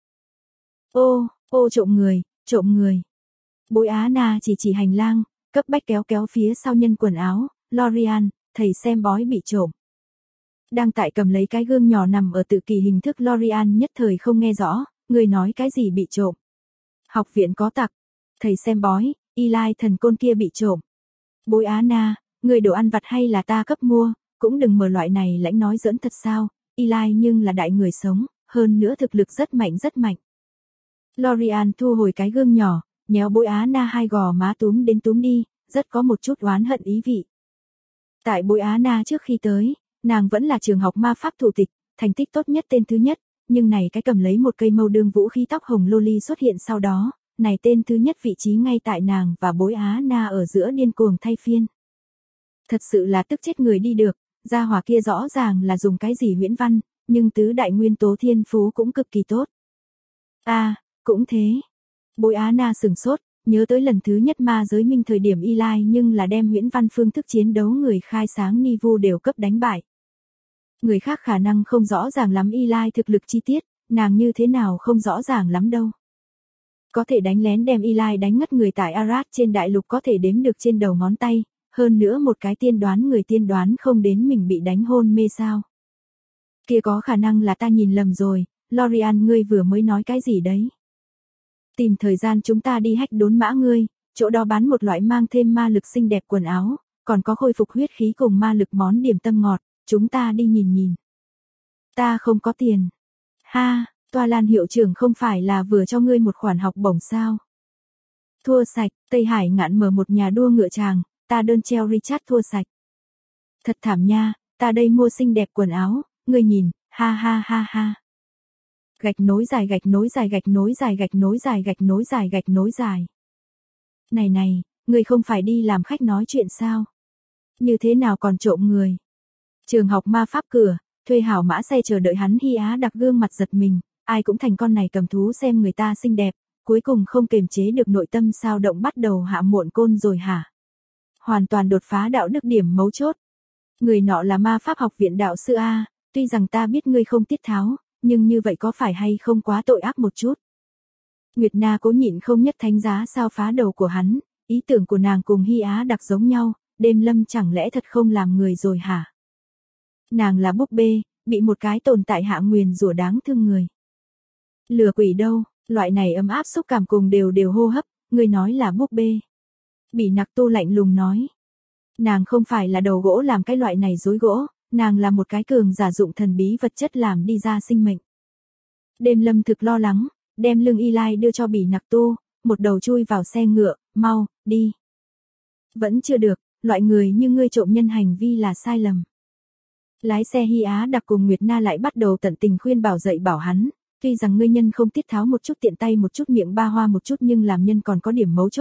Ô trộm người. Bối Á Na chỉ hành lang, cấp bách kéo phía sau nhân quần áo, Lorian, thầy xem bói bị trộm. Đang tại cầm lấy cái gương nhỏ nằm ở tự kỳ hình thức Lorian nhất thời không nghe rõ, người nói cái gì bị trộm. Học viện có tặc, thầy xem bói, Eli thần côn kia bị trộm. Bối Á Na, người đồ ăn vặt hay là ta cấp mua, cũng đừng mở loại này lãnh nói giỡn thật sao, Eli nhưng là đại người sống, hơn nữa thực lực rất mạnh. Lorian thu hồi cái gương nhỏ, nhéo Bối Á Na hai gò má túm đến túm đi, rất có một chút oán hận ý vị. Tại Bối Á Na trước khi tới, nàng vẫn là trường học ma pháp thủ tịch, thành tích tốt nhất tên thứ nhất, nhưng này cái cầm lấy một cây mâu đương vũ khí tóc hồng loli xuất hiện sau đó, này tên thứ nhất vị trí ngay tại nàng và Bối Á Na ở giữa điên cuồng thay phiên. Thật sự là tức chết người đi được, gia hỏa kia rõ ràng là dùng cái gì huyễn văn, nhưng tứ đại nguyên tố thiên phú cũng cực kỳ tốt. Cũng thế. Bối Á Na sửng sốt, nhớ tới lần thứ nhất ma giới minh thời điểm Eli nhưng là đem huyễn văn phương thức chiến đấu người khai sáng Nivu đều cấp đánh bại. Người khác khả năng không rõ ràng lắm Eli thực lực chi tiết, nàng như thế nào không rõ ràng lắm đâu. Có thể đánh lén đem Eli đánh ngất người tại Arad trên đại lục có thể đếm được trên đầu ngón tay, hơn nữa một cái tiên đoán không đến mình bị đánh hôn mê sao. Kia có khả năng là ta nhìn lầm rồi, Lorian ngươi vừa mới nói cái gì đấy. Tìm thời gian chúng ta đi hách đốn mã ngươi, chỗ đó bán một loại mang thêm ma lực xinh đẹp quần áo, còn có khôi phục huyết khí cùng ma lực món điểm tâm ngọt, chúng ta đi nhìn. Ta không có tiền. Toa Lan hiệu trưởng không phải là vừa cho ngươi một khoản học bổng sao? Thua sạch, Tây Hải ngạn mở một nhà đua ngựa tràng, ta đơn treo Richard thua sạch. Thật thảm nha, ta đây mua xinh đẹp quần áo, ngươi nhìn, ha. Gạch nối dài. Này, ngươi không phải đi làm khách nói chuyện sao? Như thế nào còn trộm người? Trường học ma pháp cửa, thuê hảo mã xe chờ đợi hắn Hy Á đặc gương mặt giật mình, ai cũng thành con này cầm thú xem người ta xinh đẹp, cuối cùng không kềm chế được nội tâm sao động bắt đầu hạ muộn côn rồi hả? Hoàn toàn đột phá đạo đức điểm mấu chốt. Người nọ là ma pháp học viện đạo sư A, tuy rằng ta biết ngươi không tiết tháo, nhưng như vậy có phải hay không quá tội ác một chút? Nguyệt Na cố nhịn không nhất thánh giá sao phá đầu của hắn, ý tưởng của nàng cùng Hy Á đặc giống nhau, Đêm Lâm chẳng lẽ thật không làm người rồi hả? Nàng là búp bê, bị một cái tồn tại hạ nguyền rủa đáng thương người. Lừa quỷ đâu, loại này ấm áp xúc cảm cùng đều hô hấp, người nói là búp bê. Bỉ Nặc Tu lạnh lùng nói. Nàng không phải là đầu gỗ làm cái loại này dối gỗ, nàng là một cái cường giả dụng thần bí vật chất làm đi ra sinh mệnh. Đêm Lâm thực lo lắng, đem lưng Eli đưa cho Bỉ Nặc Tu, một đầu chui vào xe ngựa, mau, đi. Vẫn chưa được, loại người như ngươi trộm nhân hành vi là sai lầm. Lái xe Hy Á đặc cùng Nguyệt Na lại bắt đầu tận tình khuyên bảo dạy bảo hắn, tuy rằng ngươi nhân không tiết tháo một chút tiện tay một chút miệng ba hoa một chút nhưng làm nhân còn có điểm mấu chốt,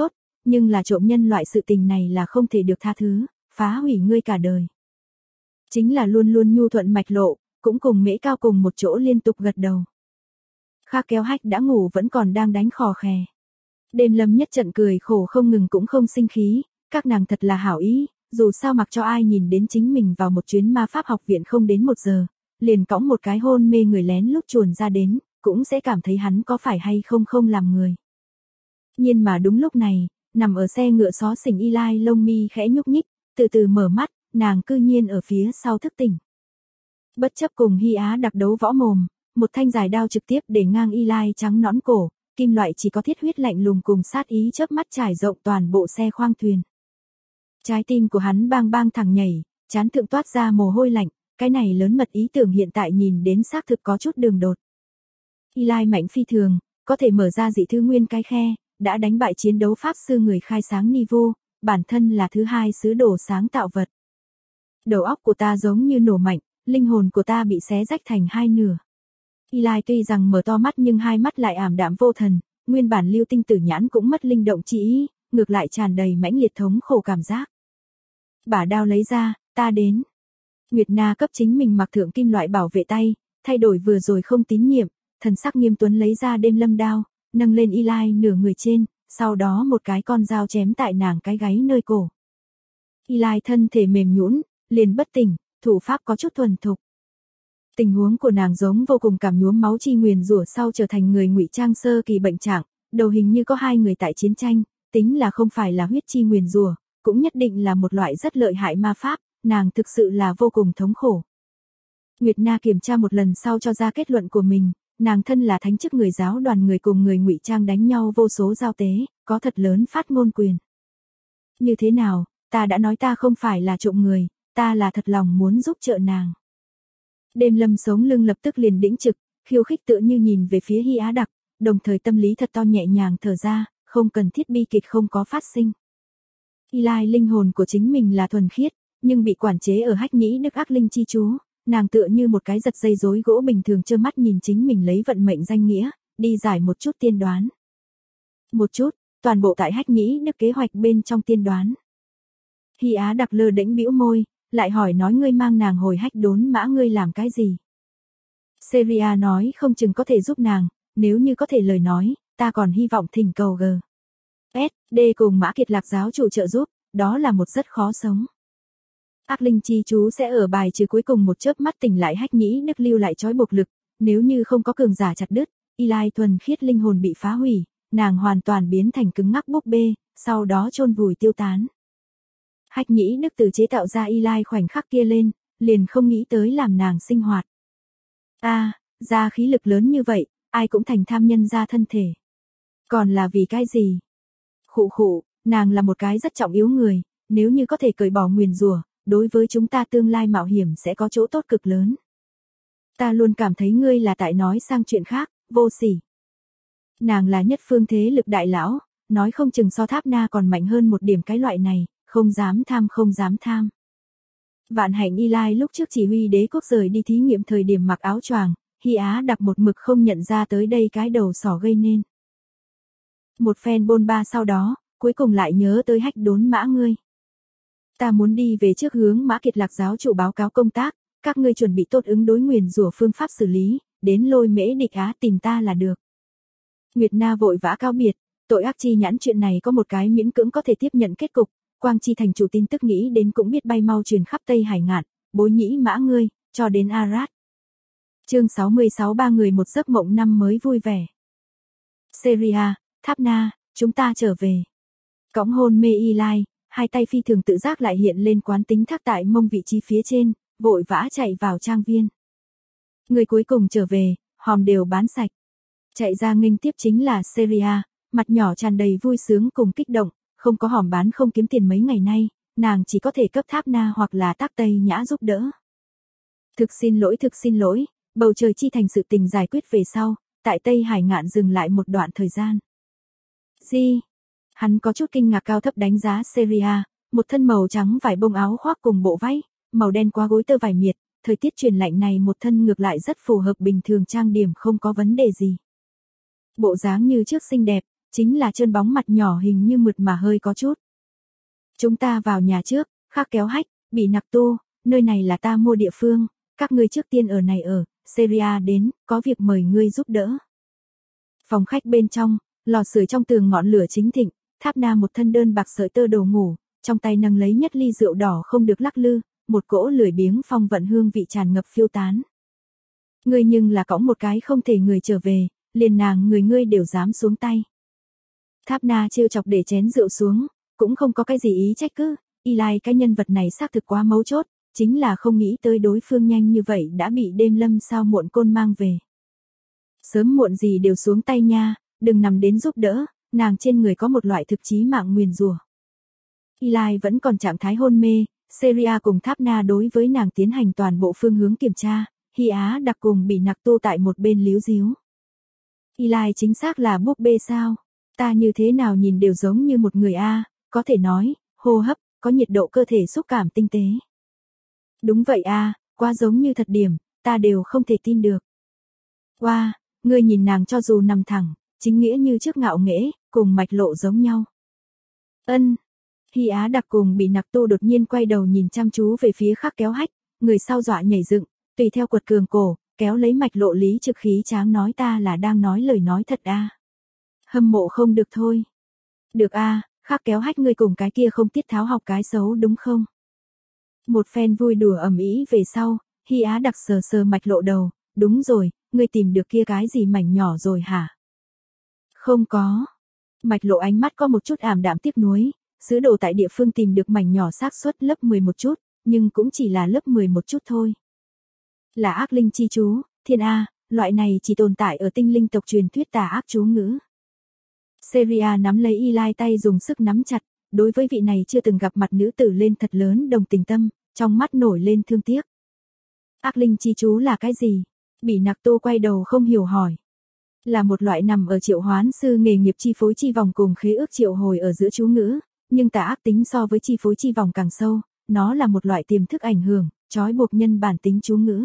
nhưng là trộm nhân loại sự tình này là không thể được tha thứ, phá hủy ngươi cả đời. Chính là luôn luôn nhu thuận mạch lộ, cũng cùng Mễ Cao cùng một chỗ liên tục gật đầu. Kha Kéo Hách đã ngủ vẫn còn đang đánh khò khè. Đêm Lâm nhất trận cười khổ không ngừng cũng không sinh khí, các nàng thật là hảo ý, dù sao mặc cho ai nhìn đến chính mình vào một chuyến ma pháp học viện không đến 1 giờ, liền cõng một cái hôn mê người lén lút chuồn ra đến, cũng sẽ cảm thấy hắn có phải hay không không làm người. Nhưng mà đúng lúc này, nằm ở xe ngựa xó xỉnh Eli lông mi khẽ nhúc nhích, từ từ mở mắt, nàng cư nhiên ở phía sau thức tỉnh. Bất chấp cùng Hy Á đặc đấu võ mồm, một thanh dài đao trực tiếp để ngang Eli trắng nõn cổ, kim loại chỉ có thiết huyết lạnh lùng cùng sát ý chớp mắt trải rộng toàn bộ xe khoang thuyền. Trái tim của hắn bang bang thẳng nhảy, trán thượng toát ra mồ hôi lạnh, cái này lớn mật ý tưởng hiện tại nhìn đến xác thực có chút đường đột. Eli mạnh phi thường, có thể mở ra dị thư nguyên cái khe, đã đánh bại chiến đấu pháp sư người khai sáng Nivo, bản thân là thứ 2 sứ đồ sáng tạo vật. Đầu óc của ta giống như nổ mạnh, linh hồn của ta bị xé rách thành 2 nửa. Eli tuy rằng mở to mắt nhưng hai mắt lại ảm đạm vô thần, nguyên bản lưu tinh tử nhãn cũng mất linh động chỉ ý, ngược lại tràn đầy mãnh liệt thống khổ cảm giác. Bả đao lấy ra, ta đến. Nguyệt Na cấp chính mình mặc thượng kim loại bảo vệ tay, thay đổi vừa rồi không tín nhiệm, thần sắc nghiêm tuấn lấy ra Đêm Lâm đao, nâng lên Eli nửa người trên, sau đó một cái con dao chém tại nàng cái gáy nơi cổ. Eli thân thể mềm nhũn, liền bất tỉnh, thủ pháp có chút thuần thục. Tình huống của nàng giống vô cùng cảm nhuốm máu chi nguyền rủa sau trở thành người ngụy trang sơ kỳ bệnh trạng, đầu hình như có 2 người tại chiến tranh, tính là không phải là huyết chi nguyền rủa, cũng nhất định là một loại rất lợi hại ma pháp, nàng thực sự là vô cùng thống khổ. Nguyệt Na kiểm tra một lần sau cho ra kết luận của mình, nàng thân là thánh chức người giáo đoàn người cùng người ngụy trang đánh nhau vô số giao tế, có thật lớn phát ngôn quyền. Như thế nào, ta đã nói ta không phải là trộm người, ta là thật lòng muốn giúp trợ nàng. Đêm Lâm sống lưng lập tức liền đĩnh trực, khiêu khích tựa như nhìn về phía Hy Á đặc, đồng thời tâm lý thật to nhẹ nhàng thở ra, không cần thiết bi kịch không có phát sinh. Eli linh hồn của chính mình là thuần khiết, nhưng bị quản chế ở hách nhĩ đức ác linh chi chú, nàng tựa như một cái giật dây rối gỗ bình thường trơ mắt nhìn chính mình lấy vận mệnh danh nghĩa, đi giải một chút tiên đoán. Một chút, toàn bộ tại hách nhĩ đức kế hoạch bên trong tiên đoán. Hy Á đặc lơ đễnh bĩu môi, lại hỏi nói ngươi mang nàng hồi hách đốn mã ngươi làm cái gì? Seria nói không chừng có thể giúp nàng, nếu như có thể lời nói, ta còn hy vọng thỉnh cầu G. S, D cùng Mã Kiệt Lạc giáo chủ trợ giúp, đó là một rất khó sống. Ác linh chi chú sẽ ở bài trừ cuối cùng một chớp mắt tỉnh lại hách nhĩ đức lưu lại trói buộc lực, nếu như không có cường giả chặt đứt, Eli thuần khiết linh hồn bị phá hủy, nàng hoàn toàn biến thành cứng ngắc búp bê, sau đó chôn vùi tiêu tán. Hách nhĩ đức từ chế tạo ra Eli khoảnh khắc kia lên, liền không nghĩ tới làm nàng sinh hoạt. Ra khí lực lớn như vậy, ai cũng thành tham nhân ra thân thể. Còn là vì cái gì? Khụ, nàng là một cái rất trọng yếu người, nếu như có thể cởi bỏ nguyền rủa, đối với chúng ta tương lai mạo hiểm sẽ có chỗ tốt cực lớn. Ta luôn cảm thấy ngươi là tại nói sang chuyện khác, vô sỉ. Nàng là nhất phương thế lực đại lão, nói không chừng so Tháp Na còn mạnh hơn một điểm cái loại này, không dám tham. Vạn hạnh Eli lúc trước chỉ huy đế quốc rời đi thí nghiệm thời điểm mặc áo choàng, Hy Á đặc một mực không nhận ra tới đây cái đầu sỏ gây nên. Một phen bôn ba sau đó, cuối cùng lại nhớ tới hách đốn mã ngươi. Ta muốn đi về trước hướng Mã Kiệt Lạc giáo chủ báo cáo công tác, các ngươi chuẩn bị tốt ứng đối nguyền rủa phương pháp xử lý, đến Lôi Mễ Địch Á tìm ta là được. Nguyệt Na vội vã cáo biệt, tội ác chi nhãn chuyện này có một cái miễn cưỡng có thể tiếp nhận kết cục, Quang Chi thành chủ tin tức nghĩ đến cũng biết bay mau truyền khắp Tây Hải Ngạn, Bối Nhĩ Mã ngươi, cho đến Arad. Chương 66 ba người một giấc mộng năm mới vui vẻ. Seria, Tháp Na, chúng ta trở về. Cõng hôn mê Eli, hai tay phi thường tự giác lại hiện lên quán tính thác tại mông vị trí phía trên, vội vã chạy vào trang viên. Người cuối cùng trở về, hòm đều bán sạch. Chạy ra nghênh tiếp chính là Seria, mặt nhỏ tràn đầy vui sướng cùng kích động, không có hòm bán không kiếm tiền mấy ngày nay, nàng chỉ có thể cấp Tháp Na hoặc là Tác Tây Nhã giúp đỡ. Thực xin lỗi, bầu trời chi thành sự tình giải quyết về sau, tại Tây Hải Ngạn dừng lại một đoạn thời gian. Gì? Hắn có chút kinh ngạc cao thấp đánh giá Seria, một thân màu trắng vải bông áo khoác cùng bộ váy, màu đen quá gối tơ vải miệt, thời tiết truyền lạnh này một thân ngược lại rất phù hợp bình thường trang điểm không có vấn đề gì. Bộ dáng như trước xinh đẹp, chính là trơn bóng mặt nhỏ hình như mượt mà hơi có chút. Chúng ta vào nhà trước, Khắc kéo Hách, Bị Nặc Tu, nơi này là ta mua địa phương, các ngươi trước tiên ở này ở, Seria đến, có việc mời ngươi giúp đỡ. Phòng khách bên trong, lò sưởi trong tường ngọn lửa chính thịnh, Tháp Na một thân đơn bạc sợi tơ đồ ngủ, trong tay nâng lấy nhất ly rượu đỏ không được lắc lư, một cỗ lười biếng phong vận hương vị tràn ngập phiêu tán. Ngươi nhưng là cõng một cái không thể người trở về, liền nàng người ngươi đều dám xuống tay. Tháp Na trêu chọc để chén rượu xuống, cũng không có cái gì ý trách cứ, Eli cái nhân vật này xác thực quá mấu chốt, chính là không nghĩ tới đối phương nhanh như vậy đã bị đêm lâm sao muộn côn mang về. Sớm muộn gì đều xuống tay nha, đừng nằm đến giúp đỡ, nàng trên người có một loại thực chí mạng nguyền rủa. Eli vẫn còn trạng thái hôn mê, Seria cùng Tháp Na đối với nàng tiến hành toàn bộ phương hướng kiểm tra, Hy Á Đặc cùng Bị Nặc Tu tại một bên líu díu. Eli chính xác là búp bê sao? Ta như thế nào nhìn đều giống như một người a, có thể nói, hô hấp, có nhiệt độ cơ thể xúc cảm tinh tế. Đúng vậy a, quá giống như thật điểm, ta đều không thể tin được. Wow, ngươi nhìn nàng cho dù nằm thẳng, chính nghĩa như trước ngạo nghễ, cùng Mạch Lộ giống nhau. Ân. Hy Á Đặc cùng Bị Nặc Tu đột nhiên quay đầu nhìn chăm chú về phía Khắc kéo Hách, người sau dọa nhảy dựng, tùy theo quật cường cổ, kéo lấy Mạch Lộ lý trực khí tráng nói ta là đang nói lời nói thật a. Hâm mộ không được thôi. Được a, Khắc kéo Hách ngươi cùng cái kia không tiết tháo học cái xấu đúng không? Một phen vui đùa ầm ĩ về sau, Hy Á Đặc sờ sờ Mạch Lộ đầu, đúng rồi, ngươi tìm được kia cái gì mảnh nhỏ rồi hả? Không có. Mạch Lộ ánh mắt có một chút ảm đạm tiếc nuối, sứ đồ tại địa phương tìm được mảnh nhỏ xác suất lớp 10 một chút, nhưng cũng chỉ là lớp 10 một chút thôi. Là ác linh chi chú, thiên A, loại này chỉ tồn tại ở tinh linh tộc truyền thuyết tà ác chú ngữ. Seria nắm lấy Eli tay dùng sức nắm chặt, đối với vị này chưa từng gặp mặt nữ tử lên thật lớn đồng tình tâm, trong mắt nổi lên thương tiếc. Ác linh chi chú là cái gì? Bị Nặc Tu quay đầu không hiểu hỏi. Là một loại nằm ở triệu hoán sư nghề nghiệp chi phối chi vòng cùng khế ước triệu hồi ở giữa chú ngữ, nhưng tà ác tính so với chi phối chi vòng càng sâu, nó là một loại tiềm thức ảnh hưởng, trói buộc nhân bản tính chú ngữ.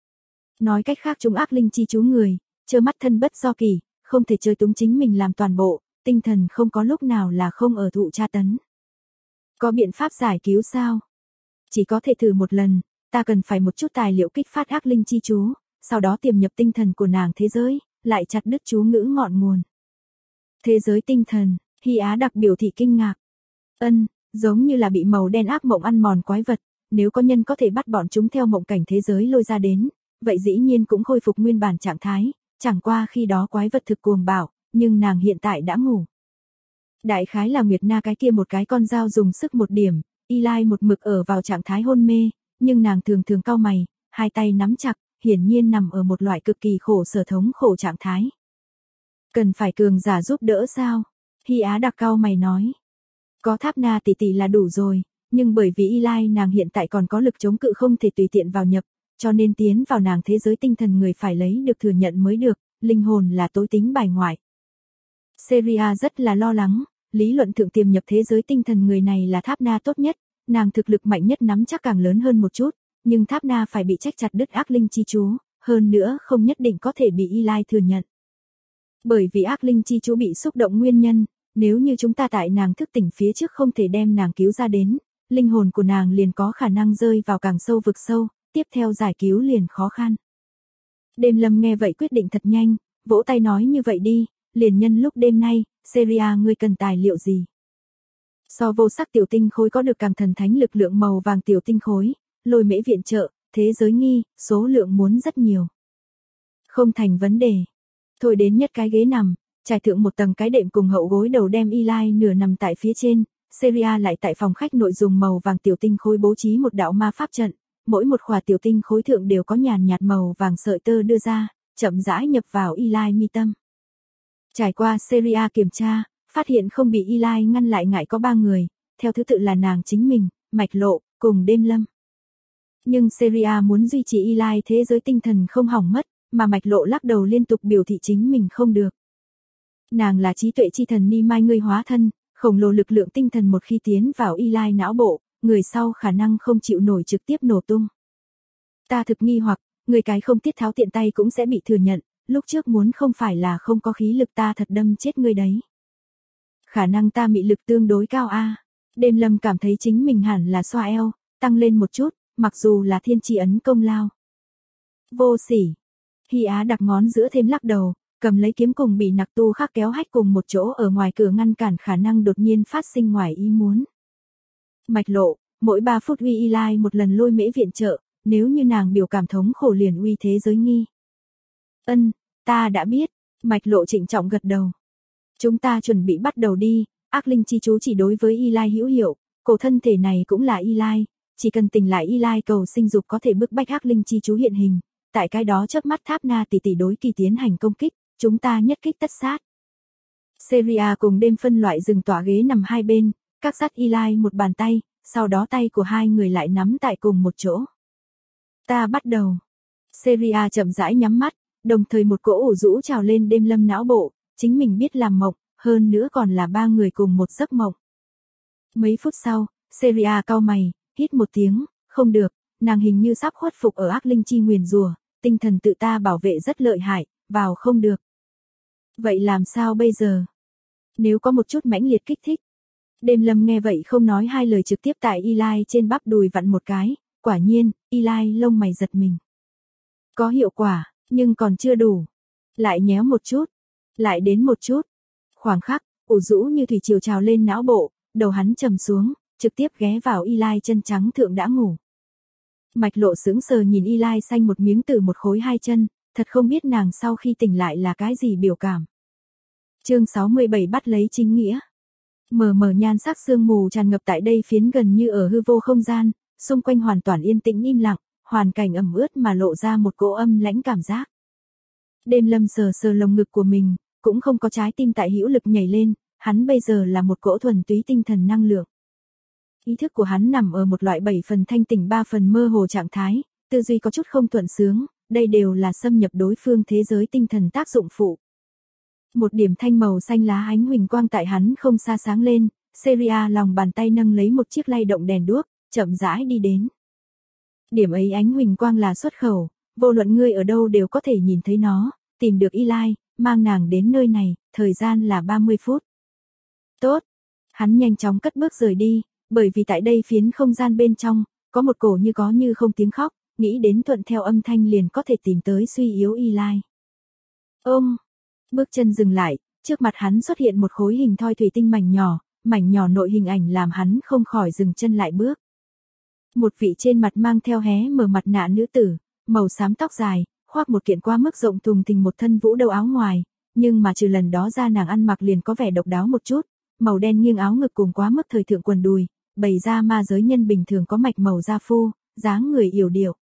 Nói cách khác chúng ác linh chi chú người, trơ mắt thân bất do kỳ, không thể chơi túng chính mình làm toàn bộ, tinh thần không có lúc nào là không ở thụ tra tấn. Có biện pháp giải cứu sao? Chỉ có thể thử một lần, ta cần phải một chút tài liệu kích phát ác linh chi chú, sau đó tiềm nhập tinh thần của nàng thế giới, lại chặt đứt chú ngữ ngọn nguồn. Thế giới tinh thần, Hy Á Đặc biểu thị kinh ngạc. Ân, giống như là bị màu đen ác mộng ăn mòn quái vật, nếu có nhân có thể bắt bọn chúng theo mộng cảnh thế giới lôi ra đến, vậy dĩ nhiên cũng khôi phục nguyên bản trạng thái, chẳng qua khi đó quái vật thực cuồng bạo, nhưng nàng hiện tại đã ngủ. Đại khái là Nguyệt Na cái kia một cái con dao dùng sức một điểm, Eli một mực ở vào trạng thái hôn mê, nhưng nàng thường thường cau mày, hai tay nắm chặt, hiển nhiên nằm ở một loại cực kỳ khổ sở thống khổ trạng thái. Cần phải cường giả giúp đỡ sao? Hy Á Đặc cau mày nói. Có Tháp Na tỷ tỷ là đủ rồi, nhưng bởi vì Eli nàng hiện tại còn có lực chống cự không thể tùy tiện vào nhập, cho nên tiến vào nàng thế giới tinh thần người phải lấy được thừa nhận mới được, linh hồn là tối tính bài ngoại. Seria rất là lo lắng, lý luận thượng tiềm nhập thế giới tinh thần người này là Tháp Na tốt nhất, nàng thực lực mạnh nhất nắm chắc càng lớn hơn một chút, nhưng Tháp Na phải bị trách chặt đứt ác linh chi chú, hơn nữa không nhất định có thể bị Eli thừa nhận. Bởi vì ác linh chi chú bị xúc động nguyên nhân, nếu như chúng ta tại nàng thức tỉnh phía trước không thể đem nàng cứu ra đến, linh hồn của nàng liền có khả năng rơi vào càng sâu vực sâu, tiếp theo giải cứu liền khó khăn. Đêm Lâm nghe vậy quyết định thật nhanh, vỗ tay nói như vậy đi, liền nhân lúc đêm nay, Seria ngươi cần tài liệu gì? So vô sắc tiểu tinh khối có được càng thần thánh lực lượng màu vàng tiểu tinh khối, lôi mễ viện trợ, thế giới nghi, số lượng muốn rất nhiều. Không thành vấn đề. Thôi đến nhất cái ghế nằm, trải thượng một tầng cái đệm cùng hậu gối đầu đem Eli nửa nằm tại phía trên, Seria lại tại phòng khách nội dùng màu vàng tiểu tinh khối bố trí một đạo ma pháp trận, mỗi một khỏa tiểu tinh khối thượng đều có nhàn nhạt màu vàng sợi tơ đưa ra, chậm rãi nhập vào Eli mi tâm. Trải qua Seria kiểm tra, phát hiện không bị Eli ngăn lại ngại có 3 người, theo thứ tự là nàng chính mình, Mạch Lộ, cùng Đêm Lâm. Nhưng Seria muốn duy trì Eli thế giới tinh thần không hỏng mất, mà Mạch Lộ lắc đầu liên tục biểu thị chính mình không được. Nàng là trí tuệ chi thần Ni Mai ngươi hóa thân, khổng lồ lực lượng tinh thần một khi tiến vào Eli não bộ, người sau khả năng không chịu nổi trực tiếp nổ tung. Ta thực nghi hoặc, người cái không tiết tháo tiện tay cũng sẽ bị thừa nhận, lúc trước muốn không phải là không có khí lực ta thật đâm chết ngươi đấy. Khả năng ta mị lực tương đối cao a. Đêm Lâm cảm thấy chính mình hẳn là xoa eo, tăng lên một chút, mặc dù là thiên tri ấn công lao. Vô sỉ. Hy Á đặt ngón giữa thêm lắc đầu, cầm lấy kiếm cùng bị Nặc Tu Khắc kéo hách cùng một chỗ ở ngoài cửa ngăn cản khả năng đột nhiên phát sinh ngoài ý muốn. Mạch Lộ, mỗi 3 phút uy Y Lai một lần lôi mễ viện trợ, nếu như nàng biểu cảm thống khổ liền uy thế giới nghi. Ân, ta đã biết, Mạch Lộ trịnh trọng gật đầu. Chúng ta chuẩn bị bắt đầu đi, ác linh chi chú chỉ đối với Y Lai hữu hiệu, cổ thân thể này cũng là Y Lai, chỉ cần tỉnh lại Y Lai cầu sinh dục có thể bức bách ác linh chi chú hiện hình, tại cái đó chớp mắt Tháp Na tỷ tỷ đối kỳ tiến hành công kích, chúng ta nhất kích tất sát. Seria cùng đêm phân loại dừng tỏa ghế nằm hai bên, các sát Y Lai một bàn tay, sau đó tay của hai người lại nắm tại cùng một chỗ. Ta bắt đầu. Seria chậm rãi nhắm mắt, đồng thời một cỗ ủ rũ trào lên đêm Lâm não bộ, chính mình biết làm mộng, hơn nữa còn là 3 người cùng một giấc mộng. Mấy phút sau, Seria cau mày, hít một tiếng, không được, nàng hình như sắp khuất phục ở ác linh chi nguyền rủa, tinh thần tự ta bảo vệ rất lợi hại, vào không được. Vậy làm sao bây giờ? Nếu có một chút mãnh liệt kích thích. Đêm Lâm nghe vậy không nói hai lời trực tiếp tại Y Lai trên bắp đùi vặn một cái, quả nhiên, Y Lai lông mày giật mình. Có hiệu quả, nhưng còn chưa đủ. Lại nhéo một chút, lại đến một chút. Khoảng khắc, ủ rũ như thủy triều trào lên não bộ, đầu hắn trầm xuống, trực tiếp ghé vào Y Lai chân trắng thượng đã ngủ. Mạch Lộ sững sờ nhìn Y Lai xanh một miếng từ một khối hai chân, thật không biết nàng sau khi tỉnh lại là cái gì biểu cảm. Chương 67 bắt lấy chính nghĩa. Mờ mờ nhan sắc sương mù tràn ngập tại đây phiến gần như ở hư vô không gian, xung quanh hoàn toàn yên tĩnh im lặng, hoàn cảnh ẩm ướt mà lộ ra một cỗ âm lãnh cảm giác. Đêm Lâm sờ sờ lồng ngực của mình, cũng không có trái tim tại hữu lực nhảy lên, hắn bây giờ là một cỗ thuần túy tinh thần năng lượng. Ý thức của hắn nằm ở một loại 7 phần thanh tỉnh 3 phần mơ hồ trạng thái, tư duy có chút không thuận sướng, đây đều là xâm nhập đối phương thế giới tinh thần tác dụng phụ. Một điểm thanh màu xanh lá ánh huỳnh quang tại hắn không xa sáng lên, Seria lòng bàn tay nâng lấy một chiếc lay động đèn đuốc, chậm rãi đi đến. Điểm ấy ánh huỳnh quang là xuất khẩu, vô luận ngươi ở đâu đều có thể nhìn thấy nó, tìm được Y Lai, mang nàng đến nơi này, thời gian là 30 phút. Tốt, hắn nhanh chóng cất bước rời đi, bởi vì tại đây phiến không gian bên trong, có một cổ như có như không tiếng khóc, nghĩ đến thuận theo âm thanh liền có thể tìm tới suy yếu Y Lai. Bước chân dừng lại, trước mặt hắn xuất hiện một khối hình thoi thủy tinh mảnh nhỏ nội hình ảnh làm hắn không khỏi dừng chân lại bước. Một vị trên mặt mang theo hé mở mặt nạ nữ tử, màu xám tóc dài, khoác một kiện quá mức rộng thùng thình một thân vũ đầu áo ngoài, nhưng mà trừ lần đó ra nàng ăn mặc liền có vẻ độc đáo một chút, màu đen nghiêng áo ngực cùng quá mức thời thượng quần đùi, bày ra ma giới nhân bình thường có mạch màu da phô, dáng người yểu điệu.